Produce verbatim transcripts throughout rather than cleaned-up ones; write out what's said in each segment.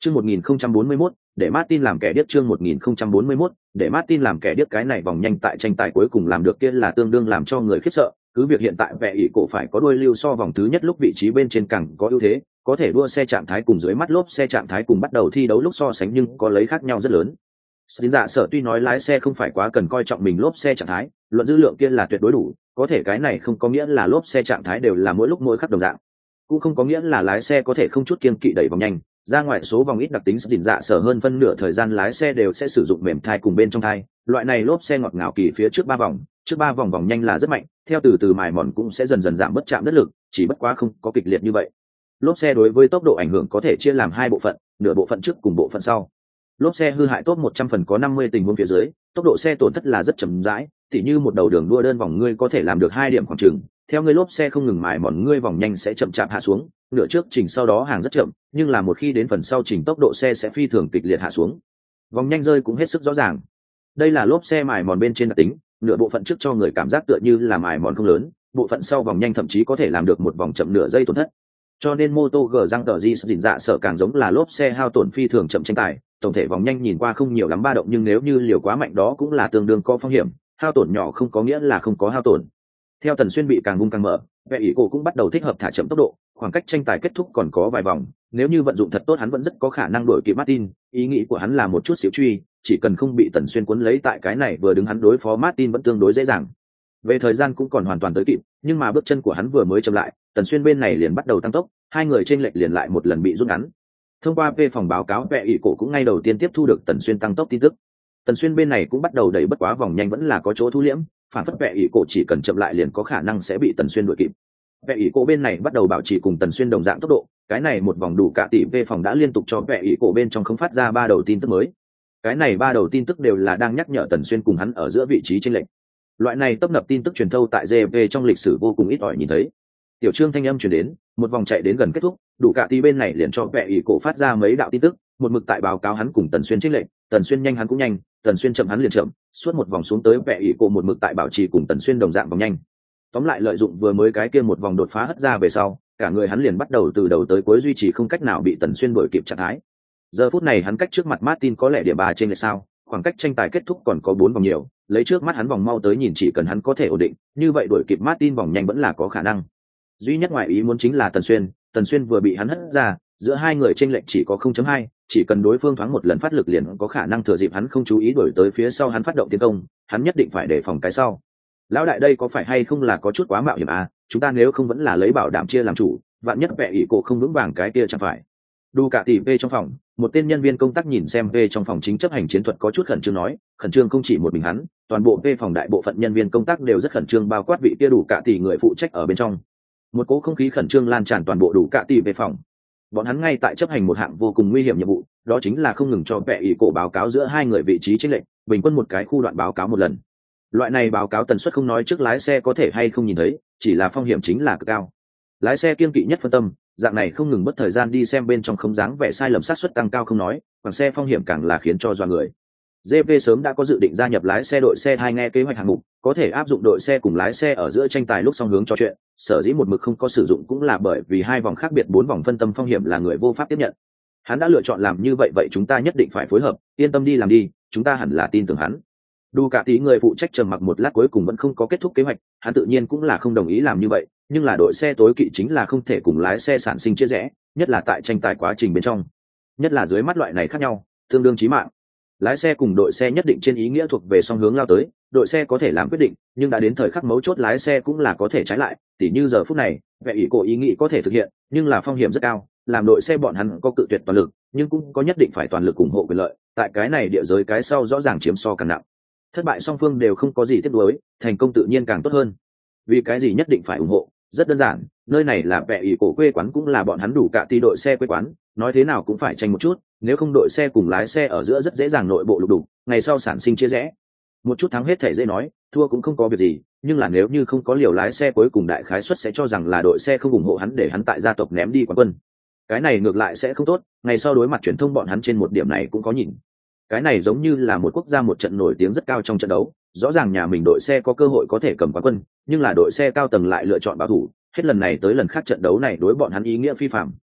Chương một nghìn không trăm bốn mươi mốt, để Martin làm kẻ điếc. Chương một nghìn không trăm bốn mươi mốt, để Martin làm kẻ điếc. Cái này vòng nhanh tại tranh tài cuối cùng làm được kia là tương đương làm cho người khiếp sợ, cứ việc hiện tại vẻ ỷ cổ phải có đuôi lưu so vòng thứ nhất lúc vị trí bên trên càng có ưu thế, có thể đua xe trạng thái cùng dưới mắt lốp xe trạng thái cùng bắt đầu thi đấu lúc so sánh nhưng có lấy khác nhau rất lớn. Xin dạ sở tuy nói lái xe không phải quá cần coi trọng mình lốp xe trạng thái, luận dư lượng kia là tuyệt đối đủ, có thể cái này không có nghĩa là lốp xe trạng thái đều là mỗi lúc mỗi khắc đồng dạng, cũng không có nghĩa là lái xe có thể không chút kiêng kỵ đẩy vòng nhanh. Ra ngoài số vòng ít đặc tính xin dạ sở hơn phân nửa thời gian lái xe đều sẽ sử dụng mềm thai cùng bên trong thai, loại này lốp xe ngọt ngào kỳ phía trước ba vòng, trước ba vòng vòng nhanh là rất mạnh, theo từ từ mài mòn cũng sẽ dần dần giảm bất chạm đất lực, chỉ bất quá không có kịch liệt như vậy. Lốp xe đối với tốc độ ảnh hưởng có thể chia làm hai bộ phận, nửa bộ phận trước cùng bộ phận sau. Lốp xe hư hại top một trăm phần có năm mươi tình huống phía dưới, tốc độ xe tổn thất là rất chậm rãi, tỉ như một đầu đường đua đơn vòng ngươi có thể làm được hai điểm khoảng chừng, theo ngươi lốp xe không ngừng mài mòn ngươi vòng nhanh sẽ chậm chạp hạ xuống, nửa trước trình sau đó hàng rất chậm, nhưng là một khi đến phần sau trình tốc độ xe sẽ phi thường kịch liệt hạ xuống. Vòng nhanh rơi cũng hết sức rõ ràng. Đây là lốp xe mài mòn bên trên đặc tính, nửa bộ phận trước cho người cảm giác tựa như là mài mòn không lớn, bộ phận sau vòng nhanh thậm chí có thể làm được một vòng chậm nửa giây tổn thất. Cho nên Moto G răng tờ di dịn dạ sợ càng giống là lốp xe hao tổn phi thường chậm tranh tài, tổng thể vòng nhanh nhìn qua không nhiều lắm ba động nhưng nếu như liều quá mạnh đó cũng là tương đương có phong hiểm, hao tổn nhỏ không có nghĩa là không có hao tổn. Theo Tần Xuyên bị càng bung càng mở, vẻ ỷ cổ cũng bắt đầu thích hợp thả chậm tốc độ, khoảng cách tranh tài kết thúc còn có vài vòng, nếu như vận dụng thật tốt hắn vẫn rất có khả năng đuổi kịp Martin, ý nghĩ của hắn là một chút xíu truy, chỉ cần không bị Tần Xuyên cuốn lấy tại cái này vừa đứng hắn đối phó Martin vẫn tương đối dễ dàng. Về thời gian cũng còn hoàn toàn tới kịp, nhưng mà bước chân của hắn vừa mới chậm lại, Tần Xuyên bên này liền bắt đầu tăng tốc, hai người chênh lệch liền lại một lần bị rút ngắn. Thông qua về phòng báo cáo vẻ ỷ cổ cũng ngay đầu tiên tiếp thu được Tần Xuyên tăng tốc tin tức. Tần Xuyên bên này cũng bắt đầu đẩy bất quá vòng nhanh vẫn là có chỗ thu liễm, phản phất vẻ ỷ cổ chỉ cần chậm lại liền có khả năng sẽ bị Tần Xuyên đuổi kịp. Vẻ ỷ cổ bên này bắt đầu bảo trì cùng Tần Xuyên đồng dạng tốc độ, cái này một vòng đủ cả tỷ về phòng đã liên tục cho vẻ ỷ cổ bên trong không phát ra ba đầu tin tức mới. Cái này ba đầu tin tức đều là đang nhắc nhở Tần Xuyên cùng hắn ở giữa vị trí chênh lệch. Loại này tấp nập tin tức truyền thâu tại giê vê trong lịch sử vô cùng ít ỏi nhìn thấy. Tiểu Trương thanh âm truyền đến, một vòng chạy đến gần kết thúc, đủ cả tỷ bên này liền cho vẻ ỷ cổ phát ra mấy đạo tin tức, một mực tại báo cáo hắn cùng Tần Xuyên chênh lệch, Tần Xuyên nhanh hắn cũng nhanh, Tần Xuyên chậm hắn liền chậm, suốt một vòng xuống tới vẻ ỷ cổ một mực tại bảo trì cùng Tần Xuyên đồng dạng vòng nhanh. Tóm lại lợi dụng vừa mới cái kia một vòng đột phá hất ra về sau, cả người hắn liền bắt đầu từ đầu tới cuối duy trì không cách nào bị Tần Xuyên đuổi kịp trạng thái. Giờ phút này hắn cách trước mặt Martin có lẽ điểm ba trên lệch sao, khoảng cách tranh tài kết thúc còn có bốn vòng nhiều, lấy trước mắt hắn vòng mau tới nhìn chỉ cần hắn có thể ổn định, như vậy đuổi kịp Martin vòng nhanh vẫn là có khả năng. Duy nhất ngoại ý muốn chính là Tần Xuyên, Tần Xuyên vừa bị hắn hất ra, giữa hai người chênh lệch chỉ có không chấm hai, chỉ cần đối phương thoáng một lần phát lực liền có khả năng thừa dịp hắn không chú ý đuổi tới phía sau hắn phát động tiến công, hắn nhất định phải đề phòng cái sau. Lão đại đây có phải hay không là có chút quá mạo hiểm à, chúng ta nếu không vẫn là lấy bảo đảm chia làm chủ, vạn nhất vẻ ỷ cổ không vững vàng cái kia chẳng phải. Đủ cả tỷ về trong phòng, một tên nhân viên công tác nhìn xem về trong phòng chính chấp hành chiến thuật có chút khẩn trương nói, khẩn trương không chỉ một mình hắn, toàn bộ về phòng đại bộ phận nhân viên công tác đều rất khẩn trương bao quát vị kia đủ cả tỷ người phụ trách ở bên trong. Một cỗ không khí khẩn trương lan tràn toàn bộ đủ cả tỷ về phòng. Bọn hắn ngay tại chấp hành một hạng vô cùng nguy hiểm nhiệm vụ, đó chính là không ngừng cho vẻ ỷ cổ báo cáo giữa hai người vị trí chênh lệch, bình quân một cái khu đoạn báo cáo một lần. Loại này báo cáo tần suất không nói trước lái xe có thể hay không nhìn thấy, chỉ là phong hiểm chính là cực cao. Lái xe kiêng kỵ nhất phân tâm, dạng này không ngừng mất thời gian đi xem bên trong không dáng vẻ sai lầm sát suất tăng cao không nói, bằng xe phong hiểm càng là khiến cho doa người. giê vê sớm đã có dự định gia nhập lái xe đội xe hai nghe kế hoạch hạng mục, có thể áp dụng đội xe cùng lái xe ở giữa tranh tài lúc song hướng trò chuyện, sở dĩ một mực không có sử dụng cũng là bởi vì hai vòng khác biệt bốn vòng phân tâm phong hiểm là người vô pháp tiếp nhận. Hắn đã lựa chọn làm như vậy vậy chúng ta nhất định phải phối hợp, yên tâm đi làm đi, chúng ta hẳn là tin tưởng hắn. Đủ cả tí người phụ trách trầm mặc một lát cuối cùng vẫn không có kết thúc kế hoạch, hắn tự nhiên cũng là không đồng ý làm như vậy, nhưng là đội xe tối kỵ chính là không thể cùng lái xe sản sinh chia rẽ, nhất là tại tranh tài quá trình bên trong, nhất là dưới mắt loại này khác nhau, tương đương chí mạng. Lái xe cùng đội xe nhất định trên ý nghĩa thuộc về song hướng lao tới, đội xe có thể làm quyết định, nhưng đã đến thời khắc mấu chốt lái xe cũng là có thể trái lại, tỉ như giờ phút này, vẻ ỷ cổ ý nghĩ có thể thực hiện, nhưng là phong hiểm rất cao, làm đội xe bọn hắn có cự tuyệt toàn lực, nhưng cũng có nhất định phải toàn lực ủng hộ quyền lợi, tại cái này địa giới cái sau rõ ràng chiếm so càng nặng. Thất bại song phương đều không có gì tiếc nuối, thành công tự nhiên càng tốt hơn. Vì cái gì nhất định phải ủng hộ? Rất đơn giản, nơi này là vẻ ỷ cổ quê quán cũng là bọn hắn đủ cả ti đội xe quê quán, nói thế nào cũng phải tranh một chút, nếu không đội xe cùng lái xe ở giữa rất dễ dàng nội bộ lục đục, ngày sau sản sinh chia rẽ. Một chút thắng hết thể dễ nói, thua cũng không có việc gì, nhưng là nếu như không có liều lái xe cuối cùng đại khái suất sẽ cho rằng là đội xe không ủng hộ hắn để hắn tại gia tộc ném đi quán quân. Cái này ngược lại sẽ không tốt, ngày sau đối mặt truyền thông bọn hắn trên một điểm này cũng có nhìn. Cái này giống như là một quốc gia một trận nổi tiếng rất cao trong trận đấu, rõ ràng nhà mình đội xe có cơ hội có thể cầm quán quân, nhưng là đội xe cao tầng lại lựa chọn bảo thủ, hết lần này tới lần khác trận đấu này đối bọn hắn ý nghĩa phi phạm,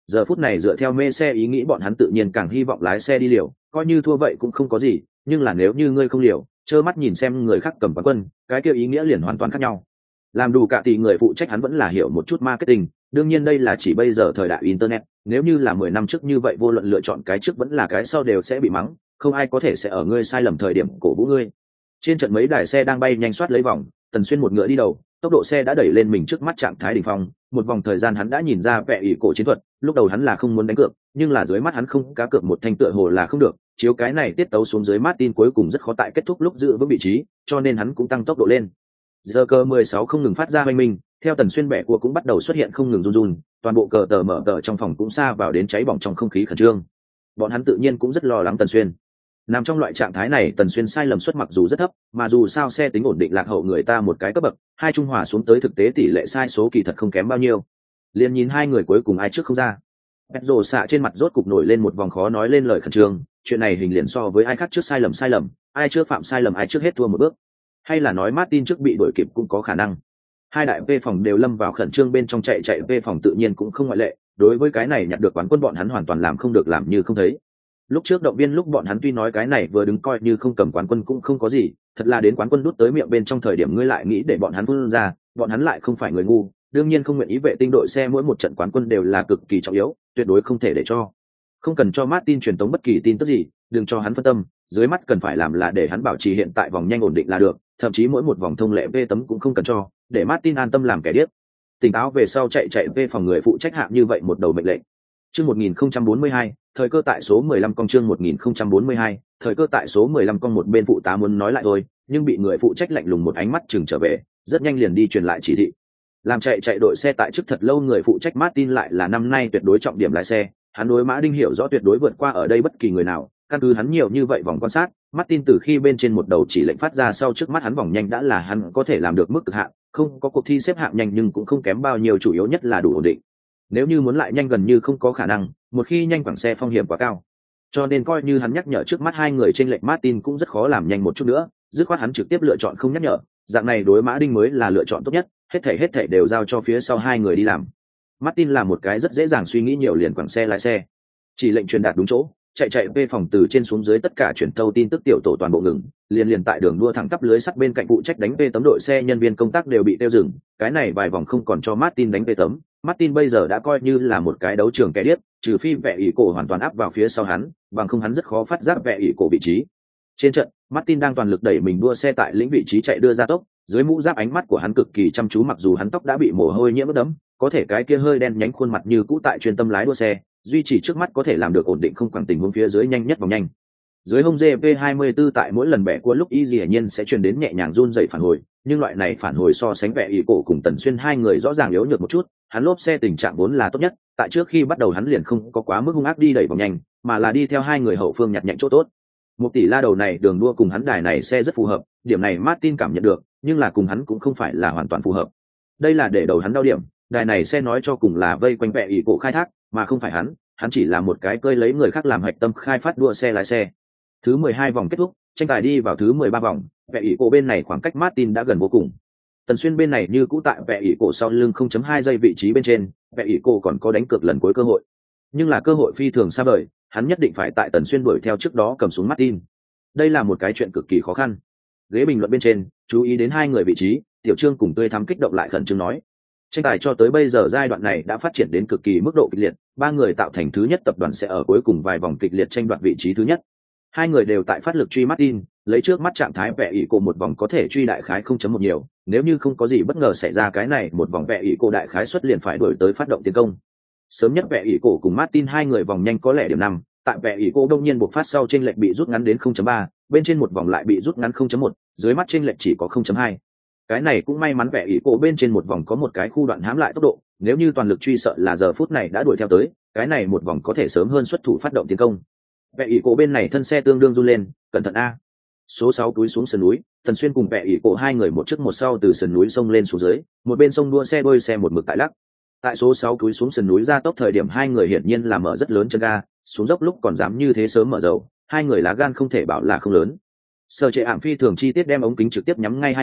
giờ phút này dựa theo mê xe ý nghĩ bọn hắn tự nhiên càng hy vọng lái xe đi liều, coi như thua vậy cũng không có gì, nhưng là nếu như ngươi không liều, trơ mắt nhìn xem người khác cầm quán quân, cái kia ý nghĩa liền hoàn toàn khác nhau. Làm đủ cả tỷ người phụ trách hắn vẫn là hiểu một chút marketing, đương nhiên đây là chỉ bây giờ thời đại internet, nếu như là mười năm trước như vậy vô luận lựa chọn cái trước vẫn là cái sau đều sẽ bị mắng, không ai có thể sẽ ở ngươi sai lầm thời điểm cổ vũ ngươi. Trên trận mấy đài xe đang bay nhanh soát lấy vòng, Tần Xuyên một ngựa đi đầu, tốc độ xe đã đẩy lên mình trước mắt trạng thái đỉnh phong, một vòng thời gian hắn đã nhìn ra vẻ ỷ cổ chiến thuật, lúc đầu hắn là không muốn đánh cược, nhưng là dưới mắt hắn không cá cược một thanh tựa hồ là không được, chiếu cái này tiết tấu xuống dưới Martin cuối cùng rất khó tại kết thúc lúc giữ vững vị trí, cho nên hắn cũng tăng tốc độ lên. Giờ cơ mười sáu không ngừng phát ra hoành minh, theo Tần Xuyên bẻ của cũng bắt đầu xuất hiện không ngừng run run, toàn bộ cờ tờ mở tờ trong phòng cũng xa vào đến cháy bỏng trong không khí khẩn trương. Bọn hắn tự nhiên cũng rất lo lắng Tần Xuyên. Nằm trong loại trạng thái này, Tần Xuyên sai lầm suất mặc dù rất thấp, mà dù sao xe tính ổn định lạc hậu người ta một cái cấp bậc, hai trung hòa xuống tới thực tế tỷ lệ sai số kỳ thật không kém bao nhiêu. Liền nhìn hai người cuối cùng ai trước không ra. Pedro xạ trên mặt rốt cục nổi lên một vòng khó nói lên lời khẩn trương, chuyện này hình liền so với ai khác trước sai lầm sai lầm, ai trước phạm sai lầm ai trước hết thua một bước. Hay là nói Martin trước bị đuổi kịp cũng có khả năng. Hai đại V phòng đều lâm vào khẩn trương bên trong chạy chạy V phòng tự nhiên cũng không ngoại lệ, đối với cái này nhặt được quán quân bọn hắn hoàn toàn làm không được làm như không thấy. Lúc trước động viên lúc bọn hắn tuy nói cái này vừa đứng coi như không cầm quán quân cũng không có gì, thật là đến quán quân đút tới miệng bên trong thời điểm ngươi lại nghĩ để bọn hắn vươn ra, bọn hắn lại không phải người ngu, đương nhiên không nguyện ý vệ tinh đội xe mỗi một trận quán quân đều là cực kỳ trọng yếu, tuyệt đối không thể để cho. Không cần cho Martin truyền tống bất kỳ tin tức gì, đừng cho hắn phân tâm, dưới mắt cần phải làm là để hắn bảo trì hiện tại vòng nhanh ổn định là được, thậm chí mỗi một vòng thông lệ V tấm cũng không cần cho, để Martin an tâm làm kẻ điếc. Tỉnh táo về sau chạy chạy V phòng người phụ trách hạ như vậy một đầu mệnh lệnh. Chương một nghìn không trăm bốn mươi hai, thời cơ tại số mười lăm con chương một nghìn không trăm bốn mươi hai, thời cơ tại số mười lăm con một bên phụ tá muốn nói lại thôi, nhưng bị người phụ trách lạnh lùng một ánh mắt chừng trở về, rất nhanh liền đi truyền lại chỉ thị. Làm chạy chạy đội xe tại chức thật lâu người phụ trách Martin lại là năm nay tuyệt đối trọng điểm lái xe, hắn đối Mã Đinh hiểu rõ tuyệt đối vượt qua ở đây bất kỳ người nào, căn cứ hắn nhiều như vậy vòng quan sát, Martin từ khi bên trên một đầu chỉ lệnh phát ra sau trước mắt hắn vòng nhanh đã là hắn có thể làm được mức cực hạn, không có cuộc thi xếp hạng nhanh nhưng cũng không kém bao nhiêu, chủ yếu nhất là đủ ổn định. Nếu như muốn lại nhanh gần như không có khả năng, một khi nhanh quảng xe phong hiểm quá cao. Cho nên coi như hắn nhắc nhở trước mắt hai người trên lệnh Martin cũng rất khó làm nhanh một chút nữa, dứt khoát hắn trực tiếp lựa chọn không nhắc nhở, dạng này đối Mã Đinh mới là lựa chọn tốt nhất, hết thảy hết thảy đều giao cho phía sau hai người đi làm. Martin là một cái rất dễ dàng suy nghĩ nhiều liền quảng xe lái xe. Chỉ lệnh truyền đạt đúng chỗ, chạy chạy về phòng từ trên xuống dưới tất cả truyền thâu tin tức tiểu tổ toàn bộ ngừng, liền liền tại đường đua thẳng tắp lưới sắt bên cạnh phụ trách đánh về tấm đội xe nhân viên công tác đều bị tiêu dừng, cái này vài vòng không còn cho Martin đánh về tấm. Martin bây giờ đã coi như là một cái đấu trường kẻ điếc, trừ phi vẻ ỷ cổ hoàn toàn áp vào phía sau hắn, bằng không hắn rất khó phát giác vẻ ỷ cổ vị trí. Trên trận, Martin đang toàn lực đẩy mình đua xe tại lĩnh vị trí chạy đưa ra tốc, dưới mũ giáp ánh mắt của hắn cực kỳ chăm chú, mặc dù hắn tóc đã bị mồ hôi nhiễm ướt đẫm, có thể cái kia hơi đen nhánh khuôn mặt như cũ tại chuyên tâm lái đua xe, duy trì trước mắt có thể làm được ổn định không quẳng tình huống phía dưới nhanh nhất vòng nhanh. Dưới hông giê pê hai mươi tư tại mỗi lần bẻ cua lúc y dĩ nhiên sẽ truyền đến nhẹ nhàng run rẩy phản hồi, nhưng loại này phản hồi so sánh vẻ ỷ cổ cùng Tần Xuyên hai người rõ ràng yếu nhược một chút, hắn lốp xe tình trạng vốn là tốt nhất, tại trước khi bắt đầu hắn liền không có quá mức hung ác đi đẩy vòng nhanh, mà là đi theo hai người hậu phương nhặt nhạnh chỗ tốt. Một tỷ la đầu này đường đua cùng hắn đài này xe rất phù hợp, điểm này Martin cảm nhận được, nhưng là cùng hắn cũng không phải là hoàn toàn phù hợp. Đây là để đầu hắn đau điểm, đài này xe nói cho cùng là vây quanh vẻ ỷ cổ khai thác, mà không phải hắn, hắn chỉ là một cái cơi lấy người khác làm hạch tâm khai phát đua xe lái xe. Thứ mười hai vòng kết thúc, tranh tài đi vào thứ mười ba vòng, vẻ ỷ cổ bên này khoảng cách Martin đã gần vô cùng. Tần Xuyên bên này như cũ tại vẻ ỷ cổ sau lưng không chấm hai giây vị trí bên trên, vẻ ỷ cổ còn có đánh cược lần cuối cơ hội. Nhưng là cơ hội phi thường xa vời, hắn nhất định phải tại Tần Xuyên đuổi theo trước đó cầm xuống Martin. Đây là một cái chuyện cực kỳ khó khăn. Ghế bình luận bên trên, chú ý đến hai người vị trí, Tiểu Trương cùng Tươi Thắm kích động lại khẩn trương nói. Tranh tài cho tới bây giờ giai đoạn này đã phát triển đến cực kỳ mức độ kịch liệt, ba người tạo thành thứ nhất tập đoàn sẽ ở cuối cùng vài vòng kịch liệt tranh đoạt vị trí thứ nhất. Hai người đều tại phát lực truy Martin, lấy trước mắt trạng thái vẻ ỷ cổ một vòng có thể truy đại khái không chấm một nhiều, nếu như không có gì bất ngờ xảy ra cái này một vòng vẻ ỷ cổ đại khái xuất liền phải đuổi tới phát động tiến công. Sớm nhất vẻ ỷ cổ cùng Martin hai người vòng nhanh có lẽ điểm năm, tại vẻ ỷ cổ đông nhiên buộc phát sau chênh lệch bị rút ngắn đến không chấm ba, bên trên một vòng lại bị rút ngắn không chấm một, dưới mắt chênh lệch chỉ có không chấm hai. Cái này cũng may mắn vẻ ỷ cổ bên trên một vòng có một cái khu đoạn hãm lại tốc độ, nếu như toàn lực truy sợ là giờ phút này đã đuổi theo tới, cái này một vòng có thể sớm hơn xuất thủ phát động tiến công. Vẻ ỷ cổ bên này thân xe tương đương run lên, cẩn thận a. Số sáu túi xuống sườn núi, Tần Xuyên cùng vẻ ỷ cổ hai người một trước một sau từ sườn núi xông lên xuống dưới, một bên sông đua xe đôi xe một mực tại lắc. Tại số sáu túi xuống sườn núi ra tốc thời điểm hai người hiển nhiên là mở rất lớn chân ga, xuống dốc lúc còn dám như thế sớm mở dầu, hai người lá gan không thể bảo là không lớn. Sở Trệ Ảm phi thường chi tiết đem ống kính trực tiếp nhắm ngay hai người,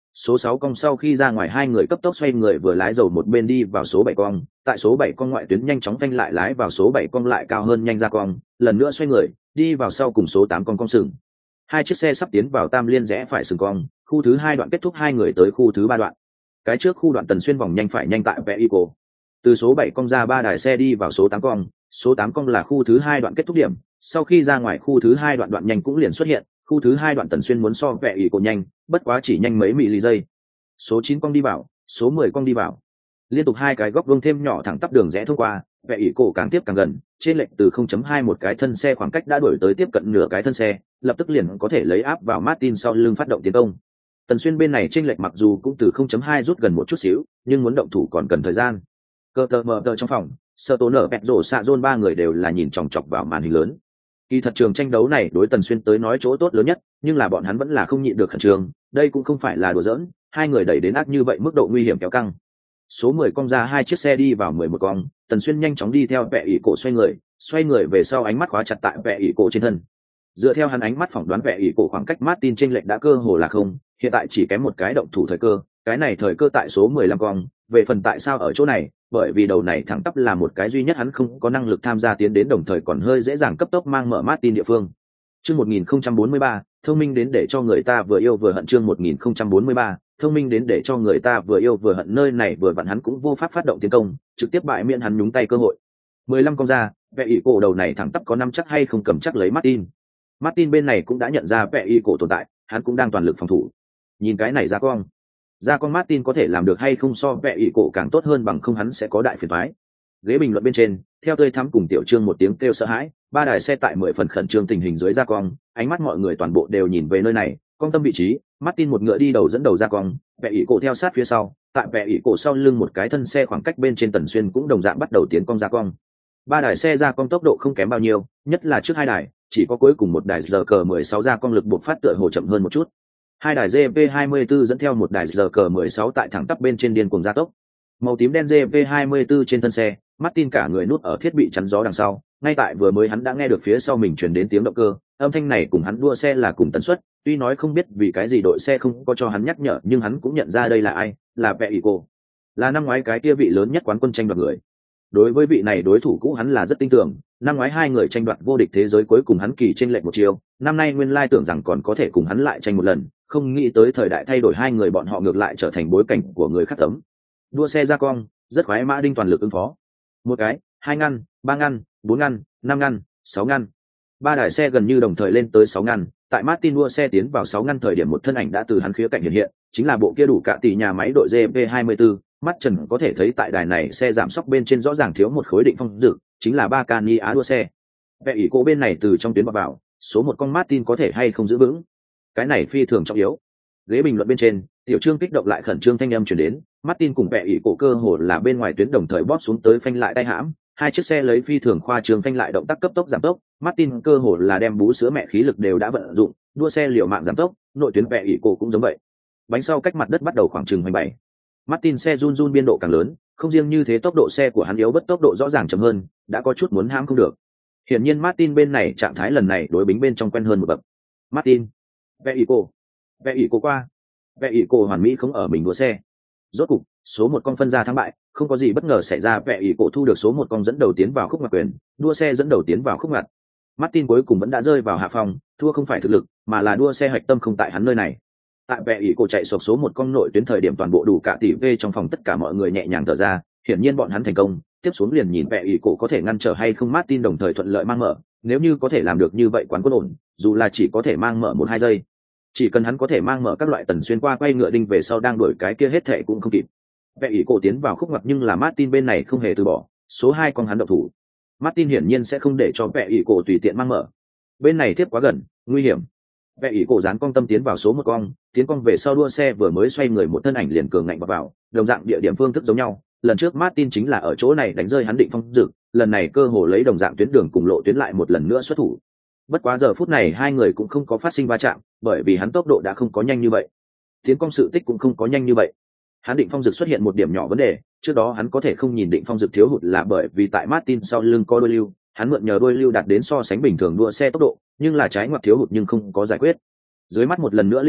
số sáu cong sau khi ra ngoài hai người cấp tốc xoay người vừa lái dầu một bên đi vào số bảy cong, tại số bảy cong ngoại tuyến nhanh chóng phanh lại lái vào số bảy cong lại cao hơn nhanh ra cong, lần nữa xoay người, đi vào sau cùng số tám cong cong sừng. Hai chiếc xe sắp tiến vào tam liên rẽ phải sừng cong, khu thứ hai đoạn kết thúc hai người tới khu thứ ba đoạn. Cái trước khu đoạn Tần Xuyên vòng nhanh phải nhanh tại Vehico. Từ số bảy cong ra ba đài xe đi vào số tám cong, số tám cong là khu thứ hai đoạn kết thúc điểm, sau khi ra ngoài khu thứ hai đoạn đoạn nhanh cũng liền xuất hiện, khu thứ hai đoạn Tần Xuyên muốn so Vehico nhanh, bất quá chỉ nhanh mấy mili giây. Số chín cong đi vào, số mười cong đi vào. Liên tục hai cái góc vuông thêm nhỏ thẳng tắp đường rẽ thông qua, Vehico càng tiếp càng gần, trên lệch từ không phẩy hai một cái thân xe khoảng cách đã đuổi tới tiếp cận nửa cái thân xe, lập tức liền có thể lấy áp vào Martin sau lưng phát động tiến công. Tần Xuyên bên này chênh lệch mặc dù cũng từ không phẩy hai rút gần một chút xíu, nhưng muốn động thủ còn cần thời gian. Cơ tờ mờ tờ trong phòng, Sơ Tố nở bẹt rổ xạ Zone ba người đều là nhìn chòng chọc vào màn hình lớn. Kỳ thật trường tranh đấu này đối Tần Xuyên tới nói chỗ tốt lớn nhất, nhưng là bọn hắn vẫn là không nhịn được khẩn trương, đây cũng không phải là đùa giỡn, hai người đẩy đến ác như vậy mức độ nguy hiểm kéo căng. Số mười cong ra hai chiếc xe đi vào mười một cong, Tần Xuyên nhanh chóng đi theo vẽ ỷ cổ xoay người, xoay người về sau ánh mắt khóa chặt tại vẽ ỷ cổ trên thân. Dựa theo hắn ánh mắt phỏng đoán vẽ ỷ cổ khoảng cách Martin chênh lệch đã cơ hồ là không, hiện tại chỉ kém một cái động thủ thời cơ, cái này thời cơ tại số mười lăm cong, về phần tại sao ở chỗ này, bởi vì đầu này thẳng tắp là một cái duy nhất hắn không có năng lực tham gia tiến đến đồng thời còn hơi dễ dàng cấp tốc mang mở Martin địa phương. Chương một nghìn không trăm bốn mươi ba, thông minh đến để cho người ta vừa yêu vừa hận chương một nghìn không trăm bốn mươi ba, thông minh đến để cho người ta vừa yêu vừa hận nơi này vừa vặn hắn cũng vô pháp phát động tiến công, trực tiếp bại miễn hắn nhúng tay cơ hội. mười lăm cong ra, vẽ ỷ cổ đầu này thẳng tắp có năm chắc hay không cầm chắc lấy Martin. Martin bên này cũng đã nhận ra vẽ ỷ cổ tồn tại, hắn cũng đang toàn lực phòng thủ. Nhìn cái này ra cong. Ra con Martin có thể làm được hay không so vẽ ỷ cổ càng tốt hơn bằng không hắn sẽ có đại phiền toái. Ghế bình luận bên trên, theo tươi thắm cùng Tiểu Trương một tiếng kêu sợ hãi, ba đài xe tại mười phần khẩn trương tình hình dưới ra cong, ánh mắt mọi người toàn bộ đều nhìn về nơi này, cong tâm vị trí, Martin một ngựa đi đầu dẫn đầu ra cong, vẽ ỷ cổ theo sát phía sau, tại vẽ ỷ cổ sau lưng một cái thân xe khoảng cách bên trên Tần Xuyên cũng đồng dạng bắt đầu tiến cong ra cong. Ba đài xe ra cong tốc độ không kém bao nhiêu, nhất là trước hai đài, chỉ có cuối cùng một đài giờ cờ mười sáu ra cong lực buộc phát tựa hồ chậm hơn một chút. Hai đài G P hai mươi tư dẫn theo một đài giờ cờ mười sáu tại thẳng tắp bên trên điên cuồng gia tốc. Màu tím đen G P hai mươi tư trên thân xe, Martin cả người nút ở thiết bị chắn gió đằng sau, ngay tại vừa mới hắn đã nghe được phía sau mình truyền đến tiếng động cơ, âm thanh này cùng hắn đua xe là cùng tần suất, tuy nói không biết vì cái gì đội xe không có cho hắn nhắc nhở, nhưng hắn cũng nhận ra đây là ai, là Vehico. Là năm ngoái cái kia vị lớn nhất quán quân tranh đoạt người. Đối với vị này đối thủ cũ hắn là rất tin tưởng, năm ngoái hai người tranh đoạt vô địch thế giới cuối cùng hắn kỳ chênh lệch một chiều, năm nay nguyên lai tưởng rằng còn có thể cùng hắn lại tranh một lần, không nghĩ tới thời đại thay đổi hai người bọn họ ngược lại trở thành bối cảnh của người khác tấm. Đua xe ra cong, rất khoái mã đinh toàn lực ứng phó. Một cái, hai ngăn, ba ngăn, bốn ngăn, năm ngăn, sáu ngăn. Ba đài xe gần như đồng thời lên tới sáu ngăn, tại Martin đua xe tiến vào sáu ngăn thời điểm một thân ảnh đã từ hắn khía cạnh hiện hiện, chính là bộ kia đủ cả tỷ nhà máy đội G P hai mươi tư, mắt trần có thể thấy tại đài này xe giảm sóc bên trên rõ ràng thiếu một khối định phong dực, chính là ba Cani Á đua xe. Vẽ ỷ cổ bên này từ trong tuyến vào vào, số một con Martin có thể hay không giữ vững. Cái này phi thường trọng yếu. Ghế bình luận bên trên, Tiểu Trương kích động lại khẩn trương thanh âm truyền đến, Martin cùng vẽ ỷ cổ cơ hồ là bên ngoài tuyến đồng thời bóp xuống tới phanh lại tay hãm, hai chiếc xe lấy phi thường khoa trương phanh lại động tác cấp tốc giảm tốc, Martin cơ hồ là đem bú sữa mẹ khí lực đều đã vận dụng, đua xe liều mạng giảm tốc, nội tuyến vẽ ỷ cổ cũng giống vậy. Bánh sau cách mặt đất bắt đầu khoảng chừng mười bảy. Martin xe run run biên độ càng lớn, không riêng như thế tốc độ xe của hắn yếu bất tốc độ rõ ràng chậm hơn, đã có chút muốn hãm không được. Hiển nhiên Martin bên này trạng thái lần này đối bính bên trong quen hơn một bậc. Martin, Vehico, Vehico qua, Vehico hoàn mỹ không ở mình đua xe. Rốt cục, số một con phân ra thắng bại, không có gì bất ngờ xảy ra, Vehico thu được số một con dẫn đầu tiến vào khúc ngoặt quyền, đua xe dẫn đầu tiến vào khúc ngoặt. Martin cuối cùng vẫn đã rơi vào hạ phòng, thua không phải thực lực, mà là đua xe hạch tâm không tại hắn nơi này. Tại Vehico chạy sộc số một con nội tuyến thời điểm toàn bộ đủ cả tỷ V trong phòng tất cả mọi người nhẹ nhàng thở ra, hiển nhiên bọn hắn thành công, tiếp xuống liền nhìn Vehico có thể ngăn trở hay không Martin đồng thời thuận lợi mang mở, nếu như có thể làm được như vậy quán quân ổn, dù là chỉ có thể mang mở một hai giây. Chỉ cần hắn có thể mang mở các loại tần xuyên qua quay ngựa đinh về sau đang đuổi cái kia hết thệ cũng không kịp. Vehico tiến vào khúc ngoặt nhưng là Martin bên này không hề từ bỏ, số hai con hắn động thủ. Martin hiển nhiên sẽ không để cho Vehico tùy tiện mang mở. Bên này tiếp quá gần, nguy hiểm. Vehico dán con tâm tiến vào số một con, tiến con về sau đua xe vừa mới xoay người một thân ảnh liền cường ngạnh vào, vào, đồng dạng địa điểm phương thức giống nhau. Lần trước Martin chính là ở chỗ này đánh rơi hắn định phong dực, lần này cơ hồ lấy đồng dạng tuyến đường cùng lộ tuyến lại một lần nữa xuất thủ. Bất quá giờ phút này hai người cũng không có phát sinh va chạm, bởi vì hắn tốc độ đã không có nhanh như vậy, tiến công sự tích cũng không có nhanh như vậy. Hắn định phong dực xuất hiện một điểm nhỏ vấn đề, trước đó hắn có thể không nhìn định phong dực thiếu hụt là bởi vì tại Martin sau lưng có đôi lưu, hắn mượn nhờ đôi lưu đạt đến so sánh bình thường đua xe tốc độ, nhưng là trái ngoặt thiếu hụt nhưng không có giải quyết. Dưới mắt một lần nữa linh chạy,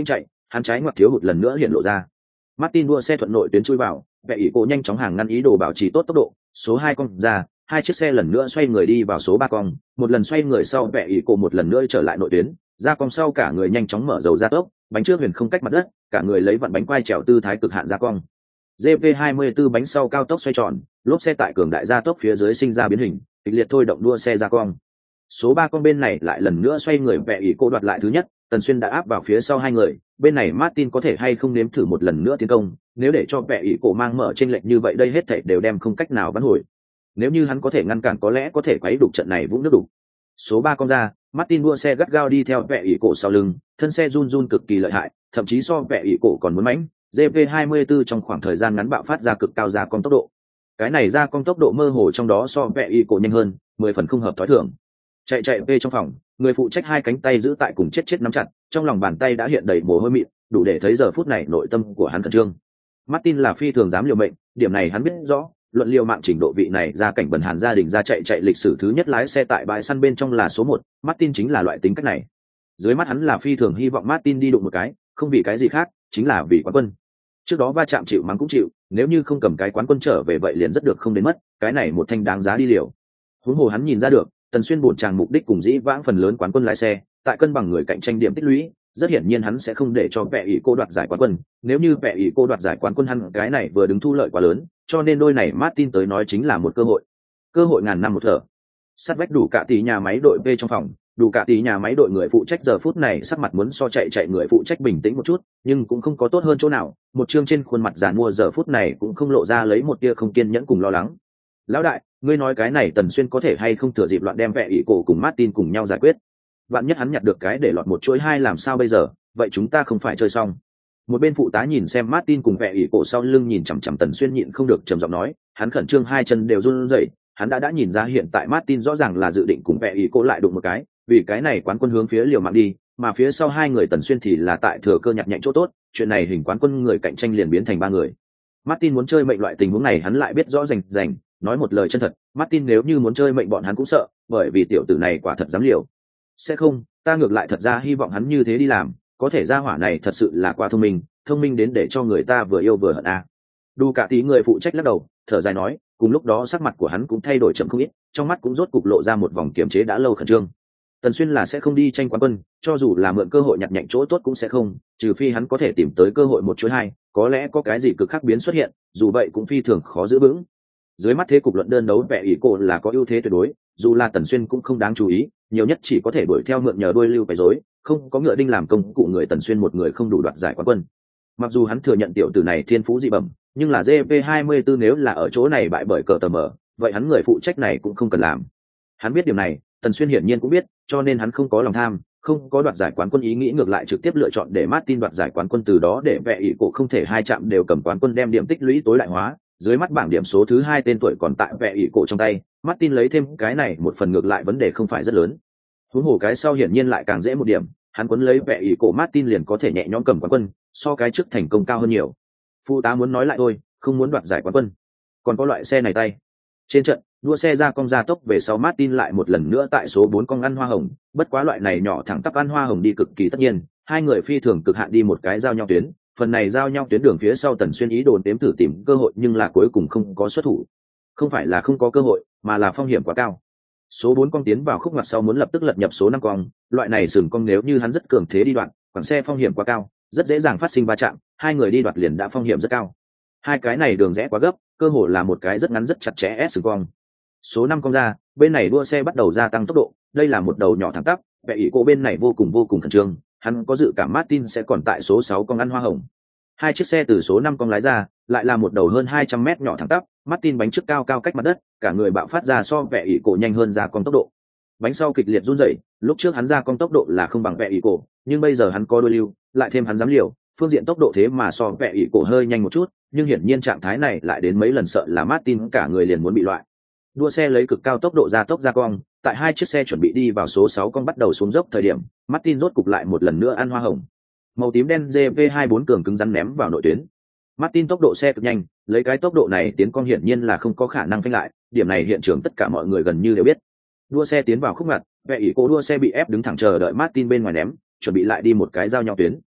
hắn trái ngoặt thiếu hụt lần nữa hiện lộ ra. Martin đua xe thuận nội tuyến chui vào, vẻ ỷ cổ nhanh chóng hàng ngăn ý đồ bảo trì tốt tốc độ, số hai con ra, hai chiếc xe lần nữa xoay người đi vào số ba con, một lần xoay người sau vẻ ỷ cổ một lần nữa trở lại nội tuyến, ra con sau cả người nhanh chóng mở dầu ra tốc, bánh trước huyền không cách mặt đất, cả người lấy vặn bánh quay trèo tư thái cực hạn ra cong. giê vê hai mươi tư bánh sau cao tốc xoay tròn, lốp xe tại cường đại gia tốc phía dưới sinh ra biến hình, kịch liệt thôi động đua xe ra cong. Số ba con bên này lại lần nữa xoay người vẻ ỷ cổ đoạt lại thứ nhất, Tần Xuyên đã áp vào phía sau hai người, bên này Martin có thể hay không nếm thử một lần nữa tiến công, nếu để cho vẻ ỷ cổ mang mở trên lệnh như vậy đây hết thảy đều đem không cách nào vãn hồi. Nếu như hắn có thể ngăn cản có lẽ có thể quấy đục trận này vũng nước đục. Số ba con ra, Martin đua xe gắt gao đi theo vẻ ỷ cổ sau lưng, thân xe run run cực kỳ lợi hại, thậm chí so vẻ ỷ cổ còn muốn mãnh. giê vê hai mươi tư trong khoảng thời gian ngắn bạo phát ra cực cao ra con tốc độ. Cái này ra con tốc độ mơ hồ trong đó so vẻ ỷ cổ nhanh hơn, mười phần không hợp thói thường. Chạy chạy về trong phòng, người phụ trách hai cánh tay giữ tại cùng chết chết nắm chặt, trong lòng bàn tay đã hiện đầy mồ hôi mịn, đủ để thấy giờ phút này nội tâm của hắn khẩn trương. Martin là phi thường dám liều mệnh, điểm này hắn biết rõ, luận liều mạng trình độ vị này ra cảnh bần hàn gia đình ra chạy chạy lịch sử thứ nhất lái xe tại bãi săn bên trong là số một, Martin chính là loại tính cách này. Dưới mắt hắn là phi thường hy vọng Martin đi đụng một cái, không vì cái gì khác, chính là vì quán quân. Trước đó va chạm chịu mắng cũng chịu, nếu như không cầm cái quán quân trở về vậy liền rất được không đến mất, cái này một thanh đáng giá đi liều. Huống hồ hắn nhìn ra được, Tần Xuyên bổn chàng mục đích cùng dĩ vãng phần lớn quán quân lái xe, tại cân bằng người cạnh tranh điểm tích lũy, rất hiển nhiên hắn sẽ không để cho vẻ ỷ cô đoạt giải quán quân, nếu như vẻ ỷ cô đoạt giải quán quân hắn cái này vừa đứng thu lợi quá lớn, cho nên đôi này Martin tới nói chính là một cơ hội. Cơ hội ngàn năm một thở. Sát vách đủ cả tỷ nhà máy đội V trong phòng, đủ cả tỷ nhà máy đội người phụ trách giờ phút này sắc mặt muốn so chạy chạy người phụ trách bình tĩnh một chút, nhưng cũng không có tốt hơn chỗ nào, một chương trên khuôn mặt giàn mua giờ phút này cũng không lộ ra lấy một tia không kiên nhẫn cùng lo lắng. Lão đại, ngươi nói cái này Tần Xuyên có thể hay không thừa dịp loạn đem vẻ ỷ cổ cùng Martin cùng nhau giải quyết? Vạn nhất hắn nhặt được cái để lọt một chuỗi hai làm sao bây giờ, vậy chúng ta không phải chơi xong. Một bên phụ tá nhìn xem Martin cùng vẻ ỷ cổ sau lưng nhìn chằm chằm Tần Xuyên nhịn không được trầm giọng nói, hắn khẩn trương hai chân đều run rẩy, hắn đã đã nhìn ra hiện tại Martin rõ ràng là dự định cùng vẻ ỷ cổ lại đụng một cái, vì cái này quán quân hướng phía liều mạng đi, mà phía sau hai người Tần Xuyên thì là tại thừa cơ nhặt nhạnh chỗ tốt, chuyện này hình quán quân người cạnh tranh liền biến thành ba người. Martin muốn chơi mệnh loại tình huống này hắn lại biết rõ rành rành, nói một lời chân thật, Martin nếu như muốn chơi mệnh bọn hắn cũng sợ, bởi vì tiểu tử này quả thật dám liều. Sẽ không, ta ngược lại thật ra hy vọng hắn như thế đi làm, có thể ra hỏa này thật sự là quá thông minh, thông minh đến để cho người ta vừa yêu vừa hận à. Đủ cả tí người phụ trách lắc đầu, thở dài nói, cùng lúc đó sắc mặt của hắn cũng thay đổi chậm không ít, trong mắt cũng rốt cục lộ ra một vòng kiềm chế đã lâu khẩn trương. Tần Xuyên là sẽ không đi tranh quán quân, cho dù là mượn cơ hội nhặt nhạnh chỗ tốt cũng sẽ không, trừ phi hắn có thể tìm tới cơ hội một chuỗi hai, có lẽ có cái gì cực khác biến xuất hiện, dù vậy cũng phi thường khó giữ vững. Dưới mắt thế cục luận đơn đấu vẻ ỷ cổ là có ưu thế tuyệt đối, dù là Tần Xuyên cũng không đáng chú ý, nhiều nhất chỉ có thể đuổi theo mượn nhờ đuôi lưu quấy rối, không có ngựa đinh làm công cụ người Tần Xuyên một người không đủ đoạt giải quán quân. Mặc dù hắn thừa nhận tiểu tử này thiên phú dị bẩm, nhưng là giê vê hai mươi tư nếu là ở chỗ này bại bởi cờ tờ mở, vậy hắn người phụ trách này cũng không cần làm. Hắn biết điểm này, Tần Xuyên hiển nhiên cũng biết, cho nên hắn không có lòng tham, không có đoạt giải quán quân ý nghĩ, ngược lại trực tiếp lựa chọn để Martin đoạt giải quán quân, từ đó để vẻ ỷ cổ không thể hai chạm đều cầm quán quân đem điểm tích lũy tối đại hóa. Dưới mắt bảng điểm số thứ hai tên tuổi còn tại vẻ ỷ cổ trong tay, Martin lấy thêm cái này một phần ngược lại vấn đề không phải rất lớn. Huống hồ cái sau hiển nhiên lại càng dễ một điểm, hắn quấn lấy vẻ ỷ cổ Martin liền có thể nhẹ nhõm cầm quán quân, so cái trước thành công cao hơn nhiều. Phụ tá muốn nói lại thôi, không muốn đoạt giải quán quân. Còn có loại xe này tay. Trên trận, đua xe ra cong ra tốc về sau Martin lại một lần nữa tại số bốn cong ăn hoa hồng, bất quá loại này nhỏ thẳng tắp ăn hoa hồng đi cực kỳ tất nhiên, hai người phi thường cực hạn đi một cái giao nhau tuyến, phần này giao nhau tuyến đường phía sau Tần Xuyên ý đồ đếm thử tìm cơ hội nhưng là cuối cùng không có xuất thủ. Không phải là không có cơ hội, mà là phong hiểm quá cao. Số bốn cong tiến vào khúc ngoặt sau muốn lập tức lật nhập số năm cong, loại này sừng cong nếu như hắn rất cường thế đi đoạn, khoảng xe phong hiểm quá cao, rất dễ dàng phát sinh va chạm, hai người đi đoạt liền đã phong hiểm rất cao. Hai cái này đường rẽ quá gấp, cơ hội là một cái rất ngắn rất chặt chẽ S cong. Số năm cong ra, bên này đua xe bắt đầu gia tăng tốc độ, đây là một đầu nhỏ thẳng tắp, vẻ ỷ cổ bên này vô cùng vô cùng khẩn trương, hắn có dự cảm Martin sẽ còn tại số sáu cong ăn hoa hồng. Hai chiếc xe từ số năm cong lái ra, lại là một đầu hơn hai trăm mét nhỏ thẳng tắp, Martin bánh trước cao cao cách mặt đất, cả người bạo phát ra so vẻ ỷ cổ nhanh hơn ra cong tốc độ. Bánh sau kịch liệt run rẩy, lúc trước hắn ra cong tốc độ là không bằng vẻ ỷ cổ, nhưng bây giờ hắn có đuôi lưu, lại thêm hắn dám liều, phương diện tốc độ thế mà so vẻ ỷ cổ hơi nhanh một chút, nhưng hiển nhiên trạng thái này lại đến mấy lần sợ là Martin cả người liền muốn bị loại. Đua xe lấy cực cao tốc độ ra tốc ra cong, tại hai chiếc xe chuẩn bị đi vào số sáu cong bắt đầu xuống dốc thời điểm, Martin rốt cục lại một lần nữa ăn hoa hồng. Màu tím đen giê vê hai mươi bốn cường cứng rắn ném vào nội tuyến. Martin tốc độ xe cực nhanh, lấy cái tốc độ này tiến cong hiển nhiên là không có khả năng phanh lại, điểm này hiện trường tất cả mọi người gần như đều biết. Đua xe tiến vào khúc ngoặt, vẻ ỷ cổ đua xe bị ép đứng thẳng chờ đợi Martin bên ngoài ném, chuẩn bị lại đi một cái giao nhau tuyến.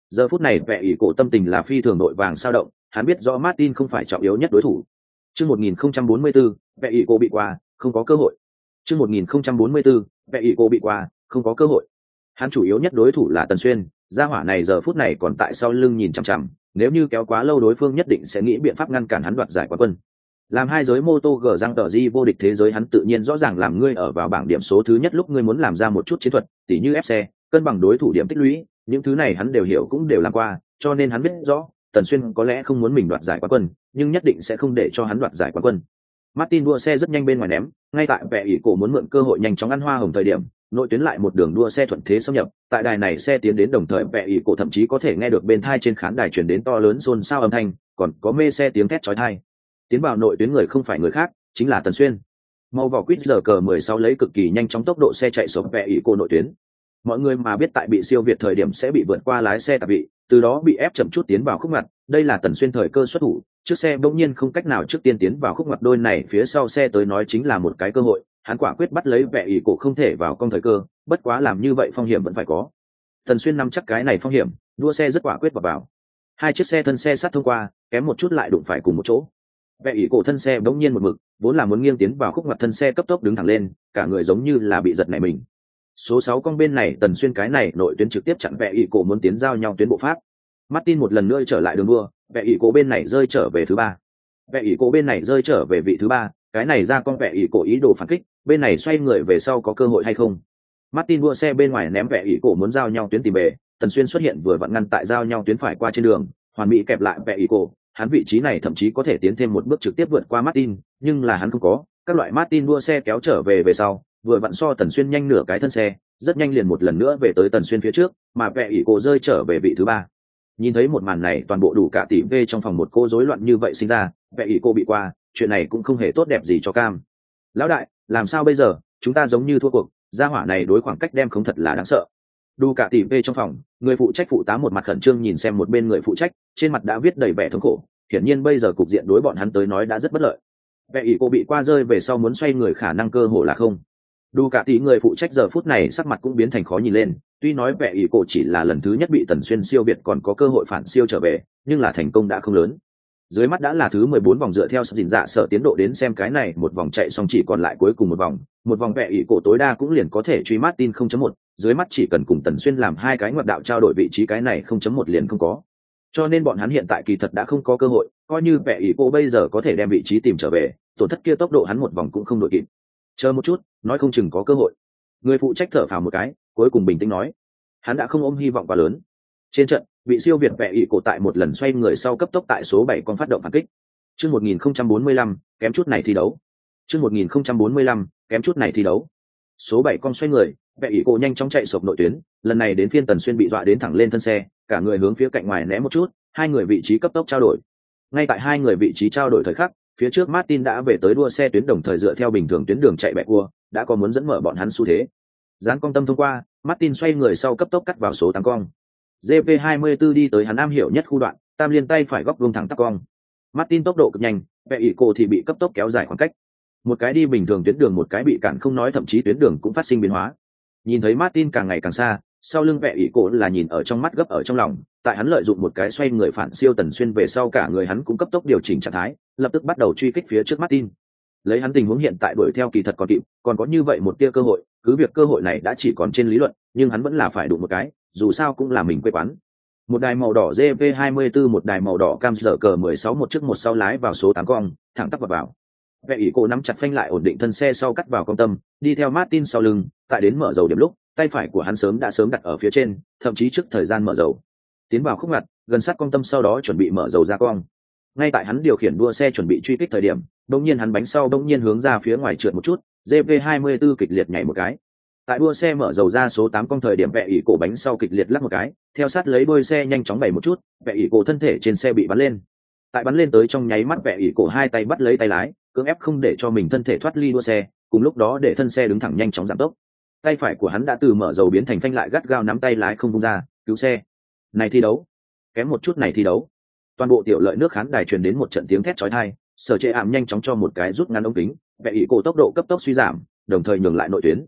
Giờ phút này vẻ ỷ cổ tâm tình là phi thường nội vàng sao động, hắn biết rõ Martin không phải trọng yếu nhất đối thủ. Chương một nghìn không trăm bốn mươi tư, vẻ ỷ cổ bị qua, không có cơ hội. Chương một nghìn không trăm bốn mươi tư, vẻ ỷ cổ bị qua, không có cơ hội. Hắn chủ yếu nhất đối thủ là Tần Xuyên, gia hỏa này giờ phút này còn tại sau lưng nhìn chằm chằm, nếu như kéo quá lâu đối phương nhất định sẽ nghĩ biện pháp ngăn cản hắn đoạt giải quán quân. Làm hai giới mô tô gờ răng tờ di vô địch thế giới, hắn tự nhiên rõ ràng làm ngươi ở vào bảng điểm số thứ nhất lúc ngươi muốn làm ra một chút chiến thuật, tỉ như ép xe, cân bằng đối thủ điểm tích lũy, những thứ này hắn đều hiểu cũng đều làm qua, cho nên hắn biết rõ Tần Xuyên có lẽ không muốn mình đoạt giải quán quân, nhưng nhất định sẽ không để cho hắn đoạt giải quán quân. Martin đua xe rất nhanh bên ngoài ném, ngay tại vẻ ỷ cổ muốn mượn cơ hội nhanh chóng ăn hoa hồng thời điểm, nội tuyến lại một đường đua xe thuận thế xâm nhập, tại đài này xe tiến đến đồng thời vẻ ỷ cổ thậm chí có thể nghe được bên thai trên khán đài truyền đến to lớn xôn xao âm thanh, còn có mê xe tiếng thét chói tai. Tiến vào nội tuyến người không phải người khác, chính là Tần Xuyên. Màu vỏ quýt giờ cờ mười sáu lấy cực kỳ nhanh chóng tốc độ xe chạy xuống vẻ ỷ cổ nội tuyến. Mọi người mà biết tại bị siêu việt thời điểm sẽ bị vượt qua lái xe tạp vị, từ đó bị ép chậm chút tiến vào khúc ngoặt, đây là Tần Xuyên thời cơ xuất thủ, trước xe bỗng nhiên không cách nào trước tiên tiến vào khúc ngoặt đôi này phía sau xe tới nói chính là một cái cơ hội, hắn quả quyết bắt lấy vẻ ỷ cổ không thể vào công thời cơ, bất quá làm như vậy phong hiểm vẫn phải có. Tần Xuyên nắm chắc cái này phong hiểm, đua xe rất quả quyết vào vào. Hai chiếc xe thân xe sát thông qua, kém một chút lại đụng phải cùng một chỗ. Vẻ ỷ cổ thân xe bỗng nhiên một mực, vốn là muốn nghiêng tiến vào khúc ngoặt thân xe cấp tốc đứng thẳng lên, cả người giống như là bị giật nảy mình. Số sáu con bên này Tần Xuyên cái này nội tuyến trực tiếp chặn vẻ ỷ cổ muốn tiến giao nhau tuyến bộ pháp. Martin một lần nữa trở lại đường đua, vẻ ỷ cổ bên này rơi trở về thứ ba. Vẻ ỷ cổ bên này rơi trở về vị thứ ba, cái này ra con vẻ ỷ cổ ý đồ phản kích, bên này xoay người về sau có cơ hội hay không. Martin đua xe bên ngoài ném vẻ ỷ cổ muốn giao nhau tuyến tìm về, Tần Xuyên xuất hiện vừa vặn ngăn tại giao nhau tuyến phải qua trên đường, hoàn mỹ kẹp lại vẻ ỷ cổ, hắn vị trí này thậm chí có thể tiến thêm một bước trực tiếp vượt qua Martin, nhưng là hắn không có, các loại Martin đua xe kéo trở về về sau, vừa vặn so Tần Xuyên nhanh nửa cái thân xe, rất nhanh liền một lần nữa về tới Tần Xuyên phía trước, mà vẻ ỷ cổ rơi trở về vị thứ ba. Nhìn thấy một màn này, toàn bộ đủ cả tỷ vê trong phòng một cô rối loạn như vậy sinh ra, vẻ ỷ cổ bị qua, chuyện này cũng không hề tốt đẹp gì cho Cam. Lão đại, làm sao bây giờ, chúng ta giống như thua cuộc, gia hỏa này đối khoảng cách đem không thật là đáng sợ. Đủ cả tỷ vê trong phòng, người phụ trách phụ tá một mặt khẩn trương nhìn xem một bên người phụ trách, trên mặt đã viết đầy vẻ thống khổ, hiển nhiên bây giờ cục diện đối bọn hắn tới nói đã rất bất lợi. Vẻ ỷ cổ bị qua rơi về sau muốn xoay người khả năng cơ hội là không. Đủ cả tỷ người phụ trách giờ phút này sắc mặt cũng biến thành khó nhìn lên, tuy nói vẻ ỷ cổ chỉ là lần thứ nhất bị Tần Xuyên siêu việt còn có cơ hội phản siêu trở về, nhưng là thành công đã không lớn. Dưới mắt đã là thứ mười bốn vòng, dựa theo dình dạ sở tiến độ đến xem cái này một vòng chạy xong chỉ còn lại cuối cùng một vòng, một vòng vẻ ỷ cổ tối đa cũng liền có thể truy Martin không chấm một, dưới mắt chỉ cần cùng Tần Xuyên làm hai cái ngoặt đạo trao đổi vị trí cái này không chấm một liền không có. Cho nên bọn hắn hiện tại kỳ thật đã không có cơ hội, coi như vẻ ỷ cổ bây giờ có thể đem vị trí tìm trở về, tổn thất kia tốc độ hắn một vòng cũng không đội kịp. Chờ một chút, nói không chừng có cơ hội. Người phụ trách thở phào một cái, cuối cùng bình tĩnh nói, hắn đã không ôm hy vọng quá lớn. Trên trận, bị siêu việt vẻ ỷ cổ tại một lần xoay người sau cấp tốc tại số bảy con phát động phản kích. Chương một nghìn không trăm bốn mươi lăm, kém chút này thi đấu. Chương một nghìn không trăm bốn mươi lăm, kém chút này thi đấu. Số bảy con xoay người, vẻ ỷ cổ nhanh chóng chạy sộc nội tuyến, lần này đến phiên Tần Xuyên bị dọa đến thẳng lên thân xe, cả người hướng phía cạnh ngoài ném một chút, hai người vị trí cấp tốc trao đổi. Ngay tại hai người vị trí trao đổi thời khắc, phía trước Martin đã về tới đua xe tuyến, đồng thời dựa theo bình thường tuyến đường chạy bẹ cua, đã có muốn dẫn mở bọn hắn xu thế. Dán con tâm thông qua, Martin xoay người sau cấp tốc cắt vào số tám cong. giê pê hai mươi tư đi tới hắn am hiểu nhất khu đoạn, tam liên tay phải góc vuông thẳng tắp cong. Martin tốc độ cực nhanh, vẻ ỷ cổ thì bị cấp tốc kéo dài khoảng cách. Một cái đi bình thường tuyến đường, một cái bị cản không nói, thậm chí tuyến đường cũng phát sinh biến hóa. Nhìn thấy Martin càng ngày càng xa, sau lưng vẻ ỷ cổ là nhìn ở trong mắt gấp ở trong lòng, tại hắn lợi dụng một cái xoay người phản siêu Tần Xuyên về sau, cả người hắn cũng cấp tốc điều chỉnh trạng thái, lập tức bắt đầu truy kích phía trước Martin. Lấy hắn tình huống hiện tại đuổi theo kỳ thật còn kịp, còn có như vậy một tia cơ hội, cứ việc cơ hội này đã chỉ còn trên lý luận, nhưng hắn vẫn là phải đụng một cái, dù sao cũng là mình quê quán. Một đài màu đỏ giê pê hai mươi tư, một đài màu đỏ cam giờ cờ mười sáu, một trước một sau lái vào số tám cong, thẳng tắp vào vào. Vẻ ỷ cổ nắm chặt phanh lại ổn định thân xe sau cắt vào công tâm, đi theo Martin sau lưng, tại đến mở dầu điểm lúc, tay phải của hắn sớm đã sớm đặt ở phía trên, thậm chí trước thời gian mở dầu. Tiến vào khúc ngặt, gần sát công tâm sau đó chuẩn bị mở dầu ra cong. Ngay tại hắn điều khiển đua xe chuẩn bị truy kích thời điểm, đột nhiên hắn bánh sau đột nhiên hướng ra phía ngoài trượt một chút, giê pê hai mươi tư kịch liệt nhảy một cái. Tại đua xe mở dầu ra số tám cong thời điểm, vẻ ỷ cổ bánh sau kịch liệt lắc một cái, theo sát lấy đuôi xe nhanh chóng bày một chút, vẻ ỷ cổ thân thể trên xe bị bắn lên. Tại bắn lên tới trong nháy mắt, vẻ ỷ cổ hai tay bắt lấy tay lái, cưỡng ép không để cho mình thân thể thoát ly đua xe, cùng lúc đó để thân xe đứng thẳng nhanh chóng giảm tốc. Tay phải của hắn đã từ mở dầu biến thành phanh lại gắt gao nắm tay lái không buông ra, cứu xe. Này thi đấu, kém một chút này thi đấu. Toàn bộ tiểu lợi nước khán đài truyền đến một trận tiếng thét chói tai, Sở Trệ Ảm nhanh chóng cho một cái rút ngắn ống kính, vẻ ỷ cổ tốc độ cấp tốc suy giảm, đồng thời nhường lại nội tuyến.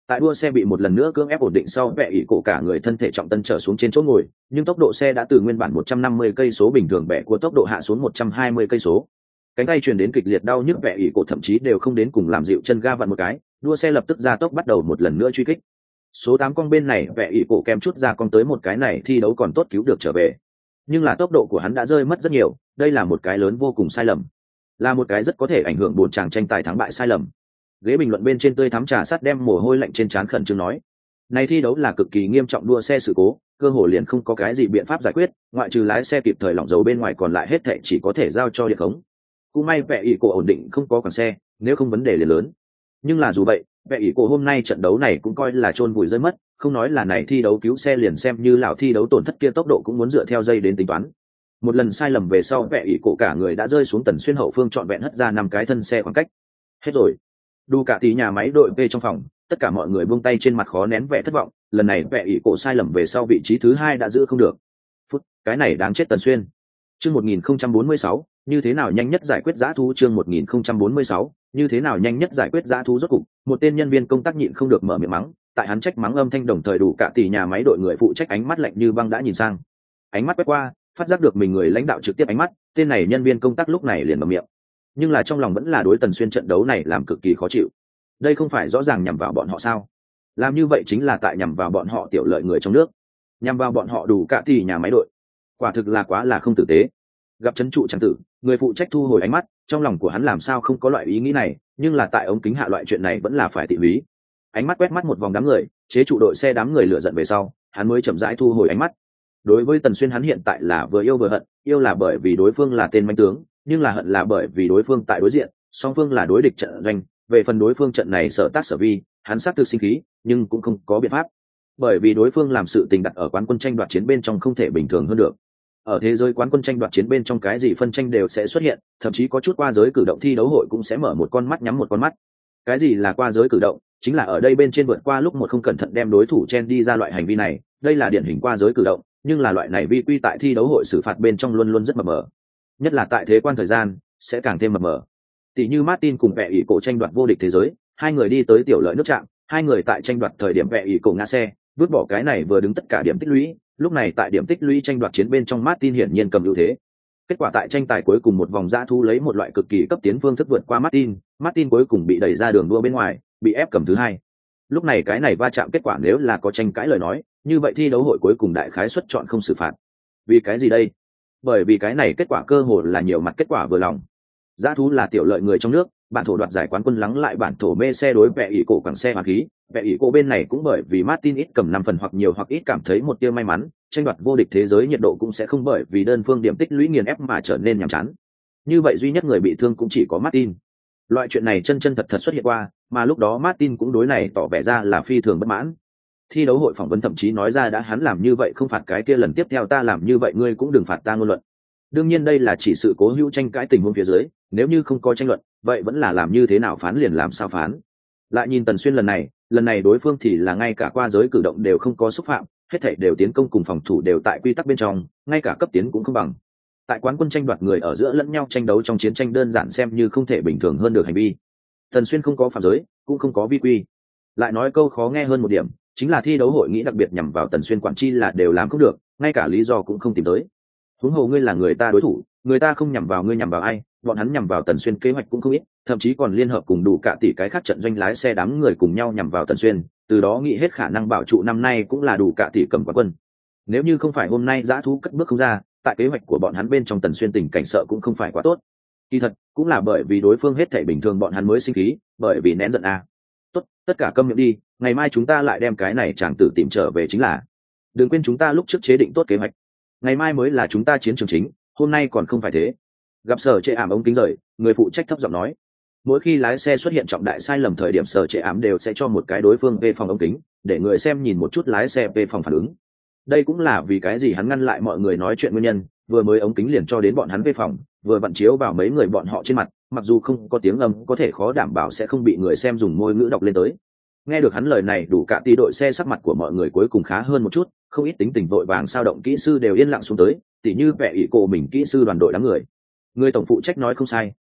Tại đua xe bị một lần nữa cưỡng ép ổn định sau, vẽ ỷ cổ cả người thân thể trọng tân trở xuống trên chỗ ngồi, nhưng tốc độ xe đã từ nguyên bản một trăm năm mươi cây số bình thường bẻ của tốc độ hạ xuống một trăm hai mươi cây số. Cánh tay truyền đến kịch liệt đau nhức, vẽ ỷ cổ thậm chí đều không đến cùng làm dịu chân ga vặn một cái, đua xe lập tức ra tốc bắt đầu một lần nữa truy kích. Số tám con bên này vẽ ỷ cổ kém chút ra con tới một cái này thi đấu còn tốt cứu được trở về, nhưng là tốc độ của hắn đã rơi mất rất nhiều, đây là một cái lớn vô cùng sai lầm, là một cái rất có thể ảnh hưởng bốn chàng tranh tài thắng bại sai lầm. Ghế bình luận bên trên tươi thắm trà sắt đem mồ hôi lạnh trên trán khẩn trương nói, này thi đấu là cực kỳ nghiêm trọng đua xe sự cố, cơ hội liền không có cái gì biện pháp giải quyết, ngoại trừ lái xe kịp thời lỏng dầu bên ngoài còn lại hết thảy chỉ có thể giao cho điện khống. Cũng may vẽ ỷ cổ ổn định không có còn xe, nếu không vấn đề liền lớn. Nhưng là dù vậy, vẽ ỷ cổ hôm nay trận đấu này cũng coi là chôn vùi rơi mất, không nói là này thi đấu cứu xe liền xem như lão thi đấu tổn thất kia tốc độ cũng muốn dựa theo dây đến tính toán. Một lần sai lầm về sau, vẽ ỷ cổ cả người đã rơi xuống Tần Xuyên hậu phương trọn vẹn hất ra năm cái thân xe khoảng cách. Hết rồi. Đủ cả tí nhà máy đội về trong phòng, tất cả mọi người buông tay trên mặt khó nén vẻ thất vọng, lần này vẽ ỷ cổ sai lầm về sau vị trí thứ hai đã giữ không được. Phút, cái này đáng chết Tần Xuyên. Chương một nghìn không trăm bốn mươi sáu, như thế nào nhanh nhất giải quyết dã thú chương một nghìn không trăm bốn mươi sáu, như thế nào nhanh nhất giải quyết dã thú rốt cục, một tên nhân viên công tác nhịn không được mở miệng mắng, tại hắn trách mắng âm thanh đồng thời đủ cả tỷ nhà máy đội người phụ trách ánh mắt lạnh như băng đã nhìn sang. Ánh mắt quét qua, phát giác được mình người lãnh đạo trực tiếp ánh mắt, tên này nhân viên công tác lúc này liền mở miệng. Nhưng là trong lòng vẫn là đối Tần Xuyên trận đấu này làm cực kỳ khó chịu. Đây không phải rõ ràng nhằm vào bọn họ sao? Làm như vậy chính là tại nhằm vào bọn họ tiểu lợi người trong nước, nhằm vào bọn họ đủ cả tỷ nhà máy đội. Quả thực là quá là không tử tế. Gặp trấn trụ chẳng tử, người phụ trách thu hồi ánh mắt, trong lòng của hắn làm sao không có loại ý nghĩ này, nhưng là tại ống kính hạ loại chuyện này vẫn là phải tỉ mỉ. Ánh mắt quét mắt một vòng đám người, chế trụ đội xe đám người lựa giận về sau, hắn mới chậm rãi thu hồi ánh mắt. Đối với Tần Xuyên hắn hiện tại là vừa yêu vừa hận, yêu là bởi vì đối phương là tên manh tướng, nhưng là hận là bởi vì đối phương tại đối diện, song phương là đối địch trận doanh. Về phần đối phương trận này sở tác sở vi, hắn xác thực sinh khí, nhưng cũng không có biện pháp, bởi vì đối phương làm sự tình đặt ở quán quân tranh đoạt chiến bên trong không thể bình thường hơn được. Ở thế giới quán quân tranh đoạt chiến bên trong cái gì phân tranh đều sẽ xuất hiện, thậm chí có chút qua giới cử động thi đấu hội cũng sẽ mở một con mắt nhắm một con mắt. Cái gì là qua giới cử động? Chính là ở đây bên trên vượt qua lúc một không cẩn thận đem đối thủ chen đi ra loại hành vi này, đây là điển hình qua giới cử động, nhưng là loại này vi quy tại thi đấu hội xử phạt bên trong luôn luôn rất mập mờ, nhất là tại thế quan thời gian sẽ càng thêm mập mờ. Tỷ như Martin cùng vẽ ỷ cổ tranh đoạt vô địch thế giới, hai người đi tới tiểu lợi nước chạm, hai người tại tranh đoạt thời điểm vẽ ỷ cổ ngã xe, vứt bỏ cái này vừa đứng tất cả điểm tích lũy, lúc này tại điểm tích lũy tranh đoạt chiến bên trong Martin hiển nhiên cầm ưu thế. Kết quả tại tranh tài cuối cùng một vòng dã thu lấy một loại cực kỳ cấp tiến phương thức vượt qua Martin, Martin cuối cùng bị đẩy ra đường đua bên ngoài, bị ép cầm thứ hai. Lúc này cái này va chạm kết quả nếu là có tranh cãi lời nói, như vậy thi đấu hội cuối cùng đại khái suất chọn không xử phạt. Vì cái gì đây? Bởi vì cái này kết quả cơ hồ là nhiều mặt kết quả vừa lòng. Dã thú là tiểu lợi người trong nước, bản thổ đoạt giải quán quân lắng lại bản thổ mê xe đối vẽ ỷ cổ bằng xe hòa khí, vẽ ỷ cổ bên này cũng bởi vì Martin ít cầm năm phần hoặc nhiều hoặc ít cảm thấy một tia may mắn, tranh đoạt vô địch thế giới nhiệt độ cũng sẽ không bởi vì đơn phương điểm tích lũy nghiền ép mà trở nên nhàm chán. Như vậy duy nhất người bị thương cũng chỉ có Martin. Loại chuyện này chân chân thật thật xuất hiện qua, mà lúc đó Martin cũng đối này tỏ vẻ ra là phi thường bất mãn. Thi đấu hội phỏng vấn thậm chí nói ra đã hắn làm như vậy không phạt cái kia lần tiếp theo ta làm như vậy ngươi cũng đừng phạt ta ngôn luận. Đương nhiên đây là chỉ sự cố hữu tranh cãi tình huống phía dưới, nếu như không có tranh luận, vậy vẫn là làm như thế nào phán liền làm sao phán. Lại nhìn Tần Xuyên lần này, lần này đối phương thì là ngay cả qua giới cử động đều không có xúc phạm, hết thảy đều tiến công cùng phòng thủ đều tại quy tắc bên trong, ngay cả cấp tiến cũng không bằng. Tại quán quân tranh đoạt người ở giữa lẫn nhau tranh đấu trong chiến tranh đơn giản xem như không thể bình thường hơn được hành vi. Tần Xuyên không có phạm giới, cũng không có vi quy. Lại nói câu khó nghe hơn một điểm, chính là thi đấu hội nghĩ đặc biệt nhằm vào Tần Xuyên quản chi là đều làm không được, ngay cả lý do cũng không tìm tới. Huống hồ ngươi là người ta đối thủ, người ta không nhằm vào ngươi nhằm vào ai, bọn hắn nhằm vào Tần Xuyên kế hoạch cũng không ít, thậm chí còn liên hợp cùng đủ cả tỷ cái khác trận doanh lái xe đám người cùng nhau nhằm vào Tần Xuyên, từ đó nghĩ hết khả năng bảo trụ năm nay cũng là đủ cả tỷ cầm quán quân. Nếu như không phải hôm nay dã thú cất bước không ra, tại kế hoạch của bọn hắn bên trong Tần Xuyên tình cảnh sợ cũng không phải quá tốt. Kỳ thật, cũng là bởi vì đối phương hết thảy bình thường bọn hắn mới sinh khí, bởi vì nén giận a. À. Tốt, tất cả câm miệng đi, ngày mai chúng ta lại đem cái này chàng tử tìm trở về chính là. Đừng quên chúng ta lúc trước chế định tốt kế hoạch. Ngày mai mới là chúng ta chiến trường chính, hôm nay còn không phải thế. Gặp Sở Trệ Ảm ống kính rời, người phụ trách thấp giọng nói. Mỗi khi lái xe xuất hiện trọng đại sai lầm thời điểm Sở Trệ Ảm đều sẽ cho một cái đối phương về phòng ống kính, để người xem nhìn một chút lái xe về phòng phản ứng. Đây cũng là vì cái gì hắn ngăn lại mọi người nói chuyện nguyên nhân, vừa mới ống kính liền cho đến bọn hắn về phòng, vừa vặn chiếu vào mấy người bọn họ trên mặt, mặc dù không có tiếng âm có thể khó đảm bảo sẽ không bị người xem dùng môi ngữ đọc lên tới. Nghe được hắn lời này đủ cả tí đội xe sắc mặt của mọi người cuối cùng khá hơn một chút, không ít tính tình vội vàng sao động kỹ sư đều yên lặng xuống tới, tỉ như vẻ ỷ cổ mình kỹ sư đoàn đội đám người. Người tổng phụ trách nói không sai,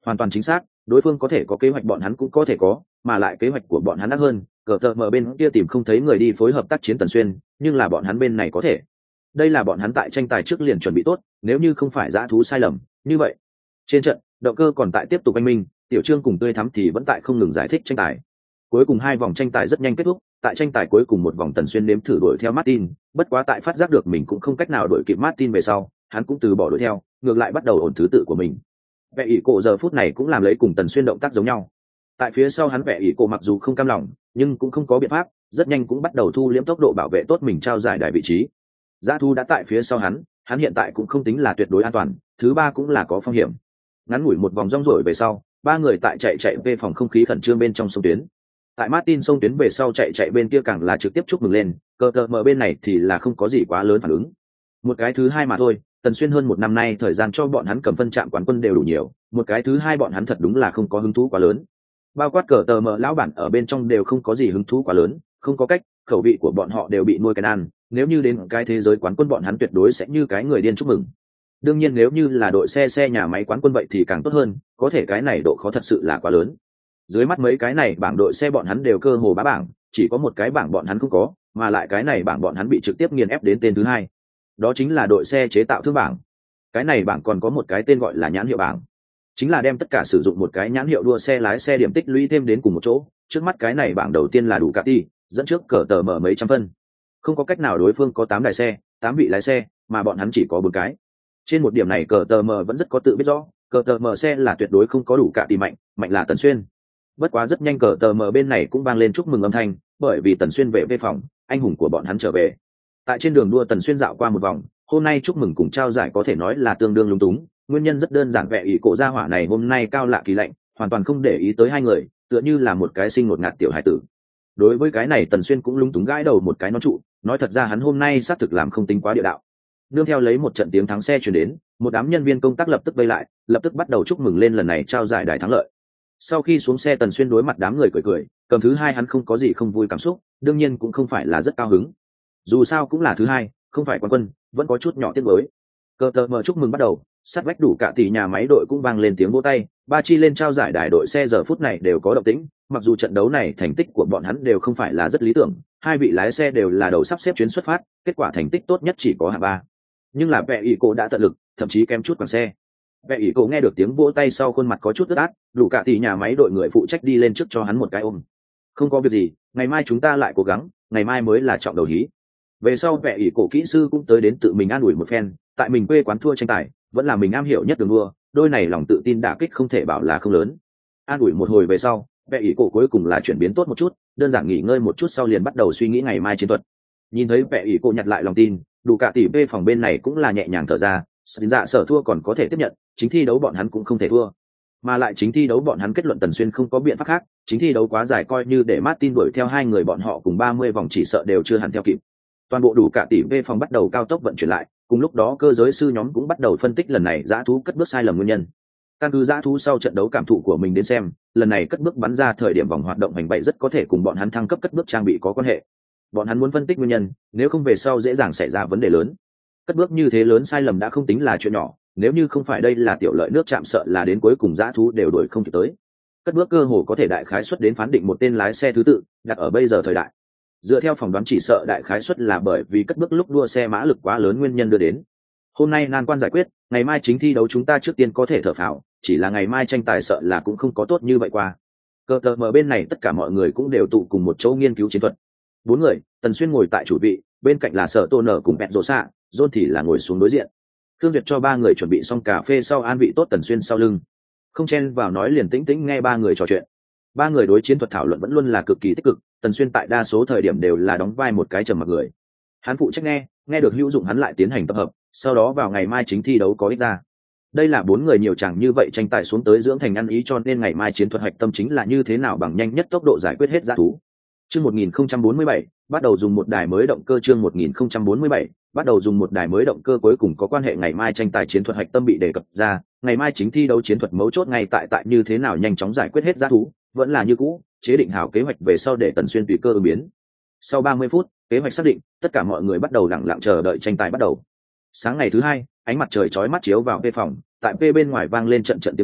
hoàn toàn chính xác, đối phương có thể có kế hoạch bọn hắn cũng có thể có, mà lại kế hoạch của bọn hắn ác hơn, cờ tờ mở bên kia tìm không thấy người đi phối hợp tác chiến Tần Xuyên, nhưng là bọn hắn bên này có thể. Đây là bọn hắn tại tranh tài trước liền chuẩn bị tốt, nếu như không phải dã thú sai lầm, như vậy. Trên trận, động cơ còn tại tiếp tục anh minh, Tiểu Trương cùng Tươi Thắm thì vẫn tại không ngừng giải thích tranh tài. Cuối cùng hai vòng tranh tài rất nhanh kết thúc, tại tranh tài cuối cùng một vòng Tần Xuyên nếm thử đuổi theo Martin, bất quá tại phát giác được mình cũng không cách nào đuổi kịp Martin về sau, hắn cũng từ bỏ đuổi theo, ngược lại bắt đầu ổn thứ tự của mình. Vẻ ỷ cổ giờ phút này cũng làm lấy cùng Tần Xuyên động tác giống nhau. Tại phía sau hắn vẻ ỷ cổ mặc dù không cam lòng, nhưng cũng không có biện pháp, rất nhanh cũng bắt đầu thu liễm tốc độ bảo vệ tốt mình trao giải đài vị trí. Dã thu đã tại phía sau hắn, hắn hiện tại cũng không tính là tuyệt đối an toàn, thứ ba cũng là có phong hiểm. Ngắn ngủi một vòng rong ruổi về sau, ba người tại chạy chạy về phòng không khí khẩn trương bên trong sông tuyến. Tại Martin sông tuyến về sau chạy chạy bên kia càng là trực tiếp chúc mừng lên, cờ cờ mở bên này thì là không có gì quá lớn phản ứng. Một cái thứ hai mà thôi, Tần Xuyên hơn một năm nay thời gian cho bọn hắn cầm phân trạm quán quân đều đủ nhiều, một cái thứ hai bọn hắn thật đúng là không có hứng thú quá lớn. Bao quát cờ tờ mở lão bản ở bên trong đều không có gì hứng thú quá lớn, không có cách, khẩu vị của bọn họ đều bị nuôi cái ăn, nếu như đến cái thế giới quán quân bọn hắn tuyệt đối sẽ như cái người điên chúc mừng. Đương nhiên nếu như là đội xe xe nhà máy quán quân vậy thì càng tốt hơn, có thể cái này độ khó thật sự là quá lớn. Dưới mắt mấy cái này bảng đội xe bọn hắn đều cơ hồ bá bảng, chỉ có một cái bảng bọn hắn không có, mà lại cái này bảng bọn hắn bị trực tiếp nghiền ép đến tên thứ hai. Đó chính là đội xe chế tạo thương bảng. Cái này bảng còn có một cái tên gọi là nhãn hiệu bảng, chính là đem tất cả sử dụng một cái nhãn hiệu đua xe lái xe điểm tích lũy thêm đến cùng một chỗ. Trước mắt cái này bảng đầu tiên là đủ Ducati, dẫn trước cờ tờ mở mấy trăm phân. Không có cách nào, đối phương có tám đài xe, tám vị lái xe, mà bọn hắn chỉ có bốn cái. Trên một điểm này cờ tờ mở vẫn rất có tự biết rõ, cờ tờ mở xe là tuyệt đối không có đủ cả tỷ mạnh, mạnh là Tần Xuyên. Bất quá rất nhanh cờ tờ mở bên này cũng vang lên chúc mừng âm thanh, bởi vì Tần Xuyên về về phòng, anh hùng của bọn hắn trở về. Tại trên đường đua Tần Xuyên dạo qua một vòng, hôm nay chúc mừng cùng trao giải có thể nói là tương đương lung túng, nguyên nhân rất đơn giản, vẻ ỷ cổ gia hỏa này hôm nay cao lạ kỳ lạnh, hoàn toàn không để ý tới hai người, tựa như là một cái sinh ngột ngạt tiểu hải tử. Đối với cái này Tần Xuyên cũng lung túng gãi đầu một cái nó trụ, nói thật ra hắn hôm nay xác thực làm không tính quá địa đạo. Nương theo lấy một trận tiếng thắng xe chuyển đến, một đám nhân viên công tác lập tức vây lại, lập tức bắt đầu chúc mừng lên lần này trao giải đài thắng lợi. Sau khi xuống xe Tần Xuyên đối mặt đám người cười cười, cầm thứ hai hắn không có gì không vui cảm xúc, đương nhiên cũng không phải là rất cao hứng. Dù sao cũng là thứ hai, không phải quán quân, vẫn có chút nhỏ tiếc nuối. Cờ tờ mở chúc mừng bắt đầu, sát vách đủ cả tỷ nhà máy đội cũng vang lên tiếng vỗ tay, ba chi lên trao giải đài đội xe giờ phút này đều có động tĩnh, mặc dù trận đấu này thành tích của bọn hắn đều không phải là rất lý tưởng, hai vị lái xe đều là đầu sắp xếp chuyến xuất phát, kết quả thành tích tốt nhất chỉ có hạng ba. Nhưng là vẻ ỷ cổ đã tận lực, thậm chí kém chút bằng xe. Vẻ ỷ cổ nghe được tiếng vỗ tay sau khuôn mặt có chút ướt át, đủ cả tỷ nhà máy đội người phụ trách đi lên trước cho hắn một cái ôm. Không có việc gì, ngày mai chúng ta lại cố gắng, ngày mai mới là trọng đầu hí. Về sau vẻ ỷ cổ kỹ sư cũng tới đến tự mình an ủi một phen, tại mình quê quán thua tranh tài, vẫn là mình am hiểu nhất đường đua, đôi này lòng tự tin đả kích không thể bảo là không lớn. An ủi một hồi về sau, vẻ ỷ cổ cuối cùng là chuyển biến tốt một chút, đơn giản nghỉ ngơi một chút sau liền bắt đầu suy nghĩ ngày mai chiến thuật. Nhìn thấy vẻ ỷ cổ nhặt lại lòng tin, đủ cả tỷ về phòng bên này cũng là nhẹ nhàng thở ra, Sến dạ sở thua còn có thể tiếp nhận, chính thi đấu bọn hắn cũng không thể thua. Mà lại chính thi đấu bọn hắn kết luận Tần Xuyên không có biện pháp khác, chính thi đấu quá dài coi như để Martin đuổi theo hai người bọn họ cùng ba mươi vòng chỉ sợ đều chưa hẳn theo kịp. Toàn bộ đủ cả tỷ về phòng bắt đầu cao tốc vận chuyển lại, cùng lúc đó cơ giới sư nhóm cũng bắt đầu phân tích lần này dã thú cất bước sai lầm nguyên nhân. Căn cứ dã thú sau trận đấu cảm thụ của mình đến xem, lần này cất bước bắn ra thời điểm vòng hoạt động hành bậy rất có thể cùng bọn hắn thăng cấp cất bước trang bị có quan hệ. Bọn hắn muốn phân tích nguyên nhân, nếu không về sau dễ dàng xảy ra vấn đề lớn. Cất bước như thế lớn sai lầm đã không tính là chuyện nhỏ, nếu như không phải đây là tiểu lợi nước chạm sợ là đến cuối cùng dã thú đều đuổi không kịp tới. Cất bước cơ hồ có thể đại khái suất đến phán định một tên lái xe thứ tự, đặt ở bây giờ thời đại. Dựa theo phỏng đoán chỉ sợ đại khái suất là bởi vì cất bước lúc đua xe mã lực quá lớn nguyên nhân đưa đến. Hôm nay nan quan giải quyết, ngày mai chính thi đấu chúng ta trước tiên có thể thở phào, chỉ là ngày mai tranh tài sợ là cũng không có tốt như vậy qua. Cờ tờ mở bên này tất cả mọi người cũng đều tụ cùng một chỗ nghiên cứu chiến thuật. Bốn người, Tần Xuyên ngồi tại chủ vị, bên cạnh là Sở Tô Nở cùng Bẹt Rồ Xạ, John thì là ngồi xuống đối diện. Thương Việt cho ba người chuẩn bị xong cà phê sau an vị tốt Tần Xuyên sau lưng. Không chen vào nói liền tĩnh tĩnh nghe ba người trò chuyện. Ba người đối chiến thuật thảo luận vẫn luôn là cực kỳ tích cực, Tần Xuyên tại đa số thời điểm đều là đóng vai một cái trầm mặc người. Hắn phụ trách nghe, nghe được hữu dụng hắn lại tiến hành tập hợp, sau đó vào ngày mai chính thi đấu có ích ra. Đây là bốn người nhiều chẳng như vậy tranh tài xuống tới dưỡng thành ăn ý, cho nên ngày mai chiến thuật hạch tâm chính là như thế nào bằng nhanh nhất tốc độ giải quyết hết dã thú. Chương một nghìn không trăm bốn mươi bảy, bắt đầu dùng một đài mới động cơ. Chương một nghìn không trăm bốn mươi bảy, bắt đầu dùng một đài mới động cơ. Cuối cùng có quan hệ ngày mai tranh tài chiến thuật hạch tâm bị đề cập ra, ngày mai chính thi đấu chiến thuật mấu chốt ngay tại tại như thế nào nhanh chóng giải quyết hết dã thú, vẫn là như cũ, chế định hảo kế hoạch về sau để Tần Xuyên tùy cơ ứng biến. Sau ba mươi phút, kế hoạch xác định, tất cả mọi người bắt đầu lặng lặng chờ đợi tranh tài bắt đầu. Sáng ngày thứ hai, ánh mặt trời chói mắt chiếu vào vê phòng, tại vê bên ngoài vang lên trận trận tiếng la,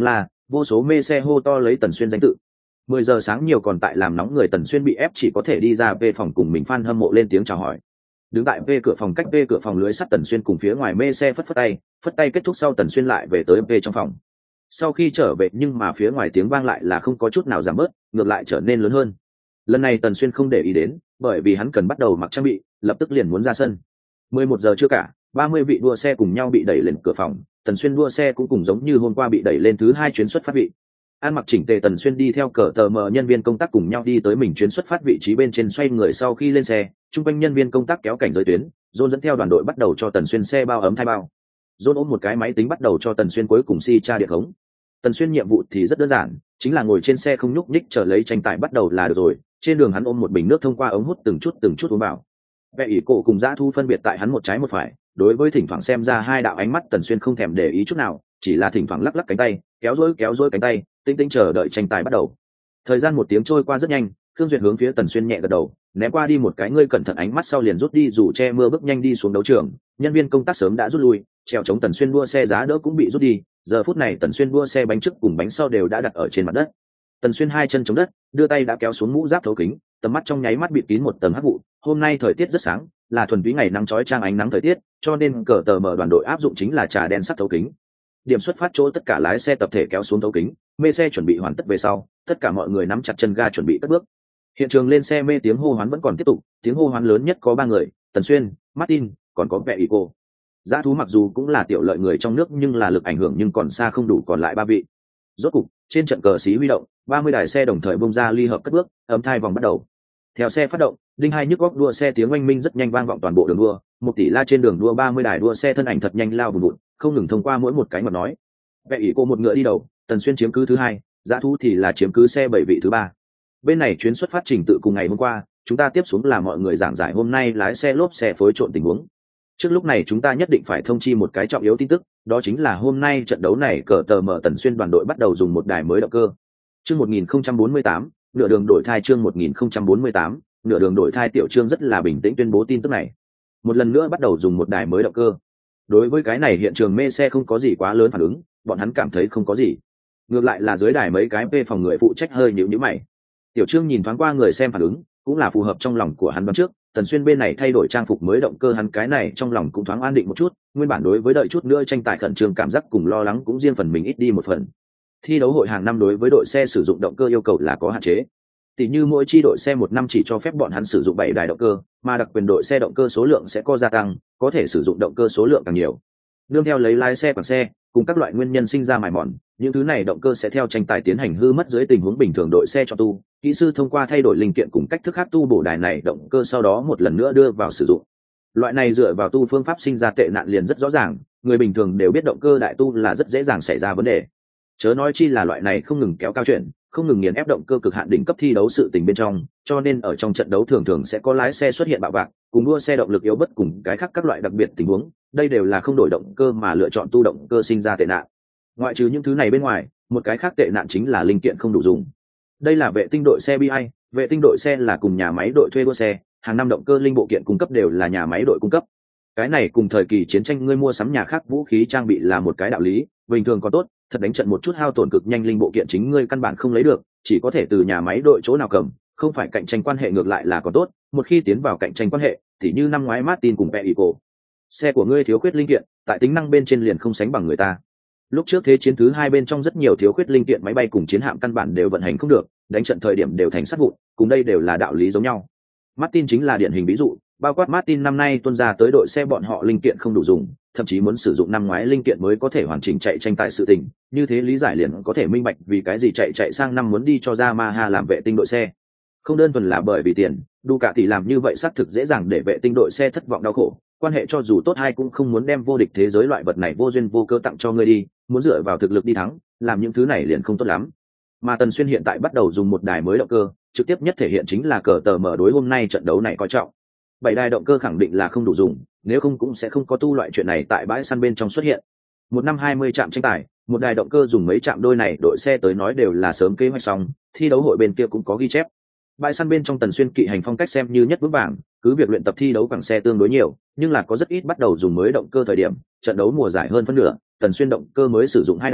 vô số mê xe hô to lấy Tần Xuyên danh tự. Mười giờ sáng nhiều còn tại làm nóng người Tần Xuyên bị ép chỉ có thể đi ra về phòng cùng mình fan hâm mộ lên tiếng chào hỏi. Đứng tại về cửa phòng cách về cửa phòng lưới sắt Tần Xuyên cùng phía ngoài mê xe phất phất tay, phất tay kết thúc sau Tần Xuyên lại về tới về trong phòng. Sau khi trở về nhưng mà phía ngoài tiếng vang lại là không có chút nào giảm bớt, ngược lại trở nên lớn hơn. Lần này Tần Xuyên không để ý đến, bởi vì hắn cần bắt đầu mặc trang bị, lập tức liền muốn ra sân. Mười một giờ chưa cả, ba mươi vị đua xe cùng nhau bị đẩy lên cửa phòng, Tần Xuyên đua xe cũng cùng giống như hôm qua bị đẩy lên thứ hai chuyến xuất phát vị. An mặc chỉnh tề Tần Xuyên đi theo cờ tờ mờ nhân viên công tác cùng nhau đi tới mình chuyến xuất phát vị trí bên trên xoay người sau khi lên xe, trung quanh nhân viên công tác kéo cảnh giới tuyến, John dẫn theo đoàn đội bắt đầu cho Tần Xuyên xe bao ấm thay bao. John ôm một cái máy tính bắt đầu cho Tần Xuyên cuối cùng si tra điện khống. Tần Xuyên nhiệm vụ thì rất đơn giản, chính là ngồi trên xe không nhúc nhích chờ lấy tranh tài bắt đầu là được rồi. Trên đường hắn ôm một bình nước thông qua ống hút từng chút từng chút uống vào. Vẽ ỷ cổ cùng Dã Thu phân biệt tại hắn một trái một phải, đối với thỉnh thoảng xem ra hai đạo ánh mắt Tần Xuyên không thèm để ý chút nào, chỉ là thỉnh thoảng lắc lắc cánh tay, kéo rối kéo rối cánh tay, tinh tinh chờ đợi tranh tài bắt đầu. Thời gian một tiếng trôi qua rất nhanh, Khương Duyệt hướng phía Tần Xuyên nhẹ gật đầu, ném qua đi một cái ngươi cẩn thận ánh mắt sau liền rút đi dù che mưa bước nhanh đi xuống đấu trường. Nhân viên công tác sớm đã rút lui, treo chống Tần Xuyên đua xe giá đỡ cũng bị rút đi. Giờ phút này Tần Xuyên đua xe bánh trước cùng bánh sau đều đã đặt ở trên mặt đất. Tần Xuyên hai chân chống đất, đưa tay đã kéo xuống mũ giáp thấu kính, tầm mắt trong nháy mắt bịt kín một tầng hắc vụ. Hôm nay thời tiết rất sáng, là thuần túy ngày nắng chói chang ánh nắng thời tiết, cho nên cờ tờ mở đoàn đội áp dụng chính là trà đen sắt thấu kính. Điểm xuất phát chỗ tất cả lái xe tập thể kéo xuống thấu kính, mê xe chuẩn bị hoàn tất về sau, tất cả mọi người nắm chặt chân ga chuẩn bị cất bước. Hiện trường lên xe mê tiếng hô hoán vẫn còn tiếp tục, tiếng hô hoán lớn nhất có ba người, Tần Xuyên, Martin, còn có Vẽ ỷ cổ. Dã Thú mặc dù cũng là tiểu lợi người trong nước nhưng là lực ảnh hưởng nhưng còn xa không đủ còn lại ba vị. Rốt cục, trên trận cờ xí huy động, ba mươi đài xe đồng thời bung ra ly hợp cất bước, âm thai vòng bắt đầu. Theo xe phát động, đinh hai nhức góc đua xe tiếng oanh minh rất nhanh vang vọng toàn bộ đường đua, một tỷ la trên đường đua ba mươi đài đua xe thân ảnh thật nhanh lao vùn vụt, không ngừng thông qua mỗi một cái mật nói. Vẽ ỷ cổ một ngựa đi đầu, Tần Xuyên chiếm cứ thứ hai, Dã Thú thì là chiếm cứ xe bảy vị thứ ba. Bên này chuyến xuất phát trình tự cùng ngày hôm qua, chúng ta tiếp xuống là mọi người giảng giải hôm nay lái xe lốp xe phối trộn tình huống. Trước lúc này chúng ta nhất định phải thông chi một cái trọng yếu tin tức, đó chính là hôm nay trận đấu này cờ tờ mở Tần Xuyên đoàn đội bắt đầu dùng một đài mới động cơ. Chương một nghìn không trăm bốn mươi tám, nửa đường đổi thai chương một nghìn không trăm bốn mươi tám, nửa đường đổi thai Tiểu Trương rất là bình tĩnh tuyên bố tin tức này. Một lần nữa bắt đầu dùng một đài mới động cơ. Đối với cái này hiện trường mê xe không có gì quá lớn phản ứng, bọn hắn cảm thấy không có gì. Ngược lại là dưới đài mấy cái p phòng người phụ trách hơi nhíu nhíu mày. Tiểu Trương nhìn thoáng qua người xem phản ứng, cũng là phù hợp trong lòng của hắn đoán trước, Tần Xuyên bên này thay đổi trang phục mới động cơ hắn cái này trong lòng cũng thoáng an định một chút, nguyên bản đối với đợi chút nữa tranh tài khẩn trương cảm giác cùng lo lắng cũng riêng phần mình ít đi một phần. Thi đấu hội hàng năm đối với đội xe sử dụng động cơ yêu cầu là có hạn chế. Tỷ như mỗi chi đội xe một năm chỉ cho phép bọn hắn sử dụng bảy đài động cơ, mà đặc quyền đội xe động cơ số lượng sẽ có gia tăng, có thể sử dụng động cơ số lượng càng nhiều. Nương theo lấy lái xe bằng xe, cùng các loại nguyên nhân sinh ra mài mòn, những thứ này động cơ sẽ theo tranh tài tiến hành hư mất dưới tình huống bình thường đội xe cho tu, kỹ sư thông qua thay đổi linh kiện cùng cách thức khác tu bổ đài này động cơ sau đó một lần nữa đưa vào sử dụng. Loại này dựa vào tu phương pháp sinh ra tệ nạn liền rất rõ ràng, người bình thường đều biết động cơ đại tu là rất dễ dàng xảy ra vấn đề. Chớ nói chi là loại này không ngừng kéo cao chuyện, không ngừng nghiền ép động cơ cực hạn đỉnh cấp thi đấu sự tình bên trong, cho nên ở trong trận đấu thường thường sẽ có lái xe xuất hiện bạo vạc, cùng đua xe động lực yếu bất cùng cái khác các loại đặc biệt tình huống, đây đều là không đổi động cơ mà lựa chọn tu động cơ sinh ra tệ nạn. Ngoại trừ những thứ này bên ngoài, một cái khác tệ nạn chính là linh kiện không đủ dùng. Đây là vệ tinh đội xe bê i, vệ tinh đội xe là cùng nhà máy đội thuê đua xe, hàng năm động cơ linh bộ kiện cung cấp đều là nhà máy đội cung cấp. Cái này cùng thời kỳ chiến tranh ngươi mua sắm nhà khác vũ khí trang bị là một cái đạo lý, bình thường còn tốt, thật đánh trận một chút hao tổn cực nhanh linh bộ kiện chính ngươi căn bản không lấy được, chỉ có thể từ nhà máy đội chỗ nào cầm, không phải cạnh tranh quan hệ ngược lại là còn tốt, một khi tiến vào cạnh tranh quan hệ, thì như năm ngoái Martin cùng Vẽ ỷ cổ. Xe của ngươi thiếu khuyết linh kiện, tại tính năng bên trên liền không sánh bằng người ta. Lúc trước thế chiến thứ hai bên trong rất nhiều thiếu khuyết linh kiện máy bay cùng chiến hạm căn bản đều vận hành không được, đánh trận thời điểm đều thành sát vụn, cùng đây đều là đạo lý giống nhau. Martin chính là điển hình ví dụ, bao quát Martin năm nay tuân ra tới đội xe bọn họ linh kiện không đủ dùng, thậm chí muốn sử dụng năm ngoái linh kiện mới có thể hoàn chỉnh chạy tranh tài sự tình, như thế lý giải liền có thể minh bạch vì cái gì chạy chạy sang năm muốn đi cho Yamaha làm vệ tinh đội xe. Không đơn thuần là bởi vì tiền, Ducati làm như vậy xác thực dễ dàng để vệ tinh đội xe thất vọng đau khổ, quan hệ cho dù tốt hay cũng không muốn đem vô địch thế giới loại vật này vô duyên vô cơ tặng cho ngươi đi, muốn dựa vào thực lực đi thắng, làm những thứ này liền không tốt lắm. Mà Tần Xuyên hiện tại bắt đầu dùng một đài mới động cơ, trực tiếp nhất thể hiện chính là cờ tờ mở đối hôm nay trận đấu này coi trọng. Bảy đài động cơ khẳng định là không đủ dùng, nếu không cũng sẽ không có tu loại chuyện này tại bãi săn bên trong xuất hiện. Một năm hai mươi trạm tranh tài, một đài động cơ dùng mấy trạm đôi này đội xe tới nói đều là sớm kế hoạch xong, thi đấu hội bên kia cũng có ghi chép. Bãi săn bên trong Tần Xuyên kỵ hành phong cách xem như nhất vững vàng, cứ việc luyện tập thi đấu bằng xe tương đối nhiều, nhưng là có rất ít bắt đầu dùng mới động cơ thời điểm, trận đấu mùa giải hơn phân nửa, Tần Xuyên động cơ mới sử dụng hai đài,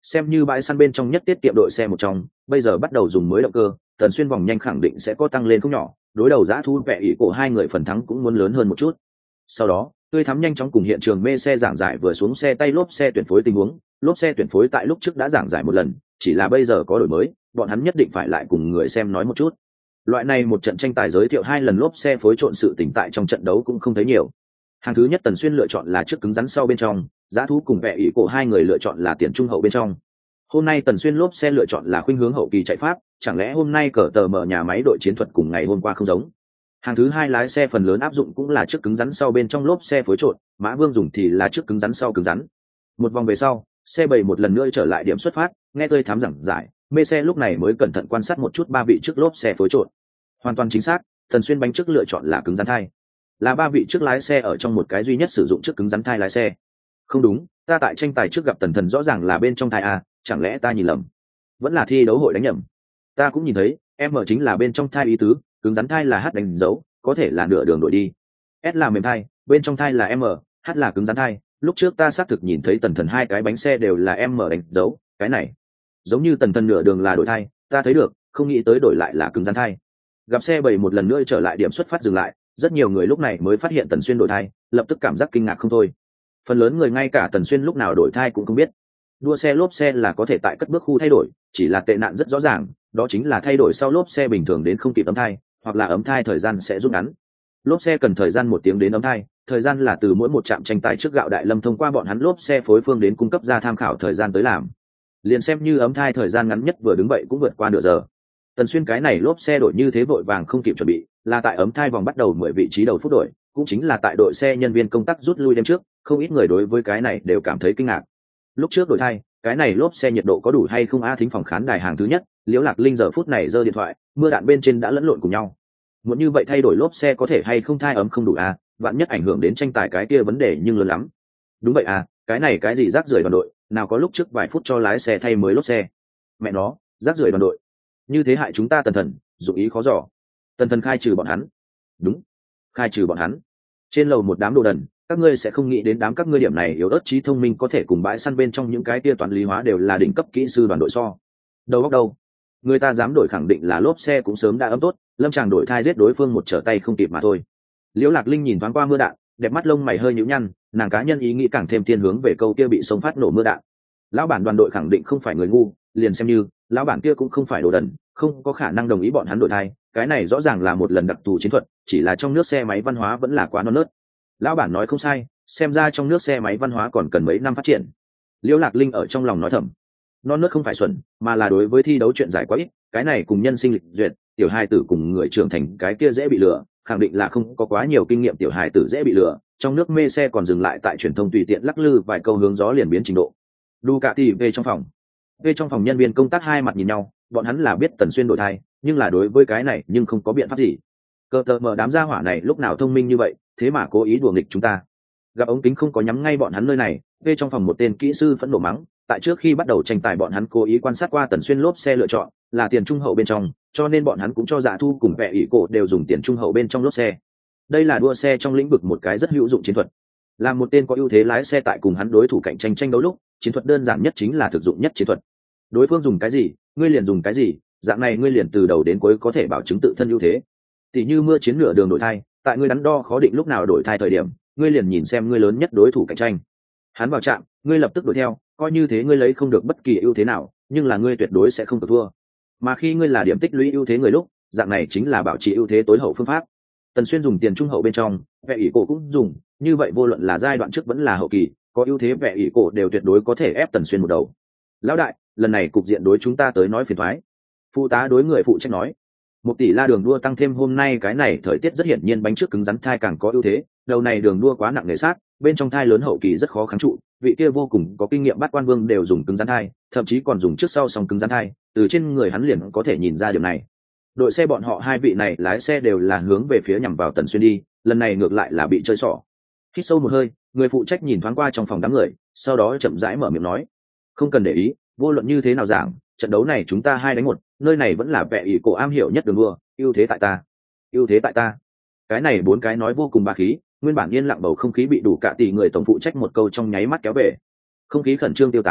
Xem như bãi săn bên trong nhất tiết kiệm đội xe một trong, bây giờ bắt đầu dùng mới động cơ, Tần Xuyên vòng nhanh khẳng định sẽ có tăng lên không nhỏ, đối đầu giã thu vẹ ỷ cổ hai người phần thắng cũng muốn lớn hơn một chút. Sau đó, tươi thắm nhanh chóng cùng hiện trường mê xe giảng giải vừa xuống xe tay lốp xe tuyển phối tình huống, lốp xe tuyển phối tại lúc trước đã giảng giải một lần, chỉ là bây giờ có đổi mới, bọn hắn nhất định phải lại cùng người xem nói một chút. Loại này một trận tranh tài giới thiệu hai lần lốp xe phối trộn sự tỉnh tại trong trận đấu cũng không thấy nhiều. Hàng thứ nhất Tần Xuyên lựa chọn là trước cứng rắn sau bên trong, giá thú cùng vẽ ỷ cổ hai người lựa chọn là tiền trung hậu bên trong. Hôm nay Tần Xuyên lốp xe lựa chọn là khuynh hướng hậu kỳ chạy pháp, chẳng lẽ hôm nay cờ tờ mở nhà máy đội chiến thuật cùng ngày hôm qua không giống? Hàng thứ hai lái xe phần lớn áp dụng cũng là trước cứng rắn sau bên trong lốp xe phối trộn, Mã Vương dùng thì là trước cứng rắn sau cứng rắn. Một vòng về sau, xe bảy một lần nữa trở lại điểm xuất phát, nghe tôi thám giảng giải, mê xe lúc này mới cẩn thận quan sát một chút ba vị trước lốp xe phối trộn. Hoàn toàn chính xác, Tần Xuyên bánh trước lựa chọn là cứng rắn thai, là ba vị trước lái xe ở trong một cái duy nhất sử dụng trước cứng rắn thai lái xe. Không đúng, ta tại tranh tài trước gặp Tần Thần rõ ràng là bên trong thai a, chẳng lẽ ta nhìn lầm? Vẫn là thi đấu hội đánh nhầm. Ta cũng nhìn thấy, em mở chính là bên trong thai ý tứ, cứng rắn thai là H đánh dấu, có thể là nửa đường đổi đi. S là mềm thai, bên trong thai là M, H là cứng rắn thai. Lúc trước ta xác thực nhìn thấy Tần Thần hai cái bánh xe đều là M đánh dấu, cái này giống như Tần Thần nửa đường là đổi thai, ta thấy được, không nghĩ tới đổi lại là cứng rắn thai. Gặp xe bảy một lần nữa trở lại điểm xuất phát dừng lại, rất nhiều người lúc này mới phát hiện Tần Xuyên đổi thai, lập tức cảm giác kinh ngạc không thôi. Phần lớn người ngay cả Tần Xuyên lúc nào đổi thai cũng không biết. Đua xe lốp xe là có thể tại cất bước khu thay đổi, chỉ là tệ nạn rất rõ ràng, đó chính là thay đổi sau lốp xe bình thường đến không kịp ấm thai, hoặc là ấm thai thời gian sẽ rút ngắn. Lốp xe cần thời gian một tiếng đến ấm thai, thời gian là từ mỗi một trạm tranh tài trước Gạo Đại Lâm thông qua bọn hắn lốp xe phối phương đến cung cấp ra tham khảo thời gian tới làm. Liền xem như ấm thai thời gian ngắn nhất vừa đứng vậy cũng vượt qua nửa giờ. Tần Xuyên cái này lốp xe đổi như thế vội vàng không kịp chuẩn bị, là tại ấm thai vòng bắt đầu mười vị trí đầu phút đổi, cũng chính là tại đội xe nhân viên công tác rút lui đêm trước, không ít người đối với cái này đều cảm thấy kinh ngạc. Lúc trước đổi thai, cái này lốp xe nhiệt độ có đủ hay không a? Thính phòng khán đài hàng thứ nhất, Liễu Lạc Linh giờ phút này giơ điện thoại, mưa đạn bên trên đã lẫn lộn cùng nhau. Muốn như vậy thay đổi lốp xe có thể hay không thai ấm không đủ a, vạn nhất ảnh hưởng đến tranh tài cái kia vấn đề nhưng lớn lắm. Đúng vậy à, cái này cái gì rác rưởi đoàn đội, nào có lúc trước vài phút cho lái xe thay mới lốp xe. Mẹ nó, rác rưởi đoàn đội. Như thế hại chúng ta Tần Thần, dụng ý khó dò. Tần Thần khai trừ bọn hắn. Đúng, khai trừ bọn hắn. Trên lầu một đám đồ đần, các ngươi sẽ không nghĩ đến đám các ngươi điểm này yếu ớt trí thông minh có thể cùng bãi săn bên trong những cái kia toán lý hóa đều là đỉnh cấp kỹ sư đoàn đội so. Đầu óc đâu? Người ta dám đổi khẳng định là lốp xe cũng sớm đã ấm tốt, Lâm Tràng đổi thai giết đối phương một trở tay không kịp mà thôi. Liễu Lạc Linh nhìn thoáng qua mưa đạn, đẹp mắt lông mày hơi nhíu nhăn, nàng cá nhân ý nghĩ càng thêm thiên hướng về câu kia bị sông phát nổ mưa đạn. Lão bản đoàn đội khẳng định không phải người ngu, liền xem như lão bản kia cũng không phải đồ đần, không có khả năng đồng ý bọn hắn đổi thai, cái này rõ ràng là một lần đặc thù chiến thuật, chỉ là trong nước xe máy văn hóa vẫn là quá non nớt. Lão bản nói không sai, xem ra trong nước xe máy văn hóa còn cần mấy năm phát triển. Liễu Lạc Linh ở trong lòng nói thầm, non nớt không phải xuẩn, mà là đối với thi đấu chuyện giải quá ít, cái này cùng nhân sinh lịch duyệt, tiểu hài tử cùng người trưởng thành cái kia dễ bị lừa, khẳng định là không có quá nhiều kinh nghiệm tiểu hài tử dễ bị lừa, trong nước mê xe còn dừng lại tại truyền thông tùy tiện lắc lư vài câu hướng gió liền biến trình độ. Ducati về trong phòng. Về trong phòng nhân viên công tác hai mặt nhìn nhau, bọn hắn là biết Tần Xuyên đổi thai, nhưng là đối với cái này nhưng không có biện pháp gì. Cơ tờ mở đám gia hỏa này lúc nào thông minh như vậy, thế mà cố ý đùa nghịch chúng ta. Gặp ống kính không có nhắm ngay bọn hắn nơi này, về trong phòng một tên kỹ sư phẫn nộ mắng, tại trước khi bắt đầu tranh tài bọn hắn cố ý quan sát qua Tần Xuyên lốp xe lựa chọn là tiền trung hậu bên trong, cho nên bọn hắn cũng cho Dạ Thu cùng Vẽ ỷ cổ đều dùng tiền trung hậu bên trong lốp xe. Đây là đua xe trong lĩnh vực một cái rất hữu dụng chiến thuật. Là một tên có ưu thế lái xe tại cùng hắn đối thủ cạnh tranh tranh đấu lúc, chiến thuật đơn giản nhất chính là thực dụng nhất chiến thuật. Đối phương dùng cái gì, ngươi liền dùng cái gì, dạng này ngươi liền từ đầu đến cuối có thể bảo chứng tự thân ưu thế. Tỷ như mưa chiến nửa đường đổi thai, tại ngươi đắn đo khó định lúc nào đổi thai thời điểm, ngươi liền nhìn xem ngươi lớn nhất đối thủ cạnh tranh. Hắn vào trạm, ngươi lập tức đuổi theo, coi như thế ngươi lấy không được bất kỳ ưu thế nào, nhưng là ngươi tuyệt đối sẽ không tự thua. Mà khi ngươi là điểm tích lũy ưu thế người lúc, dạng này chính là bảo trì ưu thế tối hậu phương pháp. Tần Xuyên dùng tiền trung hậu bên trong, Vẽ ỷ cổ cũng dùng, như vậy vô luận là giai đoạn trước vẫn là hậu kỳ, có ưu thế Vẽ ỷ cổ đều tuyệt đối có thể ép Tần Xuyên một đầu. Lão đại, lần này cục diện đối chúng ta tới nói phiền toái. Phụ tá đối người phụ trách nói. Một tỷ la đường đua tăng thêm hôm nay cái này thời tiết rất hiển nhiên bánh trước cứng rắn thai càng có ưu thế, đầu này đường đua quá nặng nề sát, bên trong thai lớn hậu kỳ rất khó kháng trụ, vị kia vô cùng có kinh nghiệm bắt quan vương đều dùng cứng rắn thai, thậm chí còn dùng trước sau song cứng rắn thai, từ trên người hắn liền có thể nhìn ra điều này. Đội xe bọn họ hai vị này lái xe đều là hướng về phía nhằm vào Tần Xuyên đi, lần này ngược lại là bị chơi xỏ. Hít sâu một hơi, người phụ trách nhìn thoáng qua trong phòng đám người, sau đó chậm rãi mở miệng nói, không cần để ý, vô luận như thế nào giảng, trận đấu này chúng ta hai đánh một, nơi này vẫn là Vẽ ỷ cổ am hiểu nhất đường đua, ưu thế tại ta, ưu thế tại ta. Cái này bốn cái nói vô cùng ba khí, nguyên bản yên lặng bầu không khí bị đủ cả tỷ người tổng phụ trách một câu trong nháy mắt kéo về. Không khí khẩn trương tiêu tán,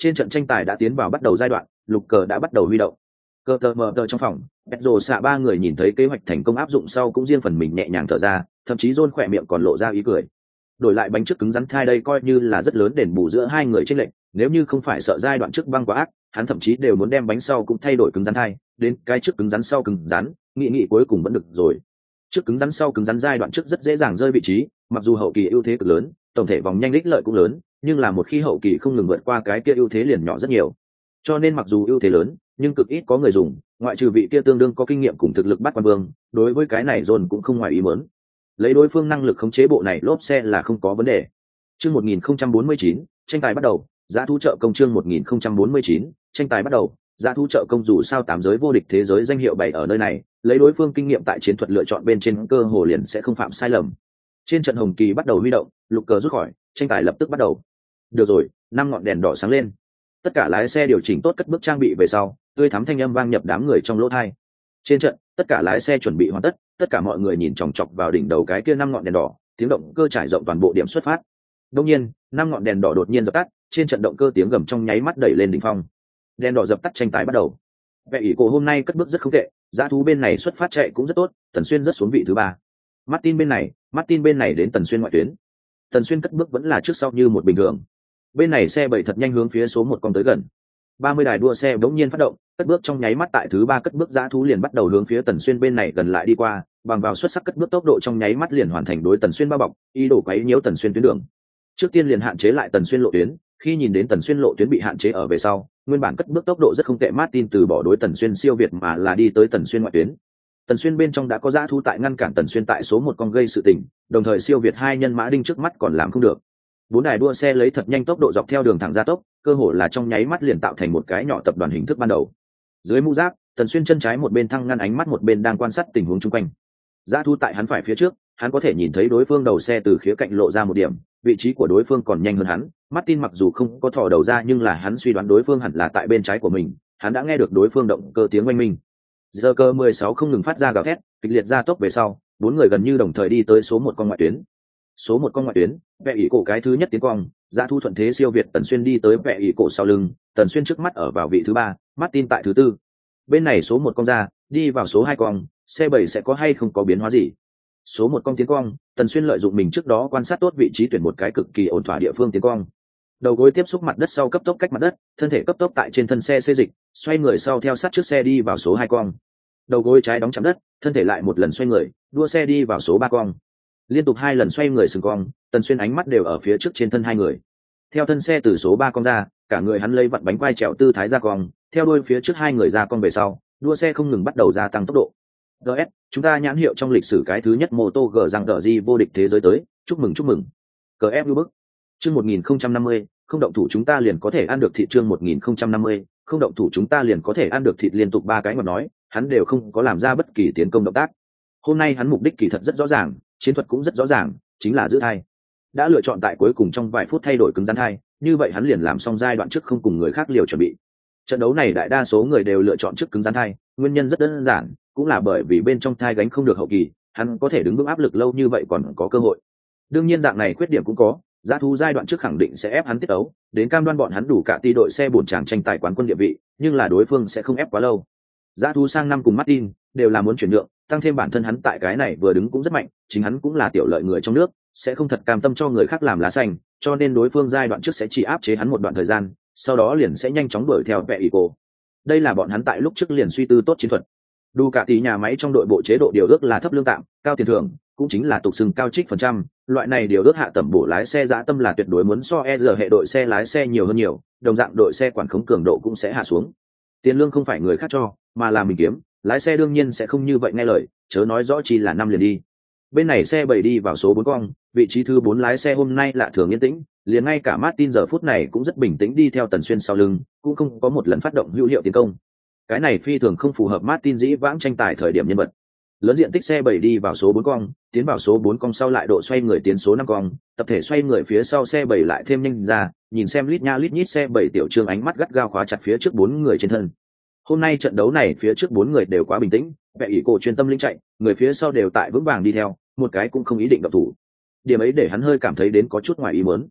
Trên trận tranh tài đã tiến vào bắt đầu giai đoạn, lục cờ đã bắt đầu huy động. Cờ tờ mờ tờ trong phòng, Pedro xạ ba người nhìn thấy kế hoạch thành công áp dụng sau cũng riêng phần mình nhẹ nhàng thở ra, thậm chí John khỏe miệng còn lộ ra ý cười. Đổi lại bánh trước cứng rắn thai đây coi như là rất lớn đền bù giữa hai người trên lệnh, nếu như không phải sợ giai đoạn trước băng quá ác, hắn thậm chí đều muốn đem bánh sau cũng thay đổi cứng rắn thai, đến cái trước cứng rắn sau cứng rắn, nghị nghị cuối cùng vẫn được rồi. Trước cứng rắn sau cứng rắn giai đoạn trước rất dễ dàng rơi vị trí, mặc dù hậu kỳ ưu thế cực lớn, tổng thể vòng nhanh đích lợi cũng lớn, nhưng là một khi hậu kỳ không ngừng vượt qua cái kia ưu thế liền nhỏ rất nhiều. Cho nên mặc dù ưu thế lớn, nhưng cực ít có người dùng, ngoại trừ vị kia tương đương có kinh nghiệm cùng thực lực bắt quan vương, đối với cái này dồn cũng không ngoài ý muốn. Lấy đối phương năng lực khống chế bộ này lốp xe là không có vấn đề. Chương một nghìn không trăm bốn mươi chín, tranh tài bắt đầu, giá thú trợ công chương một nghìn không trăm bốn mươi chín, tranh tài bắt đầu, giá thú trợ công dù sao tám giới vô địch thế giới danh hiệu bày ở nơi này, lấy đối phương kinh nghiệm tại chiến thuật lựa chọn bên trên cơ hồ liền sẽ không phạm sai lầm. Trên trận hồng kỳ bắt đầu huy động, lục cờ rút khỏi, tranh tài lập tức bắt đầu. Được rồi, năm ngọn đèn đỏ sáng lên. Tất cả lái xe điều chỉnh tốt cất bước trang bị về sau, tươi thắm thanh âm vang nhập đám người trong lỗ tai. Trên trận, tất cả lái xe chuẩn bị hoàn tất, tất cả mọi người nhìn chòng chọc vào đỉnh đầu cái kia năm ngọn đèn đỏ, tiếng động cơ trải rộng toàn bộ điểm xuất phát. Đương nhiên, năm ngọn đèn đỏ đột nhiên dập tắt, trên trận động cơ tiếng gầm trong nháy mắt đẩy lên đỉnh phong. Đèn đỏ dập tắt, tranh tài bắt đầu. Vẻ ỷ cổ hôm nay cất bước rất không tệ, dã thú bên này xuất phát chạy cũng rất tốt, Tần Xuyên rất xuống vị thứ ba. Martin bên này, Martin bên này đến Tần Xuyên ngoại tuyến. Tần Xuyên cất bước vẫn là trước sau như một bình thường. Bên này xe bảy thật nhanh hướng phía số một con tới gần. ba mươi đài đua xe bỗng nhiên phát động, cất bước trong nháy mắt tại thứ ba cất bước dã thú liền bắt đầu hướng phía Tần Xuyên bên này gần lại đi qua, bằng vào xuất sắc cất bước tốc độ trong nháy mắt liền hoàn thành đối Tần Xuyên bao bọc, ý đồ quấy nhiễu Tần Xuyên tuyến đường. Trước tiên liền hạn chế lại Tần Xuyên lộ tuyến, khi nhìn đến Tần Xuyên lộ tuyến bị hạn chế ở về sau, nguyên bản cất bước tốc độ rất không tệ Martin từ bỏ đối Tần Xuyên siêu việt mà là đi tới Tần Xuyên ngoại tuyến. Tần Xuyên bên trong đã có dã thú tại ngăn cản Tần Xuyên tại số một con gây sự tình, đồng thời siêu việt hai nhân mã đinh trước mắt còn làm không được. Bốn đài đua xe lấy thật nhanh tốc độ dọc theo đường thẳng gia tốc, cơ hồ là trong nháy mắt liền tạo thành một cái nhỏ tập đoàn hình thức ban đầu. Dưới mũ giáp, Tần Xuyên chân trái một bên thăng ngăn ánh mắt một bên đang quan sát tình huống chung quanh. Dã thú tại hắn phải phía trước, hắn có thể nhìn thấy đối phương đầu xe từ khía cạnh lộ ra một điểm, vị trí của đối phương còn nhanh hơn hắn. Martin mặc dù không có thò đầu ra nhưng là hắn suy đoán đối phương hẳn là tại bên trái của mình, hắn đã nghe được đối phương động cơ tiếng oanh minh. Giờ cơ mười sáu không ngừng phát ra gào thét, kịch liệt gia tốc về sau, bốn người gần như đồng thời đi tới số một con ngoại tuyến. Số một con ngoại tuyến, Vẻ ỷ cổ cái thứ nhất tiến quang, dã thu thuận thế siêu việt Tần Xuyên đi tới Vẻ ỷ cổ sau lưng, Tần Xuyên trước mắt ở vào vị thứ ba, Martin tại thứ tư. Bên này số một con ra, đi vào số hai con, xe bảy sẽ có hay không có biến hóa gì? Số một con tiến quang, Tần Xuyên lợi dụng mình trước đó quan sát tốt vị trí tuyển một cái cực kỳ ổn thỏa địa phương tiến quang. Đầu gối tiếp xúc mặt đất sau cấp tốc cách mặt đất, thân thể cấp tốc tại trên thân xe xê dịch, xoay người sau theo sát trước xe đi vào số hai con. Đầu gối trái đóng chạm đất, thân thể lại một lần xoay người, đua xe đi vào số ba con. Liên tục hai lần xoay người sừng cong, Tần Xuyên ánh mắt đều ở phía trước trên thân hai người. Theo thân xe từ số ba con ra, cả người hắn lấy vặn bánh quay trèo tư thái ra cong, theo đuôi phía trước hai người ra cong về sau, đua xe không ngừng bắt đầu gia tăng tốc độ. giê ét, chúng ta nhãn hiệu trong lịch sử cái thứ nhất mô tô G rằng đỡ di vô địch thế giới tới, chúc mừng chúc mừng. cờ ép như bức. Chương một nghìn không trăm năm mươi, không động thủ chúng ta liền có thể ăn được thịt chương một nghìn không trăm năm mươi, không động thủ chúng ta liền có thể ăn được thịt liên tục ba cái ngọt nói, hắn đều không có làm ra bất kỳ tiến công động tác. Hôm nay hắn mục đích kỳ thật rất rõ ràng, chiến thuật cũng rất rõ ràng, chính là giữ thai. Đã lựa chọn tại cuối cùng trong vài phút thay đổi cứng rắn thai, như vậy hắn liền làm xong giai đoạn trước không cùng người khác liều chuẩn bị. Trận đấu này đại đa số người đều lựa chọn trước cứng rắn thai, nguyên nhân rất đơn giản, cũng là bởi vì bên trong thai gánh không được hậu kỳ, hắn có thể đứng vững áp lực lâu như vậy còn có cơ hội. Đương nhiên dạng này khuyết điểm cũng có, giá thú giai đoạn trước khẳng định sẽ ép hắn tiết đấu, đến cam đoan bọn hắn đủ cả ti đội xe bổn tràng tranh tài quán quân địa vị, nhưng là đối phương sẽ không ép quá lâu. Giá thú sang năm cùng Martin đều là muốn chuyển nhượng, tăng thêm bản thân hắn tại cái này vừa đứng cũng rất mạnh, chính hắn cũng là tiểu lợi người trong nước, sẽ không thật cam tâm cho người khác làm lá xanh, cho nên đối phương giai đoạn trước sẽ chỉ áp chế hắn một đoạn thời gian, sau đó liền sẽ nhanh chóng đuổi theo Vẻ ỷ cổ. Đây là bọn hắn tại lúc trước liền suy tư tốt chiến thuật. Đủ cả tỷ nhà máy trong đội bộ chế độ điều ước là thấp lương tạm, cao tiền thưởng, cũng chính là tục xưng cao trích phần trăm, loại này điều ước hạ tầm bổ lái xe dã tâm là tuyệt đối muốn so e rờ hệ đội xe lái xe nhiều hơn nhiều, đồng dạng đội xe quản khống cường độ cũng sẽ hạ xuống. Tiền lương không phải người khác cho, mà là mình kiếm, lái xe đương nhiên sẽ không như vậy nghe lời, chớ nói rõ chi là năm liền đi. Bên này xe bảy đi vào số bốn cong, vị trí thứ bốn lái xe hôm nay lạ thường yên tĩnh, liền ngay cả Martin giờ phút này cũng rất bình tĩnh đi theo Tần Xuyên sau lưng, cũng không có một lần phát động hữu hiệu tiến công. Cái này phi thường không phù hợp Martin dĩ vãng tranh tài thời điểm nhân vật. Lớn diện tích xe bảy đi vào số bốn cong, tiến vào số bốn cong sau lại độ xoay người tiến số năm cong, tập thể xoay người phía sau xe bảy lại thêm nhanh ra, nhìn xem lít nha lít nhít xe bảy tiểu trương ánh mắt gắt gao khóa chặt phía trước bốn người trên thân. Hôm nay trận đấu này phía trước bốn người đều quá bình tĩnh, Vẻ ỷ cổ chuyên tâm linh chạy, người phía sau đều tại vững vàng đi theo, một cái cũng không ý định động thủ. Điểm ấy để hắn hơi cảm thấy đến có chút ngoài ý muốn.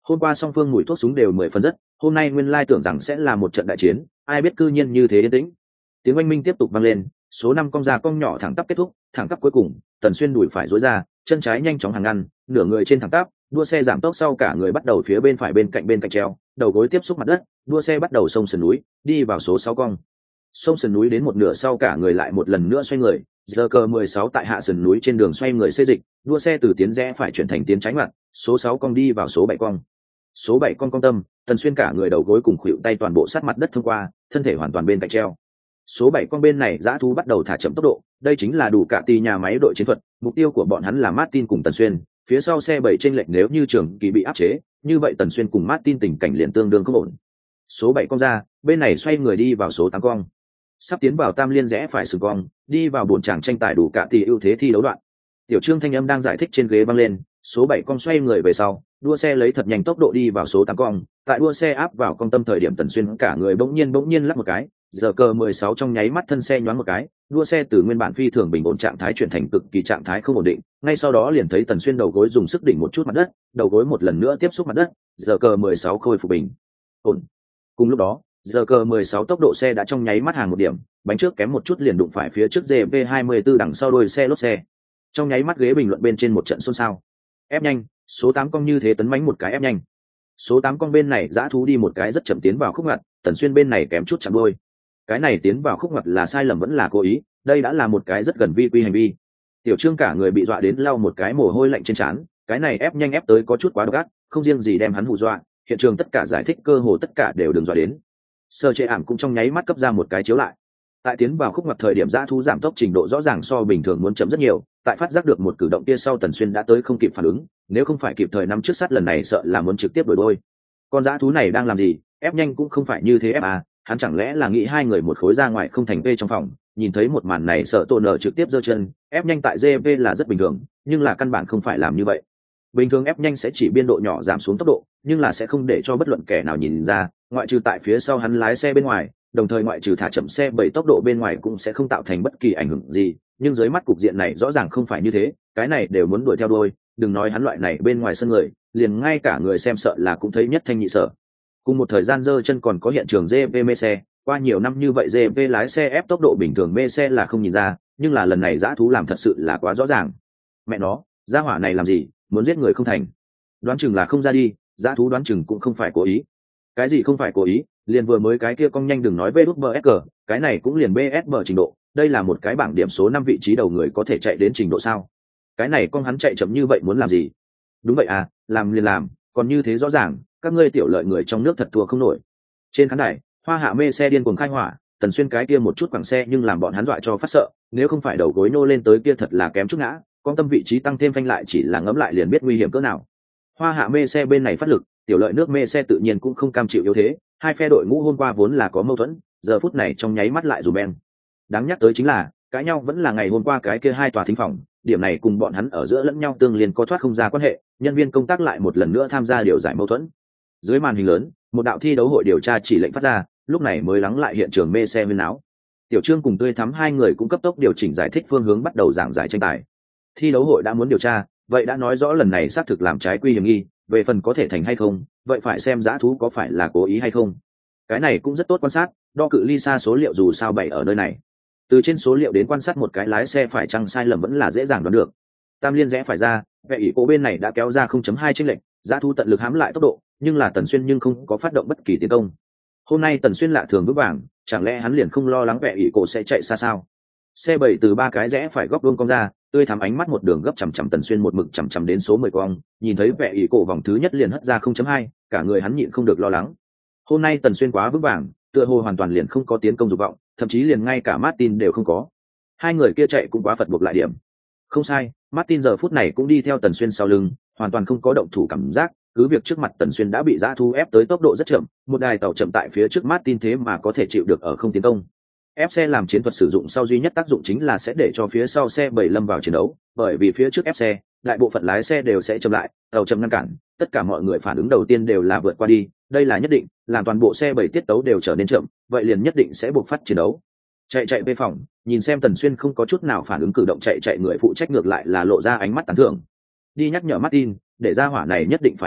Hôm qua song phương mùi thuốc súng đều mười phần rất, hôm nay nguyên lai tưởng rằng sẽ là một trận đại chiến, ai biết cư nhiên như thế yên tĩnh. Tiếng oanh minh tiếp tục vang lên, số năm cong ra cong nhỏ thẳng tắp kết thúc, thẳng tắp cuối cùng, Tần Xuyên đùi phải duỗi ra, chân trái nhanh chóng hàng ngăn, nửa người trên thẳng tắp, đua xe giảm tốc sau cả người bắt đầu phía bên phải bên cạnh bên cạnh treo, đầu gối tiếp xúc mặt đất, đua xe bắt đầu sông sườn núi, đi vào số sáu cong. Sông sườn núi đến một nửa sau cả người lại một lần nữa xoay người, giờ cờ mười sáu tại hạ sườn núi trên đường xoay người xê dịch, đua xe từ tiến rẽ phải chuyển thành tiến trái ngoặt, số sáu cong đi vào số bảy cong. Số bảy cong cong tâm, Tần Xuyên cả người đầu gối cùng khuỷu tay toàn bộ sát mặt đất thông qua, thân thể hoàn toàn bên cạnh treo. Số bảy con bên này dã thú bắt đầu thả chậm tốc độ, đây chính là đủ cả tì nhà máy đội chiến thuật, mục tiêu của bọn hắn là Martin cùng Tần Xuyên, phía sau xe bảy chênh lệch nếu như trường kỳ bị áp chế, như vậy Tần Xuyên cùng Martin tình cảnh liền tương đương không ổn. Số bảy con ra, bên này xoay người đi vào số tám con. Sắp tiến vào tam liên rẽ phải sừng cong, đi vào bồn tràng tranh tài đủ cả tì ưu thế thi đấu đoạn. Tiểu Trương thanh âm đang giải thích trên ghế vang lên, số bảy con xoay người về sau, đua xe lấy thật nhanh tốc độ đi vào số tám cong, tại đua xe áp vào cong tâm thời điểm Tần Xuyên cả người bỗng nhiên bỗng nhiên lắc một cái, giờ cờ mười sáu trong nháy mắt thân xe nhoáng một cái, đua xe từ nguyên bản phi thường bình ổn trạng thái chuyển thành cực kỳ trạng thái không ổn định, ngay sau đó liền thấy Tần Xuyên đầu gối dùng sức đỉnh một chút mặt đất, đầu gối một lần nữa tiếp xúc mặt đất, giờ cờ mười sáu khôi phục bình ổn. Cùng lúc đó, giờ cờ mười sáu tốc độ xe đã trong nháy mắt hàng một điểm, bánh trước kém một chút liền đụng phải phía trước giê vê hai mươi tư đằng sau đuôi xe lốp xe. Trong nháy mắt ghế bình luận bên trên một trận xôn xao. Ép nhanh, số tám cong như thế tấn mánh một cái ép nhanh. Số tám con bên này dã thú đi một cái rất chậm tiến vào khúc ngoặt, Tần Xuyên bên này kém chút chạm đôi. Cái này tiến vào khúc ngoặt là sai lầm vẫn là cố ý, đây đã là một cái rất gần vi quy hành vi. Tiểu Trương cả người bị dọa đến lau một cái mồ hôi lạnh trên trán, cái này ép nhanh ép tới có chút quá độc ác, không riêng gì đem hắn hù dọa, hiện trường tất cả giải thích cơ hồ tất cả đều đừng dọa đến. Sơ chế ảm cũng trong nháy mắt cấp ra một cái chiếu lại. Tại tiến vào khúc ngoặt thời điểm dã thú giảm tốc trình độ rõ ràng so bình thường muốn chậm rất nhiều, tại phát giác được một cử động kia sau Tần Xuyên đã tới không kịp phản ứng, nếu không phải kịp thời nắm trước sát lần này sợ là muốn trực tiếp đổi đôi. Con dã thú này đang làm gì, ép nhanh cũng không phải như thế ép à, hắn chẳng lẽ là nghĩ hai người một khối ra ngoài không thành vê trong phòng. Nhìn thấy một màn này sợ Tô Nở trực tiếp giơ chân, ép nhanh tại giê vê là rất bình thường, nhưng là căn bản không phải làm như vậy. Bình thường ép nhanh sẽ chỉ biên độ nhỏ giảm xuống tốc độ, nhưng là sẽ không để cho bất luận kẻ nào nhìn ra, ngoại trừ tại phía sau hắn lái xe bên ngoài, đồng thời ngoại trừ thả chậm xe bảy tốc độ bên ngoài cũng sẽ không tạo thành bất kỳ ảnh hưởng gì, nhưng dưới mắt cục diện này rõ ràng không phải như thế, cái này đều muốn đuổi theo đuôi, đừng nói hắn loại này bên ngoài sân người, liền ngay cả người xem sợ là cũng thấy nhất thanh nhị sở. Cùng một thời gian giơ chân còn có hiện trường giê vê mê xe, qua nhiều năm như vậy giê vê lái xe ép tốc độ bình thường mê xe là không nhìn ra, nhưng là lần này dã thú làm thật sự là quá rõ ràng. Mẹ nó, gia hỏa này làm gì, muốn giết người không thành. Đoán chừng là không ra đi, dã thú đoán chừng cũng không phải cố ý. Cái gì không phải cố ý, liền vừa mới cái kia cong nhanh đừng nói vê đút bê ét giê, cái này cũng liền bê ét bê trình độ, đây là một cái bảng điểm số năm vị trí đầu người có thể chạy đến trình độ sao? Cái này con hắn chạy chậm như vậy muốn làm gì? Đúng vậy à, làm liền làm, còn như thế rõ ràng, các ngươi tiểu lợi người trong nước thật thua không nổi. Trên khán đài, Hoa Hạ mê xe điên cuồng khai hỏa, Tần Xuyên cái kia một chút quẳng xe nhưng làm bọn hắn dọa cho phát sợ, nếu không phải đầu gối nô lên tới kia thật là kém chút ngã, con tâm vị trí tăng thêm phanh lại chỉ là ngẫm lại liền biết nguy hiểm cỡ nào. Hoa Hạ mê xe bên này phát lực, tiểu lợi nước mê xe tự nhiên cũng không cam chịu yếu thế, hai phe đội ngũ hôm qua vốn là có mâu thuẫn, giờ phút này trong nháy mắt lại dù beng. Đáng nhắc tới chính là, cãi nhau vẫn là ngày hôm qua cái kia hai tòa thính phòng, điểm này cùng bọn hắn ở giữa lẫn nhau tương liên có thoát không ra quan hệ, nhân viên công tác lại một lần nữa tham gia điều giải mâu thuẫn. Dưới màn hình lớn, một đạo thi đấu hội điều tra chỉ lệnh phát ra, lúc này mới lắng lại hiện trường mê xe huyên náo. Tiểu Trương cùng Tươi Thắm hai người cũng cấp tốc điều chỉnh giải thích phương hướng bắt đầu giảng giải tranh tài. Thi đấu hội đã muốn điều tra, vậy đã nói rõ lần này xác thực làm trái quy hiểm nghi, về phần có thể thành hay không, vậy phải xem dã thú có phải là cố ý hay không. Cái này cũng rất tốt quan sát, đo cự ly xa số liệu dù sao bày ở nơi này. Từ trên số liệu đến quan sát một cái lái xe phải chăng sai lầm vẫn là dễ dàng đoán được. Tam liên rẽ phải ra, vệ ỷ cổ bên này đã kéo ra không chấm hai chênh lệch, dã thú tận lực hãm lại tốc độ, nhưng là Tần Xuyên nhưng không có phát động bất kỳ tiến công. Hôm nay Tần Xuyên lạ thường vững vàng, chẳng lẽ hắn liền không lo lắng vệ ỷ cổ sẽ chạy xa sao? Xe bảy từ ba cái rẽ phải góc vuông cong ra, Tươi Thắm ánh mắt một đường gấp chằm chằm Tần Xuyên một mực chằm chằm đến số mười cong, nhìn thấy vệ ỷ cổ vòng thứ nhất liền hất ra không chấm hai, cả người hắn nhịn không được lo lắng. Hôm nay Tần Xuyên quá vững vàng, tựa hồ hoàn toàn liền không có tiến công dục vọng, thậm chí liền ngay cả Martin đều không có. Hai người kia chạy cũng quá phật buộc lại điểm. Không sai, Martin giờ phút này cũng đi theo Tần Xuyên sau lưng, hoàn toàn không có động thủ cảm giác, cứ việc trước mặt Tần Xuyên đã bị dã thú ép tới tốc độ rất chậm, một đài tàu chậm tại phía trước Martin thế mà có thể chịu được ở không tiến công. Ép xe làm chiến thuật sử dụng sau duy nhất tác dụng chính là sẽ để cho phía sau xe bảy lâm vào chiến đấu, bởi vì phía trước ép xe, đại bộ phận lái xe đều sẽ chậm lại, tàu chậm ngăn cản, tất cả mọi người phản ứng đầu tiên đều là vượt qua đi, đây là nhất định, làm toàn bộ xe bảy tiết tấu đều trở nên chậm, vậy liền nhất định sẽ buộc phát chiến đấu. Chạy chạy về phòng, nhìn xem Tần Xuyên không có chút nào phản ứng cử động chạy chạy người phụ trách ngược lại là lộ ra ánh mắt tán thưởng. Đi nhắc nhở Martin, để ra hỏa này nhất định phải ổn định,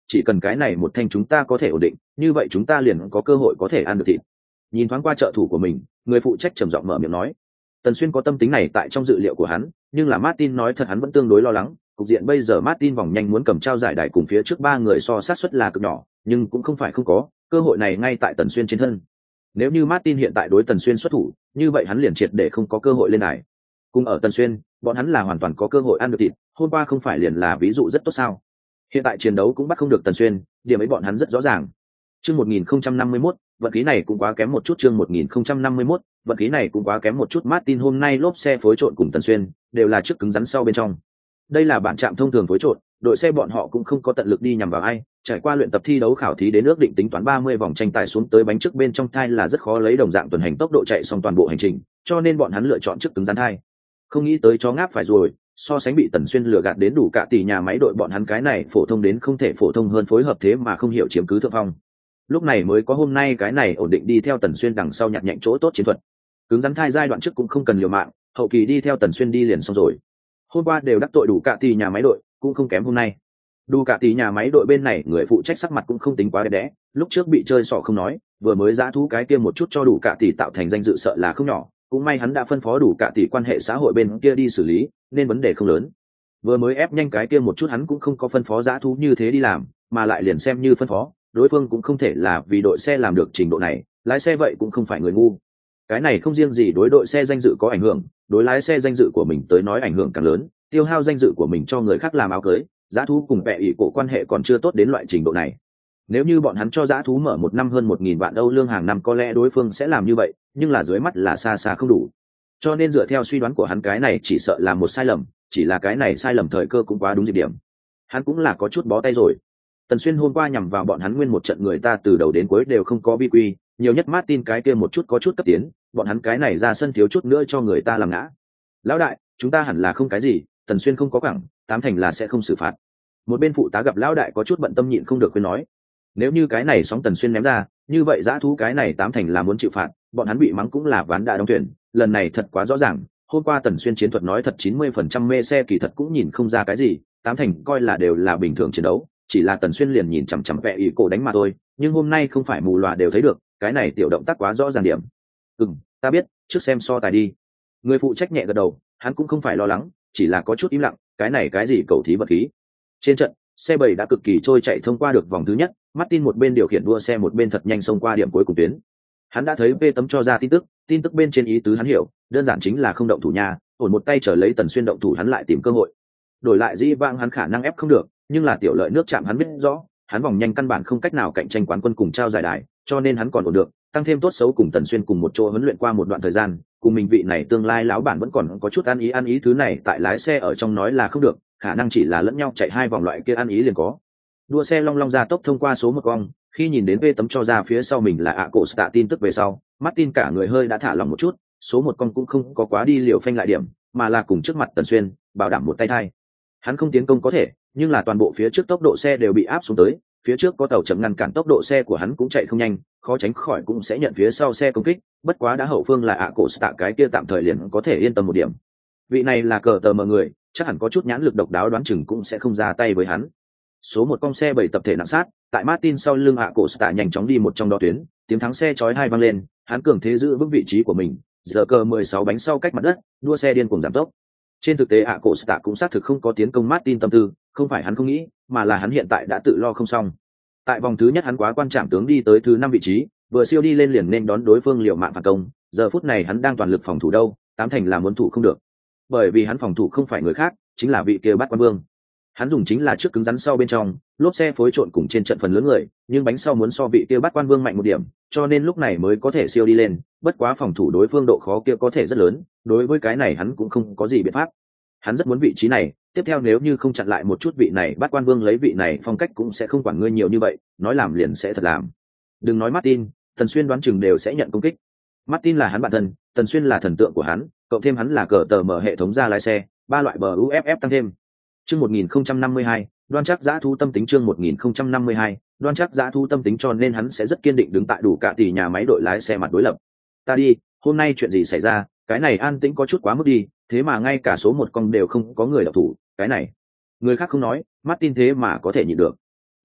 chỉ cần cái này một thanh chúng ta có thể ổn định, như vậy chúng ta liền có cơ hội có thể ăn được thịt. Nhìn thoáng qua trợ thủ của mình, người phụ trách trầm giọng mở miệng nói. Tần Xuyên có tâm tính này tại trong dự liệu của hắn, nhưng là Martin nói thật hắn vẫn tương đối lo lắng. Cục diện bây giờ Martin vòng nhanh muốn cầm trao giải đài cùng phía trước ba người so sát suất là cực nhỏ, nhưng cũng không phải không có, cơ hội này ngay tại Tần Xuyên trên thân. Nếu như Martin hiện tại đối Tần Xuyên xuất thủ, như vậy hắn liền triệt để không có cơ hội lên đài. Cùng ở Tần Xuyên, bọn hắn là hoàn toàn có cơ hội ăn được thịt, hôm qua không phải liền là ví dụ rất tốt sao? Hiện tại chiến đấu cũng bắt không được Tần Xuyên, điểm ấy bọn hắn rất rõ ràng. Chương một nghìn không trăm năm mươi mốt, vận khí này cũng quá kém một chút. Chương một nghìn không trăm năm mươi mốt, vận khí này cũng quá kém một chút. Martin hôm nay lốp xe phối trộn cùng Tần Xuyên đều là trước cứng rắn sau bên trong. Đây là bản trạm thông thường phối trộn, đội xe bọn họ cũng không có tận lực đi nhằm vào ai, trải qua luyện tập thi đấu khảo thí đến ước định tính toán ba mươi vòng tranh tài xuống tới bánh trước bên trong thai là rất khó lấy đồng dạng tuần hành tốc độ chạy xong toàn bộ hành trình, cho nên bọn hắn lựa chọn trước cứng rắn thai. Không nghĩ tới chó ngáp phải rồi, so sánh bị Tần Xuyên lừa gạt đến đủ cả tỷ nhà máy đội bọn hắn cái này phổ thông đến không thể phổ thông hơn phối hợp thế mà không hiểu chiếm cứ thượng phong. Lúc này mới có hôm nay cái này ổn định đi theo Tần Xuyên đằng sau nhặt nhạnh chỗ tốt chiến thuật. Cứng rắn thai giai đoạn trước cũng không cần liều mạng, hậu kỳ đi theo Tần Xuyên đi liền xong rồi. Hôm qua đều đắc tội đủ cả tỷ nhà máy đội, cũng không kém hôm nay. Đủ cả tỷ nhà máy đội bên này người phụ trách sắc mặt cũng không tính quá đẹp đẽ, lúc trước bị chơi sọ không nói, vừa mới giã thú cái kia một chút cho đủ cả tỷ tạo thành danh dự sợ là không nhỏ, cũng may hắn đã phân phó đủ cả tỷ quan hệ xã hội bên kia đi xử lý, nên vấn đề không lớn. Vừa mới ép nhanh cái kia một chút hắn cũng không có phân phó giã thú như thế đi làm, mà lại liền xem như phân phó, đối phương cũng không thể là vì đội xe làm được trình độ này, lái xe vậy cũng không phải người ngu. Cái này không riêng gì đối đội xe danh dự có ảnh hưởng, đối lái xe danh dự của mình tới nói ảnh hưởng càng lớn, tiêu hao danh dự của mình cho người khác làm áo cưới, giã thú cùng bệ ỷ cổ quan hệ còn chưa tốt đến loại trình độ này. Nếu như bọn hắn cho giã thú mở một năm hơn một nghìn vạn Âu lương hàng năm có lẽ đối phương sẽ làm như vậy, nhưng là dưới mắt là xa xa không đủ. Cho nên dựa theo suy đoán của hắn cái này chỉ sợ là một sai lầm, chỉ là cái này sai lầm thời cơ cũng quá đúng dịp điểm. Hắn cũng là có chút bó tay rồi. Tần Xuyên hôm qua nhằm vào bọn hắn nguyên một trận người ta từ đầu đến cuối đều không có bi quy, nhiều nhất Martin cái kia một chút có chút cấp tiến, bọn hắn cái này ra sân thiếu chút nữa cho người ta làm ngã. Lão đại, chúng ta hẳn là không cái gì, Tần Xuyên không có cẳng, tám thành là sẽ không xử phạt. Một bên phụ tá gặp lão đại có chút bận tâm nhịn không được khuyên nói. Nếu như cái này sóng Tần Xuyên ném ra, như vậy dã thú cái này tám thành là muốn chịu phạt, bọn hắn bị mắng cũng là ván đã đóng thuyền, lần này thật quá rõ ràng. Hôm qua Tần Xuyên chiến thuật nói thật chín mươi phần trăm mê xe kỳ thật cũng nhìn không ra cái gì, tám thành coi là đều là bình thường chiến đấu, chỉ là Tần Xuyên liền nhìn chằm chằm vẽ ý cổ đánh mà thôi, nhưng hôm nay không phải mù lòa đều thấy được, cái này tiểu động tác quá rõ ràng điểm. Ừm, ta biết, trước xem so tài đi. Người phụ trách nhẹ gật đầu, hắn cũng không phải lo lắng, chỉ là có chút im lặng, cái này cái gì cầu thí vật khí. Trên trận, xe bảy đã cực kỳ trôi chạy thông qua được vòng thứ nhất, Martin một bên điều khiển đua xe một bên thật nhanh xông qua điểm cuối cùng tuyến. Hắn đã thấy V tấm cho ra tin tức, tin tức bên trên ý tứ hắn hiểu, đơn giản chính là không động thủ nhà, ổn một tay trở lấy Tần Xuyên động thủ hắn lại tìm cơ hội. Đổi lại dĩ vãng hắn khả năng ép không được, nhưng là tiểu lợi nước chạm hắn biết rõ, hắn vòng nhanh căn bản không cách nào cạnh tranh quán quân cùng trao giải đài, cho nên hắn còn ổn được, tăng thêm tốt xấu cùng Tần Xuyên cùng một chỗ huấn luyện qua một đoạn thời gian, cùng mình vị này tương lai lão bản vẫn còn có chút ăn ý ăn ý thứ này tại lái xe ở trong nói là không được, khả năng chỉ là lẫn nhau chạy hai vòng loại kia ăn ý liền có. Đua xe long long ra tốc thông qua số một cong, khi nhìn đến V tấm cho ra phía sau mình là ạ cổ tạ tin tức về sau, Martin cả người hơi đã thả lỏng một chút, số một cong cũng không có quá đi liều phanh lại điểm, mà là cùng trước mặt Tần Xuyên, bảo đảm một tay thai. Hắn không tiến công có thể, nhưng là toàn bộ phía trước tốc độ xe đều bị áp xuống tới, phía trước có tàu chậm ngăn cản tốc độ xe của hắn cũng chạy không nhanh, khó tránh khỏi cũng sẽ nhận phía sau xe công kích, bất quá đã hậu phương là ạ cổ tạ cái kia tạm thời liền có thể yên tâm một điểm. Vị này là cờ tờ mờ người, chắc hẳn có chút nhãn lực độc đáo đoán chừng cũng sẽ không ra tay với hắn. Số một con xe bảy tập thể nặng sát, tại Martin sau lưng ạ cổ tạ nhanh chóng đi một trong đó tuyến, tiếng thắng xe chói hai vang lên, hắn cường thế giữ vững vị trí của mình, giờ cờ mười sáu bánh sau cách mặt đất, đua xe điên cuồng giảm tốc. Trên thực tế ạ cổ tạ cũng xác thực không có tiến công Martin tâm tư, không phải hắn không nghĩ, mà là hắn hiện tại đã tự lo không xong. Tại vòng thứ nhất hắn quá quan trọng tướng đi tới thứ năm vị trí, vừa siêu đi lên liền nên đón đối phương liều mạng phản công, giờ phút này hắn đang toàn lực phòng thủ đâu, tám thành là muốn thủ không được. Bởi vì hắn phòng thủ không phải người khác, chính là vị kia Bát Quan Vương. Hắn dùng chính là trước cứng rắn sau bên trong, lốp xe phối trộn cùng trên trận phần lớn người, nhưng bánh sau muốn so vị kia Bát Quan Vương mạnh một điểm, cho nên lúc này mới có thể siêu đi lên, bất quá phòng thủ đối phương độ khó kia có thể rất lớn, đối với cái này hắn cũng không có gì biện pháp. Hắn rất muốn vị trí này, tiếp theo nếu như không chặn lại một chút vị này Bát Quan Vương lấy vị này phong cách cũng sẽ không quản ngươi nhiều như vậy, nói làm liền sẽ thật làm. Đừng nói Martin, Tần Xuyên đoán chừng đều sẽ nhận công kích. Martin là hắn bạn thân, Tần Xuyên là thần tượng của hắn, cộng thêm hắn là cờ tờ mở hệ thống ra lái xe, ba loại bờ u ép ép tăng thêm. Chương một nghìn không trăm năm mươi hai, đoan chắc dã thú tâm tính chương một nghìn không trăm năm mươi hai, đoan chắc dã thú tâm tính cho nên hắn sẽ rất kiên định đứng tại đủ cả tỷ nhà máy đội lái xe mặt đối lập. Ta đi, hôm nay chuyện gì xảy ra, cái này an tĩnh có chút quá mức đi, thế mà ngay cả số một con đều không có người đọc thủ, cái này. Người khác không nói, Martin thế mà có thể nhịn được.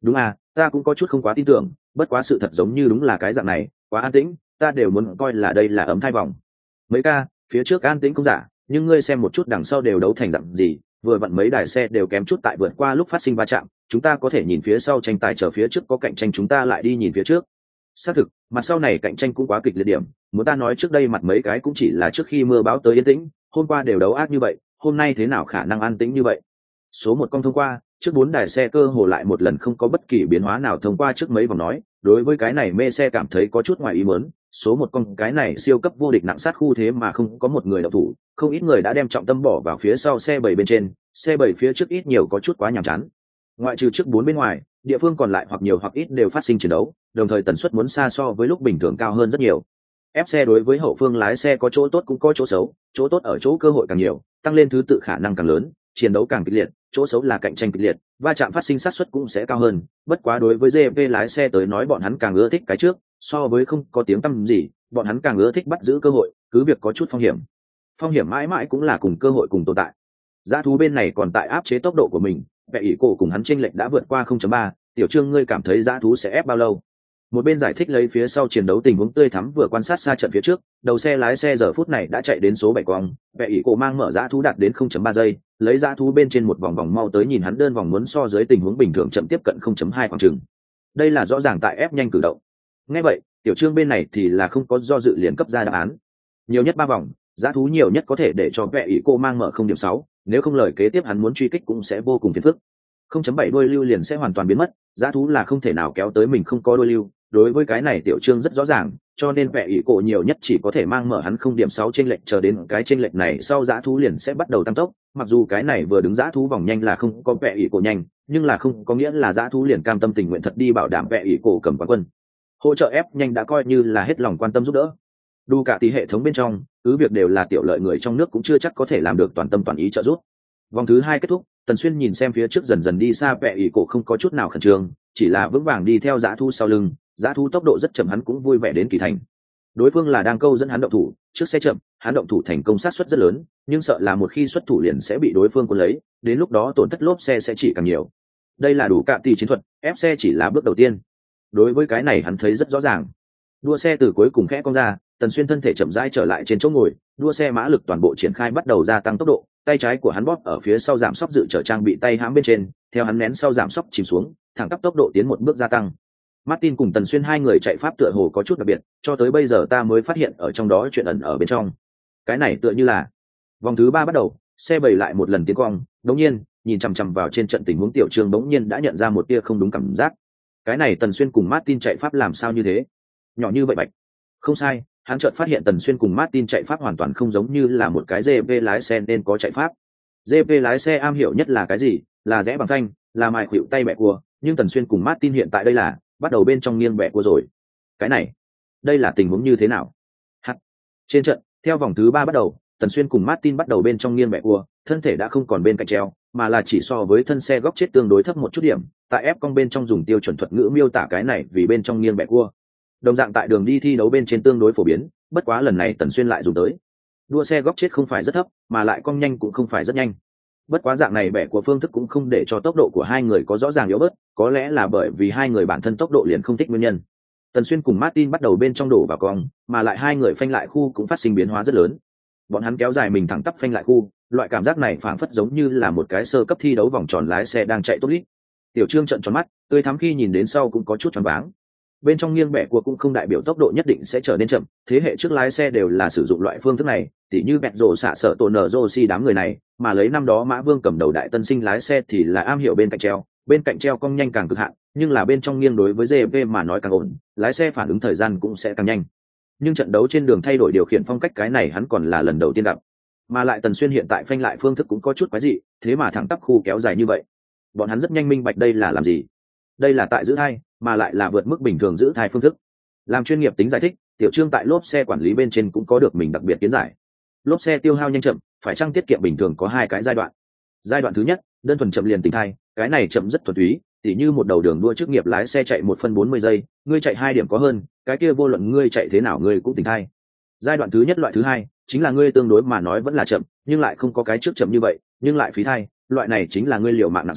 Đúng à, ta cũng có chút không quá tin tưởng, bất quá sự thật giống như đúng là cái dạng này, quá an tĩnh, ta đều muốn coi là đây là ấm thai vòng. Mấy ca, phía trước an tĩnh cũng giả, nhưng ngươi xem một chút đằng sau đều đấu thành dạng gì, vừa vặn mấy đài xe đều kém chút tại vượt qua lúc phát sinh va chạm, chúng ta có thể nhìn phía sau tranh tài, chờ phía trước có cạnh tranh chúng ta lại đi nhìn phía trước. Xác thực, mặt sau này cạnh tranh cũng quá kịch liệt điểm, muốn ta nói trước đây mặt mấy cái cũng chỉ là trước khi mưa bão tới yên tĩnh, hôm qua đều đấu ác như vậy, hôm nay thế nào khả năng an tĩnh như vậy. Số một con thông qua, trước bốn đài xe cơ hồ lại một lần không có bất kỳ biến hóa nào thông qua trước mấy vòng nói, đối với cái này mê xe cảm thấy có chút ngoài ý muốn, số một con cái này siêu cấp vô địch nặng sát khu thế mà không có một người đậu thủ, không ít người đã đem trọng tâm bỏ vào phía sau xe bảy bên trên, xe bảy phía trước ít nhiều có chút quá nhàm chán. Ngoại trừ trước bốn bên ngoài, địa phương còn lại hoặc nhiều hoặc ít đều phát sinh chiến đấu, đồng thời tần suất muốn xa so với lúc bình thường cao hơn rất nhiều. Ép xe đối với hậu phương lái xe có chỗ tốt cũng có chỗ xấu, chỗ tốt ở chỗ cơ hội càng nhiều, tăng lên thứ tự khả năng càng lớn, chiến đấu càng kịch liệt, chỗ xấu là cạnh tranh kịch liệt, va chạm phát sinh xác suất cũng sẽ cao hơn. Bất quá đối với giê pê lái xe tới nói bọn hắn càng ưa thích cái trước, so với không có tiếng tăm gì, bọn hắn càng ưa thích bắt giữ cơ hội, cứ việc có chút phong hiểm. Phong hiểm mãi mãi cũng là cùng cơ hội cùng tồn tại. Dã thú bên này còn tại áp chế tốc độ của mình, vẻ ỷ cổ cùng hắn chênh lệch đã vượt qua không chấm ba, tiểu trương ngươi cảm thấy dã thú sẽ ép bao lâu? Một bên giải thích lấy phía sau chiến đấu tình huống tươi thắm vừa quan sát xa trận phía trước, đầu xe lái xe giờ phút này đã chạy đến số bảy cong, vẻ ỷ cổ mang mở dã thú đạt đến không chấm ba giây, lấy dã thú bên trên một vòng vòng mau tới nhìn hắn đơn vòng muốn so dưới tình huống bình thường chậm tiếp cận không chấm hai khoảng chừng. Đây là rõ ràng tại ép nhanh cử động. Nghe vậy, tiểu trương bên này thì là không có do dự liền cấp ra đáp án. Nhiều nhất ba vòng, dã thú nhiều nhất có thể để cho vẻ ỷ cổ mang mở không điểm sáu, nếu không lời kế tiếp hắn muốn truy kích cũng sẽ vô cùng phiền phức. không chấm bảy đuôi lưu liền sẽ hoàn toàn biến mất, dã thú là không thể nào kéo tới mình không có đuôi lưu, đối với cái này tiểu trương rất rõ ràng, cho nên vẻ ỷ cổ nhiều nhất chỉ có thể mang mở hắn không điểm sáu trên lệnh, chờ đến cái trên lệnh này sau dã thú liền sẽ bắt đầu tăng tốc, mặc dù cái này vừa đứng dã thú vòng nhanh là không có vẻ ỷ cổ nhanh, nhưng là không có nghĩa là dã thú liền cam tâm tình nguyện thật đi bảo đảm vẻ ỷ cổ cầm quán quân. Hỗ trợ ép nhanh đã coi như là hết lòng quan tâm giúp đỡ. Đủ cả tỷ hệ thống bên trong, cứ việc đều là tiểu lợi người trong nước cũng chưa chắc có thể làm được toàn tâm toàn ý trợ giúp. Vòng thứ hai kết thúc, Tần Xuyên nhìn xem phía trước dần dần đi xa vẻ ỷ cổ không có chút nào khẩn trương, chỉ là vững vàng đi theo dã thú sau lưng, dã thú tốc độ rất chậm hắn cũng vui vẻ đến kỳ thành. Đối phương là đang câu dẫn hắn động thủ, trước xe chậm, hắn động thủ thành công sát suất rất lớn, nhưng sợ là một khi xuất thủ liền sẽ bị đối phương cuốn lấy, đến lúc đó tổn thất lốp xe sẽ chỉ càng nhiều. Đây là đủ cạm tỷ chiến thuật, ép xe chỉ là bước đầu tiên. Đối với cái này hắn thấy rất rõ ràng. Đua xe từ cuối cùng khẽ cong ra, Tần Xuyên thân thể chậm rãi trở lại trên chỗ ngồi, đua xe mã lực toàn bộ triển khai bắt đầu gia tăng tốc độ, tay trái của hắn bóp ở phía sau giảm sóc dự trở trang bị tay hãm bên trên, theo hắn nén sau giảm sóc chìm xuống, thẳng tắp tốc độ tiến một bước gia tăng. Martin cùng Tần Xuyên hai người chạy pháp tựa hồ có chút đặc biệt, cho tới bây giờ ta mới phát hiện ở trong đó chuyện ẩn ở bên trong. Cái này tựa như là vòng thứ ba bắt đầu, xe bảy lại một lần tiến cong, đống nhiên, nhìn chằm chằm vào trên trận tình huống tiểu Trương bỗng nhiên đã nhận ra một tia không đúng cảm giác. Cái này Tần Xuyên cùng Martin chạy pháp làm sao như thế? Nhỏ như vậy bạch. Không sai, hắn chợt phát hiện Tần Xuyên cùng Martin chạy pháp hoàn toàn không giống như là một cái giê pê lái xe nên có chạy pháp. giê pê lái xe am hiểu nhất là cái gì? Là rẽ bằng phanh, là mài khuỵu tay bẻ cua, nhưng Tần Xuyên cùng Martin hiện tại đây là bắt đầu bên trong nghiêng bẻ cua rồi. Cái này, đây là tình huống như thế nào? Hắt. Trên trận, theo vòng thứ ba bắt đầu, Tần Xuyên cùng Martin bắt đầu bên trong nghiêng bẻ cua, thân thể đã không còn bên cạnh treo, mà là chỉ so với thân xe góc chết tương đối thấp một chút điểm, tại ép cong bên trong dùng tiêu chuẩn thuật ngữ miêu tả cái này vì bên trong nghiêng bẻ cua. Đồng dạng tại đường đi thi đấu bên trên tương đối phổ biến, bất quá lần này Tần Xuyên lại dùng tới. Đua xe góc chết không phải rất thấp, mà lại cong nhanh cũng không phải rất nhanh. Bất quá dạng này bẻ của phương thức cũng không để cho tốc độ của hai người có rõ ràng yếu bớt, có lẽ là bởi vì hai người bản thân tốc độ liền không thích nguyên nhân. Tần Xuyên cùng Martin bắt đầu bên trong đổ vào cong, mà lại hai người phanh lại khu cũng phát sinh biến hóa rất lớn. Bọn hắn kéo dài mình thẳng tắp phanh lại khu, loại cảm giác này phảng phất giống như là một cái sơ cấp thi đấu vòng tròn lái xe đang chạy tốt lít. Tiểu Trương trợn tròn mắt, tươi thắm khi nhìn đến sau cũng có chút choáng váng. Bên trong nghiêng bẻ của cũng không đại biểu tốc độ nhất định sẽ trở nên chậm, thế hệ trước lái xe đều là sử dụng loại phương thức này, tỉ như bẹt rổ xạ sợ tổ nở rô si đám người này, mà lấy năm đó Mã Vương cầm đầu đại tân sinh lái xe thì là am hiểu bên cạnh treo, bên cạnh treo cong nhanh càng cực hạn, nhưng là bên trong nghiêng đối với giê pê mà nói càng ổn, lái xe phản ứng thời gian cũng sẽ càng nhanh. Nhưng trận đấu trên đường thay đổi điều khiển phong cách cái này hắn còn là lần đầu tiên gặp, mà lại Tần Xuyên hiện tại phanh lại phương thức cũng có chút quái dị, thế mà thẳng tắp khu kéo dài như vậy, bọn hắn rất nhanh minh bạch đây là làm gì. Đây là tại giữ thai, mà lại là vượt mức bình thường giữ thai phương thức. Làm chuyên nghiệp tính giải thích, Tiểu Trương tại lốp xe quản lý bên trên cũng có được mình đặc biệt kiến giải. Lốp xe tiêu hao nhanh chậm, phải chăng tiết kiệm bình thường có hai cái giai đoạn. Giai đoạn thứ nhất, đơn thuần chậm liền tỉnh thai, cái này chậm rất thuần túy, tỉ như một đầu đường đua chức nghiệp lái xe chạy một phân bốn mươi giây, ngươi chạy hai điểm có hơn, cái kia vô luận ngươi chạy thế nào ngươi cũng tỉnh thai. Giai đoạn thứ nhất loại thứ hai, chính là ngươi tương đối mà nói vẫn là chậm, nhưng lại không có cái trước chậm như vậy, nhưng lại phí thai, loại này chính là ngươi liều mạng nặng sát,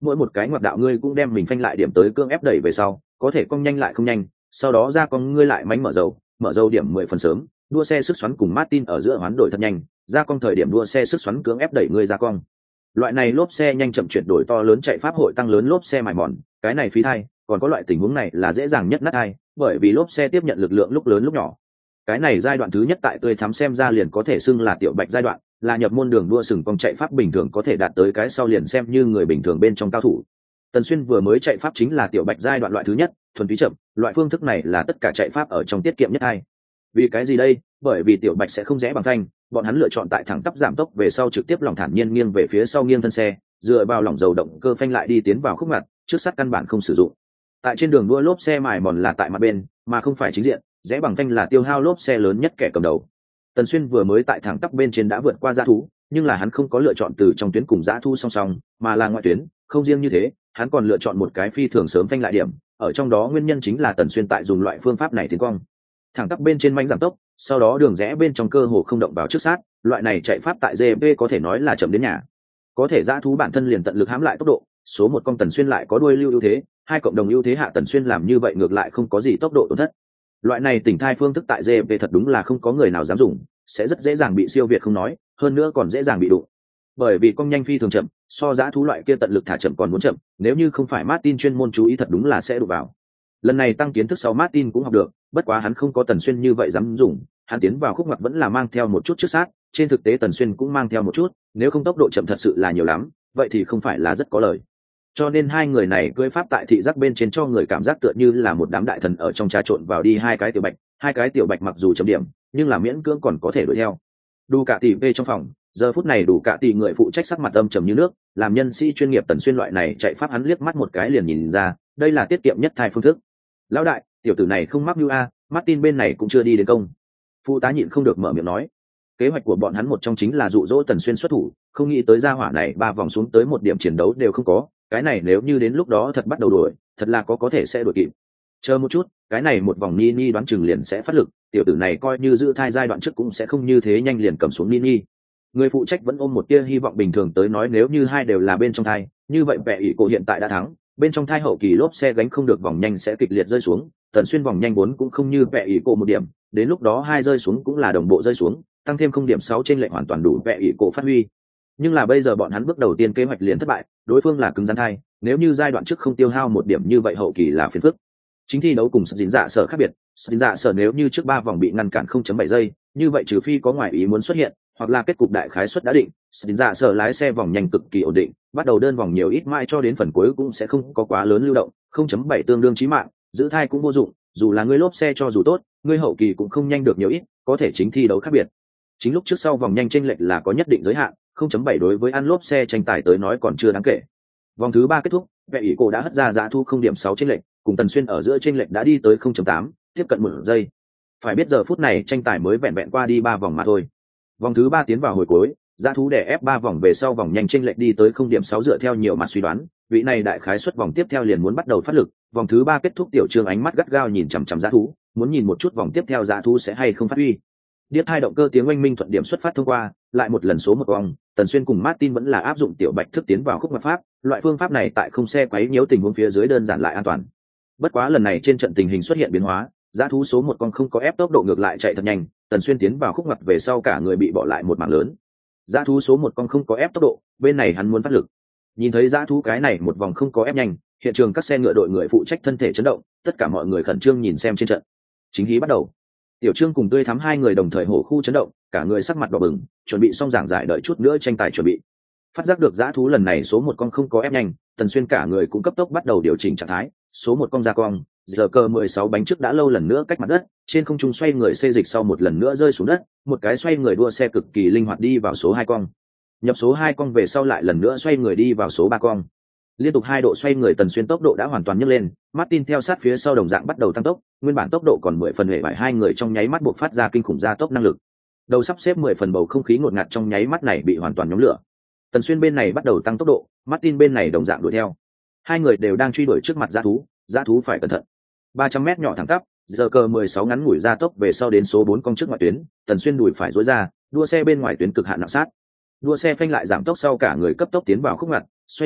mỗi một cái ngoặt đạo ngươi cũng đem mình phanh lại điểm tới cương ép đẩy về sau, có thể cong nhanh lại không nhanh, sau đó ra con ngươi lại mánh mở dầu, mở dầu điểm mười phần sớm, đua xe sức xoắn cùng Martin ở giữa hoán đổi thật nhanh, ra con thời điểm đua xe sức xoắn cưỡng ép đẩy ngươi ra con. Loại này lốp xe nhanh chậm chuyển đổi to lớn chạy pháp hội tăng lớn lốp xe mài mòn, cái này phí thai, còn có loại tình huống này là dễ dàng nhất nát thai, bởi vì lốp xe tiếp nhận lực lượng lúc lớn lúc nhỏ. Cái này giai đoạn thứ nhất tại tươi thắm xem ra liền có thể xưng là tiểu bạch giai đoạn, là nhập môn đường đua sừng cong chạy pháp bình thường có thể đạt tới cái sau liền xem như người bình thường bên trong cao thủ. Tần Xuyên vừa mới chạy pháp chính là tiểu bạch giai đoạn loại thứ nhất, thuần túy chậm, loại phương thức này là tất cả chạy pháp ở trong tiết kiệm nhất hai. Vì cái gì đây? Bởi vì tiểu bạch sẽ không rẽ bằng phanh, bọn hắn lựa chọn tại thẳng tắp giảm tốc về sau trực tiếp lòng thản nhiên nghiêng về phía sau nghiêng thân xe, dựa vào lỏng dầu động cơ phanh lại đi tiến vào khúc mặt, trước sắt căn bản không sử dụng. Tại trên đường đua lốp xe mài mòn là tại mặt bên, mà không phải chính diện, rẽ bằng phanh là tiêu hao lốp xe lớn nhất kẻ cầm đầu. Tần Xuyên vừa mới tại thẳng tắp bên trên đã vượt qua dã thú, nhưng là hắn không có lựa chọn từ trong tuyến cùng dã thú song song, mà là ngoại tuyến, không riêng như thế, hắn còn lựa chọn một cái phi thường sớm phanh lại điểm, ở trong đó nguyên nhân chính là Tần Xuyên tại dùng loại phương pháp này tiến cong. Thẳng tắp bên trên manh giảm tốc, sau đó đường rẽ bên trong cơ hồ không động vào trước sát, loại này chạy pháp tại giê pê có thể nói là chậm đến nhà. Có thể dã thú bản thân liền tận lực hãm lại tốc độ, số một con Tần Xuyên lại có đuôi lưu ưu thế, hai cộng đồng ưu thế hạ Tần Xuyên làm như vậy ngược lại không có gì tốc độ tổn thất. Loại này tỉnh thai phương thức tại giê pê thật đúng là không có người nào dám dùng, sẽ rất dễ dàng bị siêu việt không nói, hơn nữa còn dễ dàng bị đụng. Bởi vì cong nhanh phi thường chậm, so dã thú loại kia tận lực thả chậm còn muốn chậm, nếu như không phải Martin chuyên môn chú ý thật đúng là sẽ đụng vào. Lần này tăng kiến thức sau Martin cũng học được, bất quá hắn không có Tần Xuyên như vậy dám dùng, hắn tiến vào khúc ngoặt vẫn là mang theo một chút trước sát, trên thực tế Tần Xuyên cũng mang theo một chút, nếu không tốc độ chậm thật sự là nhiều lắm, vậy thì không phải là rất có lời. Cho nên hai người này cưỡi pháp tại thị giác bên trên cho người cảm giác tựa như là một đám đại thần ở trong trà trộn vào đi hai cái tiểu bạch, hai cái tiểu bạch mặc dù chậm điểm, nhưng là miễn cưỡng còn có thể đuổi theo. Đủ cả tỷ về trong phòng, giờ phút này đủ cả tỷ người phụ trách sắc mặt âm trầm như nước, làm nhân sĩ chuyên nghiệp Tần Xuyên loại này chạy pháp hắn liếc mắt một cái liền nhìn ra, đây là tiết kiệm nhất thai phương thức. Lão đại, tiểu tử này không mắc mưu a, Martin bên này cũng chưa đi đến công. Phụ tá nhịn không được mở miệng nói, kế hoạch của bọn hắn một trong chính là dụ dỗ Tần Xuyên xuất thủ, không nghĩ tới gia hỏa này ba vòng xuống tới một điểm chiến đấu đều không có, cái này nếu như đến lúc đó thật bắt đầu đuổi, thật là có có thể sẽ đuổi kịp. Chờ một chút, cái này một vòng Nini đoán chừng liền sẽ phát lực, tiểu tử này coi như giữ thai giai đoạn trước cũng sẽ không như thế nhanh liền cầm xuống Nini. Người phụ trách vẫn ôm một tia hy vọng bình thường tới nói nếu như hai đều là bên trong thai, như vậy vẻ ỷ cổ hiện tại đã thắng, bên trong thai hậu kỳ lốp xe gánh không được vòng nhanh sẽ kịch liệt rơi xuống, Tần Xuyên vòng nhanh vốn cũng không như vẻ ỷ cổ một điểm, đến lúc đó hai rơi xuống cũng là đồng bộ rơi xuống, tăng thêm không điểm sáu trên lệnh hoàn toàn đủ vẻ ỷ cổ phát huy. Nhưng là bây giờ bọn hắn bước đầu tiên kế hoạch liền thất bại, đối phương là cứng rắn thai, nếu như giai đoạn trước không tiêu hao một điểm như vậy hậu kỳ là phiền phức. Chính thi đấu cùng dính dạ sở khác biệt, dính dạ sở nếu như trước ba vòng bị ngăn cản không chấm bảy giây, như vậy trừ phi có ngoại ý muốn xuất hiện, hoặc là kết cục đại khái suất đã định, dính dạ sở lái xe vòng nhanh cực kỳ ổn định, bắt đầu đơn vòng nhiều ít mãi cho đến phần cuối cũng sẽ không có quá lớn lưu động, không chấm bảy tương đương chí mạng, giữ thai cũng vô dụng, dù là ngươi lốp xe cho dù tốt, ngươi hậu kỳ cũng không nhanh được nhiều ít, có thể chính thi đấu khác biệt. Chính lúc trước sau vòng nhanh chênh lệch là có nhất định giới hạn, không chấm bảy đối với ăn lốp xe tranh tài tới nói còn chưa đáng kể. Vòng thứ ba kết thúc, vẻ ỷ cổ đã hất ra giá thu không điểm sáu chênh lệch, cùng Tần Xuyên ở giữa chênh lệch đã đi tới không chấm tám, tiếp cận một giây. Phải biết giờ phút này tranh tài mới vẹn vẹn qua đi ba vòng mà thôi. Vòng thứ ba tiến vào hồi cuối, giá thú đè ép ba vòng về sau vòng nhanh chênh lệch đi tới không điểm sáu dựa theo nhiều mặt suy đoán, vị này đại khái suất vòng tiếp theo liền muốn bắt đầu phát lực, vòng thứ ba kết thúc tiểu Trương ánh mắt gắt gao nhìn chằm chằm giá thú, muốn nhìn một chút vòng tiếp theo giá thú sẽ hay không phát huy. Điếc hai động cơ tiếng oanh minh thuận điểm xuất phát thông qua, lại một lần số một vòng, Tần Xuyên cùng Martin vẫn là áp dụng tiểu bạch thức tiến vào khúc ngoặt pháp, loại phương pháp này tại không xe quấy nhiễu tình huống phía dưới đơn giản lại an toàn. Bất quá lần này trên trận tình hình xuất hiện biến hóa, giá thú số một con không có ép tốc độ ngược lại chạy thật nhanh, Tần Xuyên tiến vào khúc ngoặt về sau cả người bị bỏ lại một mảng lớn. Giá thú số một con không có ép tốc độ, bên này hắn muốn phát lực. Nhìn thấy giá thú cái này một vòng không có ép nhanh, hiện trường các xe ngựa đội người phụ trách thân thể chấn động, tất cả mọi người khẩn trương nhìn xem trên trận. Chính hí bắt đầu. Tiểu Trương cùng Tươi Thắm hai người đồng thời hổ khu chấn động, cả người sắc mặt đỏ bừng, chuẩn bị xong giảng giải đợi chút nữa tranh tài chuẩn bị. Phát giác được dã thú lần này số một con không có ép nhanh, Tần Xuyên cả người cũng cấp tốc bắt đầu điều chỉnh trạng thái, số một con ra cong, giờ cơ mười sáu bánh trước đã lâu lần nữa cách mặt đất, trên không trung xoay người xê dịch sau một lần nữa rơi xuống đất, một cái xoay người đua xe cực kỳ linh hoạt đi vào số hai con. Nhập số hai con về sau lại lần nữa xoay người đi vào số ba con. Liên tục hai độ xoay người Tần Xuyên tốc độ đã hoàn toàn nhấc lên, Martin theo sát phía sau đồng dạng bắt đầu tăng tốc, nguyên bản tốc độ còn mười phần hệ vải hai người trong nháy mắt bộc phát ra kinh khủng gia tốc năng lực. Đầu sắp xếp mười phần bầu không khí ngột ngạt trong nháy mắt này bị hoàn toàn nhóm lửa. Tần Xuyên bên này bắt đầu tăng tốc độ, Martin bên này đồng dạng đuổi theo. Hai người đều đang truy đuổi trước mặt dã thú, dã thú phải cẩn thận. ba trăm mét nhỏ thẳng tắp, giờ cơ mười sáu ngắn ngủi gia tốc về sau đến số bốn con trước ngoại tuyến, Tần Xuyên đùi phải duỗi ra, đua xe bên ngoài tuyến cực hạn nặng sát. Đua xe phanh lại giảm tốc sau cả người cấp tốc tiến vào khúc ngoặt, xoay người,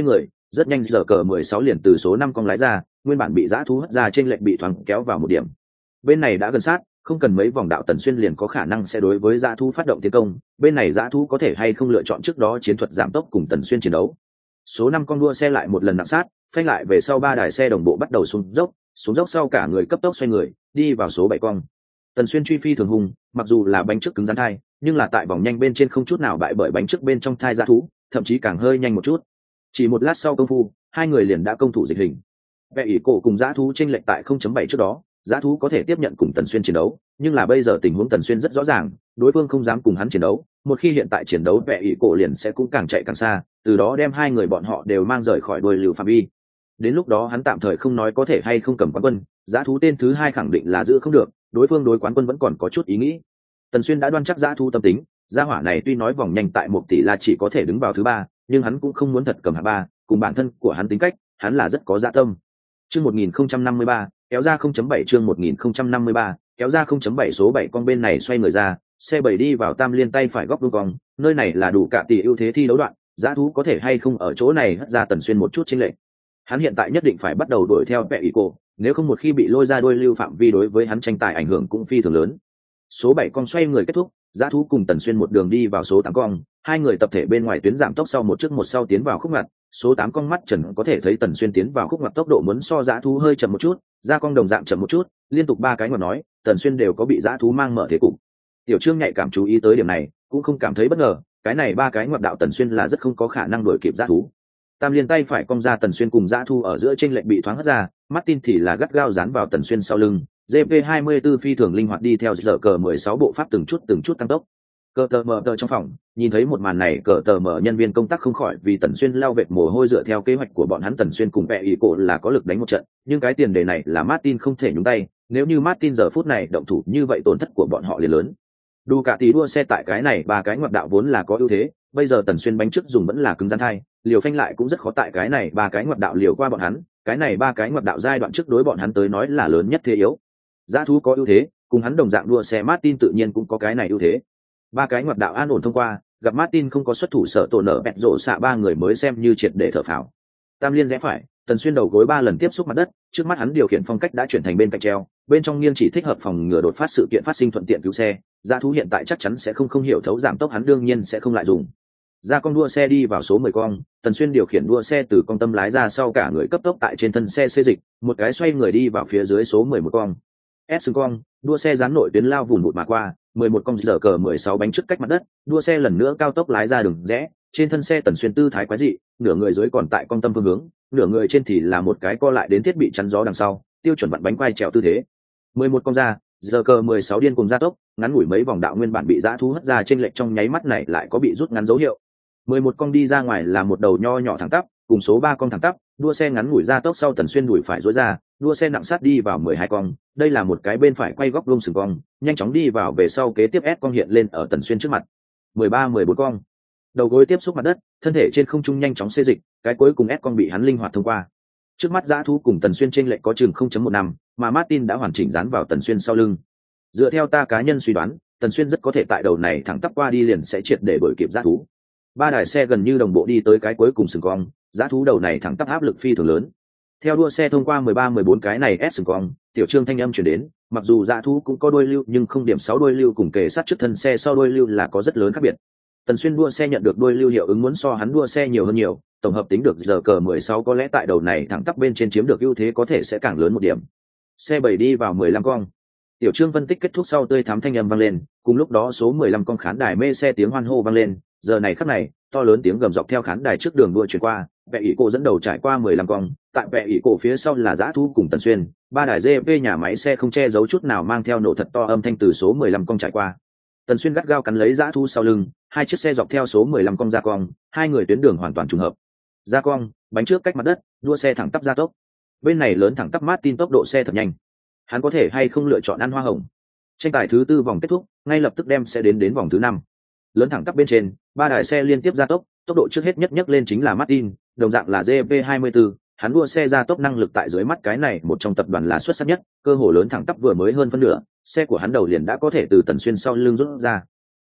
rất nhanh giờ cờ mười sáu liền từ số năm con lái ra, nguyên bản bị dã thú hất ra trên lệnh bị thoáng kéo vào một điểm. Bên này đã gần sát, không cần mấy vòng đạo Tần Xuyên liền có khả năng sẽ đối với dã thú phát động tiến công, bên này dã thú có thể hay không lựa chọn trước đó chiến thuật giảm tốc cùng Tần Xuyên chiến đấu. Số năm con đua xe lại một lần nặng sát, phanh lại về sau ba đài xe đồng bộ bắt đầu xuống dốc, xuống dốc sau cả người cấp tốc xoay người, đi vào số bảy con. Tần Xuyên truy phi thường hùng, mặc dù là bánh trước cứng rắn thai, nhưng là tại vòng nhanh bên trên không chút nào bại bởi bánh trước bên trong thai dã thú, thậm chí càng hơi nhanh một chút. Chỉ một lát sau công phu, hai người liền đã công thủ dịch hình. Vẽ ỷ cổ cùng dã thú chênh lệch tại không chấm bảy trước đó, dã thú có thể tiếp nhận cùng Tần Xuyên chiến đấu, nhưng là bây giờ tình huống Tần Xuyên rất rõ ràng, đối phương không dám cùng hắn chiến đấu, một khi hiện tại chiến đấu Vẽ ỷ cổ liền sẽ cũng càng chạy càng xa, từ đó đem hai người bọn họ đều mang rời khỏi đuôi lưu phạm vi. Đến lúc đó hắn tạm thời không nói có thể hay không cầm quán quân, dã thú tên thứ hai khẳng định là giữ không được, đối phương đối quán quân vẫn còn có chút ý nghĩ. Tần Xuyên đã đoan chắc dã thú tâm tính, gia hỏa này tuy nói vòng nhanh tại một tỷ là chỉ có thể đứng vào thứ ba, nhưng hắn cũng không muốn thật cầm hạng ba, cùng bản thân của hắn tính cách, hắn là rất có dạ tâm. Chương một nghìn không trăm năm mươi ba, kéo ra không chấm bảy chương một nghìn không trăm năm mươi ba, kéo ra không chấm bảy số bảy con bên này xoay người ra, xe bảy đi vào tam liên tay phải góc vuông cong, nơi này là đủ cả tỷ ưu thế thi đấu đoạn, dã thú có thể hay không ở chỗ này hất ra Tần Xuyên một chút chênh lệch. Hắn hiện tại nhất định phải bắt đầu đuổi theo Vẽ ỷ cổ, nếu không một khi bị lôi ra đuôi lưu phạm vi đối với hắn tranh tài ảnh hưởng cũng phi thường lớn. Số bảy con xoay người kết thúc, dã thú cùng Tần Xuyên một đường đi vào số tám con, hai người tập thể bên ngoài tuyến giảm tốc sau một trước một sau tiến vào khúc ngặt, số tám con mắt trần có thể thấy Tần Xuyên tiến vào khúc ngặt tốc độ muốn so dã thú hơi chậm một chút, ra con đồng dạng chậm một chút, liên tục ba cái ngoặt nói, Tần Xuyên đều có bị dã thú mang mở thế cục. Tiểu Trương nhạy cảm chú ý tới điểm này, cũng không cảm thấy bất ngờ, cái này ba cái ngoặt đạo Tần Xuyên là rất không có khả năng đuổi kịp dã thú. Tam liên tay phải cong ra Tần Xuyên cùng dã thú ở giữa chênh lệch bị thoáng hất ra, Martin thì là gắt gao dán vào Tần Xuyên sau lưng, giê pê hai mươi tư phi thường linh hoạt đi theo giờ cờ mười sáu bộ pháp từng chút từng chút tăng tốc. Cờ tờ mờ tờ trong phòng, nhìn thấy một màn này cờ tờ mờ nhân viên công tác không khỏi vì Tần Xuyên lao vệt mồ hôi dựa theo kế hoạch của bọn hắn Tần Xuyên cùng Vẽ ỷ cổ là có lực đánh một trận, nhưng cái tiền đề này là Martin không thể nhúng tay, nếu như Martin giờ phút này động thủ như vậy tổn thất của bọn họ liền lớn. Đủ cả tỷ đua xe tại cái này ba cái ngoặt đạo vốn là có ưu thế, bây giờ Tần Xuyên bánh trước dùng vẫn là cứng rắn thai, liều phanh lại cũng rất khó tại cái này ba cái ngoặt đạo liều qua bọn hắn, cái này ba cái ngoặt đạo giai đoạn trước đối bọn hắn tới nói là lớn nhất thế yếu. Dã thú có ưu thế, cùng hắn đồng dạng đua xe Martin tự nhiên cũng có cái này ưu thế. Ba cái ngoặt đạo an ổn thông qua, gặp Martin không có xuất thủ sợ tổ nở bẹt rộ xạ ba người mới xem như triệt để thở phào. Tam liên rẽ phải, Tần Xuyên đầu gối ba lần tiếp xúc mặt đất, trước mắt hắn điều khiển phong cách đã chuyển thành bên cạnh treo, bên trong nghiêng chỉ thích hợp phòng ngừa đột phát sự kiện phát sinh thuận tiện cứu xe, dã thú hiện tại chắc chắn sẽ không không hiểu thấu giảm tốc hắn đương nhiên sẽ không lại dùng. Ra con đua xe đi vào số mười con, Tần Xuyên điều khiển đua xe từ con tâm lái ra sau cả người cấp tốc tại trên thân xe xê dịch, một cái xoay người đi vào phía dưới số mười một con. S con, đua xe dán nội tuyến lao vùn vụt mà qua, mười một con giờ cờ mười sáu bánh trước cách mặt đất, đua xe lần nữa cao tốc lái ra đường rẽ, trên thân xe Tần Xuyên tư thái quái dị, nửa người dưới còn tại con tâm phương hướng, nửa người trên thì là một cái co lại đến thiết bị chắn gió đằng sau, tiêu chuẩn vặn bánh quay trèo tư thế. mười một con ra, giờ cờ mười sáu điên cùng gia tốc, ngắn ngủi mấy vòng đạo nguyên bản bị dã thú hất ra trên lệch trong nháy mắt này lại có bị rút ngắn dấu hiệu. mười một con đi ra ngoài là một đầu nho nhỏ thẳng tắp, cùng số ba con thẳng tắp, đua xe ngắn ngủi gia tốc sau Tần Xuyên đuổi phải rối ra, đua xe nặng sát đi vào mười hai con, đây là một cái bên phải quay góc vuông sừng cong, nhanh chóng đi vào về sau kế tiếp S con hiện lên ở Tần Xuyên trước mặt. mười ba mười bốn con. Đầu gối tiếp xúc mặt đất, thân thể trên không trung nhanh chóng xê dịch, cái cuối cùng S con bị hắn linh hoạt thông qua. Trước mắt dã thú cùng Tần Xuyên chênh lệch có chừng không chấm một năm, mà Martin đã hoàn chỉnh dán vào Tần Xuyên sau lưng. Dựa theo ta cá nhân suy đoán, Tần Xuyên rất có thể tại đầu này thẳng tắp qua đi liền sẽ triệt để đuổi kịp dã thú. Ba đài xe gần như đồng bộ đi tới cái cuối cùng sừng cong, dã thú đầu này thẳng tắp áp lực phi thường lớn. Theo đua xe thông qua mười ba mười bốn cái này S sừng cong, tiểu Trương thanh âm truyền đến, mặc dù dã thú cũng có đuôi lưu nhưng không điểm sáu đuôi lưu cùng kề sát trước thân xe sau đuôi lưu là có rất lớn khác biệt. Tần Xuyên đua xe nhận được đuôi lưu hiệu ứng muốn so hắn đua xe nhiều hơn nhiều, tổng hợp tính được giờ cờ mười sáu có lẽ tại đầu này thẳng tắp bên trên chiếm được ưu thế có thể sẽ càng lớn một điểm. Xe bảy đi vào mười lăm con. Tiểu Trương phân tích kết thúc sau tươi thắm thanh âm vang lên, cùng lúc đó số mười lăm con khán đài mê xe tiếng hoan hô vang lên, giờ này khắc này, to lớn tiếng gầm dọc theo khán đài trước đường đua chuyển qua, Vẽ ỷ cổ dẫn đầu trải qua mười lăm con, tại Vẽ ỷ cổ phía sau là dã thú cùng Tần Xuyên, ba đài giê pê nhà máy xe không che giấu chút nào mang theo nổ thật to âm thanh từ số mười lăm con trải qua. Tần Xuyên gắt gao cắn lấy dã thú sau lưng, hai chiếc xe dọc theo số mười lăm con ra cong, hai người tuyến đường hoàn toàn trùng hợp. Ra cong, bánh trước cách mặt đất, đua xe thẳng tắp ra tốc. Bên này lớn thẳng tắp Martin tốc độ xe thật nhanh. Hắn có thể hay không lựa chọn ăn hoa hồng. Tranh tài thứ tư vòng kết thúc, ngay lập tức đem sẽ đến đến vòng thứ năm. Lớn thẳng tắp bên trên, ba đài xe liên tiếp ra tốc, tốc độ trước hết nhất nhất lên chính là Martin, đồng dạng là giê pê hai mươi tư, hắn đua xe ra tốc năng lực tại dưới mắt cái này một trong tập đoàn là xuất sắc nhất, cơ hồ lớn thẳng tắp vừa mới hơn phân nửa, xe của hắn đầu liền đã có thể từ Tần Xuyên sau lưng rút ra.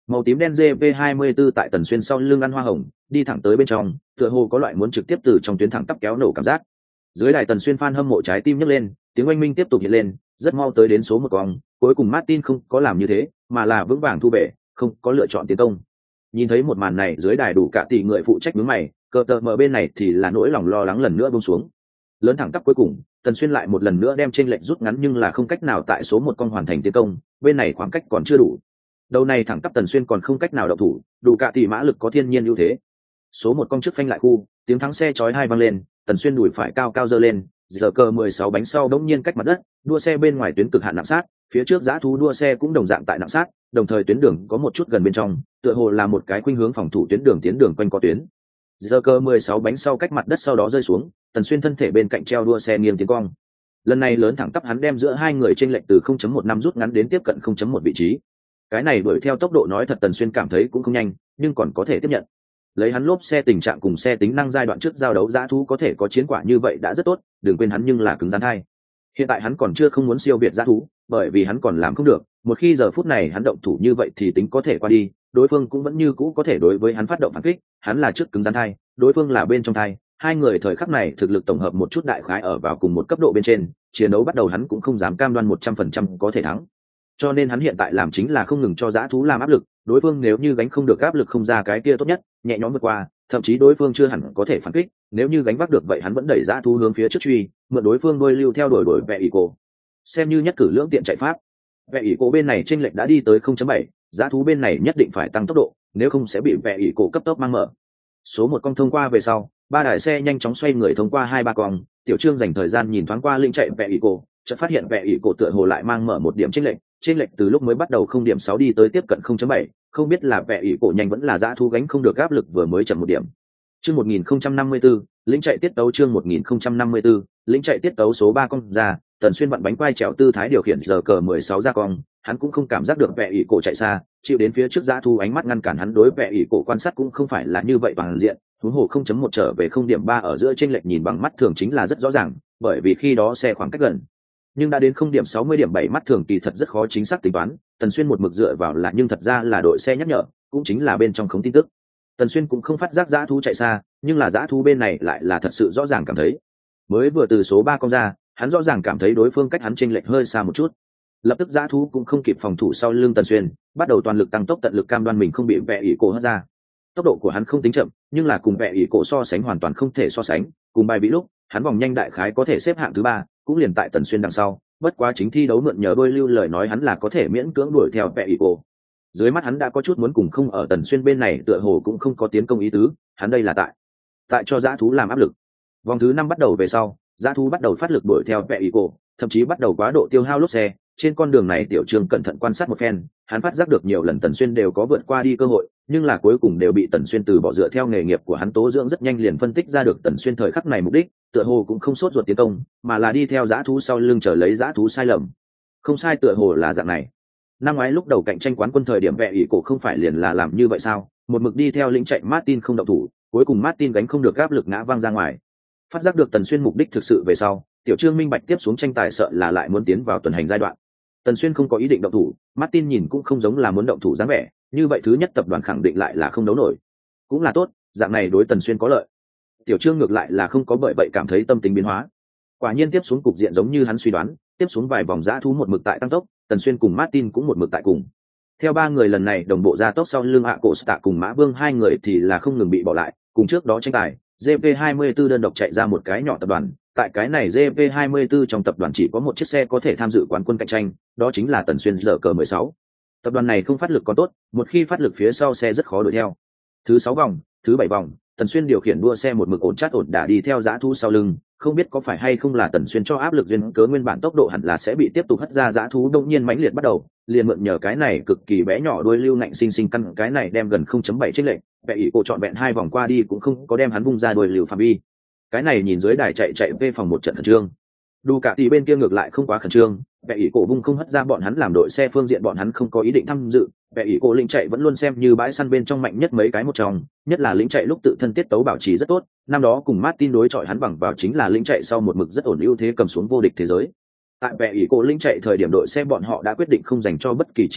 Màu tím đen giê vê hai mươi tư tại Tần Xuyên sau lưng ăn hoa hồng, đi thẳng tới bên trong, tựa hồ có loại muốn trực tiếp từ trong tuyến thẳng tắp kéo nổ cảm giác. Dưới đài Tần Xuyên fan hâm mộ trái tim nhấc lên, tiếng oanh minh tiếp tục hiện lên, rất mau tới đến số một cong, cuối cùng Martin không có làm như thế, mà là vững vàng thu bể, không có lựa chọn tiến công. Nhìn thấy một màn này, dưới đài đủ cả tỷ người phụ trách nhướng mày, cờ tờ mở bên này thì là nỗi lòng lo lắng lần nữa buông xuống. Lớn thẳng tắp cuối cùng, Tần Xuyên lại một lần nữa đem trên lệnh rút ngắn nhưng là không cách nào tại số một con hoàn thành tiến công, bên này khoảng cách còn chưa đủ. Đầu này thẳng tắp Tần Xuyên còn không cách nào động thủ, đủ cả tỷ mã lực có thiên nhiên ưu thế. Số một con trước phanh lại khu, tiếng thắng xe chói hai vang lên, Tần Xuyên đùi phải cao cao giơ lên, giờ cờ mười sáu bánh sau đống nhiên cách mặt đất, đua xe bên ngoài tuyến cực hạn nặng sát, phía trước dã thú đua xe cũng đồng dạng tại nặng sát, đồng thời tuyến đường có một chút gần bên trong, tựa hồ là một cái khuynh hướng phòng thủ tuyến đường tiến đường quanh co tuyến. Giờ cờ mười sáu bánh sau cách mặt đất sau đó rơi xuống, Tần Xuyên thân thể bên cạnh treo đua xe nghiêng tiến cong. Lần này lớn thẳng tắp hắn đem giữa hai người chênh lệch từ không chấm một năm rút ngắn đến tiếp cận không chấm một vị trí. Cái này đuổi theo tốc độ nói thật Tần Xuyên cảm thấy cũng không nhanh, nhưng còn có thể tiếp nhận. Lấy hắn lốp xe tình trạng cùng xe tính năng giai đoạn trước giao đấu dã thú có thể có chiến quả như vậy đã rất tốt, đừng quên hắn nhưng là cứng rắn hai. Hiện tại hắn còn chưa không muốn siêu việt dã thú, bởi vì hắn còn làm không được, một khi giờ phút này hắn động thủ như vậy thì tính có thể qua đi, đối phương cũng vẫn như cũ có thể đối với hắn phát động phản kích, hắn là trước cứng rắn thai, đối phương là bên trong thai, hai người thời khắc này thực lực tổng hợp một chút đại khái ở vào cùng một cấp độ bên trên, chiến đấu bắt đầu hắn cũng không dám cam đoan một trăm phần trăm có thể thắng. Cho nên hắn hiện tại làm chính là không ngừng cho dã thú làm áp lực, đối phương nếu như gánh không được áp lực không ra cái kia tốt nhất, nhẹ nhõm vượt qua, thậm chí đối phương chưa hẳn có thể phản kích, nếu như gánh vác được vậy hắn vẫn đẩy dã thú hướng phía trước truy, mượn đối phương đuôi lưu theo đuổi đuổi vẽ ý cổ. Xem như nhất cử lưỡng tiện chạy pháp. Vẽ ý cổ bên này chênh lệch đã đi tới không chấm bảy, dã thú bên này nhất định phải tăng tốc độ, nếu không sẽ bị vẽ ý cổ cấp tốc mang mở. Số một con thông qua về sau, ba đài xe nhanh chóng xoay người thông qua hai ba con, Tiểu Trương dành thời gian nhìn thoáng qua linh chạy vẽ ý cổ, chợt phát hiện vẽ ý cổ tựa hồ lại mang mở một điểm chênh lệch, chênh lệch từ lúc mới bắt đầu không điểm sáu đi tới tiếp cận không chấm bảy, không biết là vẽ ý cổ nhanh vẫn là dã thú gánh không được áp lực vừa mới chậm một điểm. Chương một nghìn không trăm năm mươi tư, lĩnh chạy tiết tấu chương một nghìn không trăm năm mươi tư, lĩnh chạy tiết tấu số ba con ra, Tần Xuyên vặn bánh quay trèo tư thái điều khiển giờ cờ mười sáu ra cong, hắn cũng không cảm giác được vẽ ý cổ chạy xa, chịu đến phía trước dã thú ánh mắt ngăn cản hắn đối vẽ ý cổ quan sát cũng không phải là như vậy bằng diện, huống hồ không chấm một trở về không điểm ba ở giữa chênh lệch nhìn bằng mắt thường chính là rất rõ ràng, bởi vì khi đó xe khoảng cách gần. Nhưng đã đến không điểm sáu mươi điểm bảy mắt thường kỳ thật rất khó chính xác tính toán, Tần Xuyên một mực dựa vào là nhưng thật ra là đội xe nhắc nhở, cũng chính là bên trong khống tin tức. Tần Xuyên cũng không phát giác dã thú chạy xa, nhưng là dã thú bên này lại là thật sự rõ ràng cảm thấy. Mới vừa từ số ba con ra, hắn rõ ràng cảm thấy đối phương cách hắn chênh lệch hơi xa một chút. Lập tức dã thú cũng không kịp phòng thủ sau lưng Tần Xuyên, bắt đầu toàn lực tăng tốc tận lực cam đoan mình không bị vẽ ỷ cổ hất ra. Tốc độ của hắn không tính chậm, nhưng là cùng vẽ ỷ cổ so sánh hoàn toàn không thể so sánh, cùng bài bị lúc, hắn vòng nhanh đại khái có thể xếp hạng thứ ba, cũng liền tại Tần Xuyên đằng sau, bất quá chính thi đấu mượn nhờ đôi lưu lời nói hắn là có thể miễn cưỡng đuổi theo vẽ ỷ cổ. Dưới mắt hắn đã có chút muốn cùng không ở Tần Xuyên bên này tựa hồ cũng không có tiến công ý tứ, hắn đây là tại tại cho dã thú làm áp lực. Vòng thứ năm bắt đầu về sau, dã thú bắt đầu phát lực đuổi theo vẽ ý cổ, thậm chí bắt đầu quá độ tiêu hao lốp xe. Trên con đường này Tiểu Trương cẩn thận quan sát một phen, hắn phát giác được nhiều lần Tần Xuyên đều có vượt qua đi cơ hội, nhưng là cuối cùng đều bị Tần Xuyên từ bỏ dựa theo nghề nghiệp của hắn tố dưỡng rất nhanh liền phân tích ra được Tần Xuyên thời khắc này mục đích, tựa hồ cũng không sốt ruột tiến công, mà là đi theo dã thú sau lưng chờ lấy dã thú sai lầm. Không sai, tựa hồ là dạng này. Năm ngoái lúc đầu cạnh tranh quán quân thời điểm vẽ ý cổ không phải liền là làm như vậy sao? Một mực đi theo lĩnh chạy Martin không động thủ, cuối cùng Martin gánh không được áp lực ngã văng ra ngoài. Phát giác được Tần Xuyên mục đích thực sự về sau, Tiểu Trương minh bạch tiếp xuống tranh tài sợ là lại muốn tiến vào tuần hành giai đoạn. Tần Xuyên không có ý định động thủ, Martin nhìn cũng không giống là muốn động thủ dáng vẻ, như vậy thứ nhất tập đoàn khẳng định lại là không đấu nổi. Cũng là tốt, dạng này đối Tần Xuyên có lợi. Tiểu Trương ngược lại là không có bởi vậy cảm thấy tâm tính biến hóa. Quả nhiên tiếp xuống cục diện giống như hắn suy đoán, tiếp xuống vài vòng dã thú một mực tại tăng tốc, Tần Xuyên cùng Martin cũng một mực tại cùng. Theo ba người lần này đồng bộ ra tốc sau lưng ạ cổ tạ cùng Mã Vương hai người thì là không ngừng bị bỏ lại, cùng trước đó tranh tài, giê vê hai mươi tư đơn độc chạy ra một cái nhỏ tập đoàn, tại cái này giê vê hai mươi tư trong tập đoàn chỉ có một chiếc xe có thể tham dự quán quân cạnh tranh, đó chính là Tần Xuyên giờ cờ mười sáu. Tập đoàn này không phát lực còn tốt, một khi phát lực phía sau xe rất khó đuổi theo. Thứ sáu vòng, thứ bảy vòng, Tần Xuyên điều khiển đua xe một mực ổn chát ổn đả đi theo dã thú sau lưng, không biết có phải hay không là Tần Xuyên cho áp lực duyên cớ nguyên bản tốc độ hẳn là sẽ bị tiếp tục hất ra dã thú đông nhiên mãnh liệt bắt đầu, liền mượn nhờ cái này cực kỳ bé nhỏ đuôi lưu ngạnh sinh sinh căn cái này đem gần không chấm bảy chênh lệch, vẽ ý cổ chọn vẹn hai vòng qua đi cũng không có đem hắn vung ra đuôi lưu phạm vi. Cái này nhìn dưới đài chạy chạy về phòng một trận khẩn trương. Đủ cả tỷ bên kia ngược lại không quá khẩn trương, vẽ ý cổ vung không hất ra bọn hắn làm đội xe phương diện bọn hắn không có ý định tham dự, vẽ ý cổ lĩnh chạy vẫn luôn xem như bãi săn bên trong mạnh nhất mấy cái một trong, nhất là lĩnh chạy lúc tự thân tiết tấu bảo trì rất tốt, năm đó cùng Martin đối chọi hắn bằng vào chính là lĩnh chạy sau một mực rất ổn ưu thế cầm xuống vô địch thế giới. Tại vẽ ý cổ lĩnh chạy thời điểm đội xe bọn họ đã quyết định không dành cho bất kỳ chỉ lệnh,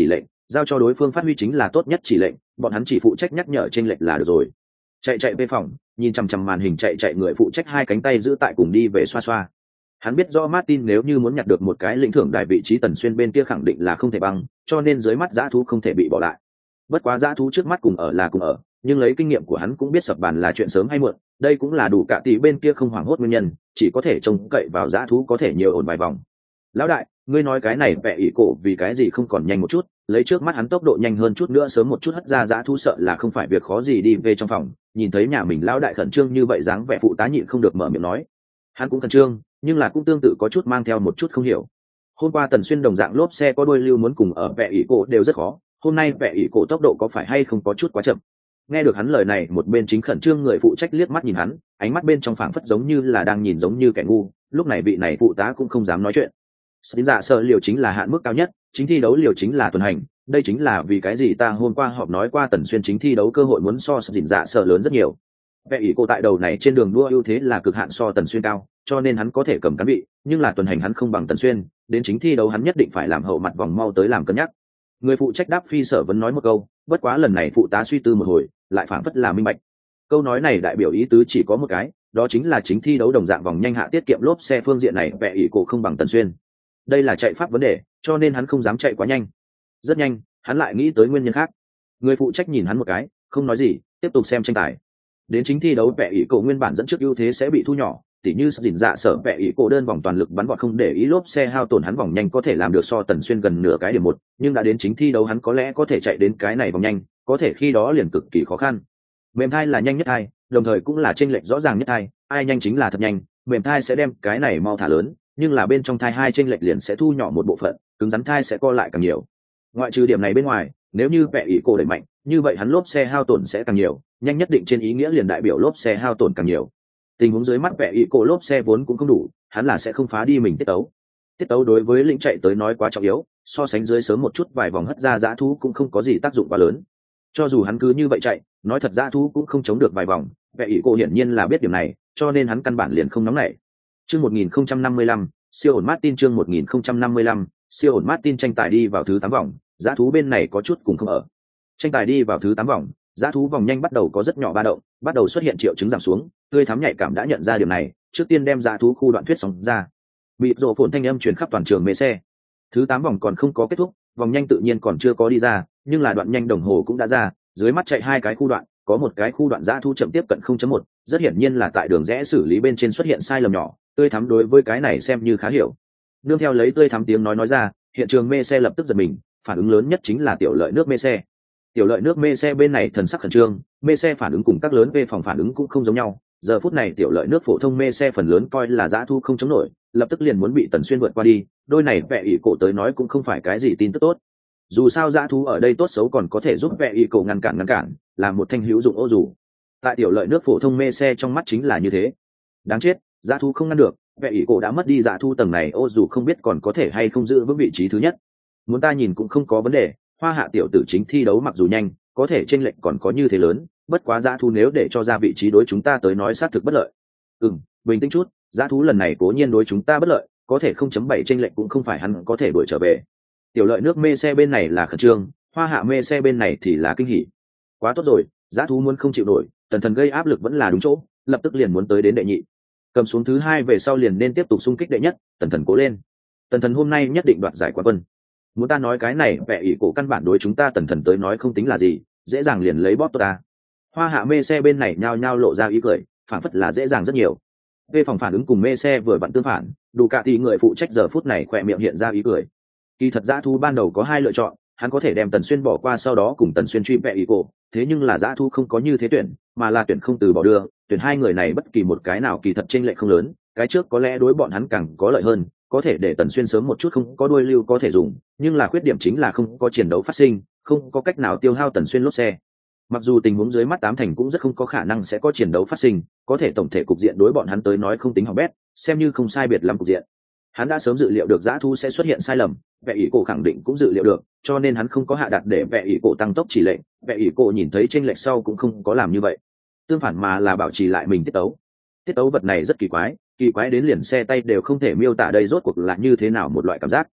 giao cho đối phương phát huy chính là tốt nhất chỉ lệnh, bọn hắn chỉ phụ trách nhắc nhở chênh lệch là được rồi. Chạy chạy về phòng, nhìn chằm chằm màn hình chạy chạy người phụ trách hai cánh tay giữ tại cùng đi về xoa xoa. Hắn biết rõ Martin nếu như muốn nhặt được một cái lĩnh thưởng đại vị trí Tần Xuyên bên kia khẳng định là không thể bằng, cho nên dưới mắt dã thú không thể bị bỏ lại. Bất quá dã thú trước mắt cùng ở là cùng ở, nhưng lấy kinh nghiệm của hắn cũng biết sập bàn là chuyện sớm hay muộn, đây cũng là đủ cả tỷ bên kia không hoảng hốt nguyên nhân, chỉ có thể trông cậy vào dã thú có thể nhiều ổn vài vòng. Lão đại, ngươi nói cái này vẽ ỷ cổ vì cái gì không còn nhanh một chút, lấy trước mắt hắn tốc độ nhanh hơn chút nữa sớm một chút hất ra dã thú sợ là không phải việc khó gì đi về trong phòng. Nhìn thấy nhà mình lão đại khẩn trương như vậy dáng vẻ phụ tá nhịn không được mở miệng nói. Hắn cũng khẩn trương, nhưng là cũng tương tự có chút mang theo một chút không hiểu. Hôm qua Tần Xuyên đồng dạng lốp xe có đuôi lưu muốn cùng ở vẽ ỷ cổ đều rất khó, hôm nay vẽ ỷ cổ tốc độ có phải hay không có chút quá chậm. Nghe được hắn lời này, một bên chính khẩn trương người phụ trách liếc mắt nhìn hắn, ánh mắt bên trong phảng phất giống như là đang nhìn giống như kẻ ngu, lúc này vị này phụ tá cũng không dám nói chuyện. Xin dạ sợ liều chính là hạn mức cao nhất, chính thi đấu liều chính là tuần hành, đây chính là vì cái gì ta hôm qua họp nói qua Tần Xuyên chính thi đấu cơ hội muốn so Xin dạ sợ lớn rất nhiều. Vẽ ỷ cổ tại đầu này trên đường đua ưu thế là cực hạn so Tần Xuyên cao, cho nên hắn có thể cầm cán vị, nhưng là tuần hành hắn không bằng Tần Xuyên, đến chính thi đấu hắn nhất định phải làm hậu mặt vòng mau tới làm cân nhắc. Người phụ trách đáp phi sở vẫn nói một câu, bất quá lần này phụ tá suy tư một hồi, lại phảng phất là minh bạch. Câu nói này đại biểu ý tứ chỉ có một cái, đó chính là chính thi đấu đồng dạng vòng nhanh hạ tiết kiệm lốp xe phương diện này vẽ ỷ cổ không bằng Tần Xuyên. Đây là chạy pháp vấn đề, cho nên hắn không dám chạy quá nhanh. Rất nhanh, hắn lại nghĩ tới nguyên nhân khác. Người phụ trách nhìn hắn một cái, không nói gì, tiếp tục xem tranh tài. Đến chính thi đấu vẽ ỷ cổ nguyên bản dẫn trước ưu thế sẽ bị thu nhỏ, tỉ như dỉn dạ sở vẽ ỷ cổ đơn vòng toàn lực bắn vọt không để ý lốp xe hao tổn hắn vòng nhanh có thể làm được so Tần Xuyên gần nửa cái điểm một, nhưng đã đến chính thi đấu hắn có lẽ có thể chạy đến cái này vòng nhanh, có thể khi đó liền cực kỳ khó khăn. Mềm thai là nhanh nhất thai, đồng thời cũng là chênh lệch rõ ràng nhất thai, ai nhanh chính là thật nhanh, mềm thai sẽ đem cái này mau thả lớn, nhưng là bên trong thai hai chênh lệch liền sẽ thu nhỏ một bộ phận, cứng rắn thai sẽ co lại càng nhiều. Ngoại trừ điểm này bên ngoài, nếu như vẽ ỷ cổ đẩy mạnh, như vậy hắn lốp xe hao tổn sẽ càng nhiều, nhanh nhất định trên ý nghĩa liền đại biểu lốp xe hao tổn càng nhiều. Tình huống dưới mắt vẽ ỷ cổ lốp xe vốn cũng không đủ, hắn là sẽ không phá đi mình tiết tấu. Tiết tấu đối với lĩnh chạy tới nói quá trọng yếu, so sánh dưới sớm một chút vài vòng hất ra dã thú cũng không có gì tác dụng quá lớn. Cho dù hắn cứ như vậy chạy, nói thật dã thú cũng không chống được vài vòng, vẽ ỷ cổ hiển nhiên là biết điểm này, cho nên hắn căn bản liền không nóng nảy. Chương một nghìn không trăm năm mươi lăm, siêu ổn Martin chương một nghìn không trăm năm mươi lăm, siêu ổn Martin tranh tài đi vào thứ tám vòng, dã thú bên này có chút cùng không ở. Tranh tài đi vào thứ tám vòng, dã thú vòng nhanh bắt đầu có rất nhỏ ba động, bắt đầu xuất hiện triệu chứng giảm xuống, tươi thắm nhạy cảm đã nhận ra điểm này, trước tiên đem dã thú khu đoạn thuyết sóng ra. Mịt rộ phồn thanh âm truyền khắp toàn trường mê xe. Thứ tám vòng còn không có kết thúc, vòng nhanh tự nhiên còn chưa có đi ra, nhưng là đoạn nhanh đồng hồ cũng đã ra, dưới mắt chạy hai cái khu đoạn, có một cái khu đoạn dã thú chậm tiếp cận không chấm một, rất hiển nhiên là tại đường rẽ xử lý bên trên xuất hiện sai lầm nhỏ, tươi thắm đối với cái này xem như khá hiểu. Nương theo lấy tươi thắm tiếng nói nói ra, hiện trường mê xe lập tức giật mình, phản ứng lớn nhất chính là tiểu lợi nước mê xe. Tiểu lợi nước mê xe bên này thần sắc khẩn trương, mê xe phản ứng cùng các lớn về phòng phản ứng cũng không giống nhau. Giờ phút này tiểu lợi nước phổ thông mê xe phần lớn coi là dã thu không chống nổi, lập tức liền muốn bị Tần Xuyên vượt qua đi. Đôi này vẽ ỷ cổ tới nói cũng không phải cái gì tin tức tốt. Dù sao dã thu ở đây tốt xấu còn có thể giúp vẽ ỷ cổ ngăn cản ngăn cản, là một thanh hữu dụng ô dù. Tại tiểu lợi nước phổ thông mê xe trong mắt chính là như thế. Đáng chết, dã thu không ngăn được, vẽ ỷ cổ đã mất đi dã thu tầng này ô dù không biết còn có thể hay không giữ vững vị trí thứ nhất. Muốn ta nhìn cũng không có vấn đề, hoa hạ tiểu tử chính thi đấu mặc dù nhanh, có thể chênh lệch còn có như thế lớn, bất quá dã thú nếu để cho ra vị trí đối chúng ta tới nói sát thực bất lợi. Ừm, bình tĩnh chút, dã thú lần này cố nhiên đối chúng ta bất lợi, có thể không chấm bảy chênh lệch cũng không phải hắn có thể đuổi trở về. Tiểu lợi nước mê xe bên này là khẩn trương, hoa hạ mê xe bên này thì là kinh hỉ. Quá tốt rồi, dã thú muốn không chịu nổi, Tần Thần gây áp lực vẫn là đúng chỗ, lập tức liền muốn tới đến đệ nhị. Cầm xuống thứ hai về sau liền nên tiếp tục xung kích đệ nhất, Tần Thần cố lên. Tần Thần hôm nay nhất định đoạt giải quán quân. Muốn ta nói cái này vẽ ỷ cổ căn bản đối chúng ta Tần Thần tới nói không tính là gì, dễ dàng liền lấy bóp ta. Hoa hạ mê xe bên này nhao nhao lộ ra ý cười, phản phất là dễ dàng rất nhiều. Về phòng phản ứng cùng mê xe vừa vặn tương phản, đủ cả thì người phụ trách giờ phút này khỏe miệng hiện ra ý cười. Kỳ thật dã thú ban đầu có hai lựa chọn, hắn có thể đem Tần Xuyên bỏ qua sau đó cùng Tần Xuyên truy vẽ ỷ cổ, thế nhưng là dã thú không có như thế tuyển, mà là tuyển không từ bỏ đưa, tuyển hai người này bất kỳ một cái nào kỳ thật chênh lệch không lớn, cái trước có lẽ đối bọn hắn càng có lợi hơn, có thể để Tần Xuyên sớm một chút không có đuôi lưu có thể dùng, nhưng là khuyết điểm chính là không có chiến đấu phát sinh, không có cách nào tiêu hao Tần Xuyên lốp xe. Mặc dù tình huống dưới mắt tám thành cũng rất không có khả năng sẽ có chiến đấu phát sinh, có thể tổng thể cục diện đối bọn hắn tới nói không tính hỏng bét, xem như không sai biệt lắm cục diện. Hắn đã sớm dự liệu được dã thú sẽ xuất hiện sai lầm, vẽ ỷ cổ khẳng định cũng dự liệu được, cho nên hắn không có hạ đặt để vẽ ỷ cổ tăng tốc chỉ lệnh, vẽ ỷ cổ nhìn thấy chênh lệch sau cũng không có làm như vậy, tương phản mà là bảo trì lại mình tiết tấu. Tiết tấu vật này rất kỳ quái, kỳ quái đến liền xe tay đều không thể miêu tả đây rốt cuộc là như thế nào một loại cảm giác.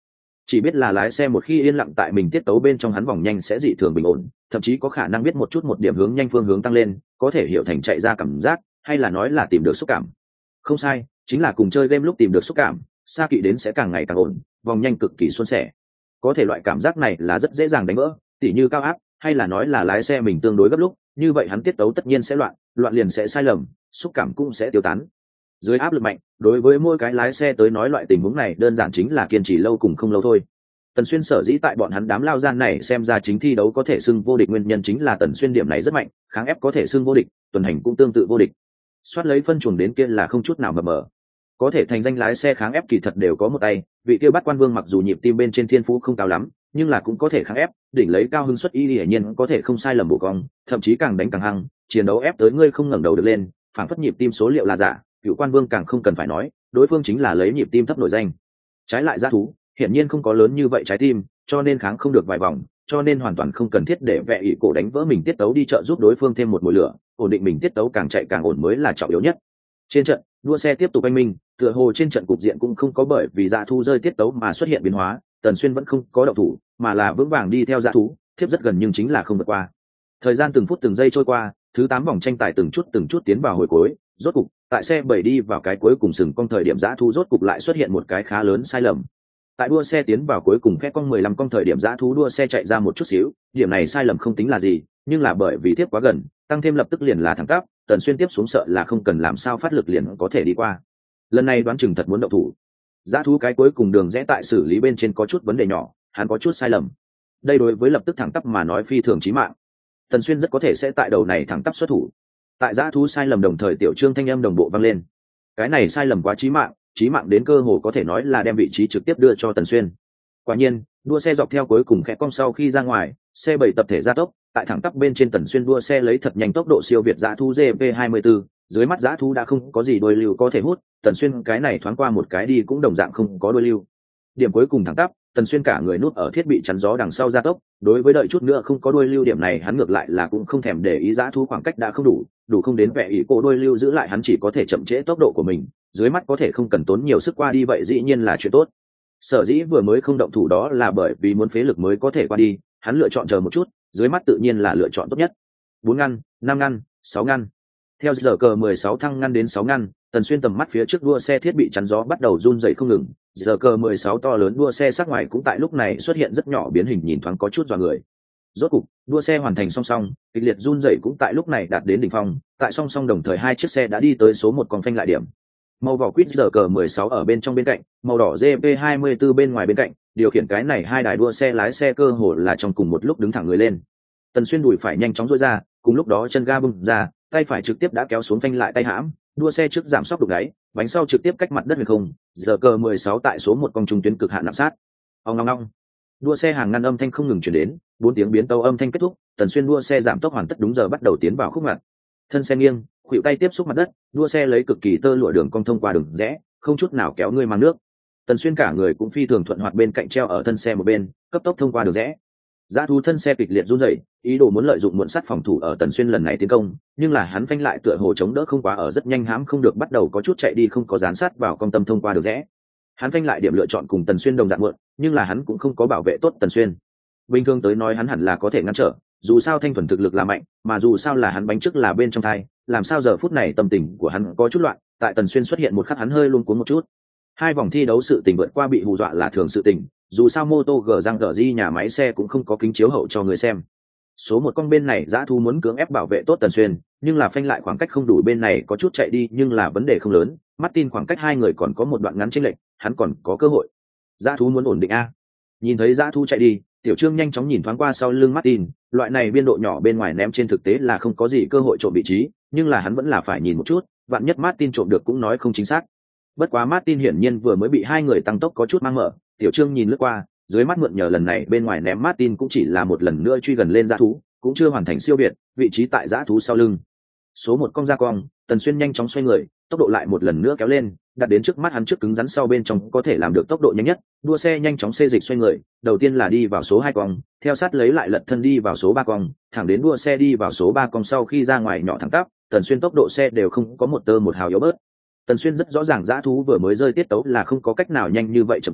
chỉ biết là lái xe một khi yên lặng tại mình tiết tấu bên trong hắn vòng nhanh sẽ dị thường bình ổn, thậm chí có khả năng biết một chút một điểm hướng nhanh phương hướng tăng lên, có thể hiểu thành chạy ra cảm giác, hay là nói là tìm được xúc cảm. Không sai, chính là cùng chơi game lúc tìm được xúc cảm, xa kỵ đến sẽ càng ngày càng ổn, vòng nhanh cực kỳ suôn sẻ. Có thể loại cảm giác này là rất dễ dàng đánh vỡ, tỉ như cao áp, hay là nói là lái xe mình tương đối gấp lúc, như vậy hắn tiết tấu tất nhiên sẽ loạn, loạn liền sẽ sai lầm, xúc cảm cũng sẽ tiêu tán. Dưới áp lực mạnh, đối với mỗi cái lái xe tới nói loại tình huống này đơn giản chính là kiên trì lâu cùng không lâu thôi. Tần Xuyên sở dĩ tại bọn hắn đám lao gian này xem ra chính thi đấu có thể xưng vô địch nguyên nhân chính là Tần Xuyên điểm này rất mạnh, kháng ép có thể xưng vô địch, tuần hành cũng tương tự vô địch. Soát lấy phân chuồng đến kia là không chút nào mờ mờ. Có thể thành danh lái xe kháng ép kỳ thật đều có một tay, vị kia bắt quan vương mặc dù nhịp tim bên trên thiên phú không cao lắm, nhưng là cũng có thể kháng ép, đỉnh lấy cao hưng suất y hiển nhiên có thể không sai lầm bổ cong, thậm chí càng đánh càng hăng, chiến đấu ép tới ngươi không ngẩng đầu được lên, phản phất nhịp tim số liệu là giả, cựu quan vương càng không cần phải nói, đối phương chính là lấy nhịp tim thấp nổi danh. Trái lại dã thú, hiển nhiên không có lớn như vậy trái tim, cho nên kháng không được vài vòng, cho nên hoàn toàn không cần thiết để vẽ ỷ cổ đánh vỡ mình tiết tấu đi trợ giúp đối phương thêm một mùi lửa, ổn định mình tiết tấu càng chạy càng ổn mới là trọng yếu nhất. Trên trận, đua xe tiếp tục anh minh, tựa hồ trên trận cục diện cũng không có bởi vì dã thú rơi tiết tấu mà xuất hiện biến hóa, Tần Xuyên vẫn không có động thủ, mà là vững vàng đi theo dã thú, thiếp rất gần nhưng chính là không vượt qua. Thời gian từng phút từng giây trôi qua, thứ tám vòng tranh tài từng chút từng chút tiến vào hồi cuối, rốt cục, tại xe bảy đi vào cái cuối cùng sừng cong thời điểm dã thú rốt cục lại xuất hiện một cái khá lớn sai lầm. Tại đua xe tiến vào cuối cùng khét cong mười lăm cong thời điểm dã thú đua xe chạy ra một chút xíu, điểm này sai lầm không tính là gì, nhưng là bởi vì tiếp quá gần, tăng thêm lập tức liền là thẳng tắp, Tần Xuyên tiếp xuống sợ là không cần làm sao phát lực liền có thể đi qua. Lần này đoán chừng thật muốn động thủ. Dã thú cái cuối cùng đường rẽ tại xử lý bên trên có chút vấn đề nhỏ, hắn có chút sai lầm. Đây đối với lập tức thẳng tắp mà nói phi thường chí mạng. Tần Xuyên rất có thể sẽ tại đầu này thẳng tắp xuất thủ. Tại dã thú sai lầm đồng thời tiểu trương thanh âm đồng bộ vang lên. Cái này sai lầm quá chí mạng, chí mạng đến cơ hồ có thể nói là đem vị trí trực tiếp đưa cho Tần Xuyên. Quả nhiên, đua xe dọc theo cuối cùng khẽ cong sau khi ra ngoài, xe bảy tập thể gia tốc, tại thẳng tắp bên trên Tần Xuyên đua xe lấy thật nhanh tốc độ siêu việt dã thú giê pê hai mươi tư, dưới mắt dã thú đã không có gì đuôi lưu có thể hút, Tần Xuyên cái này thoáng qua một cái đi cũng đồng dạng không có đuôi lưu. Điểm cuối cùng thẳng tắp, Tần Xuyên cả người núp ở thiết bị chắn gió đằng sau gia tốc, đối với đợi chút nữa không có đuôi lưu điểm này hắn ngược lại là cũng không thèm để ý dã thú khoảng cách đã không đủ, đủ không đến vẻ ý cổ đuôi lưu giữ lại hắn chỉ có thể chậm trễ tốc độ của mình, dưới mắt có thể không cần tốn nhiều sức qua đi vậy dĩ nhiên là chuyện tốt. Sở dĩ vừa mới không động thủ đó là bởi vì muốn phế lực mới có thể qua đi, hắn lựa chọn chờ một chút, dưới mắt tự nhiên là lựa chọn tốt nhất. Bốn ngăn, năm ngăn, sáu ngăn. Theo giờ cờ mười sáu thăng ngăn đến sáu ngăn, Tần Xuyên tầm mắt phía trước đua xe thiết bị chắn gió bắt đầu run rẩy không ngừng, giờ cờ mười sáu to lớn đua xe sắc ngoài cũng tại lúc này xuất hiện rất nhỏ biến hình nhìn thoáng có chút dọa người. Rốt cục, đua xe hoàn thành song song, kịch liệt run rẩy cũng tại lúc này đạt đến đỉnh phong, tại song song đồng thời hai chiếc xe đã đi tới số một còn phanh lại điểm. Màu vỏ quýt giờ cờ mười sáu ở bên trong bên cạnh, màu đỏ giê pê hai mươi tư bên ngoài bên cạnh, điều khiển cái này hai đài đua xe lái xe cơ hồ là trong cùng một lúc đứng thẳng người lên. Tần Xuyên đùi phải nhanh chóng duỗi ra, cùng lúc đó chân ga bung ra, tay phải trực tiếp đã kéo xuống phanh lại tay hãm, đua xe trước giảm sóc đục đáy, bánh sau trực tiếp cách mặt đất huyền không, giờ cờ mười sáu tại số một con trung tuyến cực hạn nặng sát. Ong ong ong. Đua xe hàng ngăn âm thanh không ngừng truyền đến, bốn tiếng biến tấu âm thanh kết thúc, Tần Xuyên đua xe giảm tốc hoàn tất đúng giờ bắt đầu tiến vào khúc ngoặt. Thân xe nghiêng, khuỷu tay tiếp xúc mặt đất, đua xe lấy cực kỳ tơ lụa đường cong thông qua đường rẽ, không chút nào kéo người mang nước. Tần Xuyên cả người cũng phi thường thuận hoạt bên cạnh treo ở thân xe một bên, cấp tốc thông qua đường rẽ. Dã thú thân xe kịch liệt run rẩy, ý đồ muốn lợi dụng muộn sắt phòng thủ ở Tần Xuyên lần này tiến công, nhưng là hắn phanh lại tựa hồ chống đỡ không quá ở rất nhanh hãm không được bắt đầu có chút chạy đi không có dán sát vào công tâm thông qua đường rẽ. Hắn phanh lại điểm lựa chọn cùng Tần Xuyên đồng dạng muộn, nhưng là hắn cũng không có bảo vệ tốt Tần Xuyên. Bình thường tới nói hắn hẳn là có thể ngăn trở, dù sao thanh thuần thực lực là mạnh, mà dù sao là hắn bánh trước là bên trong thai, làm sao giờ phút này tâm tình của hắn có chút loạn, tại Tần Xuyên xuất hiện một khắc hắn hơi luống cuống một chút. Hai vòng thi đấu sự tình vượt qua bị hù dọa là thường sự tình, dù sao mô tô gờ răng gờ di nhà máy xe cũng không có kính chiếu hậu cho người xem. Số một con bên này dã thú muốn cưỡng ép bảo vệ tốt Tần Xuyên, nhưng là phanh lại khoảng cách không đủ bên này có chút chạy đi nhưng là vấn đề không lớn, Martin khoảng cách hai người còn có một đoạn ngắn chênh lệch, hắn còn có cơ hội. Dã thú muốn ổn định a. Nhìn thấy dã thú chạy đi, Tiểu Trương nhanh chóng nhìn thoáng qua sau lưng Martin, loại này biên độ nhỏ bên ngoài ném trên thực tế là không có gì cơ hội trộm vị trí, nhưng là hắn vẫn là phải nhìn một chút, vạn nhất Martin trộm được cũng nói không chính xác. Bất quá Martin hiển nhiên vừa mới bị hai người tăng tốc có chút mang mở, Tiểu Trương nhìn lướt qua, dưới mắt mượn nhờ lần này bên ngoài ném Martin cũng chỉ là một lần nữa truy gần lên dã thú, cũng chưa hoàn thành siêu việt, vị trí tại dã thú sau lưng. Số một cong ra cong, Tần Xuyên nhanh chóng xoay người, tốc độ lại một lần nữa kéo lên, đặt đến trước mắt hắn trước cứng rắn sau bên trong có thể làm được tốc độ nhanh nhất, đua xe nhanh chóng xê dịch xoay người, đầu tiên là đi vào số hai cong, theo sát lấy lại lật thân đi vào số ba cong, thẳng đến đua xe đi vào số ba cong sau khi ra ngoài nhỏ thẳng tắp, Tần Xuyên tốc độ xe đều không có một tơ một hào yếu bớt. Tần Xuyên rất rõ ràng dã thú vừa mới rơi tiết tấu là không có cách nào nhanh như vậy chậm tới,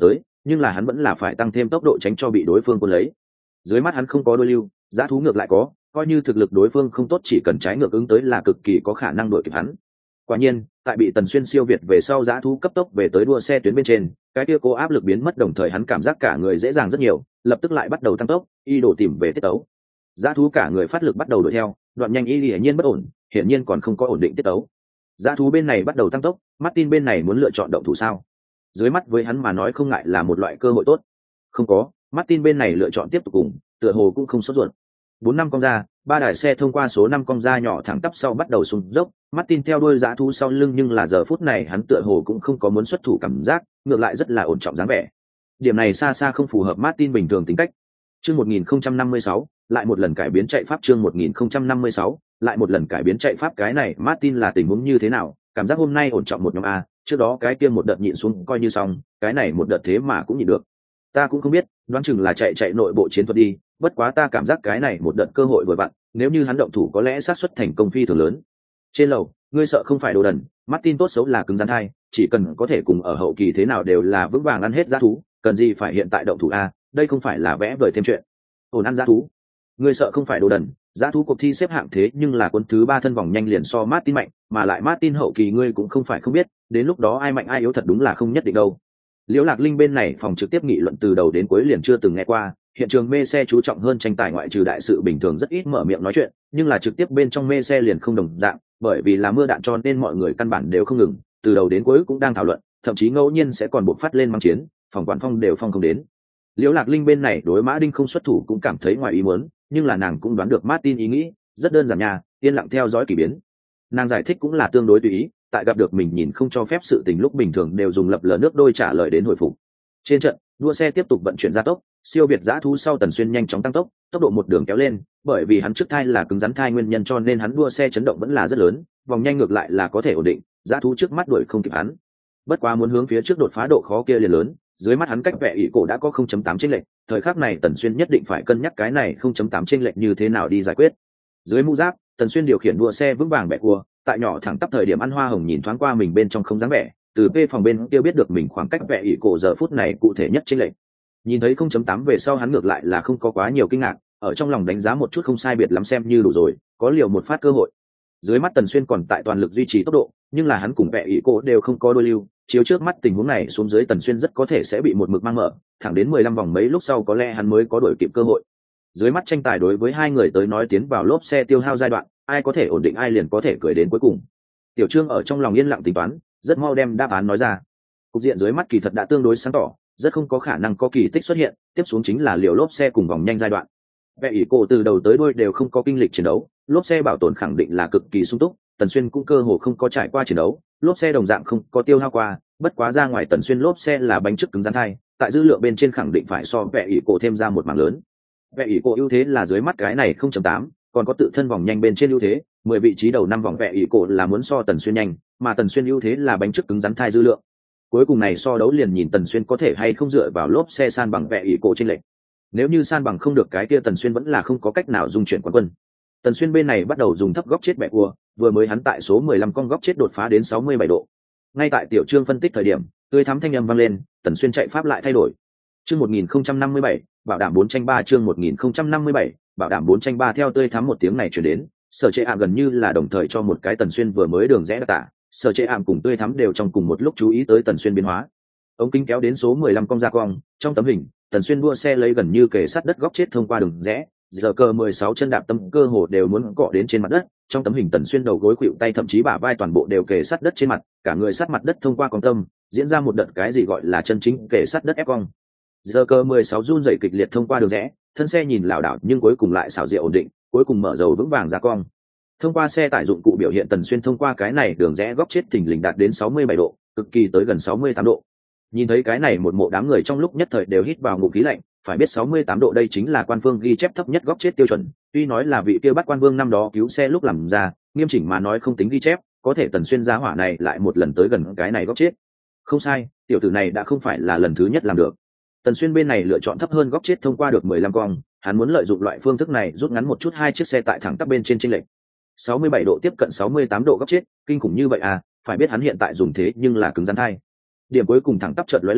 nhưng là hắn vẫn là phải tăng thêm tốc độ tránh cho bị đối phương cuốn lấy. Dưới mắt hắn không có đôi lưu, dã thú ngược lại có, coi như thực lực đối phương không tốt, chỉ cần trái ngược ứng tới là cực kỳ có khả năng đuổi kịp hắn. Quả nhiên, tại bị Tần Xuyên siêu việt về sau, dã thú cấp tốc về tới đua xe tuyến bên trên, cái kia cố áp lực biến mất, đồng thời hắn cảm giác cả người dễ dàng rất nhiều, lập tức lại bắt đầu tăng tốc, y đổ tìm về tiết tấu. Dã thú cả người phát lực bắt đầu đuổi theo, đoạn nhanh y hiển nhiên bất ổn, hiển nhiên còn không có ổn định tiết tấu. Dã thú bên này bắt đầu tăng tốc, Martin bên này muốn lựa chọn động thủ sao? Dưới mắt với hắn mà nói không ngại là một loại cơ hội tốt. Không có, Martin bên này lựa chọn tiếp tục cùng, tựa hồ cũng không sốt ruột. Bốn năm cong ra, ba đài xe thông qua số năm cong ra nhỏ thẳng tắp sau bắt đầu xuống dốc, Martin theo đuôi dã thú sau lưng, nhưng là giờ phút này hắn tựa hồ cũng không có muốn xuất thủ cảm giác, ngược lại rất là ổn trọng dáng vẻ. Điểm này xa xa không phù hợp Martin bình thường tính cách. Chương một nghìn không trăm năm mươi sáu, lại một lần cải biến chạy pháp. Chương một nghìn không trăm năm mươi sáu, lại một lần cải biến chạy pháp. Cái này Martin là tình huống như thế nào? Cảm giác hôm nay ổn trọng một nhóm a, trước đó cái kia một đợt nhịn xuống coi như xong, cái này một đợt thế mà cũng nhịn được. Ta cũng không biết, đoán chừng là chạy chạy nội bộ chiến thuật đi, bất quá ta cảm giác cái này một đợt cơ hội vừa vặn, nếu như hắn động thủ có lẽ xác suất thành công phi thường lớn. Trên lầu, ngươi sợ không phải đồ đần, Martin tốt xấu là cứng rắn hai, chỉ cần có thể cùng ở hậu kỳ thế nào đều là vững vàng ăn hết dã thú, cần gì phải hiện tại động thủ a, đây không phải là vẽ vời thêm chuyện. Ổn ăn dã thú. Ngươi sợ không phải đồ đần, dã thú cuộc thi xếp hạng thế nhưng là quân thứ ba thân vòng nhanh liền so Martin mạnh, mà lại Martin hậu kỳ ngươi cũng không phải không biết, đến lúc đó ai mạnh ai yếu thật đúng là không nhất định đâu. Liễu Lạc Linh bên này phòng trực tiếp nghị luận từ đầu đến cuối liền chưa từng nghe qua, hiện trường mê xe chú trọng hơn tranh tài, ngoại trừ đại sự bình thường rất ít mở miệng nói chuyện, nhưng là trực tiếp bên trong mê xe liền không đồng dạng, bởi vì là mưa đạn cho nên mọi người căn bản đều không ngừng, từ đầu đến cuối cũng đang thảo luận, thậm chí ngẫu nhiên sẽ còn bộc phát lên mang chiến, phòng quản phong đều phong không đến. Liễu Lạc Linh bên này đối Mã Đinh không xuất thủ cũng cảm thấy ngoài ý muốn, nhưng là nàng cũng đoán được Martin ý nghĩ, rất đơn giản nha, yên lặng theo dõi kỳ biến. Nàng giải thích cũng là tương đối tùy ý, tại gặp được mình nhìn không cho phép sự tình lúc bình thường đều dùng lập lờ nước đôi trả lời đến hồi phục. Trên trận, đua xe tiếp tục vận chuyển gia tốc, siêu việt dã thú sau Tần Xuyên nhanh chóng tăng tốc, tốc độ một đường kéo lên, bởi vì hắn trước thai là cứng rắn thai nguyên nhân cho nên hắn đua xe chấn động vẫn là rất lớn, vòng nhanh ngược lại là có thể ổn định, dã thú trước mắt đuổi không kịp hắn. Bất quá muốn hướng phía trước đột phá độ khó kia liền lớn, dưới mắt hắn cách vẽ ỷ cổ đã có không chấm tám chênh lệch, thời khắc này Tần Xuyên nhất định phải cân nhắc cái này không chấm tám chênh lệch như thế nào đi giải quyết. Dưới mũ giáp, Tần Xuyên điều khiển đua xe vững vàng bẻ cua, tại nhỏ thẳng tắp thời điểm ăn hoa hồng nhìn thoáng qua mình bên trong không dáng vẻ, từ p phòng bên kia biết được mình khoảng cách vẽ ỷ cổ giờ phút này cụ thể nhất chênh lệch. Nhìn thấy không chấm tám về sau hắn ngược lại là không có quá nhiều kinh ngạc, ở trong lòng đánh giá một chút không sai biệt lắm xem như đủ rồi, có liều một phát cơ hội. Dưới mắt Tần Xuyên còn tại toàn lực duy trì tốc độ, nhưng là hắn cùng vẽ ỷ cổ đều không có đôi lưu, chiếu trước mắt tình huống này xuống dưới Tần Xuyên rất có thể sẽ bị một mực mang mở, thẳng đến mười lăm vòng mấy lúc sau có lẽ hắn mới có đổi kịp cơ hội. Dưới mắt tranh tài đối với hai người tới nói tiến vào lốp xe tiêu hao giai đoạn, ai có thể ổn định ai liền có thể cười đến cuối cùng. Tiểu Trương ở trong lòng yên lặng tính toán, rất mau đem đáp án nói ra. Cục diện dưới mắt kỳ thật đã tương đối sáng tỏ, rất không có khả năng có kỳ tích xuất hiện, tiếp xuống chính là liều lốp xe cùng vòng nhanh giai đoạn. Vẽ ỷ cổ từ đầu tới đuôi đều không có kinh lịch chiến đấu, lốp xe bảo tồn khẳng định là cực kỳ sung túc, Tần Xuyên cũng cơ hồ không có trải qua chiến đấu, lốp xe đồng dạng không có tiêu hao qua, bất quá ra ngoài Tần Xuyên lốp xe là bánh trước cứng rắn thai, tại dư lượng bên trên khẳng định phải so vẽ ỷ cổ thêm ra một mảng lớn. Vẽ ỷ cổ ưu thế là dưới mắt cái này không chấm tám, còn có tự thân vòng nhanh bên trên ưu thế, mười vị trí đầu năm vòng vẽ ỷ cổ là muốn so Tần Xuyên nhanh, mà Tần Xuyên ưu thế là bánh trước cứng rắn thai dư lượng. Cuối cùng này so đấu liền nhìn Tần Xuyên có thể hay không dựa vào lốp xe san bằng vẽ ỷ cổ trên lệch. Nếu như san bằng không được cái kia Tần Xuyên vẫn là không có cách nào dung chuyển quán quân. Tần Xuyên bên này bắt đầu dùng thấp góc chết bẻ cua, vừa mới hắn tại số mười lăm con góc chết đột phá đến sáu mươi bảy độ. Ngay tại Tiểu Trương phân tích thời điểm, tươi thắm thanh âm vang lên, Tần Xuyên chạy pháp lại thay đổi. Chương một nghìn không trăm năm mươi bảy, bảo đảm bốn tranh ba. Chương một nghìn không trăm năm mươi bảy, bảo đảm bốn tranh ba. Theo tươi thắm một tiếng này truyền đến, Sở Trệ Ảm gần như là đồng thời cho một cái Tần Xuyên vừa mới đường rẽ đặc tả, Sở Trệ Ảm cùng tươi thắm đều trong cùng một lúc chú ý tới Tần Xuyên biến hóa. Ống kính kéo đến số mười lăm cong ra cong, trong tấm hình, Tần Xuyên đua xe lấy gần như kề sát đất góc chết thông qua đường rẽ, giờ cơ mười sáu chân đạp tâm cơ hồ đều muốn cọ đến trên mặt đất, trong tấm hình Tần Xuyên đầu gối khuỵu tay thậm chí bả vai toàn bộ đều kề sát đất trên mặt, cả người sát mặt đất thông qua cong tâm, diễn ra một đợt cái gì gọi là chân chính kề sát đất ép cong. Giờ cơ mười sáu run rẩy kịch liệt thông qua đường rẽ, thân xe nhìn lảo đảo nhưng cuối cùng lại xảo diệu ổn định, cuối cùng mở dầu vững vàng ra cong. Thông qua xe tải dụng cụ biểu hiện Tần Xuyên thông qua cái này đường rẽ góc chết thình lình đạt đến sáu mươi bảy độ, cực kỳ tới gần sáu mươi tám độ. Nhìn thấy cái này một mộ đám người trong lúc nhất thời đều hít vào ngụm khí lạnh, phải biết sáu mươi tám độ đây chính là quan phương ghi chép thấp nhất góc chết tiêu chuẩn, tuy nói là vị kia bắt quan vương năm đó cứu xe lúc làm ra, nghiêm chỉnh mà nói không tính ghi chép, có thể Tần Xuyên giá hỏa này lại một lần tới gần cái này góc chết. Không sai, tiểu tử này đã không phải là lần thứ nhất làm được. Tần Xuyên bên này lựa chọn thấp hơn góc chết thông qua được mười lăm cong, hắn muốn lợi dụng loại phương thức này rút ngắn một chút hai chiếc xe tại thẳng tắp bên trên chênh lệch. sáu mươi bảy độ tiếp cận sáu mươi tám độ góc chết, kinh khủng như vậy à, phải biết hắn hiện tại dùng thế nhưng là cứng rắn hai. Điểm cuối cùng thẳng tắp chợt lóe lên,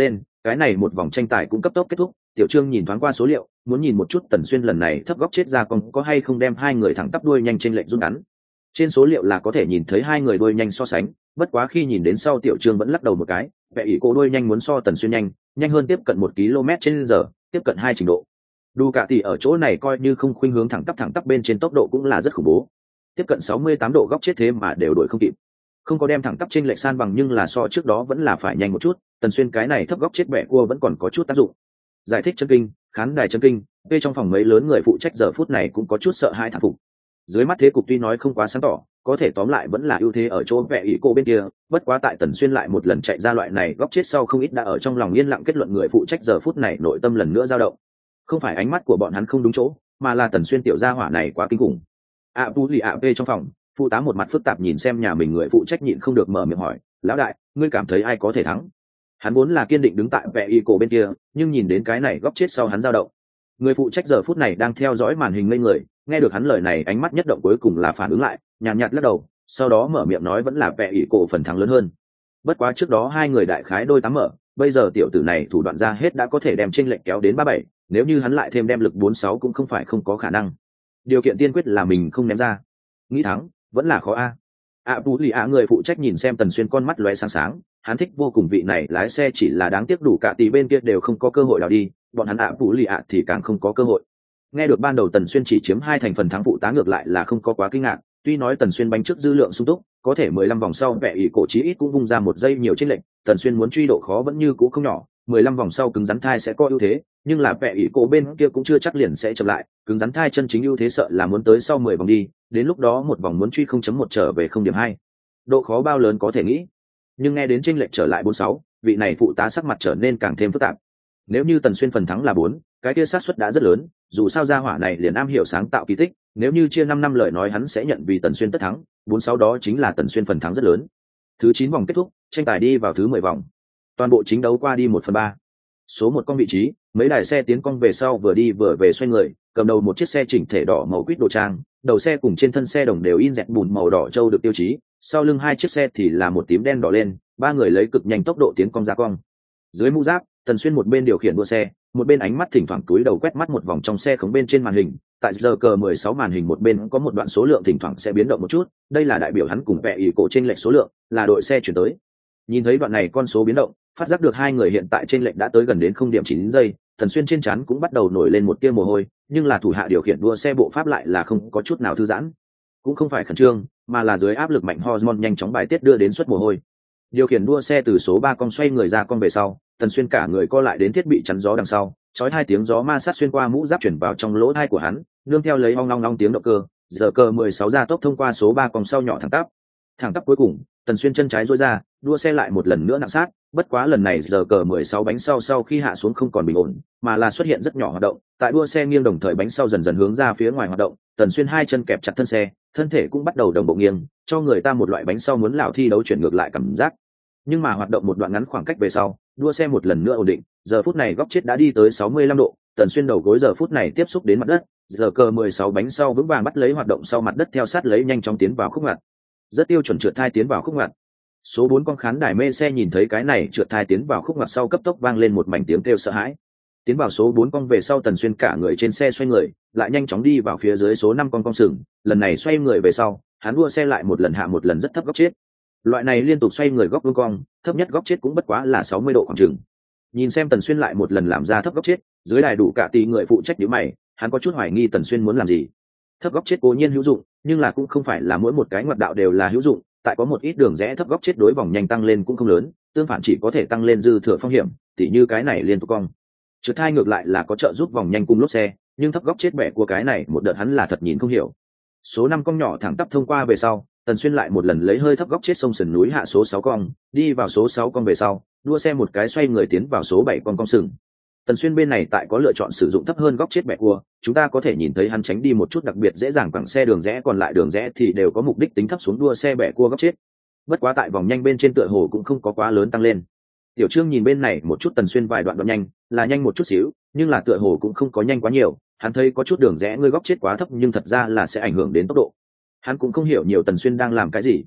cái này một vòng tranh tài cũng cấp tốc kết thúc. Tiểu Trương nhìn thoáng qua số liệu, muốn nhìn một chút Tần Xuyên lần này thấp góc chết ra còn có hay không đem hai người thẳng tắp đuôi nhanh trên lệnh rút ngắn. Trên số liệu là có thể nhìn thấy hai người đuôi nhanh so sánh, bất quá khi nhìn đến sau Tiểu Trương vẫn lắc đầu một cái, vẻ ỷ cô đuôi nhanh muốn so Tần Xuyên nhanh, nhanh hơn tiếp cận một ki lô mét trên giờ, tiếp cận hai trình độ. Đu cả tỷ ở chỗ này coi như không khuynh hướng thẳng tắp thẳng tắp bên trên tốc độ cũng là rất khủng bố. Tiếp cận sáu mươi tám độ góc chết thế mà đều đuổi không kịp. Không có đem thẳng tắp trên lệch san bằng nhưng là so trước đó vẫn là phải nhanh một chút, Tần Xuyên cái này thấp góc chết bẻ cua vẫn còn có chút tác dụng. Giải thích chân kinh, khán đài chân kinh, bên trong phòng mấy lớn người phụ trách giờ phút này cũng có chút sợ hãi thán phục. Dưới mắt thế cục tuy nói không quá sáng tỏ, có thể tóm lại vẫn là ưu thế ở chỗ vẻ ý cô bên kia, bất quá tại Tần Xuyên lại một lần chạy ra loại này góc chết sau không ít đã ở trong lòng yên lặng kết luận người phụ trách giờ phút này nội tâm lần nữa dao động. Không phải ánh mắt của bọn hắn không đúng chỗ, mà là Tần Xuyên tiểu gia hỏa này quá kinh khủng. A Tu Lì A P trong phòng, phụ tá một mặt phức tạp nhìn xem nhà mình người phụ trách nhịn không được mở miệng hỏi, lão đại, ngươi cảm thấy ai có thể thắng? Hắn vốn là kiên định đứng tại vẻ y cổ bên kia, nhưng nhìn đến cái này góc chết sau hắn dao động. Người phụ trách giờ phút này đang theo dõi màn hình ngây người, nghe được hắn lời này ánh mắt nhất động cuối cùng là phản ứng lại, nhàn nhạt, nhạt lắc đầu, sau đó mở miệng nói vẫn là vẻ y cổ phần thắng lớn hơn. Bất quá trước đó hai người đại khái đôi tám mở, bây giờ tiểu tử này thủ đoạn ra hết đã có thể đem chênh lệch kéo đến ba bảy, nếu như hắn lại thêm đem lực bốn sáu cũng không phải không có khả năng. Điều kiện tiên quyết là mình không ném ra. Nghĩ thắng, vẫn là khó a. A Tú Lì Á người phụ trách nhìn xem Tần Xuyên con mắt lóe sáng sáng, hắn thích vô cùng vị này lái xe chỉ là đáng tiếc đủ cả tỷ bên kia đều không có cơ hội nào đi, bọn hắn A Tú Lì Á thì càng không có cơ hội. Nghe được ban đầu Tần Xuyên chỉ chiếm hai thành phần thắng phụ tá ngược lại là không có quá kinh ngạc, tuy nói Tần Xuyên bánh trước dư lượng sung túc, có thể mười lăm vòng sau vẻ ý cổ chí ít cũng vung ra một giây nhiều chênh lệch, Tần Xuyên muốn truy độ khó vẫn như cũ không nhỏ, mười lăm vòng sau cứng rắn thai sẽ có ưu thế, nhưng là vẻ ý cổ bên kia cũng chưa chắc liền sẽ chậm lại, cứng rắn thai chân chính ưu thế sợ là muốn tới sau mười vòng đi, đến lúc đó một vòng muốn truy không chấm một trở về không điểm hai. Độ khó bao lớn có thể nghĩ. Nhưng nghe đến chênh lệch trở lại bốn sáu, vị này phụ tá sắc mặt trở nên càng thêm phức tạp. Nếu như Tần Xuyên phần thắng là bốn, cái kia xác suất đã rất lớn, dù sao gia hỏa này liền am hiểu sáng tạo kỳ tích, nếu như chia năm năm lời nói hắn sẽ nhận vì Tần Xuyên tất thắng, bốn sáu đó chính là Tần Xuyên phần thắng rất lớn. Thứ chín vòng kết thúc, tranh tài đi vào thứ mười vòng. Toàn bộ chính đấu qua đi một phần ba. Số một con vị trí, mấy đài xe tiến cong về sau vừa đi vừa về xoay người, cầm đầu một chiếc xe chỉnh thể đỏ màu quýt đồ trang, đầu xe cùng trên thân xe đồng đều in dẹt bùn màu đỏ châu được tiêu chí, sau lưng hai chiếc xe thì là một tím đen đỏ lên, ba người lấy cực nhanh tốc độ tiến cong ra cong. Dưới mũ giáp, Tần Xuyên một bên điều khiển đua xe, một bên ánh mắt thỉnh thoảng túi đầu quét mắt một vòng trong xe khống bên trên màn hình, tại giờ cờ mười sáu màn hình một bên có một đoạn số lượng thỉnh thoảng sẽ biến động một chút, đây là đại biểu hắn cùng vẻ ỷ cổ trên lệch số lượng, là đội xe chuyển tới. Nhìn thấy đoạn này con số biến động, phát giác được hai người hiện tại trên lệch đã tới gần đến không điểm chín giây, Tần Xuyên trên trán cũng bắt đầu nổi lên một tia mồ hôi, nhưng là thủ hạ điều khiển đua xe bộ pháp lại là không có chút nào thư giãn, cũng không phải khẩn trương, mà là dưới áp lực mạnh hormone nhanh chóng bài tiết đưa đến suất mồ hôi. Điều khiển đua xe từ số ba cong xoay người ra cong về sau, Tần Xuyên cả người co lại đến thiết bị chắn gió đằng sau, chói hai tiếng gió ma sát xuyên qua mũ giáp chuyển vào trong lỗ tai của hắn, nương theo lấy ong ong ong tiếng động cơ, giờ cơ mười sáu ra tốc thông qua số ba cong sau nhỏ thẳng tắp. Thẳng tắp cuối cùng, Tần Xuyên chân trái duỗi ra, đua xe lại một lần nữa nặng sát, bất quá lần này giờ cờ mười sáu bánh sau sau khi hạ xuống không còn bình ổn, mà là xuất hiện rất nhỏ hoạt động, tại đua xe nghiêng đồng thời bánh sau dần dần hướng ra phía ngoài hoạt động, Tần Xuyên hai chân kẹp chặt thân xe, thân thể cũng bắt đầu đồng bộ nghiêng, cho người ta một loại bánh sau muốn lão thi đấu chuyển ngược lại cảm giác. Nhưng mà hoạt động một đoạn ngắn khoảng cách về sau, đua xe một lần nữa ổn định, giờ phút này góc chết đã đi tới sáu mươi lăm độ, Tần Xuyên đầu gối giờ phút này tiếp xúc đến mặt đất, giờ cờ mười sáu bánh sau vững vàng bắt lấy hoạt động sau mặt đất theo sát lấy nhanh chóng tiến vào khúc ngoặt. Rất tiêu chuẩn trượt thai tiến vào khúc ngoặt. Số bốn con khán đài mê xe nhìn thấy cái này trượt thai tiến vào khúc ngoặt sau cấp tốc vang lên một mảnh tiếng kêu sợ hãi. Tiến vào số bốn con về sau Tần Xuyên cả người trên xe xoay người, lại nhanh chóng đi vào phía dưới số năm con cong sừng, lần này xoay người về sau, hắn đua xe lại một lần hạ một lần rất thấp góc chết. Loại này liên tục xoay người góc vuông cong, thấp nhất góc chết cũng bất quá là sáu mươi độ khoảng chừng. Nhìn xem Tần Xuyên lại một lần làm ra thấp góc chết, dưới đài đủ cả tỷ người phụ trách nhíu mày, hắn có chút hoài nghi Tần Xuyên muốn làm gì. Thấp góc chết cố nhiên hữu dụng, nhưng là cũng không phải là mỗi một cái ngoặt đạo đều là hữu dụng, tại có một ít đường rẽ thấp góc chết đối vòng nhanh tăng lên cũng không lớn, tương phản chỉ có thể tăng lên dư thừa phong hiểm, tỉ như cái này liên tục cong. Trượt thai ngược lại là có trợ giúp vòng nhanh cung lốp xe, nhưng thấp góc chết bẻ của cái này một đợt hắn là thật nhìn không hiểu. Số năm cong nhỏ thẳng tắp thông qua về sau, Tần Xuyên lại một lần lấy hơi thấp góc chết sông sườn núi hạ số sáu cong, đi vào số sáu cong về sau, đua xe một cái xoay người tiến vào số bảy con cong sừng. Tần Xuyên bên này tại có lựa chọn sử dụng thấp hơn góc chết bẻ cua, chúng ta có thể nhìn thấy hắn tránh đi một chút đặc biệt dễ dàng bằng xe đường rẽ, còn lại đường rẽ thì đều có mục đích tính thấp xuống đua xe bẻ cua góc chết. Bất quá tại vòng nhanh bên trên tựa hồ cũng không có quá lớn tăng lên. Tiểu Trương nhìn bên này một chút Tần Xuyên vài đoạn đoạn nhanh, là nhanh một chút xíu, nhưng là tựa hồ cũng không có nhanh quá nhiều, hắn thấy có chút đường rẽ ngươi góc chết quá thấp nhưng thật ra là sẽ ảnh hưởng đến tốc độ. Hắn cũng không hiểu nhiều Tần Xuyên đang làm cái gì.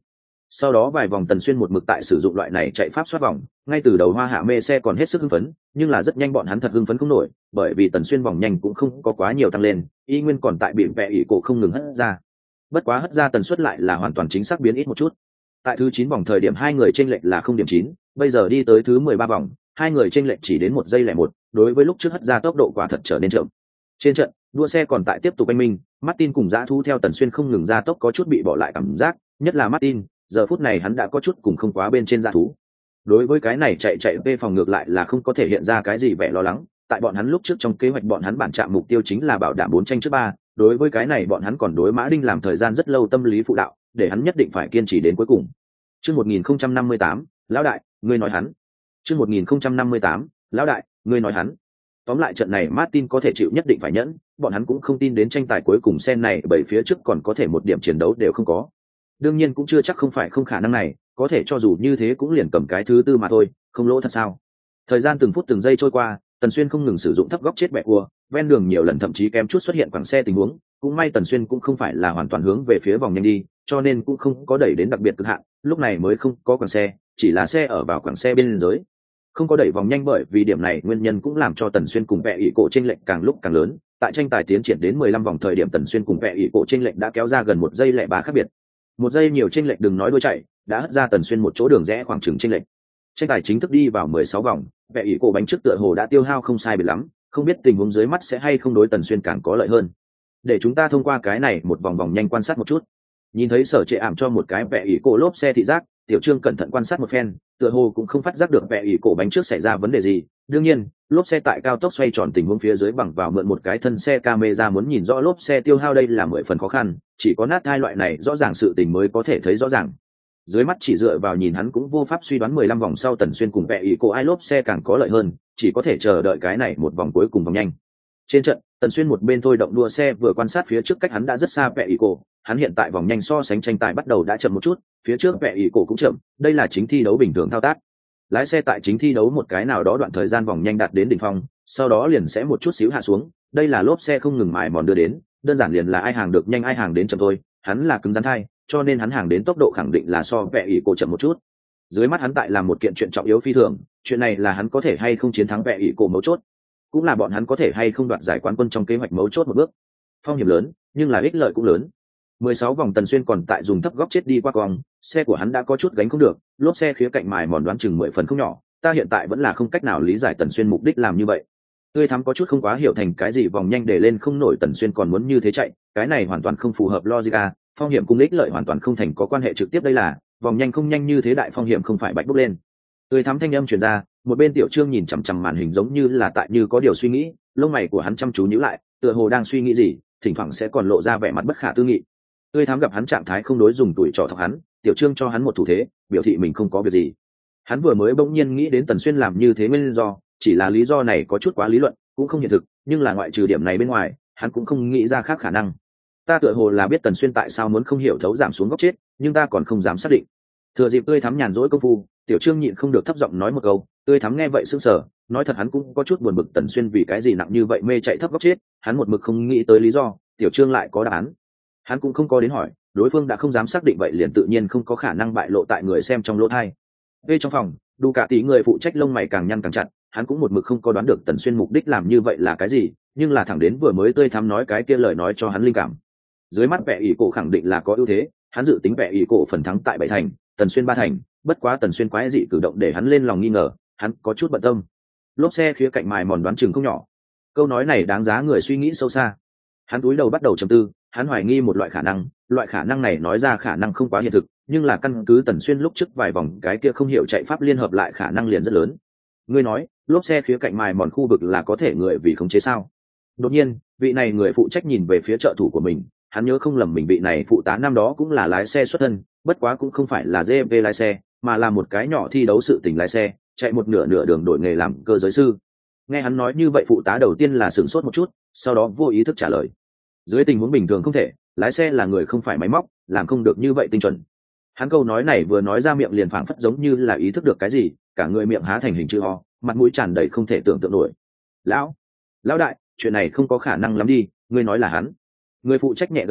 Sau đó vài vòng Tần Xuyên một mực tại sử dụng loại này chạy pháp xoát vòng, ngay từ đầu Hoa Hạ mê xe còn hết sức hưng phấn, nhưng là rất nhanh bọn hắn thật hưng phấn không nổi, bởi vì Tần Xuyên vòng nhanh cũng không có quá nhiều tăng lên, y nguyên còn tại bị vẽ ỷ cổ không ngừng hất ra. Bất quá hất ra tần suất lại là hoàn toàn chính xác biến ít một chút. Tại thứ chín vòng thời điểm hai người chênh lệch là không điểm chín, bây giờ đi tới thứ mười ba vòng, hai người chênh lệch chỉ đến một giây lẻ một, đối với lúc trước hất ra tốc độ quả thật trở nên chậm. Trên trận, đua xe còn tại tiếp tục anh minh, Martin cùng dã thú theo Tần Xuyên không ngừng ra tốc có chút bị bỏ lại cảm giác, nhất là Martin, giờ phút này hắn đã có chút cùng không quá bên trên dã thú. Đối với cái này chạy chạy về phòng ngược lại là không có thể hiện ra cái gì vẻ lo lắng, tại bọn hắn lúc trước trong kế hoạch bọn hắn bản chạm mục tiêu chính là bảo đảm bốn tranh trước ba, đối với cái này bọn hắn còn đối Mã Đinh làm thời gian rất lâu tâm lý phụ đạo, để hắn nhất định phải kiên trì đến cuối cùng. Chương một nghìn không trăm năm mươi tám, lão đại, ngươi nói hắn. Chương một nghìn không trăm năm mươi tám, lão đại, ngươi nói hắn. Tóm lại trận này Martin có thể chịu nhất định phải nhẫn, bọn hắn cũng không tin đến tranh tài cuối cùng sen này bởi phía trước còn có thể một điểm chiến đấu đều không có. Đương nhiên cũng chưa chắc không phải không khả năng này, có thể cho dù như thế cũng liền cầm cái thứ tư mà thôi, không lỗ thật sao. Thời gian từng phút từng giây trôi qua, Tần Xuyên không ngừng sử dụng thấp góc chết bẹ cua, ven đường nhiều lần thậm chí kém chút xuất hiện quảng xe tình huống, cũng may Tần Xuyên cũng không phải là hoàn toàn hướng về phía vòng nhanh đi, cho nên cũng không có đẩy đến đặc biệt cực hạn, lúc này mới không có quảng xe, chỉ là xe ở vào quảng xe bên dưới. Không có đẩy vòng nhanh bởi vì điểm này nguyên nhân cũng làm cho Tần Xuyên cùng vẽ ỷ cổ chênh lệch càng lúc càng lớn, tại tranh tài tiến triển đến mười lăm vòng thời điểm Tần Xuyên cùng vẽ ỷ cổ chênh lệch đã kéo ra gần một giây lẻ ba khác biệt. Một giây nhiều chênh lệch đừng nói đuôi chạy, đã hất ra Tần Xuyên một chỗ đường rẽ khoảng chừng chênh lệch. Tranh tài chính thức đi vào mười sáu vòng, vẽ ỷ cổ bánh trước tựa hồ đã tiêu hao không sai biệt lắm, không biết tình huống dưới mắt sẽ hay không đối Tần Xuyên càng có lợi hơn. Để chúng ta thông qua cái này một vòng vòng nhanh quan sát một chút. Nhìn thấy Sở Trệ ảm cho một cái vẽ ỷ cổ lốp xe thị giác, Tiểu Trương cẩn thận quan sát một phen, tựa hồ cũng không phát giác được vẽ ỷ cổ bánh trước xảy ra vấn đề gì. Đương nhiên, lốp xe tại cao tốc xoay tròn tình huống phía dưới bằng vào mượn một cái thân xe camera muốn nhìn rõ lốp xe tiêu hao đây là mười phần khó khăn, chỉ có nát hai loại này rõ ràng sự tình mới có thể thấy rõ ràng. Dưới mắt chỉ dựa vào nhìn hắn cũng vô pháp suy đoán mười lăm vòng sau Tần Xuyên cùng vẽ ỷ cổ ai lốp xe càng có lợi hơn, chỉ có thể chờ đợi cái này một vòng cuối cùng vòng nhanh. Trên trận, Tần Xuyên một bên thôi động đua xe vừa quan sát phía trước cách hắn đã rất xa vẽ ỷ cổ, hắn hiện tại vòng nhanh so sánh tranh tài bắt đầu đã chậm một chút, phía trước vẽ ỷ cổ cũng chậm, đây là chính thi đấu bình thường thao tác. Lái xe tại chính thi đấu một cái nào đó đoạn thời gian vòng nhanh đạt đến đỉnh phong, sau đó liền sẽ một chút xíu hạ xuống, đây là lốp xe không ngừng mài mòn đưa đến, đơn giản liền là ai hàng được nhanh ai hàng đến chậm thôi, hắn là cứng rắn thai, cho nên hắn hàng đến tốc độ khẳng định là so vẽ ỷ cổ chậm một chút. Dưới mắt hắn tại làm một kiện chuyện trọng yếu phi thường, chuyện này là hắn có thể hay không chiến thắng vẽ ỷ cổ mấu chốt, cũng là bọn hắn có thể hay không đoạt giải quán quân trong kế hoạch mấu chốt một bước. Phong hiểm lớn, nhưng là ích lợi cũng lớn. mười sáu vòng Tần Xuyên còn tại dùng thấp góc chết đi qua cong, xe của hắn đã có chút gánh không được, lốp xe khía cạnh mài mòn đoán chừng mười phần không nhỏ, ta hiện tại vẫn là không cách nào lý giải Tần Xuyên mục đích làm như vậy. Tươi thắm có chút không quá hiểu thành cái gì vòng nhanh để lên không nổi Tần Xuyên còn muốn như thế chạy, cái này hoàn toàn không phù hợp logic a, phong hiểm cùng ích lợi hoàn toàn không thành có quan hệ trực tiếp đây là, vòng nhanh không nhanh như thế đại phong hiểm không phải bạch bốc lên. Tươi thắm thanh âm truyền ra, một bên Tiểu Trương nhìn chằm chằm màn hình giống như là tại như có điều suy nghĩ, lông mày của hắn chăm chú nhíu lại, tựa hồ đang suy nghĩ gì, thỉnh thoảng sẽ còn lộ ra vẻ mặt bất khả tư nghị. Tươi thắm gặp hắn trạng thái không đối dùng tuổi trò thọc hắn, Tiểu Trương cho hắn một thủ thế, biểu thị mình không có việc gì. Hắn vừa mới bỗng nhiên nghĩ đến Tần Xuyên làm như thế nguyên do, chỉ là lý do này có chút quá lý luận, cũng không hiện thực, nhưng là ngoại trừ điểm này bên ngoài, hắn cũng không nghĩ ra khác khả năng. Ta tựa hồ là biết Tần Xuyên tại sao muốn không hiểu thấu giảm xuống góc chết, nhưng ta còn không dám xác định. Thừa dịp Tươi thắm nhàn rỗi công phu, Tiểu Trương nhịn không được thấp giọng nói một câu, Tươi thắm nghe vậy sững sờ, nói thật hắn cũng có chút buồn bực Tần Xuyên vì cái gì nặng như vậy mê chạy thấp góc chết, hắn một mực không nghĩ tới lý do, Tiểu Trương lại có đáp án. Hắn cũng không có đến hỏi, đối phương đã không dám xác định vậy liền tự nhiên không có khả năng bại lộ tại người xem trong lỗ thai. Về trong phòng, Đủ Cả Tỷ người phụ trách lông mày càng nhăn càng chặt, hắn cũng một mực không có đoán được Tần Xuyên mục đích làm như vậy là cái gì, nhưng là thẳng đến vừa mới Tươi thắm nói cái kia lời nói cho hắn linh cảm. Dưới mắt vẽ ỷ cổ khẳng định là có ưu thế, hắn dự tính vẽ ỷ cổ phần thắng tại bảy thành, Tần Xuyên ba thành, bất quá Tần Xuyên quái dị cử động để hắn lên lòng nghi ngờ, hắn có chút bận tâm. Lốp xe khía cạnh mài mòn đoán chừng không nhỏ. Câu nói này đáng giá người suy nghĩ sâu xa. Hắn cúi đầu bắt đầu trầm tư, hắn hoài nghi một loại khả năng, loại khả năng này nói ra khả năng không quá hiện thực, nhưng là căn cứ Tần Xuyên lúc trước vài vòng cái kia không hiểu chạy pháp liên hợp lại khả năng liền rất lớn. Ngươi nói, lốp xe khía cạnh mài mòn khu vực là có thể người vì khống chế sao? Đột nhiên, vị này người phụ trách nhìn về phía trợ thủ của mình, hắn nhớ không lầm mình vị này phụ tá năm đó cũng là lái xe xuất thân, bất quá cũng không phải là giê vê lái xe, mà là một cái nhỏ thi đấu sự tình lái xe, chạy một nửa nửa đường đổi nghề làm cơ giới sư. Nghe hắn nói như vậy phụ tá đầu tiên là sửng sốt một chút, sau đó vô ý thức trả lời. Dưới tình huống bình thường không thể, lái xe là người không phải máy móc, làm không được như vậy tinh chuẩn. Hắn câu nói này vừa nói ra miệng liền phảng phất giống như là ý thức được cái gì, cả người miệng há thành hình chữ O, mặt mũi tràn đầy không thể tưởng tượng nổi. Lão, lão đại, chuyện này không có khả năng lắm đi, ngươi nói là hắn. Người phụ trách nhẹ gật đầu,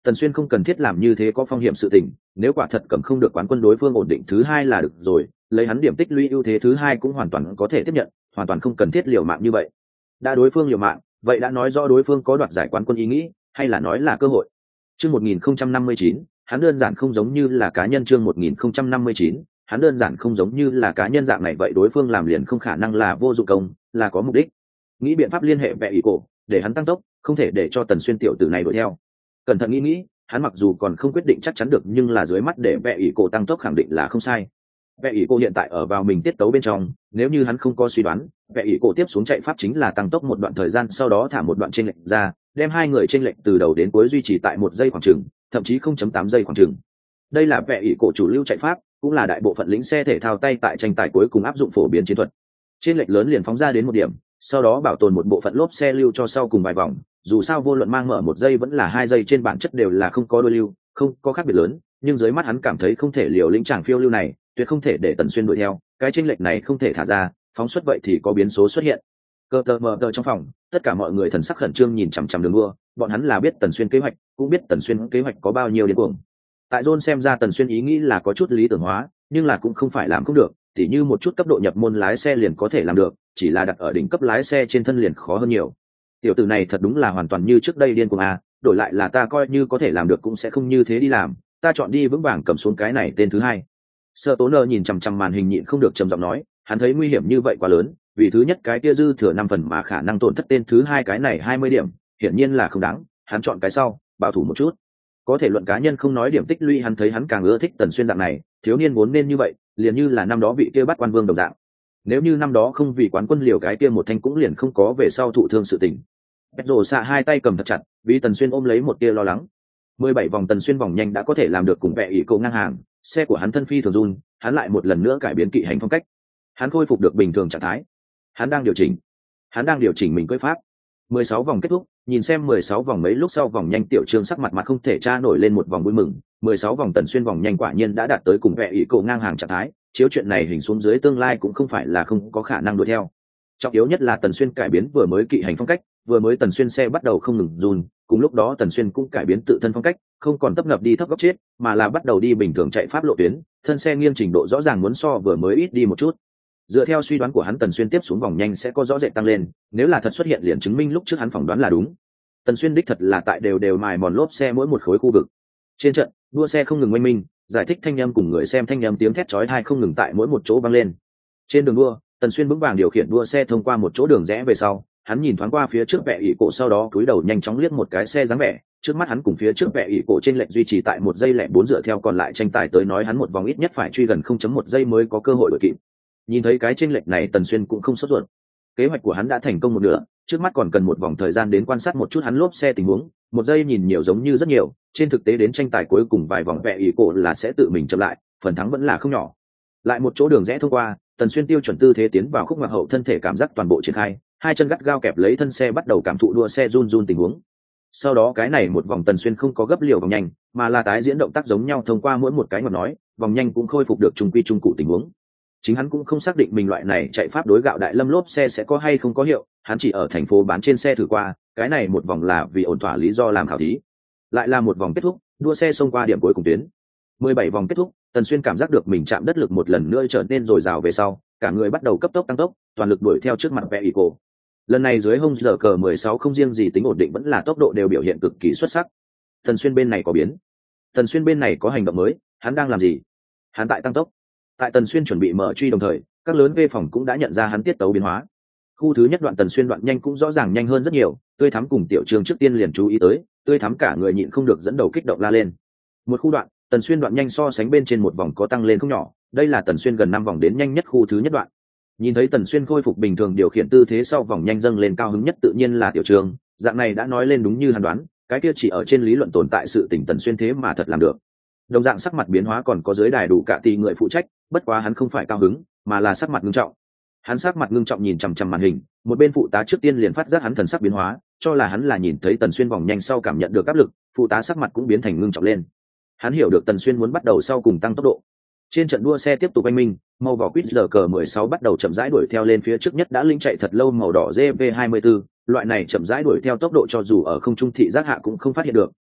Tần Xuyên không cần thiết làm như thế có phong hiểm sự tình, nếu quả thật cầm không được quán quân đối phương ổn định thứ hai là được rồi, lấy hắn điểm tích lũy ưu thế thứ hai cũng hoàn toàn có thể tiếp nhận, hoàn toàn không cần thiết liều mạng như vậy. Đã đối phương liều mạng, vậy đã nói rõ đối phương có đoạt giải quán quân ý nghĩ, hay là nói là cơ hội. Chương một nghìn không trăm năm mươi chín, hắn đơn giản không giống như là cá nhân. Chương một nghìn không trăm năm mươi chín, hắn đơn giản không giống như là cá nhân dạng này, vậy đối phương làm liền không khả năng là vô dụng công, là có mục đích. Nghĩ biện pháp liên hệ Vệ ỷ cổ, để hắn tăng tốc, không thể để cho Tần Xuyên tiểu tử này đuổi theo. Cẩn thận nghĩ nghĩ, hắn mặc dù còn không quyết định chắc chắn được, nhưng là dưới mắt để Vệ ỷ cổ tăng tốc khẳng định là không sai. Vệ ỷ cổ hiện tại ở vào mình tiết tấu bên trong, nếu như hắn không có suy đoán, Vệ ỷ cổ tiếp xuống chạy pháp chính là tăng tốc một đoạn thời gian, sau đó thả một đoạn chênh lệch ra, đem hai người chênh lệch từ đầu đến cuối duy trì tại một giây khoảng chừng, thậm chí không chấm tám giây khoảng chừng. Đây là Vệ ỷ cổ chủ lưu chạy pháp, cũng là đại bộ phận lính xe thể thao tay tại tranh tài cuối cùng áp dụng phổ biến chiến thuật. Chênh lệch lớn liền phóng ra đến một điểm, sau đó bảo tồn một bộ phận lốp xe lưu cho sau cùng vài vòng, dù sao vô luận mang mở một giây vẫn là hai giây, trên bản chất đều là không có đôi lưu, không có khác biệt lớn, nhưng dưới mắt hắn cảm thấy không thể liều lĩnh chàng phiêu lưu này, tuyệt không thể để Tần Xuyên đuổi theo, cái chênh lệch này không thể thả ra, phóng xuất vậy thì có biến số xuất hiện. Cơ tờ mờ tờ trong phòng, tất cả mọi người thần sắc khẩn trương nhìn chằm chằm đường đua, bọn hắn là biết Tần Xuyên kế hoạch, cũng biết Tần Xuyên kế hoạch có bao nhiêu điên cuồng. Tại John xem ra Tần Xuyên ý nghĩ là có chút lý tưởng hóa, nhưng là cũng không phải làm không được, tỉ như một chút cấp độ nhập môn lái xe liền có thể làm được, chỉ là đặt ở đỉnh cấp lái xe trên thân liền khó hơn nhiều. Tiểu tử này thật đúng là hoàn toàn như trước đây điên cuồng à, đổi lại là ta coi như có thể làm được cũng sẽ không như thế đi làm, ta chọn đi vững vàng cầm xuống cái này tên thứ hai. Sơ Tố Nơ nhìn chằm chằm màn hình nhịn không được trầm giọng nói, hắn thấy nguy hiểm như vậy quá lớn, vì thứ nhất cái kia dư thừa năm phần mà khả năng tổn thất tên thứ hai cái này hai mươi điểm, hiển nhiên là không đáng, hắn chọn cái sau, bảo thủ một chút. Có thể luận cá nhân không nói điểm tích lũy, hắn thấy hắn càng ưa thích Tần Xuyên dạng này, thiếu niên vốn nên như vậy, liền như là năm đó vị kia bắt quan vương đồng dạng. Nếu như năm đó không vì quán quân liều cái kia một thanh cũng liền không có về sau thụ thương sự tình. Pedro xạ hai tay cầm thật chặt, vì Tần Xuyên ôm lấy một tia lo lắng. mười bảy vòng Tần Xuyên vòng nhanh đã có thể làm được cùng Vệ ỷ cổ ngang hàng, xe của hắn thân phi thường run, hắn lại một lần nữa cải biến kỵ hành phong cách. Hắn khôi phục được bình thường trạng thái. Hắn đang điều chỉnh. Hắn đang điều chỉnh mình cưỡi pháp. mười sáu vòng kết thúc, nhìn xem mười sáu vòng mấy lúc sau vòng nhanh tiểu trương sắc mặt mặt không thể tra nổi lên một vòng vui mừng. mười sáu vòng Tần Xuyên vòng nhanh quả nhiên đã đạt tới cùng Vệ ỷ cổ ngang hàng trạng thái, chiếu chuyện này hình xuống dưới tương lai cũng không phải là không có khả năng đuổi theo. Trọng yếu nhất là Tần Xuyên cải biến vừa mới kỵ hành phong cách, vừa mới Tần Xuyên xe bắt đầu không ngừng run, cùng lúc đó Tần Xuyên cũng cải biến tự thân phong cách, không còn tấp nập đi thấp góc chết, mà là bắt đầu đi bình thường chạy pháp lộ tuyến, thân xe nghiêng trình độ rõ ràng muốn so vừa mới ít đi một chút. Dựa theo suy đoán của hắn, Tần Xuyên tiếp xuống vòng nhanh sẽ có rõ rệt tăng lên, nếu là thật xuất hiện liền chứng minh lúc trước hắn phỏng đoán là đúng. Tần Xuyên đích thật là tại đều đều mài mòn lốp xe mỗi một khối khu vực. Trên trận, đua xe không ngừng oanh minh, giải thích thanh âm cùng người xem thanh âm tiếng thét chói tai không ngừng tại mỗi một chỗ vang lên. Trên đường đua, Tần Xuyên vững vàng điều khiển đua xe thông qua một chỗ đường rẽ về sau, hắn nhìn thoáng qua phía trước Vệ ỷ cổ, sau đó cúi đầu nhanh chóng liếc một cái xe dáng vẻ, trước mắt hắn cùng phía trước Vệ ỷ cổ trên lệnh duy trì tại một giây lẻ bốn, dựa theo còn lại tranh tài tới nói hắn một vòng ít nhất phải truy gần không chấm một giây mới có cơ hội đuổi kịp. Nhìn thấy cái chênh lệch này, Tần Xuyên cũng không sốt ruột. Kế hoạch của hắn đã thành công một nửa, trước mắt còn cần một vòng thời gian đến quan sát một chút hắn lốp xe tình huống, một giây nhìn nhiều giống như rất nhiều, trên thực tế đến tranh tài cuối cùng vài vòng Vệ ỷ cổ là sẽ tự mình chậm lại, phần thắng vẫn là không nhỏ. Lại một chỗ đường rẽ thông qua, Tần Xuyên tiêu chuẩn tư thế tiến vào khúc ngoặt hậu, thân thể cảm giác toàn bộ triển khai, hai chân gắt gao kẹp lấy thân xe, bắt đầu cảm thụ đua xe run run tình huống. Sau đó cái này một vòng Tần Xuyên không có gấp liều vòng nhanh, mà là tái diễn động tác giống nhau thông qua mỗi một cái ngoặt nói, vòng nhanh cũng khôi phục được trung quy trung cụ tình huống. Chính hắn cũng không xác định mình loại này chạy pháp đối gạo đại lâm lốp xe sẽ có hay không có hiệu, hắn chỉ ở thành phố bán trên xe thử qua, cái này một vòng là vì ổn thỏa lý do làm khảo thí. Lại là một vòng kết thúc, đua xe xông qua điểm cuối cùng tuyến. mười bảy vòng kết thúc, Tần Xuyên cảm giác được mình chạm đất lực một lần nữa trở nên dồi dào về sau, cả người bắt đầu cấp tốc tăng tốc, toàn lực đuổi theo trước mặt Vệ ỷ cổ. Lần này dưới hông giờ cờ mười sáu không riêng gì tính ổn định vẫn là tốc độ đều biểu hiện cực kỳ xuất sắc. Tần Xuyên bên này có biến. Tần Xuyên bên này có hành động mới, hắn đang làm gì? Hắn tại tăng tốc. Tại Tần Xuyên chuẩn bị mở truy đồng thời, các lớn vê phòng cũng đã nhận ra hắn tiết tấu biến hóa. Khu thứ nhất đoạn Tần Xuyên đoạn nhanh cũng rõ ràng nhanh hơn rất nhiều, Tươi Thắm cùng Tiểu Trương trước tiên liền chú ý tới, Tươi Thắm cả người nhịn không được dẫn đầu kích động la lên. Một khu đoạn, Tần Xuyên đoạn nhanh so sánh bên trên một vòng có tăng lên không nhỏ, đây là Tần Xuyên gần năm vòng đến nhanh nhất khu thứ nhất đoạn. Nhìn thấy Tần Xuyên khôi phục bình thường điều khiển tư thế sau vòng nhanh dâng lên, cao hứng nhất tự nhiên là Tiểu Trương, dạng này đã nói lên đúng như hắn đoán, cái kia chỉ ở trên lý luận tồn tại sự tình Tần Xuyên thế mà thật làm được. Đồng dạng sắc mặt biến hóa còn có dưới đài đủ cả tỷ người phụ trách, bất quá hắn không phải cao hứng, mà là sắc mặt ngưng trọng. Hắn sắc mặt ngưng trọng nhìn chằm chằm màn hình, một bên phụ tá trước tiên liền phát giác hắn thần sắc biến hóa, cho là hắn là nhìn thấy Tần Xuyên vòng nhanh sau cảm nhận được áp lực, phụ tá sắc mặt cũng biến thành ngưng trọng lên. Hắn hiểu được Tần Xuyên muốn bắt đầu sau cùng tăng tốc độ. Trên trận đua xe tiếp tục anh minh, màu vỏ quýt giờ cờ mười sáu bắt đầu chậm rãi đuổi theo lên phía trước nhất đã linh chạy thật lâu màu đỏ G V hai mươi tư, loại này chậm rãi đuổi theo tốc độ cho dù ở không trung thị giác hạ cũng không phát hiện được,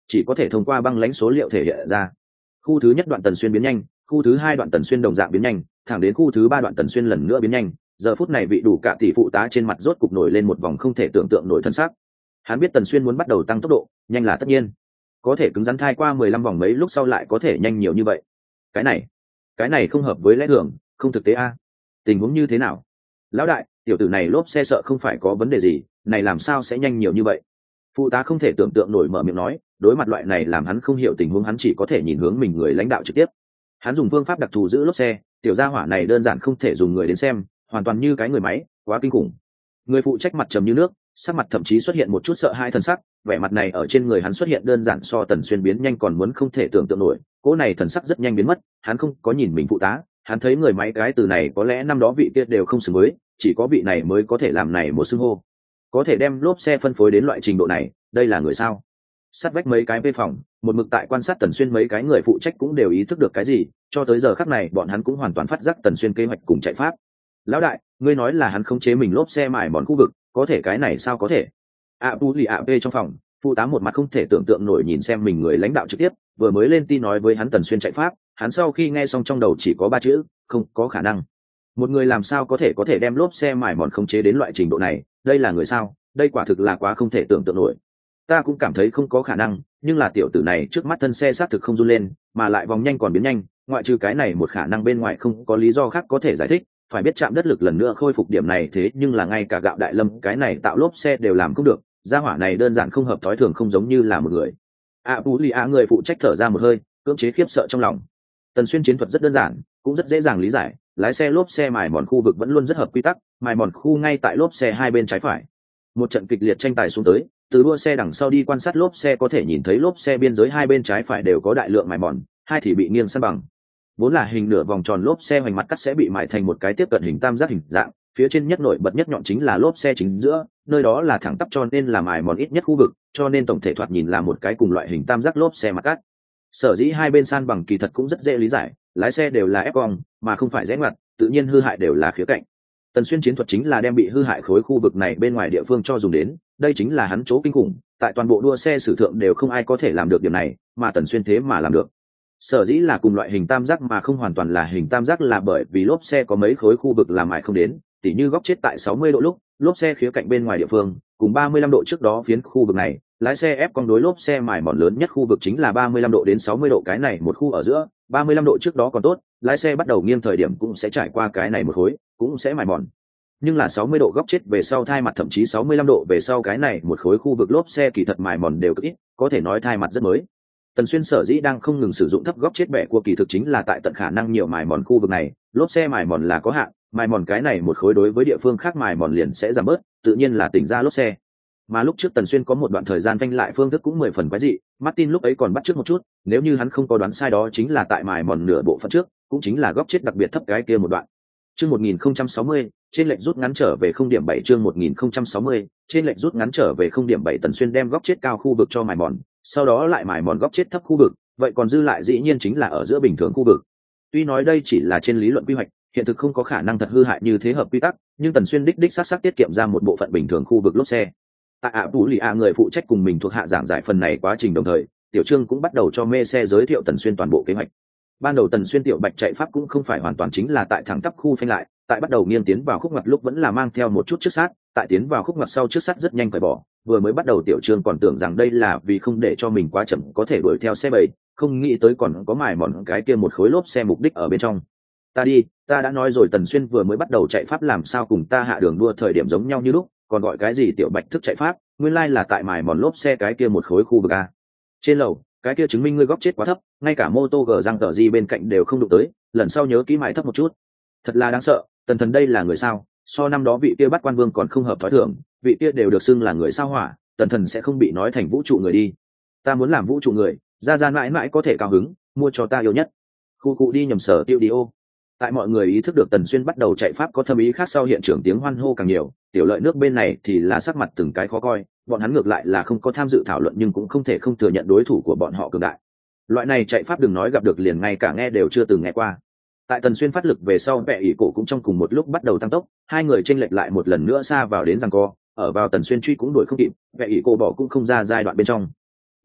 chỉ có thể thông qua băng lãnh số liệu thể hiện ra. Khu thứ nhất đoạn Tần Xuyên biến nhanh, khu thứ hai đoạn Tần Xuyên đồng dạng biến nhanh, thẳng đến khu thứ ba đoạn Tần Xuyên lần nữa biến nhanh. Giờ phút này vị đủ cả tỷ phụ tá trên mặt rốt cục nổi lên một vòng không thể tưởng tượng nổi thân xác. Hắn biết Tần Xuyên muốn bắt đầu tăng tốc độ, nhanh là tất nhiên. Có thể cứng rắn thai qua mười lăm vòng mấy lúc sau lại có thể nhanh nhiều như vậy. Cái này, cái này không hợp với lẽ thường, không thực tế a. Tình huống như thế nào? Lão đại, tiểu tử này lốp xe sợ không phải có vấn đề gì, này làm sao sẽ nhanh nhiều như vậy? Phụ tá không thể tưởng tượng nổi mở miệng nói, đối mặt loại này làm hắn không hiểu tình huống hắn chỉ có thể nhìn hướng mình người lãnh đạo trực tiếp. Hắn dùng phương pháp đặc thù giữ lốp xe, tiểu gia hỏa này đơn giản không thể dùng người đến xem, hoàn toàn như cái người máy, quá kinh khủng. Người phụ trách mặt trầm như nước, sắc mặt thậm chí xuất hiện một chút sợ hãi thần sắc, vẻ mặt này ở trên người hắn xuất hiện đơn giản so Tần Xuyên biến nhanh còn muốn không thể tưởng tượng nổi, cỗ này thần sắc rất nhanh biến mất, hắn không có nhìn mình phụ tá, hắn thấy người máy cái từ này có lẽ năm đó vị kia đều không xứng với, chỉ có vị này mới có thể làm này một xưng hô. Có thể đem lốp xe phân phối đến loại trình độ này, đây là người sao? Sát vách mấy cái vây phòng, một mực tại quan sát Tần Xuyên mấy cái người phụ trách cũng đều ý thức được cái gì, cho tới giờ khắc này bọn hắn cũng hoàn toàn phát giác Tần Xuyên kế hoạch cùng chạy pháp. Lão đại, ngươi nói là hắn không chế mình lốp xe mài mòn khu vực, có thể cái này sao có thể? A Tu lì A P trong phòng, phụ tá một mặt không thể tưởng tượng nổi nhìn xem mình người lãnh đạo trực tiếp, vừa mới lên tin nói với hắn Tần Xuyên chạy pháp, hắn sau khi nghe xong trong đầu chỉ có ba chữ, không có khả năng. Một người làm sao có thể có thể đem lốp xe mài mòn khống chế đến loại trình độ này, đây là người sao? Đây quả thực là quá không thể tưởng tượng nổi. Ta cũng cảm thấy không có khả năng, nhưng là tiểu tử này trước mắt thân xe xác thực không run lên, mà lại vòng nhanh còn biến nhanh, ngoại trừ cái này một khả năng bên ngoài không có lý do khác có thể giải thích. Phải biết chạm đất lực lần nữa khôi phục điểm này thế nhưng là ngay cả gạo đại lâm cái này tạo lốp xe đều làm không được, gia hỏa này đơn giản không hợp thói thường, không giống như là một người. A Tú Lì A người phụ trách thở ra một hơi, cưỡng chế khiếp sợ trong lòng. Tần Xuyên chiến thuật rất đơn giản, cũng rất dễ dàng lý giải, lái xe lốp xe mài mòn khu vực vẫn luôn rất hợp quy tắc, mài mòn khu ngay tại lốp xe hai bên trái phải. Một trận kịch liệt tranh tài xuống tới, từ đua xe đằng sau đi quan sát lốp xe có thể nhìn thấy lốp xe biên giới hai bên trái phải đều có đại lượng mài mòn, hai thì bị nghiêng san bằng. Vốn là hình nửa vòng tròn lốp xe hoành mặt cắt sẽ bị mài thành một cái tiếp cận hình tam giác hình dạng, phía trên nhất nổi bật nhất nhọn chính là lốp xe chính giữa, nơi đó là thẳng tắp cho nên là mài mòn ít nhất khu vực, cho nên tổng thể thoạt nhìn là một cái cùng loại hình tam giác lốp xe mặt cắt. Sở dĩ hai bên san bằng kỳ thật cũng rất dễ lý giải, lái xe đều là ép cong mà không phải rẽ ngoặt, tự nhiên hư hại đều là khía cạnh. Tần Xuyên chiến thuật chính là đem bị hư hại khối khu vực này bên ngoài địa phương cho dùng đến, đây chính là hắn chỗ kinh khủng, tại toàn bộ đua xe sử thượng đều không ai có thể làm được điểm này, mà Tần Xuyên thế mà làm được. Sở dĩ là cùng loại hình tam giác mà không hoàn toàn là hình tam giác là bởi vì lốp xe có mấy khối khu vực làm mài không đến, tỉ như góc chết tại sáu mươi độ lúc, lốp xe khía cạnh bên ngoài địa phương, cùng ba mươi lăm độ trước đó phiến khu vực này, lái xe ép cong đối lốp xe mài mòn lớn nhất khu vực chính là ba mươi lăm độ đến sáu mươi độ, cái này một khu ở giữa, ba mươi lăm độ trước đó còn tốt, lái xe bắt đầu nghiêng thời điểm cũng sẽ trải qua cái này một khối, cũng sẽ mài mòn. Nhưng là sáu mươi độ góc chết về sau thai mặt thậm chí sáu mươi lăm độ về sau cái này một khối khu vực lốp xe kỳ thật mài mòn đều cực ít, có thể nói thai mặt rất mới. Tần Xuyên sở dĩ đang không ngừng sử dụng thấp góc chết bẻ của kỳ thực chính là tại tận khả năng nhiều mài mòn khu vực này, lốp xe mài mòn là có hạn, mài mòn cái này một khối đối với địa phương khác mài mòn liền sẽ giảm bớt, tự nhiên là tỉnh ra lốp xe. Mà lúc trước Tần Xuyên có một đoạn thời gian phanh lại phương thức cũng mười phần quái dị, Martin lúc ấy còn bắt trước một chút, nếu như hắn không có đoán sai đó chính là tại mài mòn nửa bộ phận trước, cũng chính là góc chết đặc biệt thấp cái kia một đoạn. Chương một nghìn không trăm sáu mươi, trên lệnh rút ngắn trở về không điểm bảy chương một nghìn không trăm sáu mươi, trên lệnh rút ngắn trở về không điểm bảy Tần Xuyên đem góc chết cao khu vực cho mài mòn, sau đó lại mài mòn góc chết thấp khu vực, vậy còn dư lại dĩ nhiên chính là ở giữa bình thường khu vực. Tuy nói đây chỉ là trên lý luận quy hoạch, hiện thực không có khả năng thật hư hại như thế hợp quy tắc, nhưng Tần Xuyên đích đích sát sát tiết kiệm ra một bộ phận bình thường khu vực lốp xe. Tại ạ Tú Lì A người phụ trách cùng mình thuộc hạ giảng giải phần này quá trình đồng thời, Tiểu Trương cũng bắt đầu cho mê xe giới thiệu Tần Xuyên toàn bộ kế hoạch. Ban đầu Tần Xuyên tiểu bạch chạy pháp cũng không phải hoàn toàn chính là tại thẳng tắp khu phanh lại, tại bắt đầu nghiêng tiến vào khúc ngoặt lúc vẫn là mang theo một chút trước sát, tại tiến vào khúc ngoặt sau trước sát rất nhanh phải bỏ, vừa mới bắt đầu Tiểu Trương còn tưởng rằng đây là vì không để cho mình quá chậm có thể đuổi theo xe bầy, không nghĩ tới còn có mài mòn cái kia một khối lốp xe mục đích ở bên trong. Ta đi, ta đã nói rồi Tần Xuyên vừa mới bắt đầu chạy pháp làm sao cùng ta hạ đường đua thời điểm giống nhau như lúc, còn gọi cái gì tiểu bạch thức chạy pháp, nguyên lai là tại mài mòn lốp xe cái kia một khối khu vực a. Trên lầu, cái kia chứng minh ngươi góc chết quá thấp, ngay cả mô tô gờ răng tờ gì bên cạnh đều không đụng tới, lần sau nhớ kỹ mài thấp một chút. Thật là đáng sợ, Tần Thần đây là người sao? So năm đó vị kia bắt quan vương còn không hợp thói thường, vị kia đều được xưng là người sao hỏa, Tần Thần sẽ không bị nói thành vũ trụ người đi. Ta muốn làm vũ trụ người, ra ra mãi mãi có thể cao hứng, mua cho ta yêu nhất. Khu cụ đi nhầm sở tiêu đi ô. Tại mọi người ý thức được Tần Xuyên bắt đầu chạy pháp có thâm ý khác sau hiện trường tiếng hoan hô càng nhiều, tiểu lợi nước bên này thì là sắc mặt từng cái khó coi, bọn hắn ngược lại là không có tham dự thảo luận nhưng cũng không thể không thừa nhận đối thủ của bọn họ cường đại. Loại này chạy pháp đừng nói gặp được liền ngay cả nghe đều chưa từng nghe qua. Tại Tần Xuyên phát lực về sau Vệ ỷ cổ cũng trong cùng một lúc bắt đầu tăng tốc, hai người chênh lệch lại một lần nữa xa vào đến giằng co, ở vào Tần Xuyên truy cũng đuổi không kịp, Vệ ỷ cổ bỏ cũng không ra giai đoạn bên trong.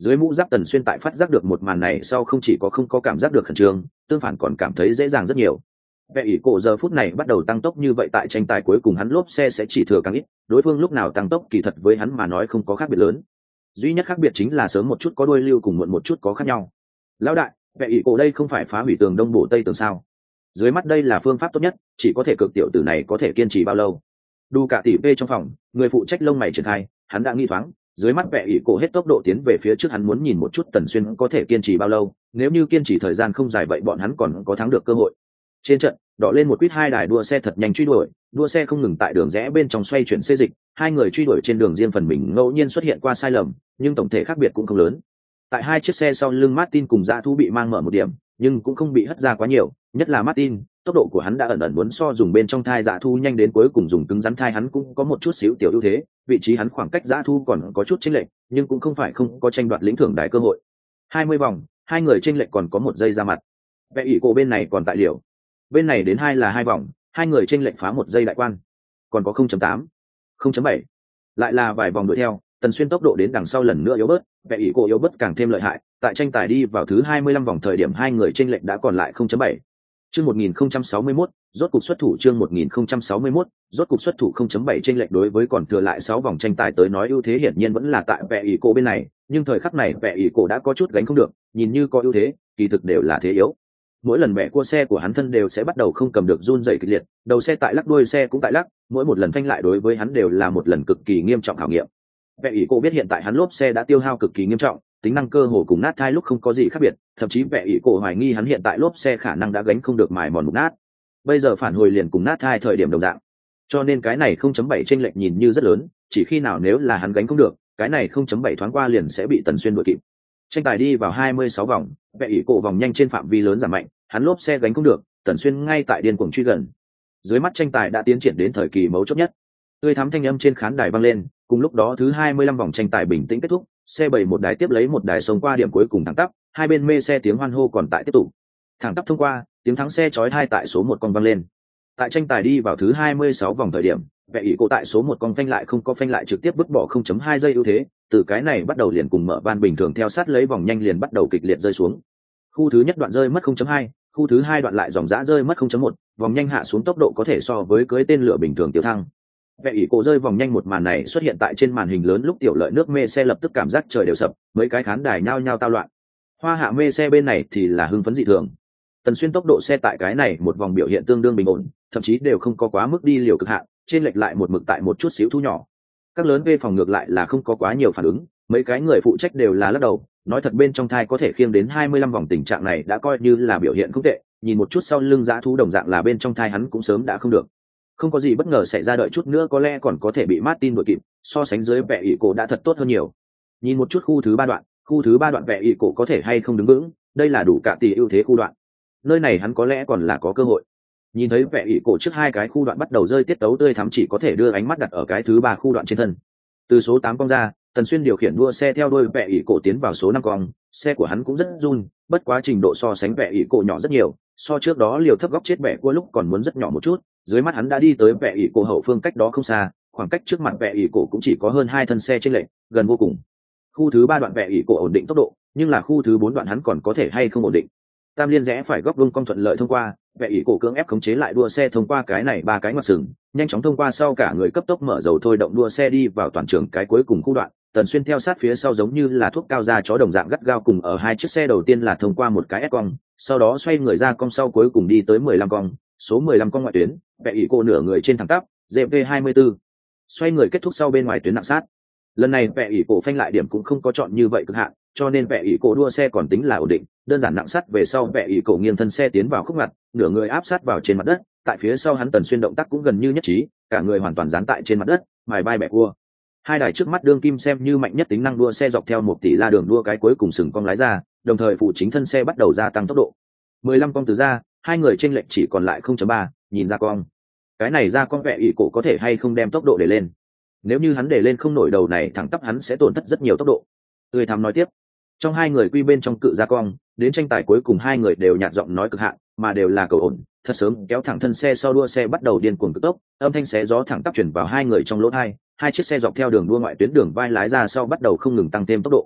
Dưới mũ giáp Tần Xuyên tại phát giác được một màn này sau không chỉ có không có cảm giác được khẩn trương, tương phản còn cảm thấy dễ dàng rất nhiều. Vẻ ỷ cổ giờ phút này bắt đầu tăng tốc như vậy tại tranh tài cuối cùng hắn lốp xe sẽ chỉ thừa càng ít, đối phương lúc nào tăng tốc kỳ thật với hắn mà nói không có khác biệt lớn. Duy nhất khác biệt chính là sớm một chút có đuôi lưu cùng muộn một chút có khác nhau. Lão đại, vẻ ỷ cổ đây không phải phá hủy tường đông bổ tây tường sao? Dưới mắt đây là phương pháp tốt nhất, chỉ có thể cực tiểu tử này có thể kiên trì bao lâu. Đu cả tỷ vê trong phòng, người phụ trách lông mày triển khai, hắn đã nghi thoáng, dưới mắt vẻ ỷ cổ hết tốc độ tiến về phía trước, hắn muốn nhìn một chút Tần Xuyên có thể kiên trì bao lâu, nếu như kiên trì thời gian không dài vậy bọn hắn còn có thắng được cơ hội. Trên trận, đỏ lên một quýt hai đài đua xe thật nhanh truy đuổi, đua xe không ngừng tại đường rẽ bên trong xoay chuyển xê dịch, hai người truy đuổi trên đường riêng phần mình ngẫu nhiên xuất hiện qua sai lầm, nhưng tổng thể khác biệt cũng không lớn. Tại hai chiếc xe sau lưng Martin cùng Dã Thú bị mang mở một điểm, nhưng cũng không bị hất ra quá nhiều, nhất là Martin, tốc độ của hắn đã ẩn ẩn muốn so dùng bên trong thai Dã Thú nhanh đến cuối cùng dùng cứng rắn thai hắn cũng có một chút xíu tiểu ưu thế, vị trí hắn khoảng cách Dã Thú còn có chút chênh lệch, nhưng cũng không phải không có tranh đoạt lĩnh thưởng đài cơ hội. hai mươi vòng, hai người chênh lệch còn có một giây ra mặt. Vẻ ỷ cổ bên này còn tại liều. Bên này đến hai là hai vòng, hai người chênh lệch phá một giây đại quan. Còn có không chấm tám, không chấm bảy. Lại là vài vòng đuổi theo, Tần Xuyên tốc độ đến đằng sau lần nữa yếu bớt, vẻ ỷ cổ yếu bớt càng thêm lợi hại, tại tranh tài đi vào thứ hai mươi lăm vòng thời điểm hai người chênh lệch đã còn lại không chấm bảy. Chương một nghìn không trăm sáu mươi mốt, rốt cục xuất thủ chương một nghìn không trăm sáu mươi mốt, rốt cục xuất thủ không chấm bảy chênh lệch đối với còn thừa lại sáu vòng tranh tài tới nói ưu thế hiển nhiên vẫn là tại vẻ ỷ cổ bên này, nhưng thời khắc này vẻ ỷ cổ đã có chút gánh không được, nhìn như có ưu thế, kỳ thực đều là thế yếu. Mỗi lần bẻ cua xe của hắn thân đều sẽ bắt đầu không cầm được run rẩy kịch liệt, đầu xe tại lắc, đuôi xe cũng tại lắc, mỗi một lần phanh lại đối với hắn đều là một lần cực kỳ nghiêm trọng khảo nghiệm. Vẻ ỷ cổ biết hiện tại hắn lốp xe đã tiêu hao cực kỳ nghiêm trọng, tính năng cơ hồ cùng nát thai lúc không có gì khác biệt, thậm chí vẻ ỷ cổ hoài nghi hắn hiện tại lốp xe khả năng đã gánh không được mài mòn mục nát. Bây giờ phản hồi liền cùng nát thai thời điểm đồng dạng, cho nên cái này không chấm bảy chênh lệch nhìn như rất lớn, chỉ khi nào nếu là hắn gánh không được, cái này không chấm bảy thoáng qua liền sẽ bị Tần Xuyên đuổi kịp. Tranh tài đi vào hai mươi sáu vòng, vẻ ỷ cổ vòng nhanh trên phạm vi lớn giảm mạnh, hắn lốp xe gánh không được, Tần Xuyên ngay tại điên cuồng truy gần. Dưới mắt tranh tài đã tiến triển đến thời kỳ mấu chốt nhất. Tươi thắm thanh âm trên khán đài vang lên, cùng lúc đó thứ hai mươi lăm vòng tranh tài bình tĩnh kết thúc, xe bảy một đài tiếp lấy một đài xông qua điểm cuối cùng thẳng tắp, hai bên mê xe tiếng hoan hô còn tại tiếp tục. Thẳng tắp thông qua, tiếng thắng xe chói tai tại số một con vang lên. Tại tranh tài đi vào thứ hai mươi sáu vòng thời điểm, vẻ ỷ cổ tại số một con phanh lại không có phanh lại trực tiếp vứt bỏ không chấm hai giây ưu thế, từ cái này bắt đầu liền cùng mở van bình thường theo sát lấy vòng nhanh liền bắt đầu kịch liệt rơi xuống. Khu thứ nhất đoạn rơi mất không chấm hai, khu thứ hai đoạn lại dòng dã rơi mất không chấm một, vòng nhanh hạ xuống tốc độ có thể so với cưới tên lửa bình thường tiểu thăng. Vẻ ỷ cổ rơi vòng nhanh một màn này xuất hiện tại trên màn hình lớn lúc tiểu lợi nước mê xe lập tức cảm giác trời đều sập, mấy cái khán đài nhao nhao tao loạn. Hoa hạ mê xe bên này thì là hưng phấn dị thường. Tần Xuyên tốc độ xe tại cái này một vòng biểu hiện tương đương bình ổn, thậm chí đều không có quá mức đi liều cực hạn, trên lệch lại một mực tại một chút xíu thu nhỏ. Các lớn về phòng ngược lại là không có quá nhiều phản ứng, mấy cái người phụ trách đều là lắc đầu, nói thật bên trong thai có thể khiêng đến hai mươi lăm vòng tình trạng này đã coi như là biểu hiện không tệ, nhìn một chút sau lưng Dã Thú đồng dạng là bên trong thai hắn cũng sớm đã không được. Không có gì bất ngờ xảy ra, đợi chút nữa có lẽ còn có thể bị Martin đuổi kịp, so sánh dưới vẻ ỷ cổ đã thật tốt hơn nhiều. Nhìn một chút khu thứ ba đoạn, khu thứ ba đoạn vẻ ỷ cổ có thể hay không đứng vững, đây là đủ cả tỷ ưu thế khu đoạn. Nơi này hắn có lẽ còn là có cơ hội. Nhìn thấy vẻ ỷ cổ trước hai cái khu đoạn bắt đầu rơi tiết tấu tươi thắm, chỉ có thể đưa ánh mắt đặt ở cái thứ ba khu đoạn trên thân. Từ số tám cong ra, Tần Xuyên điều khiển đua xe theo đuôi vẻ ỷ cổ tiến vào số năm cong, xe của hắn cũng rất run, bất quá trình độ so sánh vẻ ỷ cổ nhỏ rất nhiều, so trước đó liều thấp góc chết bẻ cua lúc còn muốn rất nhỏ một chút, dưới mắt hắn đã đi tới vẻ ỷ cổ hậu phương cách đó không xa, khoảng cách trước mặt vẻ ỷ cổ cũng chỉ có hơn hai thân xe chênh lệch, gần vô cùng. Khu thứ ba đoạn vẻ ỷ cổ ổn định tốc độ, nhưng là khu thứ bốn đoạn hắn còn có thể hay không ổn định. Tam liên rẽ phải góc vuông cong thuận lợi thông qua, vẻ ỷ cổ cưỡng ép khống chế lại đua xe thông qua cái này ba cái ngoặt sừng, nhanh chóng thông qua sau cả người cấp tốc mở dầu thôi động đua xe đi vào toàn trường cái cuối cùng khu đoạn. Tần Xuyên theo sát phía sau giống như là thuốc cao da chó đồng dạng gắt gao cùng ở hai chiếc xe đầu tiên là thông qua một cái S cong, sau đó xoay người ra cong sau cuối cùng đi tới mười lăm cong, số mười lăm cong ngoại tuyến, vẻ ỷ cổ nửa người trên thẳng tắp, giê pê hai mươi tư. Xoay người kết thúc sau bên ngoài tuyến nặng sát. Lần này vẻ ỷ cổ phanh lại điểm cũng không có chọn như vậy cực hạn, cho nên vẻ ỷ cổ đua xe còn tính là ổn định, đơn giản nặng sát về sau vẻ ỷ cổ nghiêng thân xe tiến vào khúc ngặt, nửa người áp sát vào trên mặt đất, tại phía sau hắn Tần Xuyên động tác cũng gần như nhất trí, cả người hoàn toàn dán tại trên mặt đất, mài vai bẻ cua. Hai đài trước mắt đương kim xem như mạnh nhất tính năng đua xe dọc theo một tỷ la đường đua cái cuối cùng sừng cong lái ra, đồng thời phụ chính thân xe bắt đầu gia tăng tốc độ. mười lăm cong từ ra, hai người chênh lệch chỉ còn lại không chấm ba, nhìn ra cong. Cái này ra cong vẻ ỷ cổ có thể hay không đem tốc độ để lên. Nếu như hắn để lên không nổi đầu này thẳng tắp hắn sẽ tổn thất rất nhiều tốc độ. Tươi thắm nói tiếp. Trong hai người quy bên trong cự ra cong, đến tranh tài cuối cùng hai người đều nhạt giọng nói cực hạn, mà đều là cầu ổn, thật sớm kéo thẳng thân xe sau đua xe bắt đầu điên cuồng cực tốc, âm thanh xé gió thẳng tắp chuyển vào hai người trong lỗ tai, hai chiếc xe dọc theo đường đua ngoại tuyến đường vai lái ra sau bắt đầu không ngừng tăng thêm tốc độ.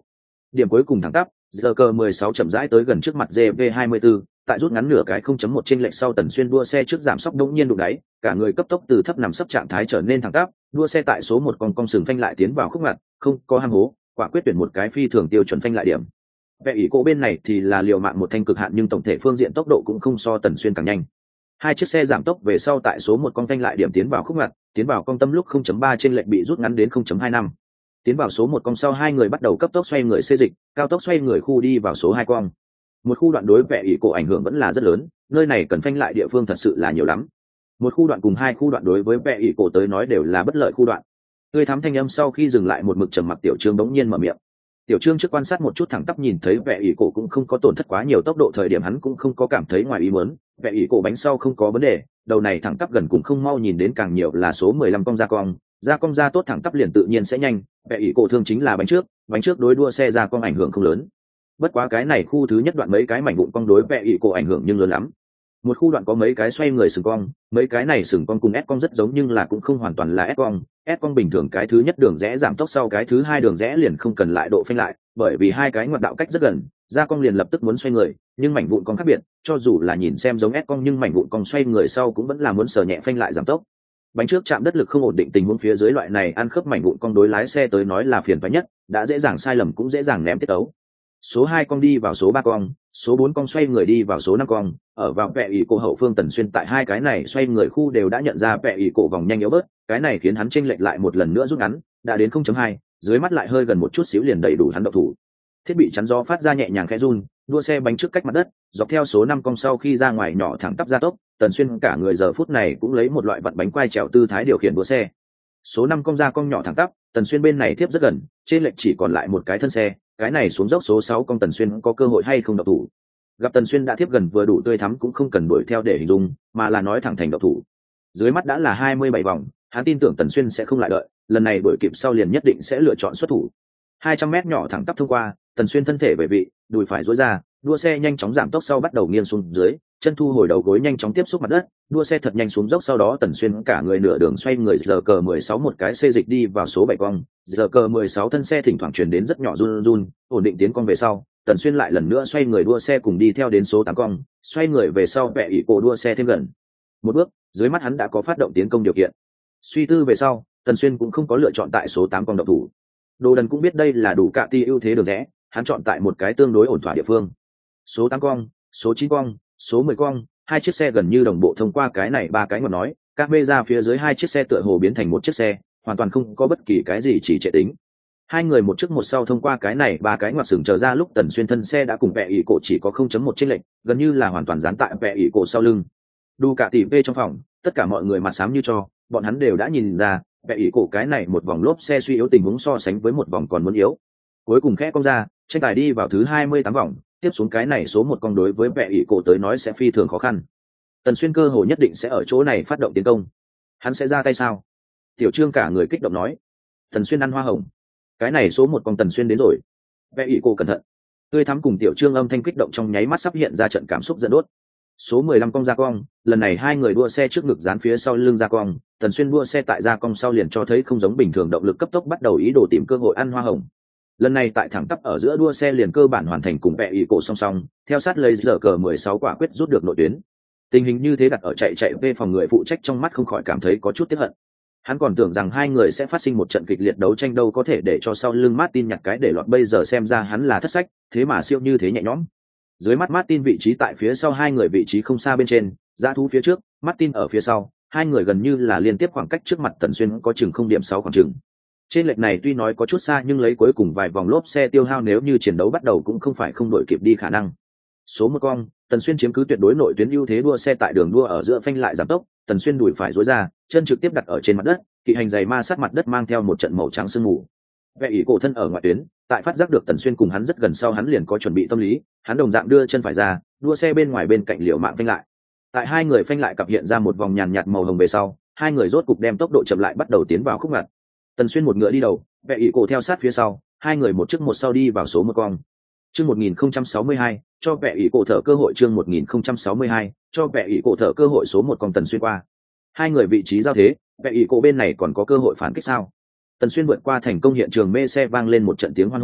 Điểm cuối cùng thẳng tắp, giờ cờ mười sáu chậm rãi tới gần trước mặt giê vê hai mươi tư, tại rút ngắn nửa cái không chấm một trên lệch sau Tần Xuyên đua xe trước giảm sóc đột nhiên đụng đáy, cả người cấp tốc từ thấp nằm sấp trạng thái trở nên thẳng tắp, đua xe tại số một con cong sừng phanh lại tiến vào khúc ngặt, không có ham hố, quả quyết tuyển một cái phi thường tiêu chuẩn phanh lại điểm. Vẻ ỷ cổ bên này thì là liều mạng một thanh cực hạn nhưng tổng thể phương diện tốc độ cũng không so Tần Xuyên càng nhanh. Hai chiếc xe giảm tốc về sau tại số một con phanh lại điểm tiến vào khúc ngặt, tiến vào cong tâm lúc không chấm ba trên lệch bị rút ngắn đến không chấm hai năm. Tiến vào số một cong sau hai người bắt đầu cấp tốc xoay người xê dịch, cao tốc xoay người khu đi vào số hai cong. Một khu đoạn đối vẻ ỷ cổ ảnh hưởng vẫn là rất lớn, nơi này cần phanh lại địa phương thật sự là nhiều lắm. Một khu đoạn cùng hai khu đoạn đối với vẻ ỷ cổ tới nói đều là bất lợi khu đoạn. Tươi thắm thanh âm sau khi dừng lại một mực trầm mặc Tiểu Trương bỗng nhiên mở miệng. Tiểu Trương trước quan sát một chút thẳng tắp nhìn thấy vẻ ỷ cổ cũng không có tổn thất quá nhiều tốc độ thời điểm hắn cũng không có cảm thấy ngoài ý muốn, vẻ ỷ cổ bánh sau không có vấn đề, đầu này thẳng tắp gần cũng không mau nhìn đến càng nhiều là số mười lăm cong ra cong, ra cong ra tốt thẳng tắp liền tự nhiên sẽ nhanh, vẻ ỷ cổ thương chính là bánh trước, bánh trước đối đua xe ra cong ảnh hưởng không lớn. Bất quá cái này khu thứ nhất đoạn mấy cái mảnh vụn cong đối vẻ ỷ cổ ảnh hưởng nhưng lớn lắm. Một khu đoạn có mấy cái xoay người sừng cong, mấy cái này sừng cong cùng S cong rất giống nhưng là cũng không hoàn toàn là S cong, S cong bình thường cái thứ nhất đường rẽ giảm tốc sau cái thứ hai đường rẽ liền không cần lại độ phanh lại, bởi vì hai cái ngoặt đạo cách rất gần, ra cong liền lập tức muốn xoay người, nhưng mảnh vụn cong khác biệt, cho dù là nhìn xem giống S cong nhưng mảnh vụn cong xoay người sau cũng vẫn là muốn sờ nhẹ phanh lại giảm tốc. Bánh trước chạm đất lực không ổn định tình huống phía dưới loại này ăn khớp mảnh vụn cong đối lái xe tới nói là phiền toái nhất, đã dễ dàng sai lầm cũng dễ dàng ném tiết ấu. Số hai cong đi vào số ba cong, số bốn cong xoay người đi vào số năm cong, ở vào vẻ ỷ cổ hậu phương Tần Xuyên tại hai cái này xoay người khu đều đã nhận ra vẻ ỷ cổ vòng nhanh yếu bớt, cái này khiến hắn chênh lệch lại một lần nữa rút ngắn, đã đến không chấm hai, dưới mắt lại hơi gần một chút xíu liền đầy đủ hắn động thủ. Thiết bị chắn gió phát ra nhẹ nhàng khẽ run, đua xe bánh trước cách mặt đất, dọc theo số năm cong sau khi ra ngoài nhỏ thẳng tắp ra tốc, Tần Xuyên cả người giờ phút này cũng lấy một loại vặn bánh quay trèo tư thái điều khiển đua xe. Số năm cong ra cong nhỏ thẳng tắp, Tần Xuyên bên này tiếp rất gần, trên lệch chỉ còn lại một cái thân xe, cái này xuống dốc số sáu cong Tần Xuyên có cơ hội hay không động thủ. Gặp Tần Xuyên đã tiếp gần vừa đủ tươi thắm cũng không cần đuổi theo để hình dung, mà là nói thẳng thành động thủ. Dưới mắt đã là hai mươi bảy vòng, hắn tin tưởng Tần Xuyên sẽ không lại đợi, lần này đuổi kịp sau liền nhất định sẽ lựa chọn xuất thủ. hai trăm mét nhỏ thẳng tắp thông qua, Tần Xuyên thân thể về vị, đùi phải duỗi ra, đua xe nhanh chóng giảm tốc sau bắt đầu nghiêng xuống dưới, chân thu hồi đầu gối nhanh chóng tiếp xúc mặt đất, đua xe thật nhanh xuống dốc sau đó Tần Xuyên cả người nửa đường xoay người giờ cờ mười sáu một cái xê dịch đi vào số bảy cong, giờ cờ mười sáu thân xe thỉnh thoảng truyền đến rất nhỏ run run, ổn định tiến cong về sau, Tần Xuyên lại lần nữa xoay người đua xe cùng đi theo đến số tám cong, xoay người về sau vẻ ỷ cổ đua xe thêm gần một bước, dưới mắt hắn đã có phát động tiến công điều kiện. Suy tư về sau, Tần Xuyên cũng không có lựa chọn tại số tám cong động thủ. Đồ Đần cũng biết đây là đủ cạ ti ưu thế đường rẽ, hắn chọn tại một cái tương đối ổn thỏa địa phương. Số tám cong, số chín cong, số mười cong, hai chiếc xe gần như đồng bộ thông qua cái này ba cái ngọn nói, các bê ra phía dưới hai chiếc xe tựa hồ biến thành một chiếc xe, hoàn toàn không có bất kỳ cái gì chỉ trệ tính. Hai người một trước một sau thông qua cái này ba cái ngoặt sừng chờ ra lúc Tần Xuyên thân xe đã cùng vẻ ỷ cổ chỉ có không chấm một chênh lệch, gần như là hoàn toàn dán tại vẻ ỷ cổ sau lưng. Đủ cả tỷ vê trong phòng, tất cả mọi người mặt xám như cho, bọn hắn đều đã nhìn ra, vẻ ỷ cổ cái này một vòng lốp xe suy yếu tình huống so sánh với một vòng còn muốn yếu. Cuối cùng khẽ cong ra, tranh tài đi vào thứ hai mươi tám vòng, tiếp xuống cái này số một cong đối với vẻ ỷ cổ tới nói sẽ phi thường khó khăn. Tần Xuyên cơ hồ nhất định sẽ ở chỗ này phát động tiến công. Hắn sẽ ra tay sao? Tiểu Trương cả người kích động nói. Tần Xuyên ăn hoa hồng. Cái này số một cong Tần Xuyên đến rồi. Vẻ ỷ cổ cẩn thận. Tươi thắm cùng Tiểu Trương âm thanh kích động trong nháy mắt sắp hiện ra trận cảm xúc giận đốt. Số mười lăm cong ra cong, lần này hai người đua xe trước ngực dán phía sau lưng ra cong, Tần Xuyên đua xe tại ra cong sau liền cho thấy không giống bình thường động lực cấp tốc bắt đầu ý đồ tìm cơ hội ăn hoa hồng. Lần này tại thẳng tắp ở giữa đua xe liền cơ bản hoàn thành cùng vẻ ỷ cổ song song, theo sát lấy giờ cờ mười sáu quả quyết rút được nội tuyến. Tình hình như thế đặt ở chạy chạy về phòng người phụ trách trong mắt không khỏi cảm thấy có chút tiếc hận. Hắn còn tưởng rằng hai người sẽ phát sinh một trận kịch liệt đấu tranh đâu có thể để cho sau lưng Martin nhặt cái để lọt, bây giờ xem ra hắn là thất sách, thế mà siêu như thế nhẹ nhõm. Dưới mắt Martin vị trí tại phía sau hai người vị trí không xa bên trên, dã thú phía trước, Martin ở phía sau, hai người gần như là liên tiếp khoảng cách trước mặt Tần Xuyên có chừng không điểm sáu khoảng chừng. Trên lệch này tuy nói có chút xa nhưng lấy cuối cùng vài vòng lốp xe tiêu hao nếu như chiến đấu bắt đầu cũng không phải không đổi kịp đi khả năng. Số một cong, Tần Xuyên chiếm cứ tuyệt đối nội tuyến ưu thế đua xe tại đường đua ở giữa phanh lại giảm tốc, Tần Xuyên đùi phải duỗi ra, chân trực tiếp đặt ở trên mặt đất, kỵ hành giày ma sát mặt đất mang theo một trận màu trắng sương mù. Vẻ ỷ cổ thân ở ngoại tuyến, tại phát giác được Tần Xuyên cùng hắn rất gần sau hắn liền có chuẩn bị tâm lý, hắn đồng dạng đưa chân phải ra, đua xe bên ngoài bên cạnh liều mạng phanh lại. Tại hai người phanh lại cặp hiện ra một vòng nhàn nhạt màu hồng về sau, hai người rốt cục đem tốc độ chậm lại bắt đầu tiến vào khúc ngặt. Tần Xuyên một ngựa đi đầu, vẻ ỷ cổ theo sát phía sau, hai người một trước một sau đi vào số một cong. Chương một nghìn không trăm sáu mươi hai, cho vẻ ỷ cổ thở cơ hội chương một nghìn không trăm sáu mươi hai, cho vẻ ỷ cổ thở cơ hội số một cong Tần Xuyên qua. Hai người vị trí giao thế, vẻ ỷ cổ bên này còn có cơ hội phản kích sao? Tần Xuyên vượt qua thành công hiện trường mê xe vang lên một trận tiếng hoan hô,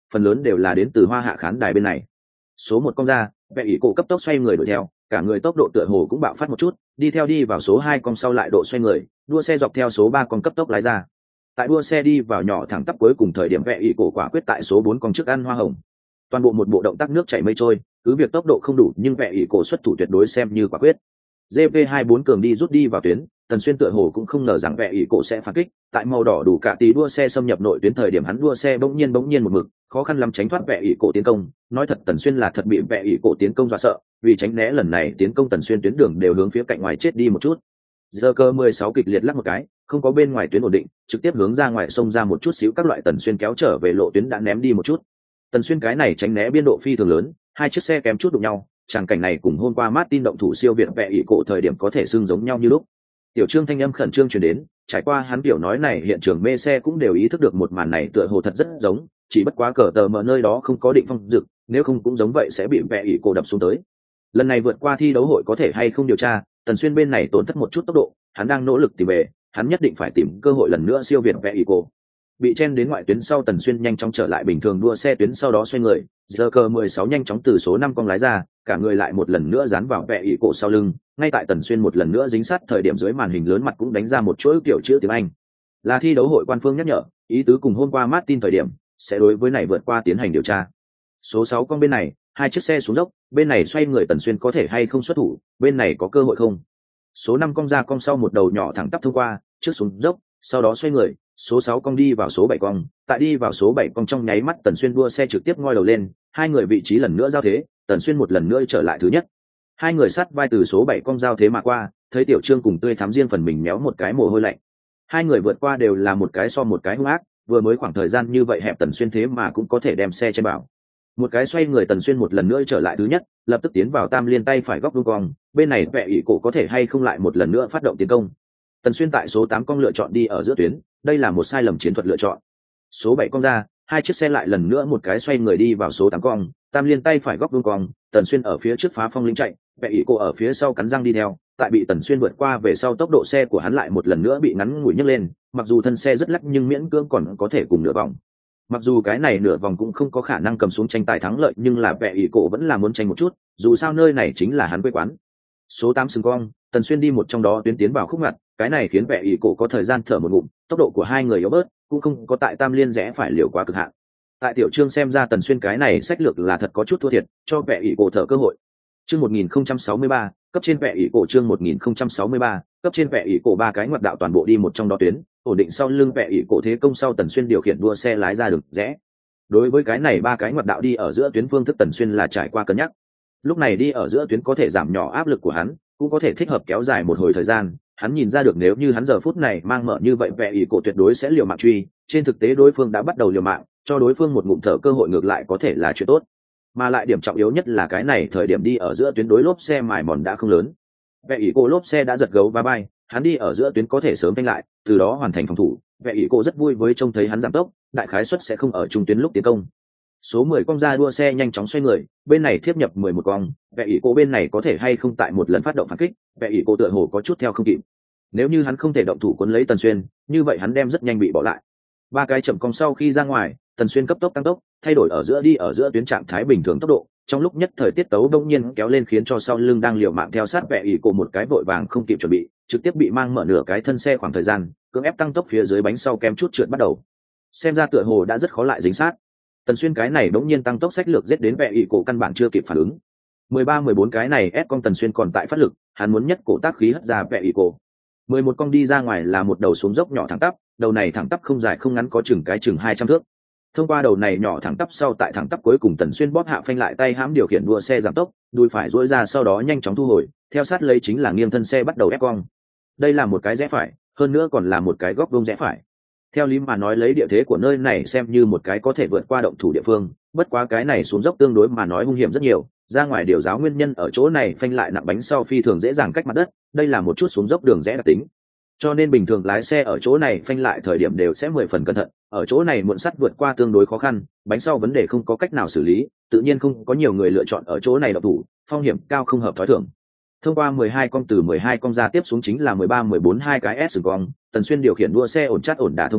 phần lớn đều là đến từ hoa hạ khán đài bên này. Số một cong ra, vẽ ỷ cổ cấp tốc xoay người đuổi theo, cả người tốc độ tựa hồ cũng bạo phát một chút, đi theo đi vào số hai cong sau lại độ xoay người, đua xe dọc theo số ba cong cấp tốc lái ra. Tại đua xe đi vào nhỏ thẳng tắp cuối cùng thời điểm vẽ ỷ cổ quả quyết tại số bốn cong trước ăn hoa hồng. Toàn bộ một bộ động tác nước chảy mây trôi, cứ việc tốc độ không đủ nhưng vẽ ỷ cổ xuất thủ tuyệt đối xem như quả quyết. giê pê hai bốn cường đi rút đi vào tuyến, Tần Xuyên tựa hồ cũng không ngờ rằng vẽ ỷ cổ sẽ phản kích, tại màu đỏ đủ cả tí đua xe xâm nhập nội tuyến thời điểm hắn đua xe bỗng nhiên bỗng nhiên một mực, khó khăn lắm tránh thoát vẽ ỷ cổ tiến công. Nói thật Tần Xuyên là thật bị vẽ ỷ cổ tiến công dọa sợ, vì tránh né lần này tiến công Tần Xuyên tuyến đường đều hướng phía cạnh ngoài chết đi một chút. Giờ cơ mười sáu kịch liệt lắc một cái, không có bên ngoài tuyến ổn định, trực tiếp hướng ra ngoài xông ra một chút xíu các loại Tần Xuyên kéo trở về lộ tuyến đã ném đi một chút. Tần Xuyên cái này tránh né biên độ phi thường lớn, hai chiếc xe kém chút đụng nhau, tràng cảnh này cùng hôm qua Martin động thủ siêu việt vẽ ỷ cổ thời điểm có thể xưng giống nhau như lúc. Tiểu Trương thanh âm khẩn trương truyền đến, trải qua hắn biểu nói này hiện trường mê xe cũng đều ý thức được một màn này tựa hồ thật rất giống, chỉ bất quá cờ tờ mở nơi đó không có định phong dực, nếu không cũng giống vậy sẽ bị vẽ ỷ cổ đập xuống tới. Lần này vượt qua thi đấu hội có thể hay không điều tra, Tần Xuyên bên này tổn thất một chút tốc độ, hắn đang nỗ lực tìm về, hắn nhất định phải tìm cơ hội lần nữa siêu việt vẽ ỷ cổ. Bị chen đến ngoại tuyến sau Tần Xuyên nhanh chóng trở lại bình thường đua xe tuyến sau đó xoay người, giờ cờ mười sáu nhanh chóng từ số năm cong lái ra, cả người lại một lần nữa dán vào vẽ ỷ cổ sau lưng, ngay tại Tần Xuyên một lần nữa dính sát thời điểm dưới màn hình lớn mặt cũng đánh ra một chuỗi kiểu chữ tiếng Anh. Là thi đấu hội quan phương nhắc nhở, ý tứ cùng hôm qua Martin thời điểm, sẽ đối với này vượt qua tiến hành điều tra. Số sáu cong bên này, hai chiếc xe xuống dốc, bên này xoay người Tần Xuyên có thể hay không xuất thủ, bên này có cơ hội không. Số năm cong ra cong sau một đầu nhỏ thẳng tắp thông qua, trước xuống dốc, sau đó xoay người, số sáu cong đi vào số bảy cong, tại đi vào số bảy cong trong nháy mắt Tần Xuyên đua xe trực tiếp ngoi đầu lên, hai người vị trí lần nữa giao thế, Tần Xuyên một lần nữa trở lại thứ nhất. Hai người sát vai từ số bảy cong giao thế mà qua, thấy Tiểu Trương cùng Tươi Thắm riêng phần mình méo một cái mồ hôi lạnh. Hai người vượt qua đều là một cái so một cái hung ác, vừa mới khoảng thời gian như vậy hẹp Tần Xuyên thế mà cũng có thể đem xe trên bảo. Một cái xoay người Tần Xuyên một lần nữa trở lại thứ nhất, lập tức tiến vào tam liên tay phải góc vuông cong, bên này vẽ ỷ cổ có thể hay không lại một lần nữa phát động tiến công. Tần Xuyên tại số tám cong lựa chọn đi ở giữa tuyến, đây là một sai lầm chiến thuật lựa chọn. Số bảy cong ra, hai chiếc xe lại lần nữa một cái xoay người đi vào số tám cong, tam liên tay phải góc vuông cong, Tần Xuyên ở phía trước phá phong linh chạy, vẽ ỷ cổ ở phía sau cắn răng đi theo, tại bị Tần Xuyên vượt qua về sau tốc độ xe của hắn lại một lần nữa bị ngắn ngủi nhấc lên, mặc dù thân xe rất lắc nhưng miễn cưỡng còn có thể cùng nửa vòng. Mặc dù cái này nửa vòng cũng không có khả năng cầm xuống tranh tài thắng lợi nhưng là vẽ ỷ cổ vẫn là muốn tranh một chút, dù sao nơi này chính là hắn quê quán. Số tám sừng cong, Tần Xuyên đi một trong đó tuyến tiến vào khúc ngặt, cái này khiến vẽ ỷ cổ có thời gian thở một ngụm, tốc độ của hai người yếu bớt, cũng không có tại tam liên rẽ phải liều quá cực hạn. Tại Tiểu Trương xem ra Tần Xuyên cái này sách lược là thật có chút thua thiệt, cho vẽ ỷ cổ thở cơ hội. Chương một nghìn không trăm sáu mươi ba, cấp trên vẽ ỷ cổ chương một nghìn không trăm sáu mươi ba, cấp trên vẽ ỷ cổ ba cái ngoặt đạo toàn bộ đi một trong đó tuyến, ổn định sau lưng vẽ ỷ cổ thế công sau Tần Xuyên điều khiển đua xe lái ra đường rẽ. Đối với cái này ba cái ngoặt đạo đi ở giữa tuyến phương thức Tần Xuyên là trải qua cân nhắc. Lúc này đi ở giữa tuyến có thể giảm nhỏ áp lực của hắn, cũng có thể thích hợp kéo dài một hồi thời gian. Hắn nhìn ra được nếu như hắn giờ phút này mang mở như vậy vẽ ỷ cổ tuyệt đối sẽ liều mạng truy, trên thực tế đối phương đã bắt đầu liều mạng, cho đối phương một ngụm thở cơ hội ngược lại có thể là chuyện tốt. Mà lại điểm trọng yếu nhất là cái này thời điểm đi ở giữa tuyến đối lốp xe mài mòn đã không lớn. Vẽ ỷ cổ lốp xe đã giật gấu va bay, hắn đi ở giữa tuyến có thể sớm phanh lại, từ đó hoàn thành phòng thủ. Vẽ ỷ cổ rất vui với trông thấy hắn giảm tốc, đại khái suất sẽ không ở trung tuyến lúc tiến công. Số mười cong ra đua xe nhanh chóng xoay người, bên này tiếp nhập mười một cong, vẽ ỷ cổ bên này có thể hay không tại một lần phát động phản kích, vẽ ỷ cổ tựa hồ có chút theo không kịp. Nếu như hắn không thể động thủ cuốn lấy Tần Xuyên, như vậy hắn đem rất nhanh bị bỏ lại. Ba cái chậm cong sau khi ra ngoài, Tần Xuyên cấp tốc tăng tốc, thay đổi ở giữa đi ở giữa tuyến trạng thái bình thường tốc độ, trong lúc nhất thời tiết tấu đông nhiên kéo lên khiến cho sau lưng đang liều mạng theo sát vẽ ỷ cổ một cái vội vàng không kịp chuẩn bị, trực tiếp bị mang mở nửa cái thân xe khoảng thời gian, cưỡng ép tăng tốc phía dưới bánh sau kem chút trượt bắt đầu. Xem ra tựa hồ đã rất khó lại dính sát. Tần Xuyên cái này đống nhiên tăng tốc sách lược giết đến vẽ ỷ cổ căn bản chưa kịp phản ứng. mười ba mười bốn cái này ép con Tần Xuyên còn tại phát lực, hắn muốn nhất cổ tác khí hất ra vẽ ỷ cổ. mười một con đi ra ngoài là một đầu xuống dốc nhỏ thẳng tắp, đầu này thẳng tắp không dài không ngắn có chừng cái chừng hai trăm thước. Thông qua đầu này nhỏ thẳng tắp sau tại thẳng tắp cuối cùng Tần Xuyên bóp hạ phanh lại tay hãm điều khiển đua xe giảm tốc, đuôi phải duỗi ra sau đó nhanh chóng thu hồi, theo sát lấy chính là nghiêng thân xe bắt đầu ép cong. Đây là một cái rẽ phải, hơn nữa còn là một cái góc vuông rẽ phải. Theo lý mà nói lấy địa thế của nơi này xem như một cái có thể vượt qua động thủ địa phương, bất quá cái này xuống dốc tương đối mà nói hung hiểm rất nhiều, ra ngoài điều giáo nguyên nhân ở chỗ này phanh lại nặng bánh sau phi thường dễ dàng cách mặt đất, đây là một chút xuống dốc đường rẽ đặc tính. Cho nên bình thường lái xe ở chỗ này phanh lại thời điểm đều sẽ mười phần cẩn thận, ở chỗ này muộn sắt vượt qua tương đối khó khăn, bánh sau vấn đề không có cách nào xử lý, tự nhiên không có nhiều người lựa chọn ở chỗ này động thủ, phong hiểm cao không hợp thói thường. Thông qua mười hai con từ mười hai con ra tiếp xuống chính là mười ba mười bốn hai cái S sừng cong, Tần Xuyên điều khiển đua xe ổn chắc ổn đả thông qua,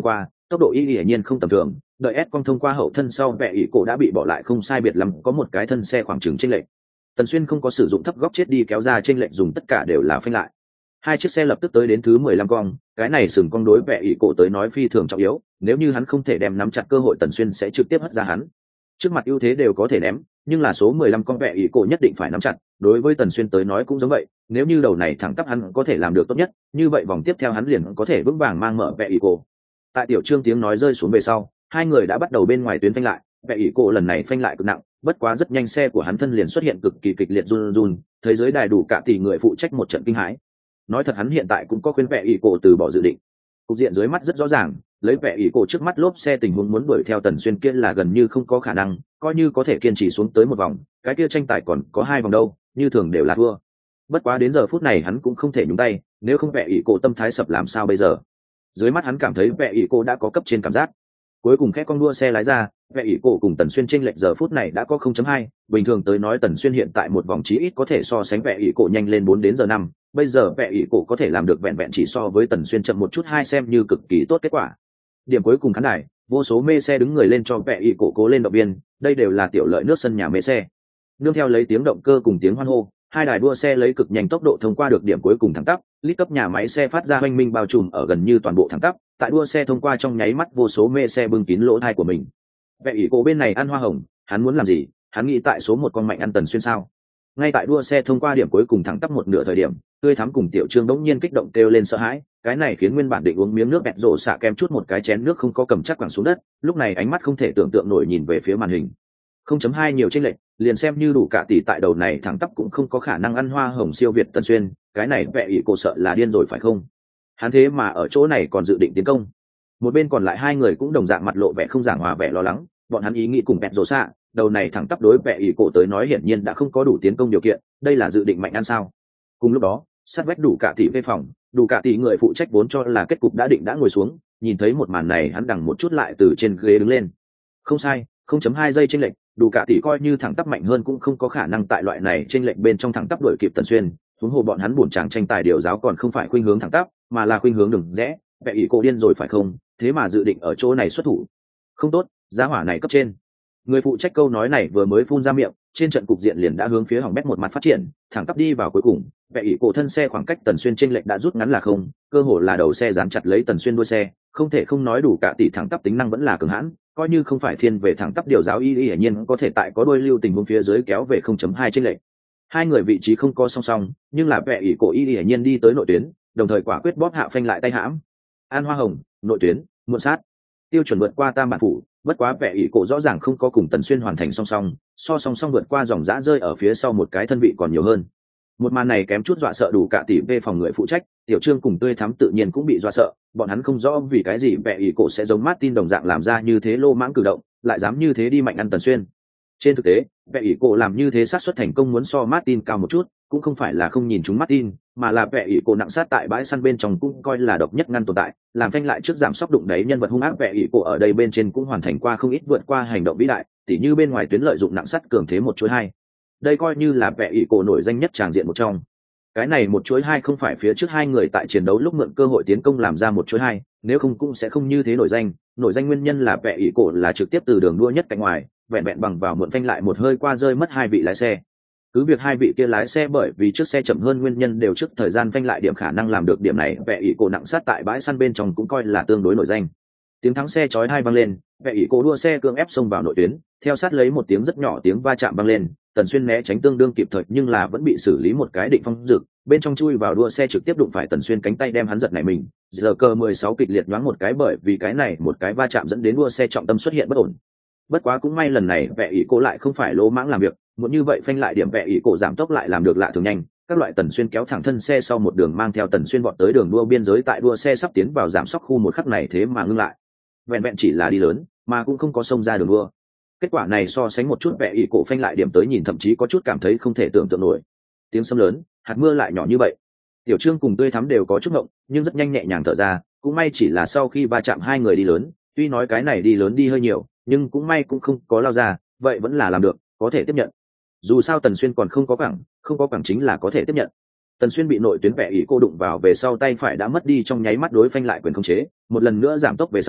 tốc độ y hiển nhiên không tầm thường, đợi ép con thông qua hậu thân sau vẽ ỷ cổ đã bị bỏ lại không sai biệt lắm, có một cái thân xe khoảng chừng chênh lệch. Tần Xuyên không có sử dụng thấp góc chết đi kéo ra chênh lệch, dùng tất cả đều là phanh lại. Hai chiếc xe lập tức tới đến thứ mười lăm cong, cái này sừng cong đối vẽ ỷ cổ tới nói phi thường trọng yếu, nếu như hắn không thể đem nắm chặt cơ hội Tần Xuyên sẽ trực tiếp hất ra hắn. Trước mặt ưu thế đều có thể ném, nhưng là số mười lăm con vẽ ỷ cổ nhất định phải nắm chặt, đối với Tần Xuyên tới nói cũng giống vậy, nếu như đầu này thẳng tắp hắn có thể làm được tốt nhất, như vậy vòng tiếp theo hắn liền có thể vững vàng mang mở vẽ ỷ cổ. Tại tiểu trương tiếng nói rơi xuống về sau, hai người đã bắt đầu bên ngoài tuyến phanh lại, vẽ ỷ cổ lần này phanh lại cực nặng, bất quá rất nhanh xe của hắn thân liền xuất hiện cực kỳ kịch liệt run run, thế giới đài đủ cả tỷ người phụ trách một trận kinh hãi. Nói thật hắn hiện tại cũng có khuyên vẽ ỷ cổ từ bỏ dự định. Cục diện dưới mắt rất rõ ràng, lấy vẽ ỷ cổ trước mắt lốp xe tình huống muốn đuổi theo Tần Xuyên kia là gần như không có khả năng, coi như có thể kiên trì xuống tới một vòng, cái kia tranh tài còn có hai vòng đâu, như thường đều là thua. Bất quá đến giờ phút này hắn cũng không thể nhúng tay, nếu không vẽ ỷ cổ tâm thái sập làm sao bây giờ. Dưới mắt hắn cảm thấy vẽ ỷ cổ đã có cấp trên cảm giác. Cuối cùng khẽ con đua xe lái ra, vẽ ỷ cổ cùng Tần Xuyên chênh lệch giờ phút này đã có không chấm hai, bình thường tới nói Tần Xuyên hiện tại một vòng chí ít có thể so sánh vẽ ỷ cổ nhanh lên bốn đến giờ năm, bây giờ vẽ ỷ cổ có thể làm được vẹn vẹn chỉ so với Tần Xuyên chậm một chút hai xem như cực kỳ tốt kết quả. Điểm cuối cùng khán đài, vô số mê xe đứng người lên cho vẽ ỷ cổ cố lên động viên, đây đều là tiểu lợi nước sân nhà mê xe. Nương theo lấy tiếng động cơ cùng tiếng hoan hô, hai đài đua xe lấy cực nhanh tốc độ thông qua được điểm cuối cùng thẳng tắp, lít cấp nhà máy xe phát ra oanh minh bao trùm ở gần như toàn bộ thẳng tắp, tại đua xe thông qua trong nháy mắt vô số mê xe bưng kín lỗ tai của mình. Vẽ ỷ cổ bên này ăn hoa hồng, hắn muốn làm gì? Hắn nghĩ tại số một con mạnh ăn Tần Xuyên sao? Ngay tại đua xe thông qua điểm cuối cùng thẳng tắp một nửa thời điểm, tươi thắm cùng tiểu trương đống nhiên kích động kêu lên sợ hãi, cái này khiến nguyên bản định uống miếng nước bẹt rổ xạ kem chút một cái chén nước không có cầm chắc quẳng xuống đất, lúc này ánh mắt không thể tưởng tượng nổi nhìn về phía màn hình. không chấm hai nhiều chênh lệch, liền xem như đủ cả tỷ tại đầu này thẳng tắp cũng không có khả năng ăn hoa hồng siêu việt Tần Xuyên, cái này vẽ ỷ cổ sợ là điên rồi phải không? Hắn thế mà ở chỗ này còn dự định tiến công. Một bên còn lại hai người cũng đồng dạng mặt lộ vẻ không giảng hòa, vẻ lo lắng, bọn hắn ý nghĩ cùng bẹt rổ xạ, đầu này thẳng tắp đối vẽ ỷ cổ tới nói hiển nhiên đã không có đủ tiến công điều kiện, đây là dự định mạnh ăn sao? Cùng lúc đó, sát vách đủ cả tỷ về phòng, đủ cả tỷ người phụ trách vốn cho là kết cục đã định đã ngồi xuống, nhìn thấy một màn này hắn đằng một chút lại từ trên ghế đứng lên. Không sai, không chấm hai giây chênh lệch, đủ cả tỷ coi như thẳng tắp mạnh hơn cũng không có khả năng tại loại này chênh lệch bên trong thẳng tắp đuổi kịp Tần Xuyên, huống hồ bọn hắn buồn chàng tranh tài điều giáo còn không phải khuynh hướng thẳng tắp, mà là khuynh hướng đường rẽ, vẽ ỷ cổ điên rồi phải không? Thế mà dự định ở chỗ này xuất thủ. Không tốt, giá hỏa này cấp trên. Người phụ trách câu nói này vừa mới phun ra miệng, trên trận cục diện liền đã hướng phía hỏng bét một mặt phát triển, thẳng tắp đi vào cuối cùng, vẽ ỷ cổ thân xe khoảng cách Tần Xuyên chênh lệch đã rút ngắn là không, cơ hồ là đầu xe dán chặt lấy Tần Xuyên đuôi xe, không thể không nói đủ cả tỷ thẳng tắp tính năng vẫn là cường hãn, coi như không phải thiên về thẳng tắp điều giáo y y hiển nhiên có thể tại có đôi lưu tình huống phía dưới kéo về không chấm hai chênh lệch. Hai người vị trí không có song song, nhưng là vẽ ỷ cổ y y hiển nhiên đi tới nội tuyến, đồng thời quả quyết bóp hạ phanh lại tay hãm. An hoa hồng, nội tuyến, muộn sát. Tiêu chuẩn vượt qua tam bản phủ, bất quá vẽ ỷ cổ rõ ràng không có cùng Tần Xuyên hoàn thành song song, so song song vượt qua dòng dã rơi ở phía sau một cái thân vị còn nhiều hơn. Một màn này kém chút dọa sợ đủ cả tỷ về phòng người phụ trách, tiểu trương cùng tươi thắm tự nhiên cũng bị dọa sợ, bọn hắn không rõ vì cái gì vẽ ỷ cổ sẽ giống Martin đồng dạng làm ra như thế lô mãng cử động, lại dám như thế đi mạnh ăn Tần Xuyên. Trên thực tế, vẽ ỷ cổ làm như thế xác suất thành công muốn so Martin cao một chút, cũng không phải là không nhìn chúng Martin, mà là vẽ ỷ cổ nặng sát tại bãi săn bên trong cũng coi là độc nhất ngăn tồn tại, làm phanh lại trước giảm sóc đụng đấy nhân vật hung ác vẽ ỷ cổ ở đây bên trên cũng hoàn thành qua không ít vượt qua hành động vĩ đại, tỉ như bên ngoài tuyến lợi dụng nặng sắt cường thế một chuỗi hai. Đây coi như là vẽ ỷ cổ nổi danh nhất tràng diện một trong. Cái này một chuỗi hai không phải phía trước hai người tại chiến đấu lúc mượn cơ hội tiến công làm ra một chuỗi hai, nếu không cũng sẽ không như thế nổi danh, nổi danh nguyên nhân là vẽ ỷ cổ là trực tiếp từ đường đua nhất cạnh ngoài, vẹn vẹn bằng vào mượn phanh lại một hơi qua rơi mất hai vị lái xe. Cứ việc hai vị kia lái xe bởi vì trước xe chậm hơn nguyên nhân đều trước thời gian phanh lại điểm khả năng làm được điểm này, vẽ ỷ cổ nặng sát tại bãi săn bên trong cũng coi là tương đối nổi danh. Tiếng thắng xe chói hai vang lên, vẽ ỷ cổ đua xe cương ép xông vào nội tuyến, theo sát lấy một tiếng rất nhỏ tiếng va chạm vang lên, Tần Xuyên né tránh tương đương kịp thời nhưng là vẫn bị xử lý một cái định phong dực, bên trong chui vào đua xe trực tiếp đụng phải Tần Xuyên cánh tay đem hắn giật nảy mình, giờ cơ mười sáu kịch liệt nhoáng một cái bởi vì cái này một cái va chạm dẫn đến đua xe trọng tâm xuất hiện bất ổn. Bất quá cũng may lần này vẽ ỷ cổ lại không phải lỗ mãng làm việc, muốn như vậy phanh lại điểm vẽ ỷ cổ giảm tốc lại làm được lạ thường nhanh, các loại Tần Xuyên kéo thẳng thân xe sau một đường mang theo Tần Xuyên vọt tới đường đua biên giới, tại đua xe sắp tiến vào giảm sóc khu một khắc này thế mà ngưng lại, vẹn vẹn chỉ là đi lớn mà cũng không có xông ra đường đua. Kết quả này so sánh một chút vẽ ỷ cổ phanh lại điểm tới nhìn thậm chí có chút cảm thấy không thể tưởng tượng nổi. Tiếng sấm lớn, hạt mưa lại nhỏ như vậy. Tiểu Trương cùng tươi thắm đều có chút ngộng, nhưng rất nhanh nhẹ nhàng thở ra, cũng may chỉ là sau khi va chạm hai người đi lớn, tuy nói cái này đi lớn đi hơi nhiều, nhưng cũng may cũng không có lao ra, vậy vẫn là làm được, có thể tiếp nhận. Dù sao Tần Xuyên còn không có cẳng, không có cẳng chính là có thể tiếp nhận. Tần Xuyên bị nội tuyến vẽ ỷ cổ đụng vào về sau tay phải đã mất đi trong nháy mắt đối phanh lại quyền khống chế, một lần nữa giảm tốc về sau,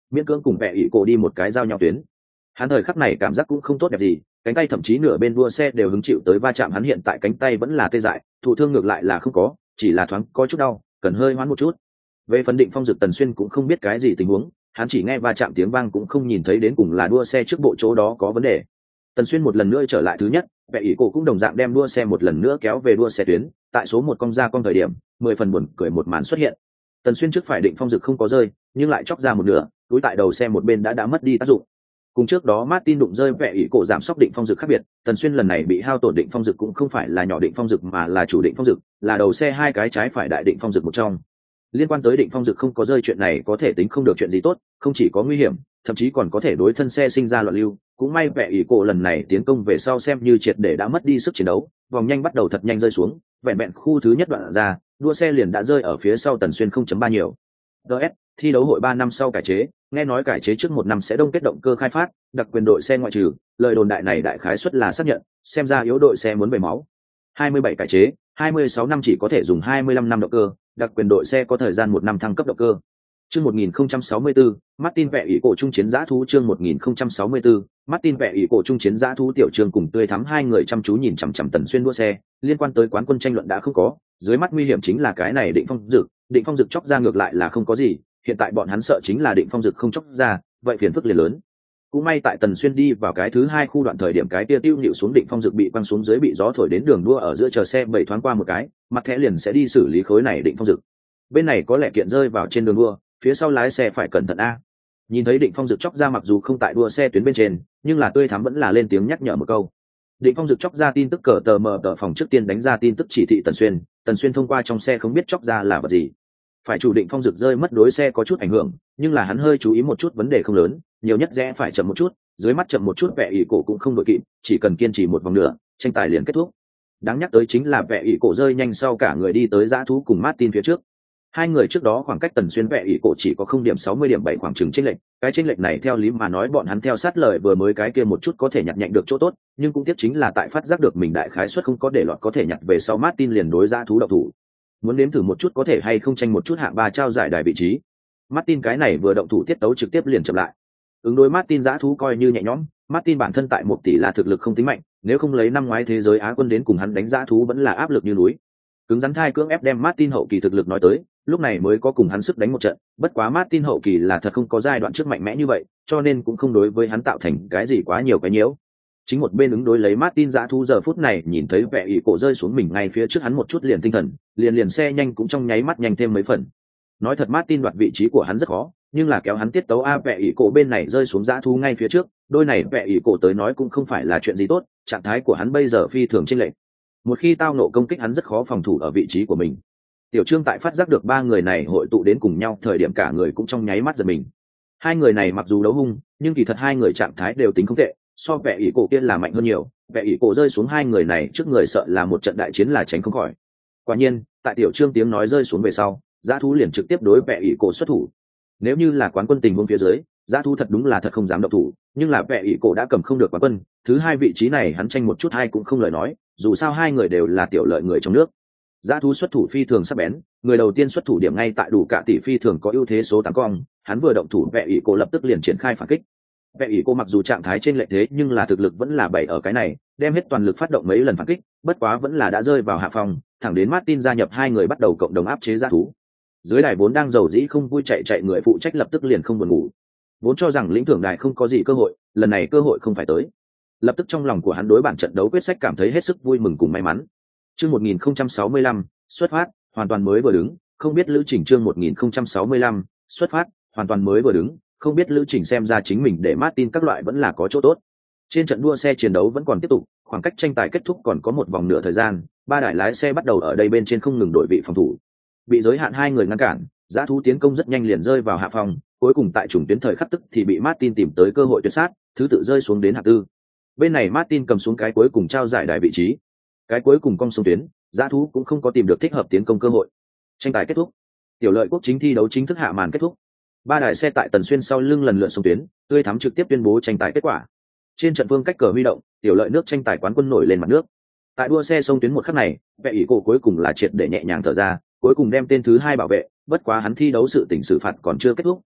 miễn cưỡng cùng vẽ ỷ cổ đi một cái giao nhau tuyến. Hắn thời khắc này cảm giác cũng không tốt đẹp gì, cánh tay thậm chí nửa bên đua xe đều hứng chịu tới va chạm, hắn hiện tại cánh tay vẫn là tê dại, thụ thương ngược lại là không có, chỉ là thoáng có chút đau, cần hơi hoán một chút. Về phần Định Phong Dực, Tần Xuyên cũng không biết cái gì tình huống, hắn chỉ nghe va chạm tiếng vang cũng không nhìn thấy đến cùng là đua xe trước bộ chỗ đó có vấn đề. Tần Xuyên một lần nữa trở lại thứ nhất, vẽ ỷ cổ cũng đồng dạng đem đua xe một lần nữa kéo về đua xe tuyến, tại số một cong ra cong thời điểm, mười phần buồn cười một màn xuất hiện. Tần Xuyên trước phải Định Phong Dực không có rơi, nhưng lại chóc ra một nửa, túi tại đầu xe một bên đã đã mất đi tác dụng. Cùng trước đó Martin đụng rơi vẽ ỷ cổ giảm sóc Định Phong Dực khác biệt, Tần Xuyên lần này bị hao tổn Định Phong Dực cũng không phải là nhỏ Định Phong Dực mà là chủ Định Phong Dực, là đầu xe hai cái trái phải đại Định Phong Dực một trong. Liên quan tới Định Phong Dực không có rơi chuyện này có thể tính không được chuyện gì tốt, không chỉ có nguy hiểm, thậm chí còn có thể đối thân xe sinh ra loạn lưu. Cũng may vẽ ỷ cổ lần này tiến công về sau xem như triệt để đã mất đi sức chiến đấu, vòng nhanh bắt đầu thật nhanh rơi xuống, vẹn vẹn khu thứ nhất đoạn ra, đua xe liền đã rơi ở phía sau Tần Xuyên không chấm ba nhiều. đê ét thi đấu hội ba năm sau cải chế, nghe nói cải chế trước một năm sẽ đông kết động cơ khai phát, đặc quyền đội xe ngoại trừ, lời đồn đại này đại khái suất là xác nhận, xem ra yếu đội xe muốn về máu. hai mươi bảy cải chế, hai mươi sáu năm chỉ có thể dùng hai mươi lăm năm động cơ, đặc quyền đội xe có thời gian một năm thăng cấp động cơ. Chương một nghìn không trăm sáu mươi tư, Martin vẽ ỷ cổ trung chiến dã thú. Chương một nghìn không trăm sáu mươi tư, Martin vẽ ỷ cổ trung chiến dã thú. Tiểu Trương cùng Tươi Thắm hai người chăm chú nhìn chằm chằm Tần Xuyên đua xe, liên quan tới quán quân tranh luận đã không có, dưới mắt nguy hiểm chính là cái này Định Phong Dực, Định Phong Dực chóc ra ngược lại là không có gì, hiện tại bọn hắn sợ chính là Định Phong Dực không chóc ra, vậy phiền phức liền lớn. Cũng may tại Tần Xuyên đi vào cái thứ hai khu đoạn thời điểm, cái tia tiêu nhịu xuống Định Phong Dực bị quăng xuống dưới, bị gió thổi đến đường đua ở giữa chờ xe bảy thoáng qua một cái, mặt thẻ liền sẽ đi xử lý khối này Định Phong Dực. Bên này có lẽ kiện rơi vào trên đường đua, phía sau lái xe phải cẩn thận a. Nhìn thấy Định Phong Dực chóc ra mặc dù không tại đua xe tuyến bên trên, nhưng là Tươi Thắm vẫn là lên tiếng nhắc nhở một câu. Định Phong Dực chóc ra tin tức cờ tờ mờ tờ phòng trước tiên đánh ra tin tức chỉ thị Tần Xuyên, Tần Xuyên thông qua trong xe không biết chóc ra là vật gì. Phải chủ Định Phong Dực rơi mất đối xe có chút ảnh hưởng, nhưng là hắn hơi chú ý một chút vấn đề không lớn, nhiều nhất rẽ phải chậm một chút, dưới mắt chậm một chút vẽ ỷ cổ cũng không đội kịp, chỉ cần kiên trì một vòng nữa, tranh tài liền kết thúc. Đáng nhắc tới chính là vẽ ỷ cổ rơi nhanh sau cả người đi tới dã thú cùng Martin phía trước. Hai người trước đó khoảng cách Tần Xuyên vẽ ỷ cổ chỉ có không điểm sáu mươi điểm bảy khoảng chừng chênh lệch, cái chênh lệch này theo lý mà nói bọn hắn theo sát lời vừa mới cái kia một chút có thể nhặt nhạnh được chỗ tốt, nhưng cũng tiếc chính là tại phát giác được mình đại khái suất không có để lọt có thể nhặt về sau Martin liền đối dã thú độc thủ. Muốn nếm thử một chút có thể hay không tranh một chút hạng ba trao giải đài vị trí. Martin cái này vừa động thủ tiết tấu trực tiếp liền chậm lại. Ứng đối Martin dã thú coi như nhẹ nhõm, Martin bản thân tại một tỷ là thực lực không tính mạnh, nếu không lấy năm ngoái thế giới Á quân đến cùng hắn đánh dã thú vẫn là áp lực như núi. Cứng rắn thai cưỡng ép đem Martin hậu kỳ thực lực nói tới, lúc này mới có cùng hắn sức đánh một trận, bất quá Martin hậu kỳ là thật không có giai đoạn trước mạnh mẽ như vậy, cho nên cũng không đối với hắn tạo thành cái gì quá nhiều cái nhiễu. Chính một bên ứng đối lấy Martin dã thú giờ phút này nhìn thấy vẻ ỷ cổ rơi xuống mình ngay phía trước hắn một chút liền tinh thần, liền liền xe nhanh cũng trong nháy mắt nhanh thêm mấy phần. Nói thật Martin đoạt vị trí của hắn rất khó, nhưng là kéo hắn tiết tấu a vẻ ỷ cổ bên này rơi xuống dã thú ngay phía trước, đôi này vẻ ỷ cổ tới nói cũng không phải là chuyện gì tốt, trạng thái của hắn bây giờ phi thường chênh lệch. Một khi tao nộ công kích hắn rất khó phòng thủ ở vị trí của mình. Tiểu Trương tại phát giác được ba người này hội tụ đến cùng nhau thời điểm cả người cũng trong nháy mắt giật mình. Hai người này mặc dù đấu hung, nhưng kỳ thật hai người trạng thái đều tính không tệ, so vẻ ỷ cổ kia là mạnh hơn nhiều, vẻ ỷ cổ rơi xuống hai người này trước người sợ là một trận đại chiến là tránh không khỏi. Quả nhiên, tại Tiểu Trương tiếng nói rơi xuống về sau, dã thú liền trực tiếp đối vẻ ỷ cổ xuất thủ. Nếu như là quán quân tình huống phía dưới, dã thú thật đúng là thật không dám động thủ, nhưng là vẻ ỷ cổ đã cầm không được quán quân, thứ hai vị trí này hắn tranh một chút hay cũng không lời nói, dù sao hai người đều là tiểu lợi người trong nước. Dã thú xuất thủ phi thường sắc bén, người đầu tiên xuất thủ điểm ngay tại đủ cả tỷ phi thường có ưu thế số tám cong, hắn vừa động thủ vẻ ỷ cổ lập tức liền triển khai phản kích. Vẻ ỷ cổ mặc dù trạng thái trên lệch thế nhưng là thực lực vẫn là bảy ở cái này, đem hết toàn lực phát động mấy lần phản kích, bất quá vẫn là đã rơi vào hạ phòng, thẳng đến Martin gia nhập hai người bắt đầu cộng đồng áp chế dã thú. Dưới đài vốn đang giàu dĩ không vui chạy chạy người phụ trách lập tức liền không buồn ngủ. Vốn cho rằng lĩnh thưởng đài không có gì cơ hội, lần này cơ hội không phải tới. Lập tức trong lòng của hắn đối bản trận đấu quyết sách cảm thấy hết sức vui mừng cùng may mắn. Chương một nghìn không trăm sáu mươi lăm, xuất phát, hoàn toàn mới vừa đứng, không biết lữ trình. Chương một nghìn không trăm sáu mươi lăm, xuất phát, hoàn toàn mới vừa đứng, không biết lữ trình xem ra chính mình để Martin các loại vẫn là có chỗ tốt. Trên trận đua xe chiến đấu vẫn còn tiếp tục, khoảng cách tranh tài kết thúc còn có một vòng nửa thời gian, ba đại lái xe bắt đầu ở đây bên trên không ngừng đổi vị phòng thủ. Bị giới hạn hai người ngăn cản, dã thú tiến công rất nhanh liền rơi vào hạ phòng, cuối cùng tại trùng tuyến thời khắc tức thì bị Martin tìm tới cơ hội tuyệt sát, thứ tự rơi xuống đến hạng tư. Bên này Martin cầm xuống cái cuối cùng trao giải đài vị trí. Cái cuối cùng cong sông tuyến, dã thú cũng không có tìm được thích hợp tiến công cơ hội. Tranh tài kết thúc, tiểu lợi quốc chính thi đấu chính thức hạ màn kết thúc. Ba đại xe tại Tần Xuyên sau lưng lần lượt sông tuyến, Tươi Thắm trực tiếp tuyên bố tranh tài kết quả. Trên trận phương cách cờ huy động, tiểu lợi nước tranh tài quán quân nổi lên mặt nước. Tại đua xe sông tuyến một khắc này, vẻ ỷ cổ cuối cùng là triệt để nhẹ nhàng thở ra, cuối cùng đem tên thứ hai bảo vệ, bất quá hắn thi đấu sự tỉnh xử phạt còn chưa kết thúc,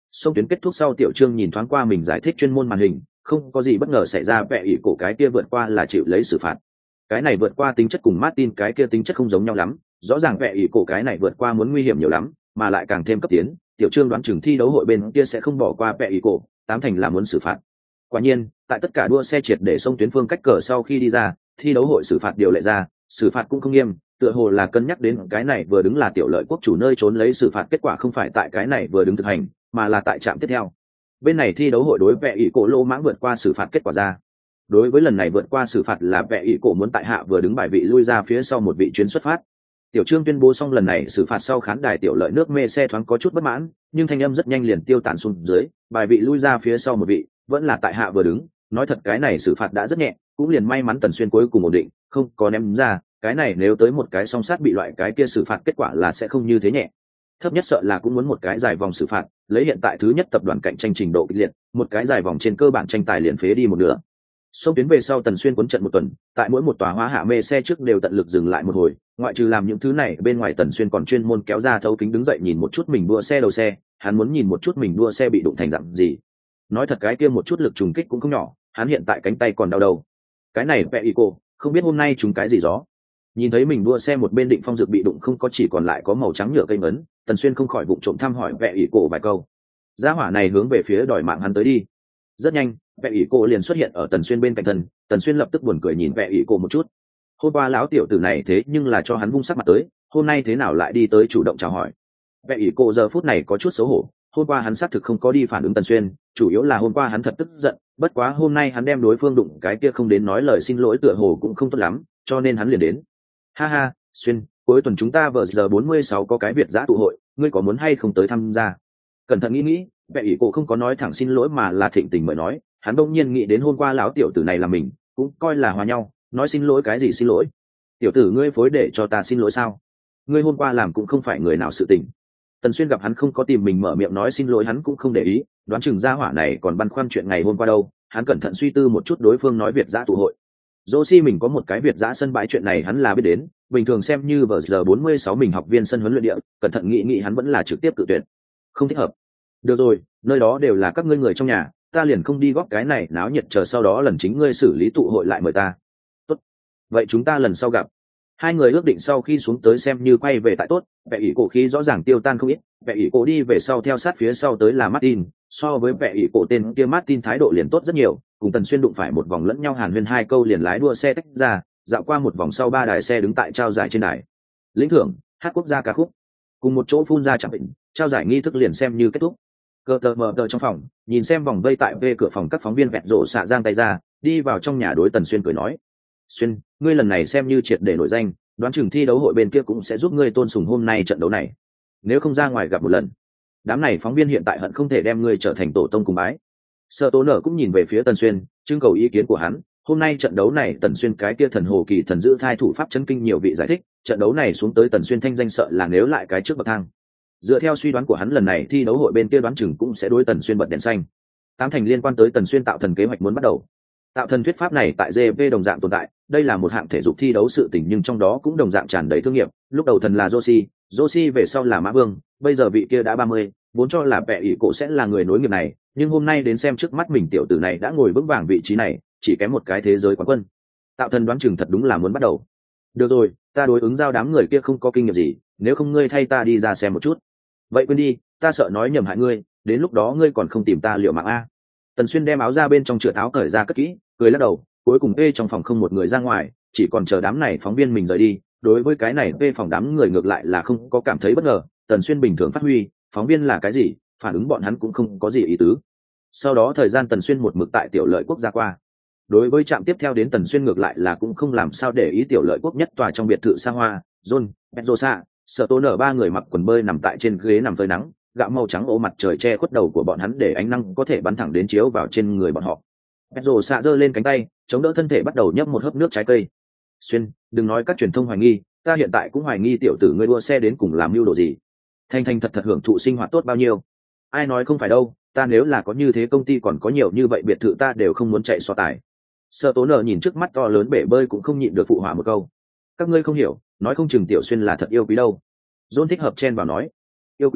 Sông tuyến kết thúc sau, Tiểu Trương nhìn thoáng qua mình giải thích chuyên môn màn hình, không có gì bất ngờ xảy ra. Vẽ ỷ cổ cái kia vượt qua là chịu lấy xử phạt. Cái này vượt qua tính chất cùng Martin cái kia tính chất không giống nhau lắm, rõ ràng vẽ ỷ cổ cái này vượt qua muốn nguy hiểm nhiều lắm, mà lại càng thêm cấp tiến. Tiểu Trương đoán chừng thi đấu hội bên kia sẽ không bỏ qua vẽ ỷ cổ, tám thành là muốn xử phạt. Quả nhiên, tại tất cả đua xe triệt để sông tuyến phương cách cờ sau khi đi ra, thi đấu hội xử phạt điều lệ ra, xử phạt cũng không nghiêm, tựa hồ là cân nhắc đến cái này vừa đứng là tiểu lợi quốc chủ nơi trốn lấy xử phạt, kết quả không phải tại cái này vừa đứng thực hành, mà là tại trạm tiếp theo. Bên này thi đấu hội đối vẽ ỷ cổ lô mãng vượt qua xử phạt kết quả ra. Đối với lần này vượt qua xử phạt là vẽ ỷ cổ muốn tại hạ vừa đứng bài vị lui ra phía sau một vị chuyến xuất phát. Tiểu Trương tuyên bố xong lần này xử phạt sau, khán đài tiểu lợi nước mê xe thoáng có chút bất mãn, nhưng thanh âm rất nhanh liền tiêu tán xuống dưới, bài vị lui ra phía sau một vị, vẫn là tại hạ vừa đứng. Nói thật cái này xử phạt đã rất nhẹ, cũng liền may mắn Tần Xuyên cuối cùng ổn định, không có ném ra. Cái này nếu tới một cái song sát bị loại, cái kia xử phạt kết quả là sẽ không như thế nhẹ. Thấp nhất sợ là cũng muốn một cái dài vòng xử phạt, lấy hiện tại thứ nhất tập đoàn cạnh tranh trình độ kịch liệt, một cái dài vòng trên cơ bản tranh tài liền phế đi một nửa. Sông tuyến về sau, Tần Xuyên cuốn trận một tuần, tại mỗi một tòa hóa hạ mê xe trước đều tận lực dừng lại một hồi, ngoại trừ làm những thứ này bên ngoài, Tần Xuyên còn chuyên môn kéo ra thấu kính đứng dậy nhìn một chút mình đua xe đầu xe, hắn muốn nhìn một chút mình đua xe bị đụng thành dạng gì. Nói thật cái kia một chút lực trùng kích cũng không nhỏ, hắn hiện tại cánh tay còn đau đầu. Cái này vẽ ý cô, không biết hôm nay trúng cái gì gió. Nhìn thấy mình đua xe một bên Định Phong Dược bị đụng không có, chỉ còn lại có màu trắng nhựa cây ngấn, Tần Xuyên không khỏi vụng trộm thăm hỏi vẽ ý cổ vài câu. Gia hỏa này hướng về phía đòi mạng hắn tới đi. Rất nhanh, vẽ ý cổ liền xuất hiện ở Tần Xuyên bên cạnh thân, Tần Xuyên lập tức buồn cười nhìn vẽ ý cổ một chút. Hôm qua lão tiểu tử này thế nhưng là cho hắn vung sắc mặt tới, hôm nay thế nào lại đi tới chủ động chào hỏi. Vẽ ý cổ giờ phút này có chút xấu hổ, hôm qua hắn xác thực không có đi phản ứng Tần Xuyên, chủ yếu là hôm qua hắn thật tức giận, bất quá hôm nay hắn đem đối phương đụng cái kia không đến nói lời xin lỗi tựa hồ cũng không tốt lắm, cho nên hắn liền đến. Ha ha, Xuyên, cuối tuần chúng ta vờ giờ bốn mươi sáu có cái Việt giã tụ hội, ngươi có muốn hay không tới tham gia? Cẩn thận nghĩ nghĩ, vẽ ỷ cổ không có nói thẳng xin lỗi mà là thịnh tình mời nói, hắn đông nhiên nghĩ đến hôm qua lão tiểu tử này là mình, cũng coi là hòa nhau, nói xin lỗi cái gì xin lỗi? Tiểu tử ngươi phối để cho ta xin lỗi sao? Ngươi hôm qua làm cũng không phải người nào sự tình. Tần Xuyên gặp hắn không có tìm mình mở miệng nói xin lỗi, hắn cũng không để ý, đoán chừng gia hỏa này còn băn khoăn chuyện ngày hôm qua đâu. Hắn cẩn thận suy tư một chút đối phương nói Việt giã tụ hội. Josie mình có một cái Việt giã sân bãi chuyện này hắn là biết đến, bình thường xem như vờ giờ bốn mươi sáu mình học viên sân huấn luyện địa, cẩn thận nghĩ nghĩ hắn vẫn là trực tiếp cự tuyệt. Không thích hợp. Được rồi, nơi đó đều là các ngươi người trong nhà, ta liền không đi góp cái này náo nhiệt, chờ sau đó lần chính ngươi xử lý tụ hội lại mời ta. Tốt. Vậy chúng ta lần sau gặp. Hai người ước định sau khi xuống tới xem như quay về tại tốt, vẻ ỷ cổ khí rõ ràng tiêu tan không ít, vẻ ỷ cổ đi về sau theo sát phía sau tới là Martin, so với vẻ ỷ cổ tên kia Martin thái độ liền tốt rất nhiều, cùng Tần Xuyên đụng phải một vòng lẫn nhau hàn huyên hai câu liền lái đua xe tách ra, dạo qua một vòng sau ba đài xe đứng tại trao giải trên đài. Lĩnh thưởng, hát quốc gia ca khúc, cùng một chỗ phun ra chẳng định, trao giải nghi thức liền xem như kết thúc. Cơ tờ mờ tờ trong phòng, nhìn xem vòng vây tại về cửa phòng, các phóng viên vẹn rộ xạ giang tay ra, đi vào trong nhà đối Tần Xuyên cười nói: Xuyên, ngươi lần này xem như triệt để nổi danh, đoán chừng thi đấu hội bên kia cũng sẽ giúp ngươi tôn sùng hôm nay trận đấu này. Nếu không ra ngoài gặp một lần, đám này phóng viên hiện tại hận không thể đem ngươi trở thành tổ tông cùng bái. Sở Tố Nở cũng nhìn về phía Tần Xuyên, trưng cầu ý kiến của hắn. Hôm nay trận đấu này Tần Xuyên cái kia thần hồ kỳ thần giữ thai thủ pháp chấn kinh nhiều vị giải thích, trận đấu này xuống tới Tần Xuyên thanh danh sợ là nếu lại cái trước bậc thang. Dựa theo suy đoán của hắn lần này thi đấu hội bên kia đoán chừng cũng sẽ đối Tần Xuyên bật đèn xanh. Tám thành liên quan tới Tần Xuyên tạo thần kế hoạch muốn bắt đầu. Tạo thần thuyết pháp này tại giê pê đồng dạng tồn tại, đây là một hạng thể dục thi đấu sự tình nhưng trong đó cũng đồng dạng tràn đầy thương nghiệp. Lúc đầu thần là Joshi, Joshi về sau là Mã Vương, bây giờ vị kia đã ba mươi, vốn cho là Bệ ỷ cổ sẽ là người nối nghiệp này, nhưng hôm nay đến xem trước mắt mình tiểu tử này đã ngồi vững vàng vị trí này, chỉ kém một cái thế giới quán quân. Tạo thần đoán chừng thật đúng là muốn bắt đầu. Được rồi, ta đối ứng giao đám người kia không có kinh nghiệm gì, nếu không ngươi thay ta đi ra xem một chút. Vậy quên đi, ta sợ nói nhầm hại ngươi, đến lúc đó ngươi còn không tìm ta liệu mạng a. Tần Xuyên đem áo ra bên trong trượt áo cởi ra cất kỹ, cười lắc đầu, cuối cùng ê trong phòng không một người ra ngoài, chỉ còn chờ đám này phóng viên mình rời đi. Đối với cái này ê phòng đám người ngược lại là không có cảm thấy bất ngờ, Tần Xuyên bình thường phát huy, phóng viên là cái gì, phản ứng bọn hắn cũng không có gì ý tứ. Sau đó thời gian Tần Xuyên một mực tại tiểu lợi quốc gia qua. Đối với trạm tiếp theo đến Tần Xuyên ngược lại là cũng không làm sao để ý tiểu lợi quốc nhất tòa trong biệt thự xa hoa, John, Pedrosa, Sở Tố Nở ba người mặc quần bơi nằm tại trên ghế nằm phơi nắng, gạo màu trắng ô mặt trời che khuất đầu của bọn hắn để ánh nắng có thể bắn thẳng đến chiếu vào trên người bọn họ. Pedrosa giơ lên cánh tay, chống đỡ thân thể bắt đầu nhấp một hớp nước trái cây. Xuyên, đừng nói các truyền thông hoài nghi, ta hiện tại cũng hoài nghi tiểu tử ngươi đua xe đến cùng làm mưu đồ gì. Thanh Thanh thật thật hưởng thụ sinh hoạt tốt bao nhiêu. Ai nói không phải đâu, ta nếu là có như thế công ty còn có nhiều như vậy biệt thự ta đều không muốn chạy so tài. Sở Tố Nở nhìn trước mắt to lớn bể bơi cũng không nhịn được phụ họa một câu. Các ngươi không hiểu, nói không chừng tiểu Xuyên là thật yêu quý đâu. John thích hợp chen vào nói. Yêu quý,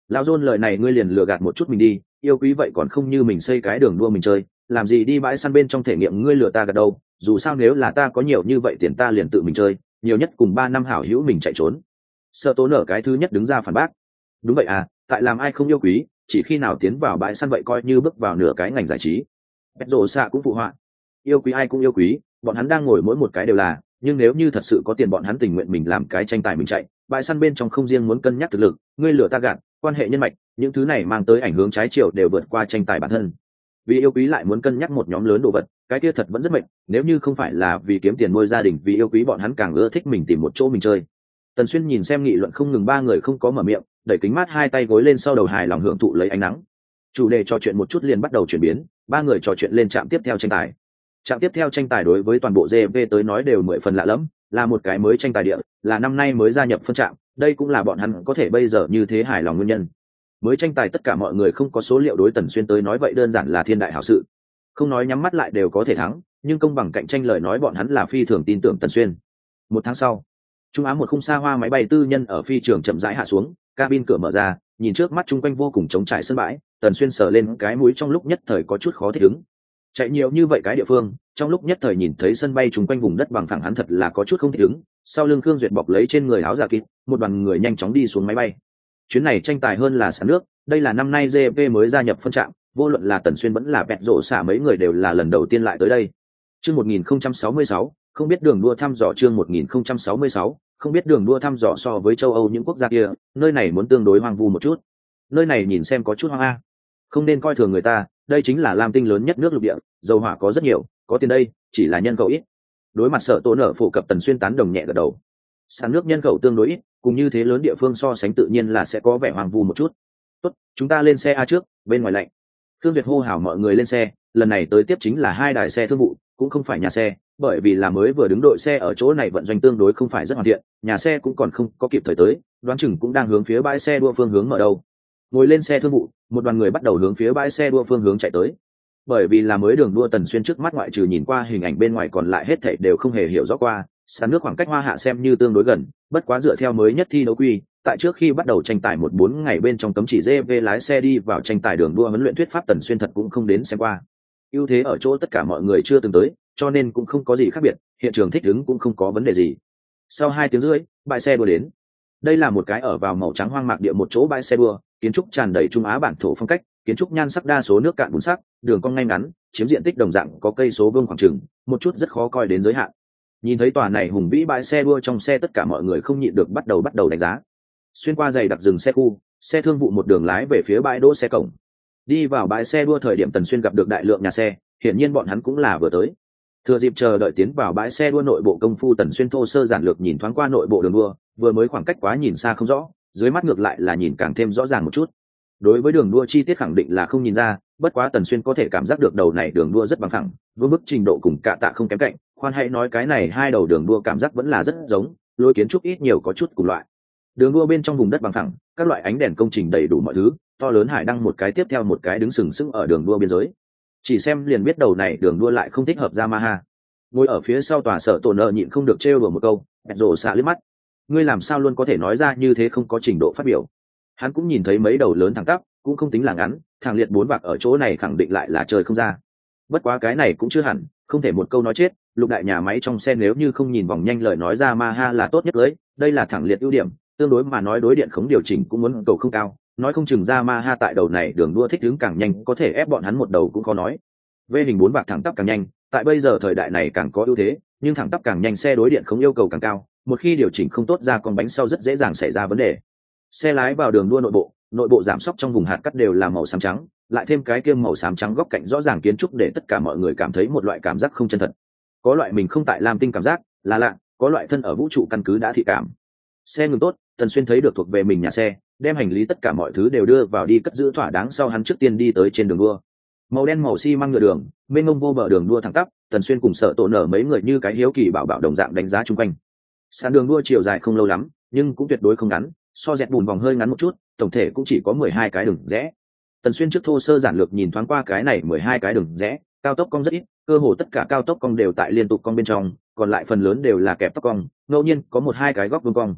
Lão John lời này ngươi liền lừa gạt một chút mình đi, yêu quý vậy còn không như mình xây cái đường đua mình chơi, làm gì đi bãi săn bên trong thể nghiệm ngươi lừa ta gạt đâu, dù sao nếu là ta có nhiều như vậy tiền ta liền tự mình chơi, nhiều nhất cùng ba năm hảo hữu mình chạy trốn. Sợ tố nở cái thứ nhất đứng ra phản bác. Đúng vậy à, tại làm ai không yêu quý, chỉ khi nào tiến vào bãi săn vậy coi như bước vào nửa cái ngành giải trí. Bẹt rổ xạ cũng phụ họa. Yêu quý ai cũng yêu quý, bọn hắn đang ngồi mỗi một cái đều là, nhưng nếu như thật sự có tiền bọn hắn tình nguyện mình làm cái tranh tài mình chạy, bãi săn bên trong không riêng muốn cân nhắc thực lực, ngươi lừa ta gạt, quan hệ nhân mạch, những thứ này mang tới ảnh hưởng trái chiều đều vượt qua tranh tài bản thân. Vì yêu quý lại muốn cân nhắc một nhóm lớn đồ vật, cái kia thật vẫn rất mệt, nếu như không phải là vì kiếm tiền nuôi gia đình, vì yêu quý bọn hắn càng ưa thích mình tìm một chỗ mình chơi. Tần Xuyên nhìn xem nghị luận không ngừng ba người không có mở miệng, đẩy kính mát hai tay gối lên sau đầu hài lòng hưởng thụ lấy ánh nắng. Chủ đề trò chuyện một chút liền bắt đầu chuyển biến, ba người trò chuyện lên trạm tiếp theo tranh tài. Trạm tiếp theo tranh tài đối với toàn bộ giê vê tới nói đều mười phần lạ lẫm, là một cái mới tranh tài địa, là năm nay mới gia nhập phân trạm, đây cũng là bọn hắn có thể bây giờ như thế hài lòng nguyên nhân. Mới tranh tài tất cả mọi người không có số liệu đối Tần Xuyên tới nói vậy đơn giản là thiên đại hảo sự. Không nói nhắm mắt lại đều có thể thắng, nhưng công bằng cạnh tranh lời nói bọn hắn là phi thường tin tưởng Tần Xuyên. Một tháng sau, Trung Á một khung xa hoa máy bay tư nhân ở phi trường chậm rãi hạ xuống, cabin cửa mở ra, nhìn trước mắt chung quanh vô cùng trống trải sân bãi, Tần Xuyên sờ lên cái mũi trong lúc nhất thời có chút khó thích ứng. Chạy nhiều như vậy cái địa phương, trong lúc nhất thời nhìn thấy sân bay chung quanh vùng đất bằng phẳng hắn thật là có chút không thích ứng. Sau lưng Khương Duyệt bọc lấy trên người áo giả kín, một đoàn người nhanh chóng đi xuống máy bay. Chuyến này tranh tài hơn là sàn nước, đây là năm nay giê vê mới gia nhập phân trạm, vô luận là Tần Xuyên vẫn là Bẹt Rổ xả mấy người đều là lần đầu tiên lại tới đây. Chương một nghìn không trăm sáu mươi sáu, không biết đường đua thăm dò chương một nghìn không trăm sáu mươi sáu, không biết đường đua thăm dò so với châu Âu những quốc gia kia, nơi này muốn tương đối hoang vu một chút. Nơi này nhìn xem có chút hoang a. Không nên coi thường người ta, đây chính là Lam Tinh lớn nhất nước lục địa, dầu hỏa có rất nhiều, có tiền đây, chỉ là nhân khẩu ít. Đối mặt Sở Tố nở phổ cập Tần Xuyên tán đồng nhẹ gật đầu. Sản nước nhân khẩu tương đối ít, cùng như thế lớn địa phương so sánh tự nhiên là sẽ có vẻ hoang vu một chút. Tốt, chúng ta lên xe a trước, bên ngoài lạnh. Thương Việt hô hào mọi người lên xe, lần này tới tiếp chính là hai đài xe thương vụ, cũng không phải nhà xe, bởi vì là mới vừa đứng đội xe ở chỗ này vận doanh tương đối không phải rất hoàn thiện, nhà xe cũng còn không có kịp thời tới, đoán chừng cũng đang hướng phía bãi xe đua phương hướng mở đầu. Ngồi lên xe thương vụ, một đoàn người bắt đầu hướng phía bãi xe đua phương hướng chạy tới. Bởi vì là mới đường đua Tần Xuyên trước mắt ngoại trừ nhìn qua hình ảnh bên ngoài còn lại hết thảy đều không hề hiểu rõ qua, sàn nước khoảng cách Hoa Hạ xem như tương đối gần, bất quá dựa theo mới nhất thi đấu quy, tại trước khi bắt đầu tranh tài một bốn ngày bên trong cấm chỉ giê vê lái xe đi vào tranh tài đường đua huấn luyện thuyết pháp Tần Xuyên thật cũng không đến xem qua. Ưu thế ở chỗ tất cả mọi người chưa từng tới, cho nên cũng không có gì khác biệt, hiện trường thích ứng cũng không có vấn đề gì. Sau hai tiếng rưỡi, bãi xe đua đến. Đây là một cái ở vào màu trắng hoang mạc địa một chỗ bãi xe đua, kiến trúc tràn đầy Trung Á bản thổ phong cách, kiến trúc nhan sắc đa số nước cạn bùn sắc, đường cong ngay ngắn, chiếm diện tích đồng dạng có cây số vuông khoảng chừng, một chút rất khó coi đến giới hạn. Nhìn thấy tòa này hùng vĩ bãi xe đua trong xe tất cả mọi người không nhịn được bắt đầu bắt đầu đánh giá. Xuyên qua dày đặc rừng xe khu, xe thương vụ một đường lái về phía bãi đỗ xe cổng. Đi vào bãi xe đua thời điểm Tần Xuyên gặp được đại lượng nhà xe, hiển nhiên bọn hắn cũng là vừa tới. Thừa dịp chờ đợi tiến vào bãi xe đua nội bộ công phu Tần Xuyên thô sơ giản lược nhìn thoáng qua nội bộ đường đua, vừa mới khoảng cách quá nhìn xa không rõ, dưới mắt ngược lại là nhìn càng thêm rõ ràng một chút. Đối với đường đua chi tiết khẳng định là không nhìn ra, bất quá Tần Xuyên có thể cảm giác được đầu này đường đua rất bằng phẳng, với mức trình độ cùng cạ tạ không kém cạnh, khoan hãy nói cái này hai đầu đường đua cảm giác vẫn là rất giống, lối kiến trúc ít nhiều có chút cùng loại. Đường đua bên trong vùng đất bằng phẳng, các loại ánh đèn công trình đầy đủ mọi thứ, to lớn hải đăng một cái tiếp theo một cái đứng sừng sững ở đường đua biên giới. Chỉ xem liền biết đầu này đường đua lại không thích hợp Yamaha. Ngồi ở phía sau tòa Sở Tổ nợ nhịn không được trêu đùa một câu, bẹt rổ xạ liếc mắt. Ngươi làm sao luôn có thể nói ra như thế không có trình độ phát biểu. Hắn cũng nhìn thấy mấy đầu lớn thẳng tắp, cũng không tính là ngắn, thẳng liệt bốn bạc ở chỗ này khẳng định lại là trời không ra. Bất quá cái này cũng chưa hẳn, không thể một câu nói chết, lục đại nhà máy trong xe nếu như không nhìn vòng nhanh lời nói ra Yamaha là tốt nhất lưới, đây là thẳng liệt ưu điểm, tương đối mà nói đối điện khống điều chỉnh cũng muốn cầu không cao, nói không chừng Yamaha tại đầu này đường đua thích ứng càng nhanh có thể ép bọn hắn một đầu cũng khó nói. Về hình bốn bạc thẳng tắp càng nhanh, tại bây giờ thời đại này càng có ưu thế, nhưng thẳng tắp càng nhanh xe đối điện không yêu cầu càng cao, một khi điều chỉnh không tốt ra con bánh sau rất dễ dàng xảy ra vấn đề. Xe lái vào đường đua nội bộ, nội bộ giảm sóc trong vùng hạt cắt đều là màu xám trắng, lại thêm cái kia màu xám trắng góc cạnh rõ ràng kiến trúc để tất cả mọi người cảm thấy một loại cảm giác không chân thật. Có loại mình không tại Lam Tinh cảm giác, là lạ, có loại thân ở vũ trụ căn cứ đã thị cảm. Xe ngừng tốt, Tần Xuyên thấy được thuộc về mình nhà xe, đem hành lý tất cả mọi thứ đều đưa vào đi cất giữ thỏa đáng sau hắn trước tiên đi tới trên đường đua. Màu đen màu xi măng nhựa đường, mênh mông vô bờ đường đua thẳng tắp, Tần Xuyên cùng Sở Tổ nở mấy người như cái hiếu kỳ bảo bảo đồng dạng đánh giá chung quanh. Sàn đường đua chiều dài không lâu lắm, nhưng cũng tuyệt đối không ngắn, so dẹt bùn vòng hơi ngắn một chút, tổng thể cũng chỉ có mười hai cái đường rẽ. Tần Xuyên trước thô sơ giản lược nhìn thoáng qua cái này mười hai cái đường rẽ, cao tốc cong rất ít, cơ hồ tất cả cao tốc cong đều tại liên tục cong bên trong, còn lại phần lớn đều là kẹp tốc cong, ngẫu nhiên có một hai cái góc vuông cong.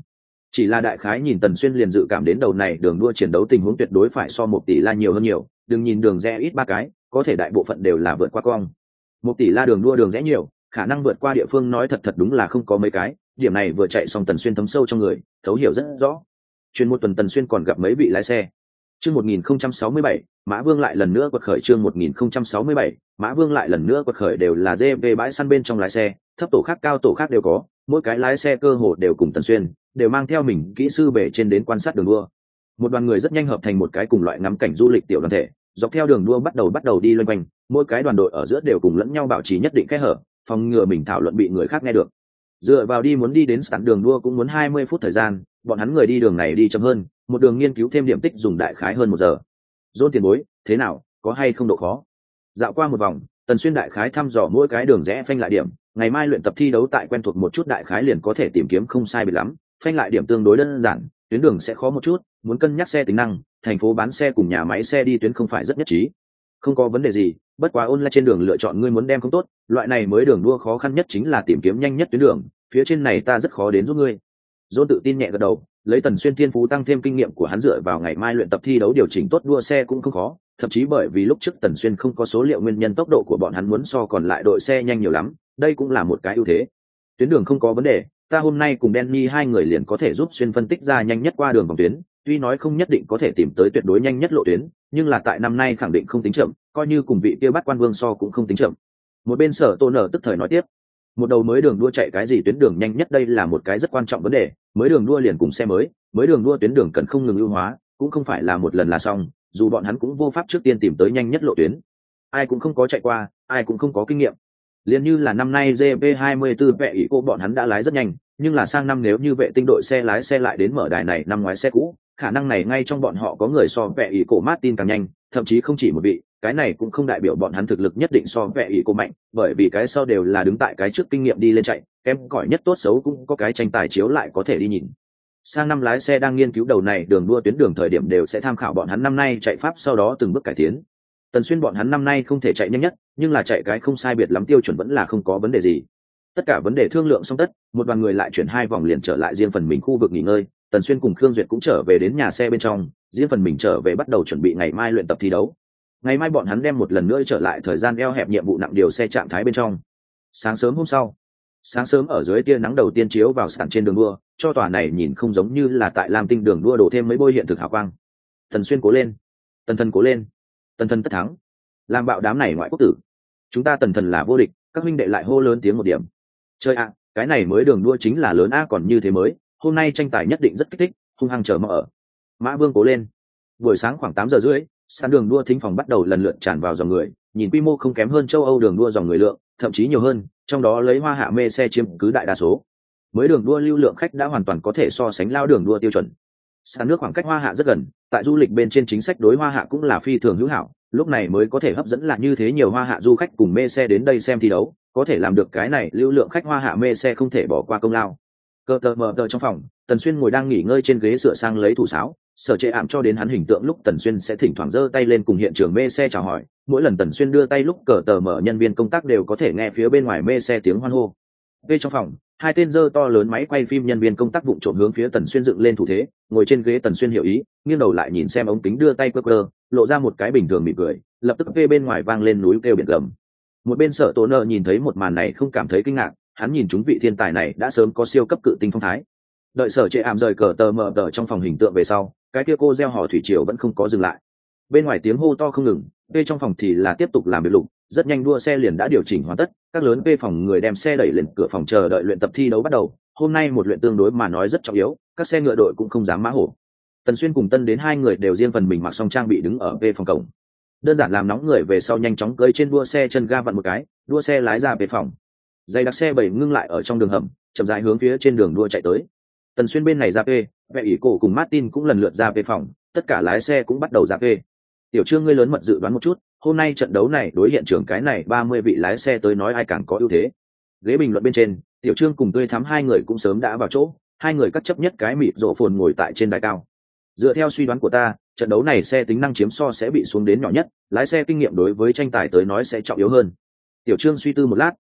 Chỉ là đại khái nhìn Tần Xuyên liền dự cảm đến đầu này đường đua chiến đấu tình huống tuyệt đối phải so một tỷ la nhiều hơn nhiều, đừng nhìn đường rẽ ít ba cái, có thể đại bộ phận đều là vượt qua cong. Một tỷ la đường đua đường rẽ nhiều, khả năng vượt qua địa phương nói thật thật đúng là không có mấy cái, điểm này vừa chạy xong Tần Xuyên thấm sâu trong người, thấu hiểu rất rõ. Chuyên một tuần Tần Xuyên còn gặp mấy vị lái xe. Chương một nghìn không trăm sáu mươi bảy, Mã Vương lại lần nữa quật khởi. Chương một nghìn không trăm sáu mươi bảy, Mã Vương lại lần nữa quật khởi đều là giê vê bãi săn bên trong lái xe, thấp tổ khác cao tổ khác đều có, mỗi cái lái xe cơ hồ đều cùng Tần Xuyên, đều mang theo mình kỹ sư bể trên đến quan sát đường đua. Một đoàn người rất nhanh hợp thành một cái cùng loại ngắm cảnh du lịch tiểu đoàn thể, dọc theo đường đua bắt đầu bắt đầu đi loanh quanh, mỗi cái đoàn đội ở giữa đều cùng lẫn nhau bảo trì nhất định kẽ hở, phòng ngừa mình thảo luận bị người khác nghe được. Dựa vào đi muốn đi đến sẵn đường đua cũng muốn hai mươi phút thời gian, bọn hắn người đi đường này đi chậm hơn, một đường nghiên cứu thêm điểm tích dùng đại khái hơn một giờ. Dôn tiền bối, thế nào, có hay không độ khó? Dạo qua một vòng, Tần Xuyên đại khái thăm dò mỗi cái đường rẽ phanh lại điểm, ngày mai luyện tập thi đấu tại quen thuộc một chút đại khái liền có thể tìm kiếm không sai biệt lắm, phanh lại điểm tương đối đơn giản, tuyến đường sẽ khó một chút, muốn cân nhắc xe tính năng, thành phố bán xe cùng nhà máy xe đi tuyến không phải rất nhất trí. Không có vấn đề gì, bất quá online trên đường lựa chọn ngươi muốn đem không tốt, loại này mới đường đua khó khăn nhất chính là tìm kiếm nhanh nhất tuyến đường, phía trên này ta rất khó đến giúp ngươi. Dôn tự tin nhẹ gật đầu, lấy Tần Xuyên thiên phú tăng thêm kinh nghiệm của hắn dựa vào ngày mai luyện tập thi đấu điều chỉnh tốt đua xe cũng không khó, thậm chí bởi vì lúc trước Tần Xuyên không có số liệu nguyên nhân tốc độ của bọn hắn muốn so còn lại đội xe nhanh nhiều lắm, đây cũng là một cái ưu thế. Tuyến đường không có vấn đề, ta hôm nay cùng Danny hai người liền có thể giúp Xuyên phân tích ra nhanh nhất qua đường vòng tuyến, tuy nói không nhất định có thể tìm tới tuyệt đối nhanh nhất lộ tuyến, nhưng là tại năm nay khẳng định không tính chậm, coi như cùng vị kia bắt quan vương so cũng không tính chậm. Một bên Sở Tô nở tức thời nói tiếp, một đầu mới đường đua chạy cái gì tuyến đường nhanh nhất đây là một cái rất quan trọng vấn đề, mới đường đua liền cùng xe mới, mới đường đua tuyến đường cần không ngừng ưu hóa, cũng không phải là một lần là xong, dù bọn hắn cũng vô pháp trước tiên tìm tới nhanh nhất lộ tuyến. Ai cũng không có chạy qua, ai cũng không có kinh nghiệm. Liên như là năm nay giê vê hai mươi tư vệ ý cô bọn hắn đã lái rất nhanh, nhưng là sang năm nếu như vệ tinh đội xe lái xe lại đến mở đài này năm ngoái xe cũ, khả năng này ngay trong bọn họ có người so vệ ý cô Martin càng nhanh, thậm chí không chỉ một vị, cái này cũng không đại biểu bọn hắn thực lực nhất định so vệ ý cô mạnh, bởi vì cái sau đều là đứng tại cái trước kinh nghiệm đi lên chạy, kém cỏi nhất tốt xấu cũng có cái tranh tài chiếu lại có thể đi nhìn. Sang năm lái xe đang nghiên cứu đầu này đường đua tuyến đường thời điểm đều sẽ tham khảo bọn hắn năm nay chạy pháp sau đó từng bước cải tiến. Tần Xuyên bọn hắn năm nay không thể chạy nhanh nhất, nhưng là chạy cái không sai biệt lắm tiêu chuẩn vẫn là không có vấn đề gì. Tất cả vấn đề thương lượng xong tất, một đoàn người lại chuyển hai vòng liền trở lại riêng phần mình khu vực nghỉ ngơi, Tần Xuyên cùng Khương Duyệt cũng trở về đến nhà xe bên trong, riêng phần mình trở về bắt đầu chuẩn bị ngày mai luyện tập thi đấu. Ngày mai bọn hắn đem một lần nữa trở lại thời gian eo hẹp nhiệm vụ nặng điều xe trạng thái bên trong. Sáng sớm hôm sau, sáng sớm ở dưới tia nắng đầu tiên chiếu vào sàn trên đường đua, cho tòa này nhìn không giống như là tại Lam Tinh đường đua đổ thêm mấy bôi hiện thực hào quang. Tần Xuyên cố lên, Tần Thần cố lên, Tần Thần tất thắng, làm bạo đám này ngoại quốc tử, chúng ta Tần Thần là vô địch, các huynh đệ lại hô lớn tiếng một điểm. Chơi ạ, cái này mới đường đua chính là lớn a, còn như thế mới, hôm nay tranh tài nhất định rất kích thích, hung hăng chờ mở ở. Mã Vương cố lên. Buổi sáng khoảng tám giờ rưỡi, sàn đường đua thính phòng bắt đầu lần lượt tràn vào dòng người, nhìn quy mô không kém hơn châu Âu đường đua dòng người lượng, thậm chí nhiều hơn, trong đó lấy Hoa Hạ mê xe chiếm cứ đại đa số. Mới đường đua lưu lượng khách đã hoàn toàn có thể so sánh lao đường đua tiêu chuẩn. Sàn nước khoảng cách Hoa Hạ rất gần, tại du lịch bên trên chính sách đối Hoa Hạ cũng là phi thường hữu hảo, lúc này mới có thể hấp dẫn là như thế nhiều Hoa Hạ du khách cùng mê xe đến đây xem thi đấu, có thể làm được cái này lưu lượng khách Hoa Hạ mê xe không thể bỏ qua công lao. Cơ tờ mờ tờ trong phòng, Tần Xuyên ngồi đang nghỉ ngơi trên ghế sửa sang lấy thủ sáo, Sở Trệ ảm cho đến hắn hình tượng lúc Tần Xuyên sẽ thỉnh thoảng giơ tay lên cùng hiện trường mê xe chào hỏi, mỗi lần Tần Xuyên đưa tay lúc cờ tờ mở nhân viên công tác đều có thể nghe phía bên ngoài mê xe tiếng hoan hô. Bên trong phòng, hai tên giơ to lớn máy quay phim nhân viên công tác vụng trộm hướng phía Tần Xuyên dựng lên thủ thế, ngồi trên ghế Tần Xuyên hiểu ý, nghiêng đầu lại nhìn xem ống kính đưa tay quơ quơ, lộ ra một cái bình thường mỉm cười, lập tức về bên ngoài vang lên núi kêu biển gầm. Một bên Sở Tố Nợ nhìn thấy một màn này không cảm thấy kinh ngạc, hắn nhìn chúng vị thiên tài này đã sớm có siêu cấp cự tinh phong thái. Đợi Sở Trệ ảm rời cờ tờ mở tờ trong phòng hình tượng về sau, cái kia cô gieo hò thủy triều vẫn không có dừng lại. Bên ngoài tiếng hô to không ngừng, bên trong phòng thì là tiếp tục làm việc lục, rất nhanh đua xe liền đã điều chỉnh hoàn tất, các lớn p phòng người đem xe đẩy lên cửa phòng chờ đợi luyện tập thi đấu bắt đầu. Hôm nay một luyện tương đối mà nói rất trọng yếu, các xe ngựa đội cũng không dám mã hổ. Tần Xuyên cùng Tân đến hai người đều riêng phần mình mặc xong trang bị đứng ở p phòng cổng, đơn giản làm nóng người về sau nhanh chóng cưỡi trên đua xe chân ga vặn một cái, đua xe lái ra p phòng. Dây đặc xe bảy ngưng lại ở trong đường hầm, chậm rãi hướng phía trên đường đua chạy tới. Tần Xuyên bên này ra p, vệ ủy cổ cùng Martin cũng lần lượt ra p phòng, tất cả lái xe cũng bắt đầu ra p. Tiểu Trương ngươi lớn mật dự đoán một chút, hôm nay trận đấu này đối hiện trường cái này ba mươi vị lái xe tới nói ai càng có ưu thế. Ghế bình luận bên trên, Tiểu Trương cùng Tươi Thắm hai người cũng sớm đã vào chỗ, hai người cắt chấp nhất cái mịt rộ phồn ngồi tại trên đài cao. Dựa theo suy đoán của ta, trận đấu này xe tính năng chiếm so sẽ bị xuống đến nhỏ nhất, lái xe kinh nghiệm đối với tranh tài tới nói sẽ trọng yếu hơn. Tiểu Trương suy tư một lát,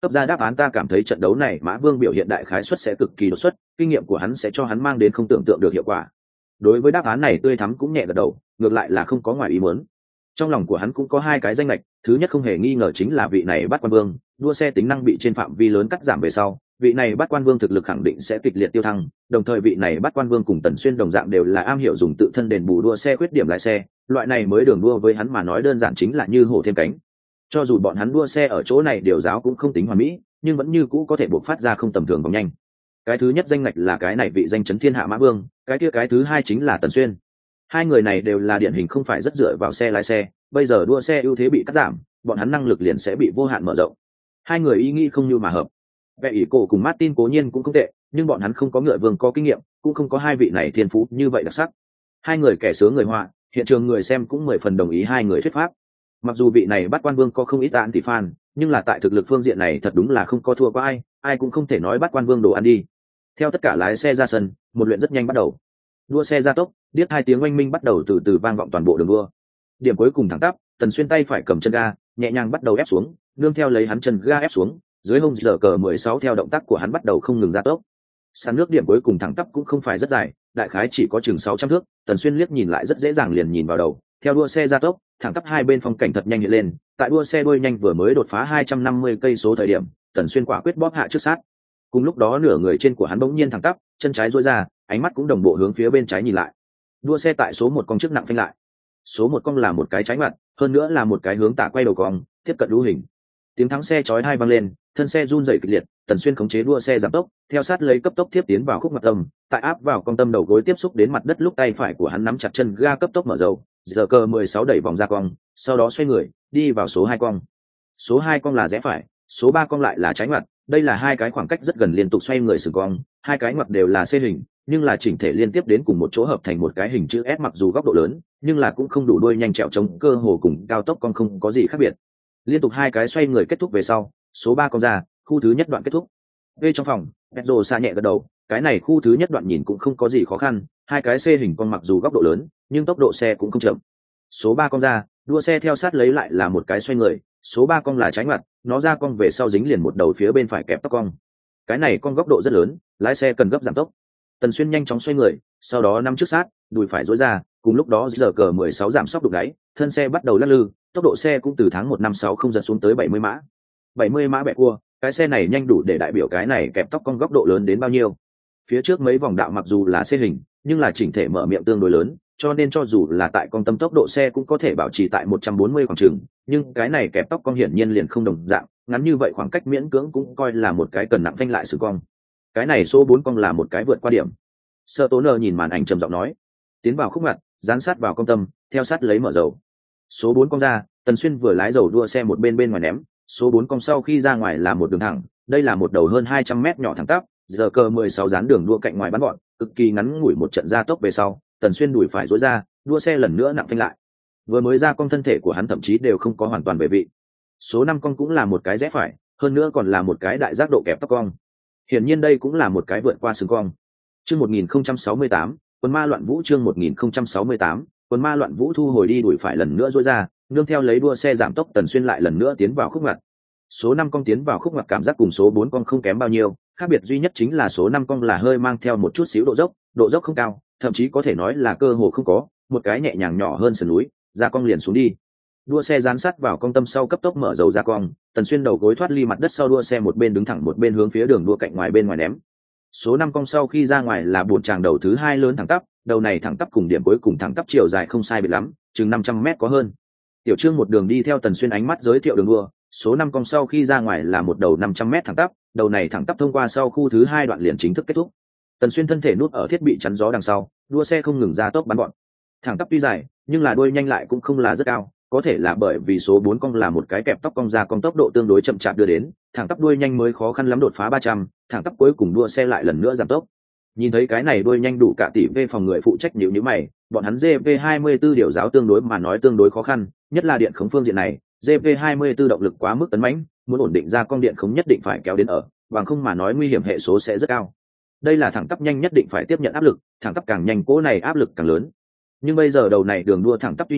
Cấp ra đáp án ta cảm thấy trận đấu này Mã Vương biểu hiện đại khái suất sẽ cực kỳ đột xuất, kinh nghiệm của hắn sẽ cho hắn mang đến không tưởng tượng được hiệu quả. Đối với đáp án này Tươi Thắm cũng nhẹ gật đầu, ngược lại là không có ngoài ý muốn. Trong lòng của hắn cũng có hai cái danh lệch, thứ nhất không hề nghi ngờ chính là vị này Bát Quan Vương, đua xe tính năng bị trên phạm vi lớn cắt giảm về sau, vị này Bát Quan Vương thực lực khẳng định sẽ kịch liệt tiêu thăng, đồng thời vị này Bát Quan Vương cùng Tần Xuyên đồng dạng đều là am hiểu dùng tự thân đền bù đua xe khuyết điểm lái xe, loại này mới đường đua với hắn mà nói đơn giản chính là như hổ thêm cánh. Cho dù bọn hắn đua xe ở chỗ này điều giáo cũng không tính hoàn mỹ, nhưng vẫn như cũ có thể buộc phát ra không tầm thường vòng nhanh. Cái thứ nhất danh ngạch là cái này vị danh chấn thiên hạ Mã Vương, cái kia cái thứ hai chính là Tần Xuyên. Hai người này đều là điển hình không phải rất dựa vào xe lái xe, bây giờ đua xe ưu thế bị cắt giảm, bọn hắn năng lực liền sẽ bị vô hạn mở rộng. Hai người ý nghĩ không như mà hợp. Vẽ ỷ cổ cùng Martin cố nhiên cũng không tệ, nhưng bọn hắn không có ngựa vương có kinh nghiệm, cũng không có hai vị này thiên phú như vậy đặc sắc. Hai người kẻ sướng người họa, hiện trường người xem cũng mười phần đồng ý hai người thuyết pháp. Mặc dù vị này Bát Quan Vương có không ít anti fan, nhưng là tại thực lực phương diện này thật đúng là không có thua qua ai, ai cũng không thể nói Bát Quan Vương đồ ăn đi. Theo tất cả lái xe ra sân, một luyện rất nhanh bắt đầu. Đua xe gia tốc, điếc hai tiếng oanh minh bắt đầu từ từ vang vọng toàn bộ đường đua. Điểm cuối cùng thẳng tắp, Tần Xuyên tay phải cầm chân ga, nhẹ nhàng bắt đầu ép xuống, nương theo lấy hắn chân ga ép xuống, dưới hông giờ cờ mười sáu theo động tác của hắn bắt đầu không ngừng gia tốc. Sàn nước điểm cuối cùng thẳng tắp cũng không phải rất dài, đại khái chỉ có chừng sáu trăm thước, Tần Xuyên liếc nhìn lại rất dễ dàng liền nhìn vào đầu. Theo đua xe gia tốc, thẳng tắp hai bên phong cảnh thật nhanh hiện lên, tại đua xe đuôi nhanh vừa mới đột phá hai trăm năm mươi cây số thời điểm, Tần Xuyên quả quyết bóp hạ trước sát. Cùng lúc đó nửa người trên của hắn bỗng nhiên thẳng tắp, chân trái duỗi ra, ánh mắt cũng đồng bộ hướng phía bên trái nhìn lại. Đua xe tại số một cong trước nặng phanh lại. Số một cong là một cái trái ngoặt, hơn nữa là một cái hướng tả quay đầu cong, tiếp cận lũ hình. Tiếng thắng xe chói tai vang lên, thân xe run rẩy kịch liệt, Tần Xuyên khống chế đua xe giảm tốc, theo sát lấy cấp tốc tiếp tiến vào khúc mặt tâm, tại áp vào cong tâm đầu gối tiếp xúc đến mặt đất lúc tay phải của hắn nắm chặt chân ga cấp tốc mở dầu, giờ cơ mười sáu đẩy vòng ra cong, sau đó xoay người, đi vào số hai cong. Số hai cong là rẽ phải, số ba cong lại là trái ngoặt, đây là hai cái khoảng cách rất gần liên tục xoay người sừng cong, hai cái ngoặt đều là C hình, nhưng là chỉnh thể liên tiếp đến cùng một chỗ hợp thành một cái hình chữ S, mặc dù góc độ lớn, nhưng là cũng không đủ đuôi nhanh trèo trống, cơ hồ cùng cao tốc cong không có gì khác biệt. Liên tục hai cái xoay người kết thúc về sau, số ba cong ra, khu thứ nhất đoạn kết thúc. Về trong phòng, Pedro xa nhẹ gật đầu, cái này khu thứ nhất đoạn nhìn cũng không có gì khó khăn, hai cái C hình cong mặc dù góc độ lớn, nhưng tốc độ xe cũng không chậm. Số ba cong ra, đua xe theo sát lấy lại là một cái xoay người, số ba cong là trái ngoặt, nó ra cong về sau dính liền một đầu phía bên phải kẹp tóc cong. Cái này con góc độ rất lớn, lái xe cần gấp giảm tốc. Tần Xuyên nhanh chóng xoay người, sau đó nắm trước sát, đùi phải duỗi ra, cùng lúc đó giờ cờ mười sáu giảm sóc đục đáy, thân xe bắt đầu lắc lư, tốc độ xe cũng từ tháng một năm sáu không giật xuống tới bảy mươi mã. bảy mươi mã bẹ cua, cái xe này nhanh đủ để đại biểu cái này kẹp tóc cong góc độ lớn đến bao nhiêu. Phía trước mấy vòng đạo mặc dù là xe hình, nhưng là chỉnh thể mở miệng tương đối lớn, cho nên cho dù là tại con tâm tốc độ xe cũng có thể bảo trì tại một trăm bốn mươi khoảng chừng, nhưng cái này kẹp tóc cong hiển nhiên liền không đồng dạng, ngắn như vậy khoảng cách miễn cưỡng cũng coi là một cái cần nặng phanh lại sự cong. Cái này số bốn cong là một cái vượt qua điểm. Sơ Tố Nơ nhìn màn ảnh trầm giọng nói, tiến vào khúc ngoặt, dán sát vào con tâm, theo sát lấy mở dầu. Số bốn cong ra, Tần Xuyên vừa lái dầu đua xe một bên bên ngoài ném, số bốn cong sau khi ra ngoài là một đường thẳng, đây là một đầu hơn hai trăm mét nhỏ thẳng tắp, giờ cơ mười sáu dán đường đua cạnh ngoài bắn gọn, cực kỳ ngắn ngủi một trận gia tốc về sau, Tần Xuyên đuổi phải duỗi ra, đua xe lần nữa nặng phanh lại. Vừa mới ra cong thân thể của hắn thậm chí đều không có hoàn toàn về vị. Số năm cong cũng là một cái rẽ phải, hơn nữa còn là một cái đại giác độ kẹp tóc cong. Hiển nhiên đây cũng là một cái vượt qua sừng cong. Chương một nghìn không trăm sáu mươi tám, Quân Ma Loạn Vũ chương một nghìn không trăm sáu mươi tám, Quân Ma Loạn Vũ thu hồi đi đuổi phải lần nữa duỗi ra, nương theo lấy đua xe giảm tốc, Tần Xuyên lại lần nữa tiến vào khúc ngoặt. Số năm cong tiến vào khúc ngoặt cảm giác cùng số bốn cong không kém bao nhiêu, khác biệt duy nhất chính là số năm cong là hơi mang theo một chút xíu độ dốc, độ dốc không cao, thậm chí có thể nói là cơ hồ không có, một cái nhẹ nhàng nhỏ hơn sườn núi, ra cong liền xuống đi. Đua xe dán sát vào cong tâm sau cấp tốc mở dầu ra cong, Tần Xuyên đầu gối thoát ly mặt đất sau đua xe một bên đứng thẳng một bên hướng phía đường đua cạnh ngoài bên ngoài ném. Số năm cong sau khi ra ngoài là bốn tràng đầu thứ hai lớn thẳng tắp, đầu này thẳng tắp cùng điểm cuối cùng thẳng tắp chiều dài không sai biệt lắm, chừng năm trăm mét có hơn. Tiểu Trương một đường đi theo Tần Xuyên ánh mắt giới thiệu đường đua, số năm cong sau khi ra ngoài là một đầu năm trăm mét thẳng tắp, đầu này thẳng tắp thông qua sau khu thứ hai đoạn liền chính thức kết thúc. Tần Xuyên thân thể nút ở thiết bị chắn gió đằng sau, đua xe không ngừng ra tốc bắn gọn. Thẳng tắp tuy dài, nhưng là đuôi nhanh lại cũng không là rất cao, có thể là bởi vì số bốn cong là một cái kẹp tóc cong ra cong tốc độ tương đối chậm chạp đưa đến, thẳng tắp đuôi nhanh mới khó khăn lắm đột phá ba trăm, thẳng tắp cuối cùng đua xe lại lần nữa giảm tốc. Nhìn thấy cái này đuôi nhanh đủ cả tỷ về phòng người phụ trách nhíu nhíu mày, bọn hắn giê vê hai mươi tư điều giáo tương đối mà nói tương đối khó khăn, nhất là điện khống phương diện này, giê vê hai mươi tư động lực quá mức tấn mãnh, muốn ổn định ra con điện khống nhất định phải kéo đến ở, bằng không mà nói nguy hiểm hệ số sẽ rất cao. Đây là thẳng tắp nhanh nhất định phải tiếp nhận áp lực, thẳng tắp càng nhanh cỗ này áp lực càng lớn. Nhưng bây giờ đầu này đường đua thẳng tắp tuy nhiều,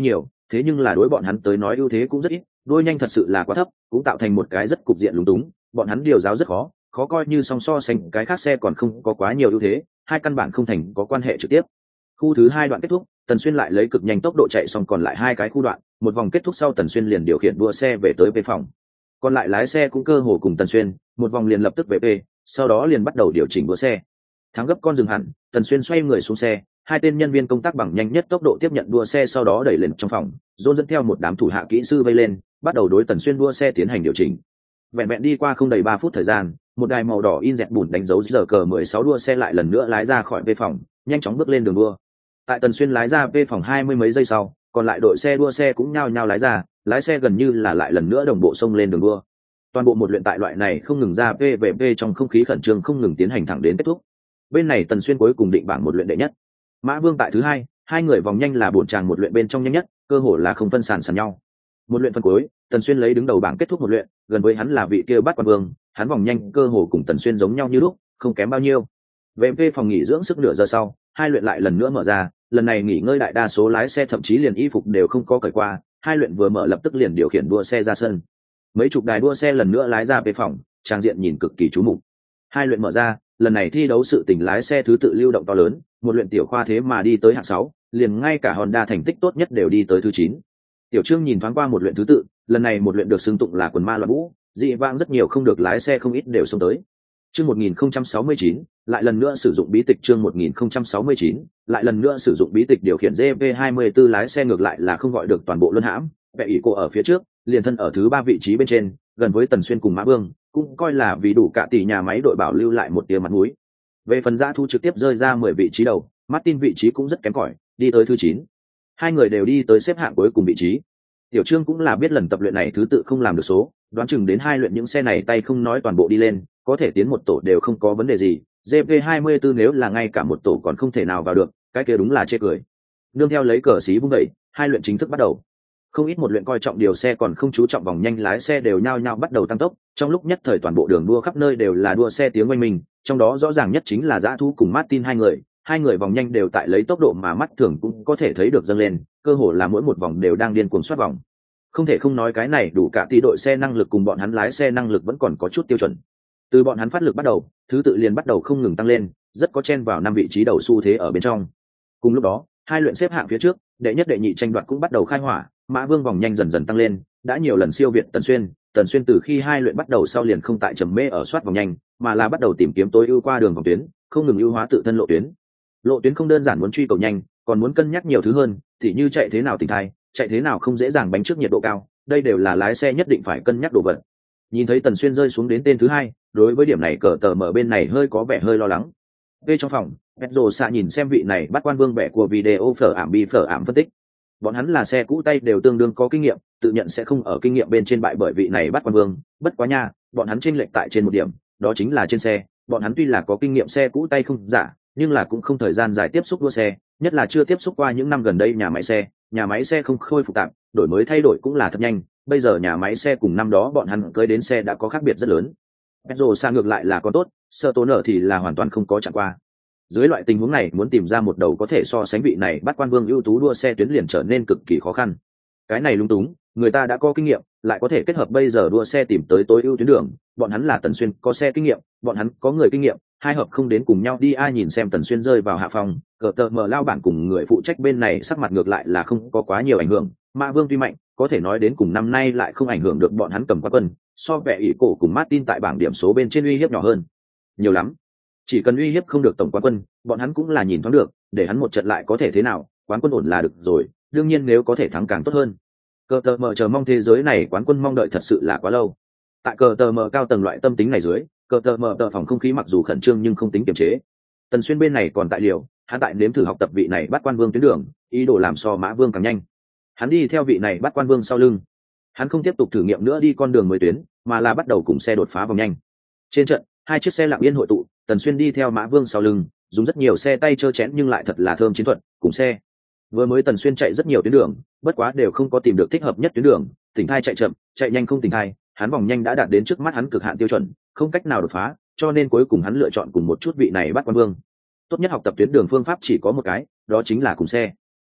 thế nhưng là đối bọn hắn tới nói ưu thế cũng rất ít, đuôi nhanh thật sự là quá thấp, cũng tạo thành một cái rất cục diện lúng túng, bọn hắn điều giáo rất khó, khó coi như song so sánh cái khác xe còn không có quá nhiều ưu thế, hai căn bản không thành có quan hệ trực tiếp. Khu thứ hai đoạn kết thúc, Tần Xuyên lại lấy cực nhanh tốc độ chạy xong còn lại hai cái khu đoạn, một vòng kết thúc sau Tần Xuyên liền điều khiển đua xe về tới về phòng. Còn lại lái xe cũng cơ hồ cùng Tần Xuyên, một vòng liền lập tức về về, sau đó liền bắt đầu điều chỉnh đua xe. Thắng gấp con dừng hẳn, Tần Xuyên xoay người xuống xe, hai tên nhân viên công tác bằng nhanh nhất tốc độ tiếp nhận đua xe sau đó đẩy lên trong phòng, John dẫn theo một đám thủ hạ kỹ sư vây lên, bắt đầu đối Tần Xuyên đua xe tiến hành điều chỉnh. Vẹn vẹn đi qua không đầy ba phút thời gian, một đài màu đỏ in dẹt bùn đánh dấu giờ cờ mười sáu đua xe lại lần nữa lái ra khỏi vê phòng, nhanh chóng bước lên đường đua. Tại Tần Xuyên lái ra vê phòng hai mươi mấy giây sau, còn lại đội xe đua xe cũng nhao nhao lái ra, lái xe gần như là lại lần nữa đồng bộ xông lên đường đua. Toàn bộ một luyện tại loại này không ngừng ra vê về vê trong không khí khẩn trương không ngừng tiến hành thẳng đến kết thúc. Bên này Tần Xuyên cuối cùng định bảng một luyện đệ nhất, Mã Vương tại thứ hai, hai người vòng nhanh là bổn tràng một luyện bên trong nhanh nhất, cơ hồ là không phân sàn sàn nhau. Một luyện phân cuối, Tần Xuyên lấy đứng đầu bảng kết thúc một luyện, gần với hắn là vị kia Bát Quan Vương, hắn vòng nhanh cơ hồ cùng Tần Xuyên giống nhau như lúc, không kém bao nhiêu. Về vê phòng nghỉ dưỡng sức nửa giờ sau, hai luyện lại lần nữa mở ra, lần này nghỉ ngơi đại đa số lái xe thậm chí liền y phục đều không có cởi qua, hai luyện vừa mở lập tức liền điều khiển đua xe ra sân. Mấy chục đài đua xe lần nữa lái ra về phòng, trang diện nhìn cực kỳ chú mục. Hai luyện mở ra, lần này thi đấu sự tình lái xe thứ tự lưu động to lớn, một luyện tiểu khoa thế mà đi tới hạng sáu, liền ngay cả Honda thành tích tốt nhất đều đi tới thứ chín. Tiểu Trương nhìn thoáng qua một luyện thứ tự, lần này một luyện được xưng tụng là quần ma loạn vũ, dị vãng rất nhiều không được lái xe không ít đều xông tới. Chương một nghìn không trăm sáu mươi chín, lại lần nữa sử dụng bí tịch chương một nghìn không trăm sáu mươi chín, lại lần nữa sử dụng bí tịch điều khiển giê vê hai mươi tư lái xe ngược lại là không gọi được toàn bộ luân hãm, vẽ ỷ cô ở phía trước, liền thân ở thứ ba vị trí bên trên, gần với Tần Xuyên cùng Mã Vương, cũng coi là vì đủ cả tỷ nhà máy đội bảo lưu lại một tia mặt mũi. Về phần Dã Thu trực tiếp rơi ra mười vị trí đầu, Martin vị trí cũng rất kém cỏi, đi tới thứ chín. Hai người đều đi tới xếp hạng cuối cùng vị trí. Tiểu Trương cũng là biết lần tập luyện này thứ tự không làm được số, đoán chừng đến hai luyện những xe này tay không nói toàn bộ đi lên, có thể tiến một tổ đều không có vấn đề gì. giê vê hai mươi tư nếu là ngay cả một tổ còn không thể nào vào được, cái kia đúng là chê cười. Nương theo lấy cờ xí vung dậy, hai luyện chính thức bắt đầu. Không ít một luyện coi trọng điều xe còn không chú trọng vòng nhanh lái xe đều nhao nhao bắt đầu tăng tốc, trong lúc nhất thời toàn bộ đường đua khắp nơi đều là đua xe tiếng oanh minh, trong đó rõ ràng nhất chính là Dã Thu cùng Martin hai người, hai người vòng nhanh đều tại lấy tốc độ mà mắt thường cũng có thể thấy được dâng lên, cơ hồ là mỗi một vòng đều đang điên cuồng soát vòng. Không thể không nói cái này đủ cả tỷ đội xe năng lực cùng bọn hắn lái xe năng lực vẫn còn có chút tiêu chuẩn. Từ bọn hắn phát lực bắt đầu, thứ tự liền bắt đầu không ngừng tăng lên, rất có chen vào năm vị trí đầu xu thế ở bên trong. Cùng lúc đó, hai luyện xếp hạng phía trước, đệ nhất đệ nhị tranh đoạt cũng bắt đầu khai hỏa, Mã Vương vòng nhanh dần dần tăng lên, đã nhiều lần siêu việt Tần Xuyên, Tần Xuyên từ khi hai luyện bắt đầu sau liền không tại trầm mê ở soát vòng nhanh, mà là bắt đầu tìm kiếm tối ưu qua đường vòng tuyến, không ngừng ưu hóa tự thân lộ tuyến. Lộ tuyến không đơn giản muốn truy cầu nhanh, còn muốn cân nhắc nhiều thứ hơn, tỉ như chạy thế nào tỉnh thai, chạy thế nào không dễ dàng bánh trước nhiệt độ cao, đây đều là lái xe nhất định phải cân nhắc đồ vật. Nhìn thấy Tần Xuyên rơi xuống đến tên thứ hai, đối với điểm này cờ tờ mở bên này hơi có vẻ hơi lo lắng. Về trong phòng, Pedro xạ nhìn xem vị này bắt quan vương bẻ của video phở ảm bi phở ảm phân tích. Bọn hắn là xe cũ tay đều tương đương có kinh nghiệm, tự nhận sẽ không ở kinh nghiệm bên trên bại bởi vị này bắt quan vương, bất quá nha, bọn hắn chênh lệch tại trên một điểm, đó chính là trên xe, bọn hắn tuy là có kinh nghiệm xe cũ tay không giả, nhưng là cũng không thời gian dài tiếp xúc đua xe, nhất là chưa tiếp xúc qua những năm gần đây nhà máy xe, nhà máy xe không khôi phục tạm, đổi mới thay đổi cũng là thật nhanh, bây giờ nhà máy xe cùng năm đó bọn hắn cưới đến xe đã có khác biệt rất lớn. Pedro sang ngược lại là có tốt, sơ tố nở thì là hoàn toàn không có chẳng qua. Dưới loại tình huống này muốn tìm ra một đầu có thể so sánh vị này bắt quan vương ưu tú đua xe tuyến liền trở nên cực kỳ khó khăn. Cái này lung túng, người ta đã có kinh nghiệm, lại có thể kết hợp bây giờ đua xe tìm tới tối ưu tuyến đường, bọn hắn là Tần Xuyên có xe kinh nghiệm, bọn hắn có người kinh nghiệm, hai hợp không đến cùng nhau đi ai nhìn xem Tần Xuyên rơi vào hạ phòng, cờ tờ mở lao bản cùng người phụ trách bên này sắc mặt ngược lại là không có quá nhiều ảnh hưởng, Mã Vương tuy mạnh, có thể nói đến cùng năm nay lại không ảnh hưởng được bọn hắn cầm quán quân, so vẻ ỷ cổ cùng Martin tại bảng điểm số bên trên uy hiếp nhỏ hơn nhiều lắm. Chỉ cần uy hiếp không được tổng quán quân, bọn hắn cũng là nhìn thoáng được, để hắn một trận lại có thể thế nào, quán quân ổn là được rồi, đương nhiên nếu có thể thắng càng tốt hơn. Cờ tờ mờ chờ mong thế giới này quán quân mong đợi thật sự là quá lâu. Tại cờ tờ mờ cao tầng loại tâm tính này dưới, cờ tờ mờ tờ phòng không khí mặc dù khẩn trương nhưng không tính kiềm chế. Tần Xuyên bên này còn tại liều, hắn tại nếm thử học tập vị này bắt quan vương tuyến đường, ý đồ làm so Mã Vương càng nhanh. Hắn đi theo vị này bắt quan vương sau lưng, hắn không tiếp tục thử nghiệm nữa đi con đường mới tuyến, mà là bắt đầu cùng xe đột phá vòng nhanh. Trên trận, hai chiếc xe lặng yên hội tụ, Tần Xuyên đi theo Mã Vương sau lưng, dùng rất nhiều xe tay chơ chén nhưng lại thật là thơm chiến thuật, cùng xe. Vừa mới Tần Xuyên chạy rất nhiều tuyến đường, bất quá đều không có tìm được thích hợp nhất tuyến đường, tỉnh thai chạy chậm, chạy nhanh không tỉnh thai, hắn vòng nhanh đã đạt đến trước mắt hắn cực hạn tiêu chuẩn, không cách nào đột phá, cho nên cuối cùng hắn lựa chọn cùng một chút vị này bắt quan vương. Tốt nhất học tập tuyến đường phương pháp chỉ có một cái, đó chính là cùng xe.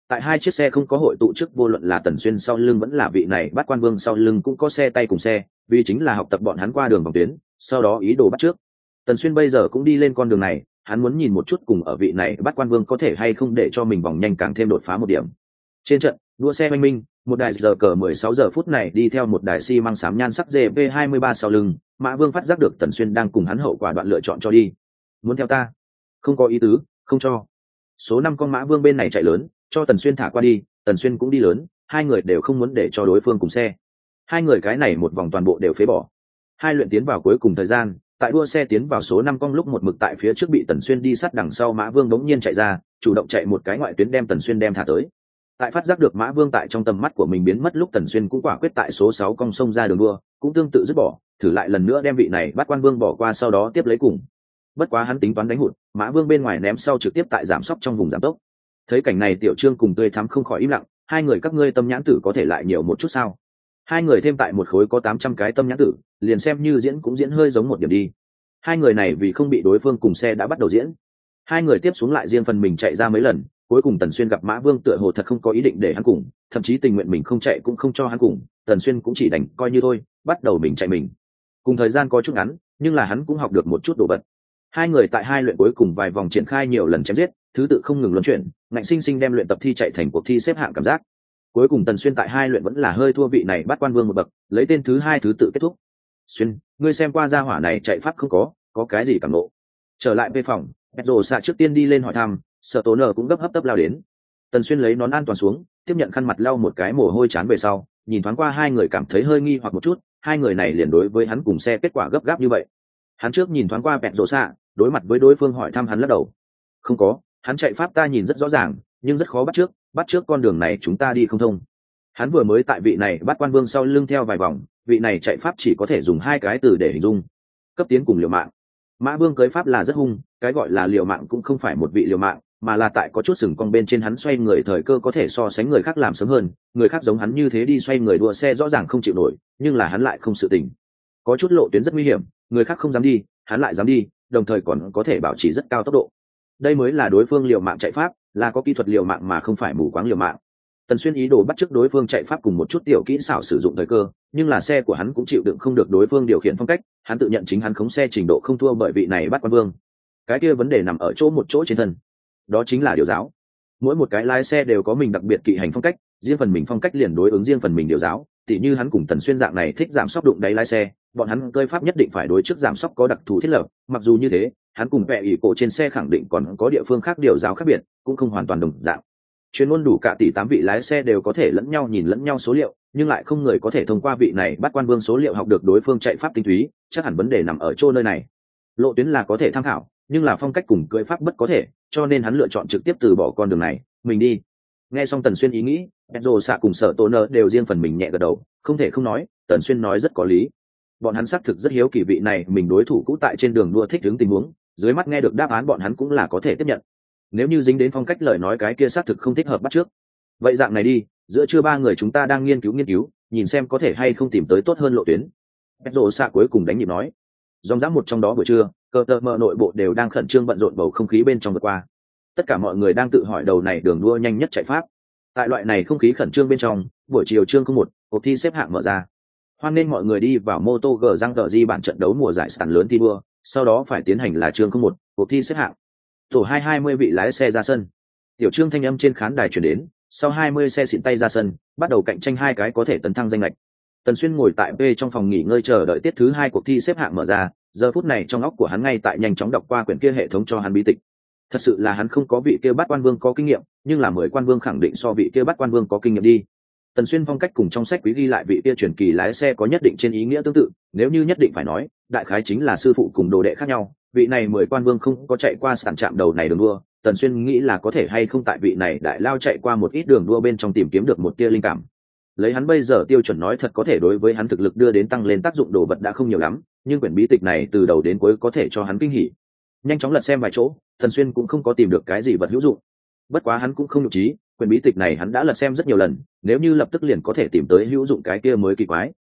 Tại hai chiếc xe không có hội tụ trước, vô luận là Tần Xuyên sau lưng vẫn là vị này Bát Quan Vương sau lưng cũng có xe tay cùng xe, vì chính là học tập bọn hắn qua đường vòng tuyến, sau đó ý đồ bắt trước. Tần Xuyên bây giờ cũng đi lên con đường này, hắn muốn nhìn một chút cùng ở vị này Bát Quan Vương có thể hay không để cho mình vòng nhanh càng thêm đột phá một điểm. Trên trận, đua xe oanh minh, một đài giờ cờ mười sáu giờ phút này đi theo một đài xi măng xám nhan sắc giê vê hai mươi ba sau lưng, Mã Vương phát giác được Tần Xuyên đang cùng hắn hậu quả đoạn lựa chọn cho đi. Muốn theo ta? Không có ý tứ, không cho. Số năm con Mã Vương bên này chạy lớn, cho Tần Xuyên thả qua đi, Tần Xuyên cũng đi lớn, hai người đều không muốn để cho đối phương cùng xe. Hai người cái này một vòng toàn bộ đều phế bỏ. Hai luyện tiến vào cuối cùng thời gian, tại đua xe tiến vào số năm con lúc một mực tại phía trước bị Tần Xuyên đi sát đằng sau Mã Vương đống nhiên chạy ra, chủ động chạy một cái ngoại tuyến đem Tần Xuyên đem thả tới. Tại phát giác được Mã Vương tại trong tầm mắt của mình biến mất lúc, Tần Xuyên cũng quả quyết tại số sáu con sông ra đường đua, cũng tương tự dứt bỏ, thử lại lần nữa đem vị này Bát Quan Vương bỏ qua sau đó tiếp lấy cùng. Bất quá hắn tính toán đánh hụt, Mã Vương bên ngoài ném sau trực tiếp tại giảm sóc trong vùng giảm tốc. Thấy cảnh này Tiểu Trương cùng Tươi Thắm không khỏi im lặng, hai người các ngươi tâm nhãn tử có thể lại nhiều một chút sao? Hai người thêm tại một khối có tám trăm cái tâm nhãn tử, liền xem như diễn cũng diễn hơi giống một điểm đi. Hai người này vì không bị đối phương cùng xe đã bắt đầu diễn. Hai người tiếp xuống lại riêng phần mình chạy ra mấy lần, cuối cùng Tần Xuyên gặp Mã Vương tựa hồ thật không có ý định để hắn cùng, thậm chí tình nguyện mình không chạy cũng không cho hắn cùng, Tần Xuyên cũng chỉ đành coi như thôi, bắt đầu mình chạy mình. Cùng thời gian có chút ngắn, nhưng là hắn cũng học được một chút đồ vật. Hai người tại hai luyện cuối cùng vài vòng triển khai nhiều lần chém giết, thứ tự không ngừng luân chuyển, ngạnh sinh sinh đem luyện tập thi chạy thành cuộc thi xếp hạng cảm giác. Cuối cùng Tần Xuyên tại hai luyện vẫn là hơi thua vị này Bát Quan Vương một bậc, lấy tên thứ hai thứ tự kết thúc. Xuyên, ngươi xem qua gia hỏa này chạy pháp không có, có cái gì cảm ngộ? Trở lại về phòng, Pedro xạ trước tiên đi lên hỏi thăm, Sở Tố Nở cũng gấp hấp tấp lao đến. Tần Xuyên lấy nón an toàn xuống, tiếp nhận khăn mặt lau một cái mồ hôi chán về sau, nhìn thoáng qua hai người cảm thấy hơi nghi hoặc một chút, hai người này liền đối với hắn cùng xe kết quả gấp gáp như vậy. Hắn trước nhìn thoáng qua Pedro xạ, đối mặt với đối phương hỏi thăm hắn lắc đầu. Không có, hắn chạy pháp ta nhìn rất rõ ràng, nhưng rất khó bắt trước, bắt trước con đường này chúng ta đi không thông. Hắn vừa mới tại vị này Bát Quan Vương sau lưng theo vài vòng, vị này chạy pháp chỉ có thể dùng hai cái từ để hình dung: cấp tiến cùng liều mạng. Mã Vương cưới pháp là rất hung, cái gọi là liều mạng cũng không phải một vị liều mạng, mà là tại có chút sừng cong bên trên hắn xoay người thời cơ có thể so sánh người khác làm sớm hơn, người khác giống hắn như thế đi xoay người đua xe rõ ràng không chịu nổi, nhưng là hắn lại không sự tình. Có chút lộ tuyến rất nguy hiểm, người khác không dám đi, hắn lại dám đi, đồng thời còn có thể bảo trì rất cao tốc độ. Đây mới là đối phương liều mạng chạy pháp, là có kỹ thuật liều mạng mà không phải mù quáng liều mạng. Tần Xuyên ý đồ bắt chước đối phương chạy pháp cùng một chút tiểu kỹ xảo sử dụng thời cơ, nhưng là xe của hắn cũng chịu đựng không được đối phương điều khiển phong cách, hắn tự nhận chính hắn khống xe trình độ không thua bởi vị này Bát Quan Vương. Cái kia vấn đề nằm ở chỗ một chỗ trên thân, đó chính là điều giáo. Mỗi một cái lái xe đều có mình đặc biệt kỵ hành phong cách, riêng phần mình phong cách liền đối ứng riêng phần mình điều giáo. Tỉ như hắn cùng Tần Xuyên dạng này thích giảm sóc đụng đáy lái xe, bọn hắn cơi pháp nhất định phải đối trước giảm sóc có đặc thù thiết lập. Mặc dù như thế, hắn cùng vẽ ỷ cổ trên xe khẳng định còn có địa phương khác điều giáo khác biệt, cũng không hoàn toàn đồng dạng. Chuyên môn đủ cả tỷ tám vị lái xe đều có thể lẫn nhau nhìn lẫn nhau số liệu, nhưng lại không người có thể thông qua vị này Bát Quan Vương số liệu học được đối phương chạy pháp tinh túy, chắc hẳn vấn đề nằm ở chỗ nơi này. Lộ tuyến là có thể tham khảo, nhưng là phong cách cùng cưỡi pháp bất có thể, cho nên hắn lựa chọn trực tiếp từ bỏ con đường này, mình đi. Nghe xong Tần Xuyên ý nghĩ, Pedro xạ cùng Sở Tố Nở đều riêng phần mình nhẹ gật đầu, không thể không nói, Tần Xuyên nói rất có lý. Bọn hắn xác thực rất hiếu kỳ vị này mình đối thủ cũ tại trên đường đua thích ứng tình huống, dưới mắt nghe được đáp án bọn hắn cũng là có thể tiếp nhận. Nếu như dính đến phong cách lời nói cái kia xác thực không thích hợp bắt trước. Vậy dạng này đi, giữa trưa ba người chúng ta đang nghiên cứu nghiên cứu, nhìn xem có thể hay không tìm tới tốt hơn lộ tuyến. Pedro xạ cuối cùng đánh nhịp nói. Dòng dã một trong đó buổi trưa, cờ tờ mờ nội bộ đều đang khẩn trương bận rộn bầu không khí bên trong vượt qua. Tất cả mọi người đang tự hỏi đầu này đường đua nhanh nhất chạy pháp. Tại loại này không khí khẩn trương bên trong, buổi chiều chương không một, cuộc thi xếp hạng mở ra. Hoan nên mọi người đi vào Moto G Răng Tờ Di bản trận đấu mùa giải sàn lớn thi đua, sau đó phải tiến hành là chương không một, cuộc thi xếp hạng. Tổ hai hai mươi vị lái xe ra sân. Tiểu Trương thanh âm trên khán đài truyền đến, sau hai mươi xe xịn tay ra sân, bắt đầu cạnh tranh hai cái có thể tấn thăng danh lệch. Tần Xuyên ngồi tại P trong phòng nghỉ ngơi chờ đợi tiết thứ hai cuộc thi xếp hạng mở ra, giờ phút này trong óc của hắn ngay tại nhanh chóng đọc qua quyển kia hệ thống cho hắn bí tịch. Thật sự là hắn không có vị kia Bát Quan Vương có kinh nghiệm, nhưng là mười quan vương khẳng định so vị kia Bát Quan Vương có kinh nghiệm đi. Tần Xuyên phong cách cùng trong sách quý ghi lại vị kia truyền kỳ lái xe có nhất định trên ý nghĩa tương tự, nếu như nhất định phải nói, đại khái chính là sư phụ cùng đồ đệ khác nhau. Vị này mười quan vương không có chạy qua sàn chạm đầu này đường đua, Tần Xuyên nghĩ là có thể hay không tại vị này đại lao chạy qua một ít đường đua bên trong tìm kiếm được một tia linh cảm. Lấy hắn bây giờ tiêu chuẩn nói thật có thể đối với hắn thực lực đưa đến tăng lên tác dụng đồ vật đã không nhiều lắm, nhưng quyển bí tịch này từ đầu đến cuối có thể cho hắn kinh hỉ. Nhanh chóng lật xem vài chỗ, Tần Xuyên cũng không có tìm được cái gì vật hữu dụng. Bất quá hắn cũng không nhục trí, quyển bí tịch này hắn đã lật xem rất nhiều lần, nếu như lập tức liền có thể tìm tới hữu dụng cái kia mới kỳ quái.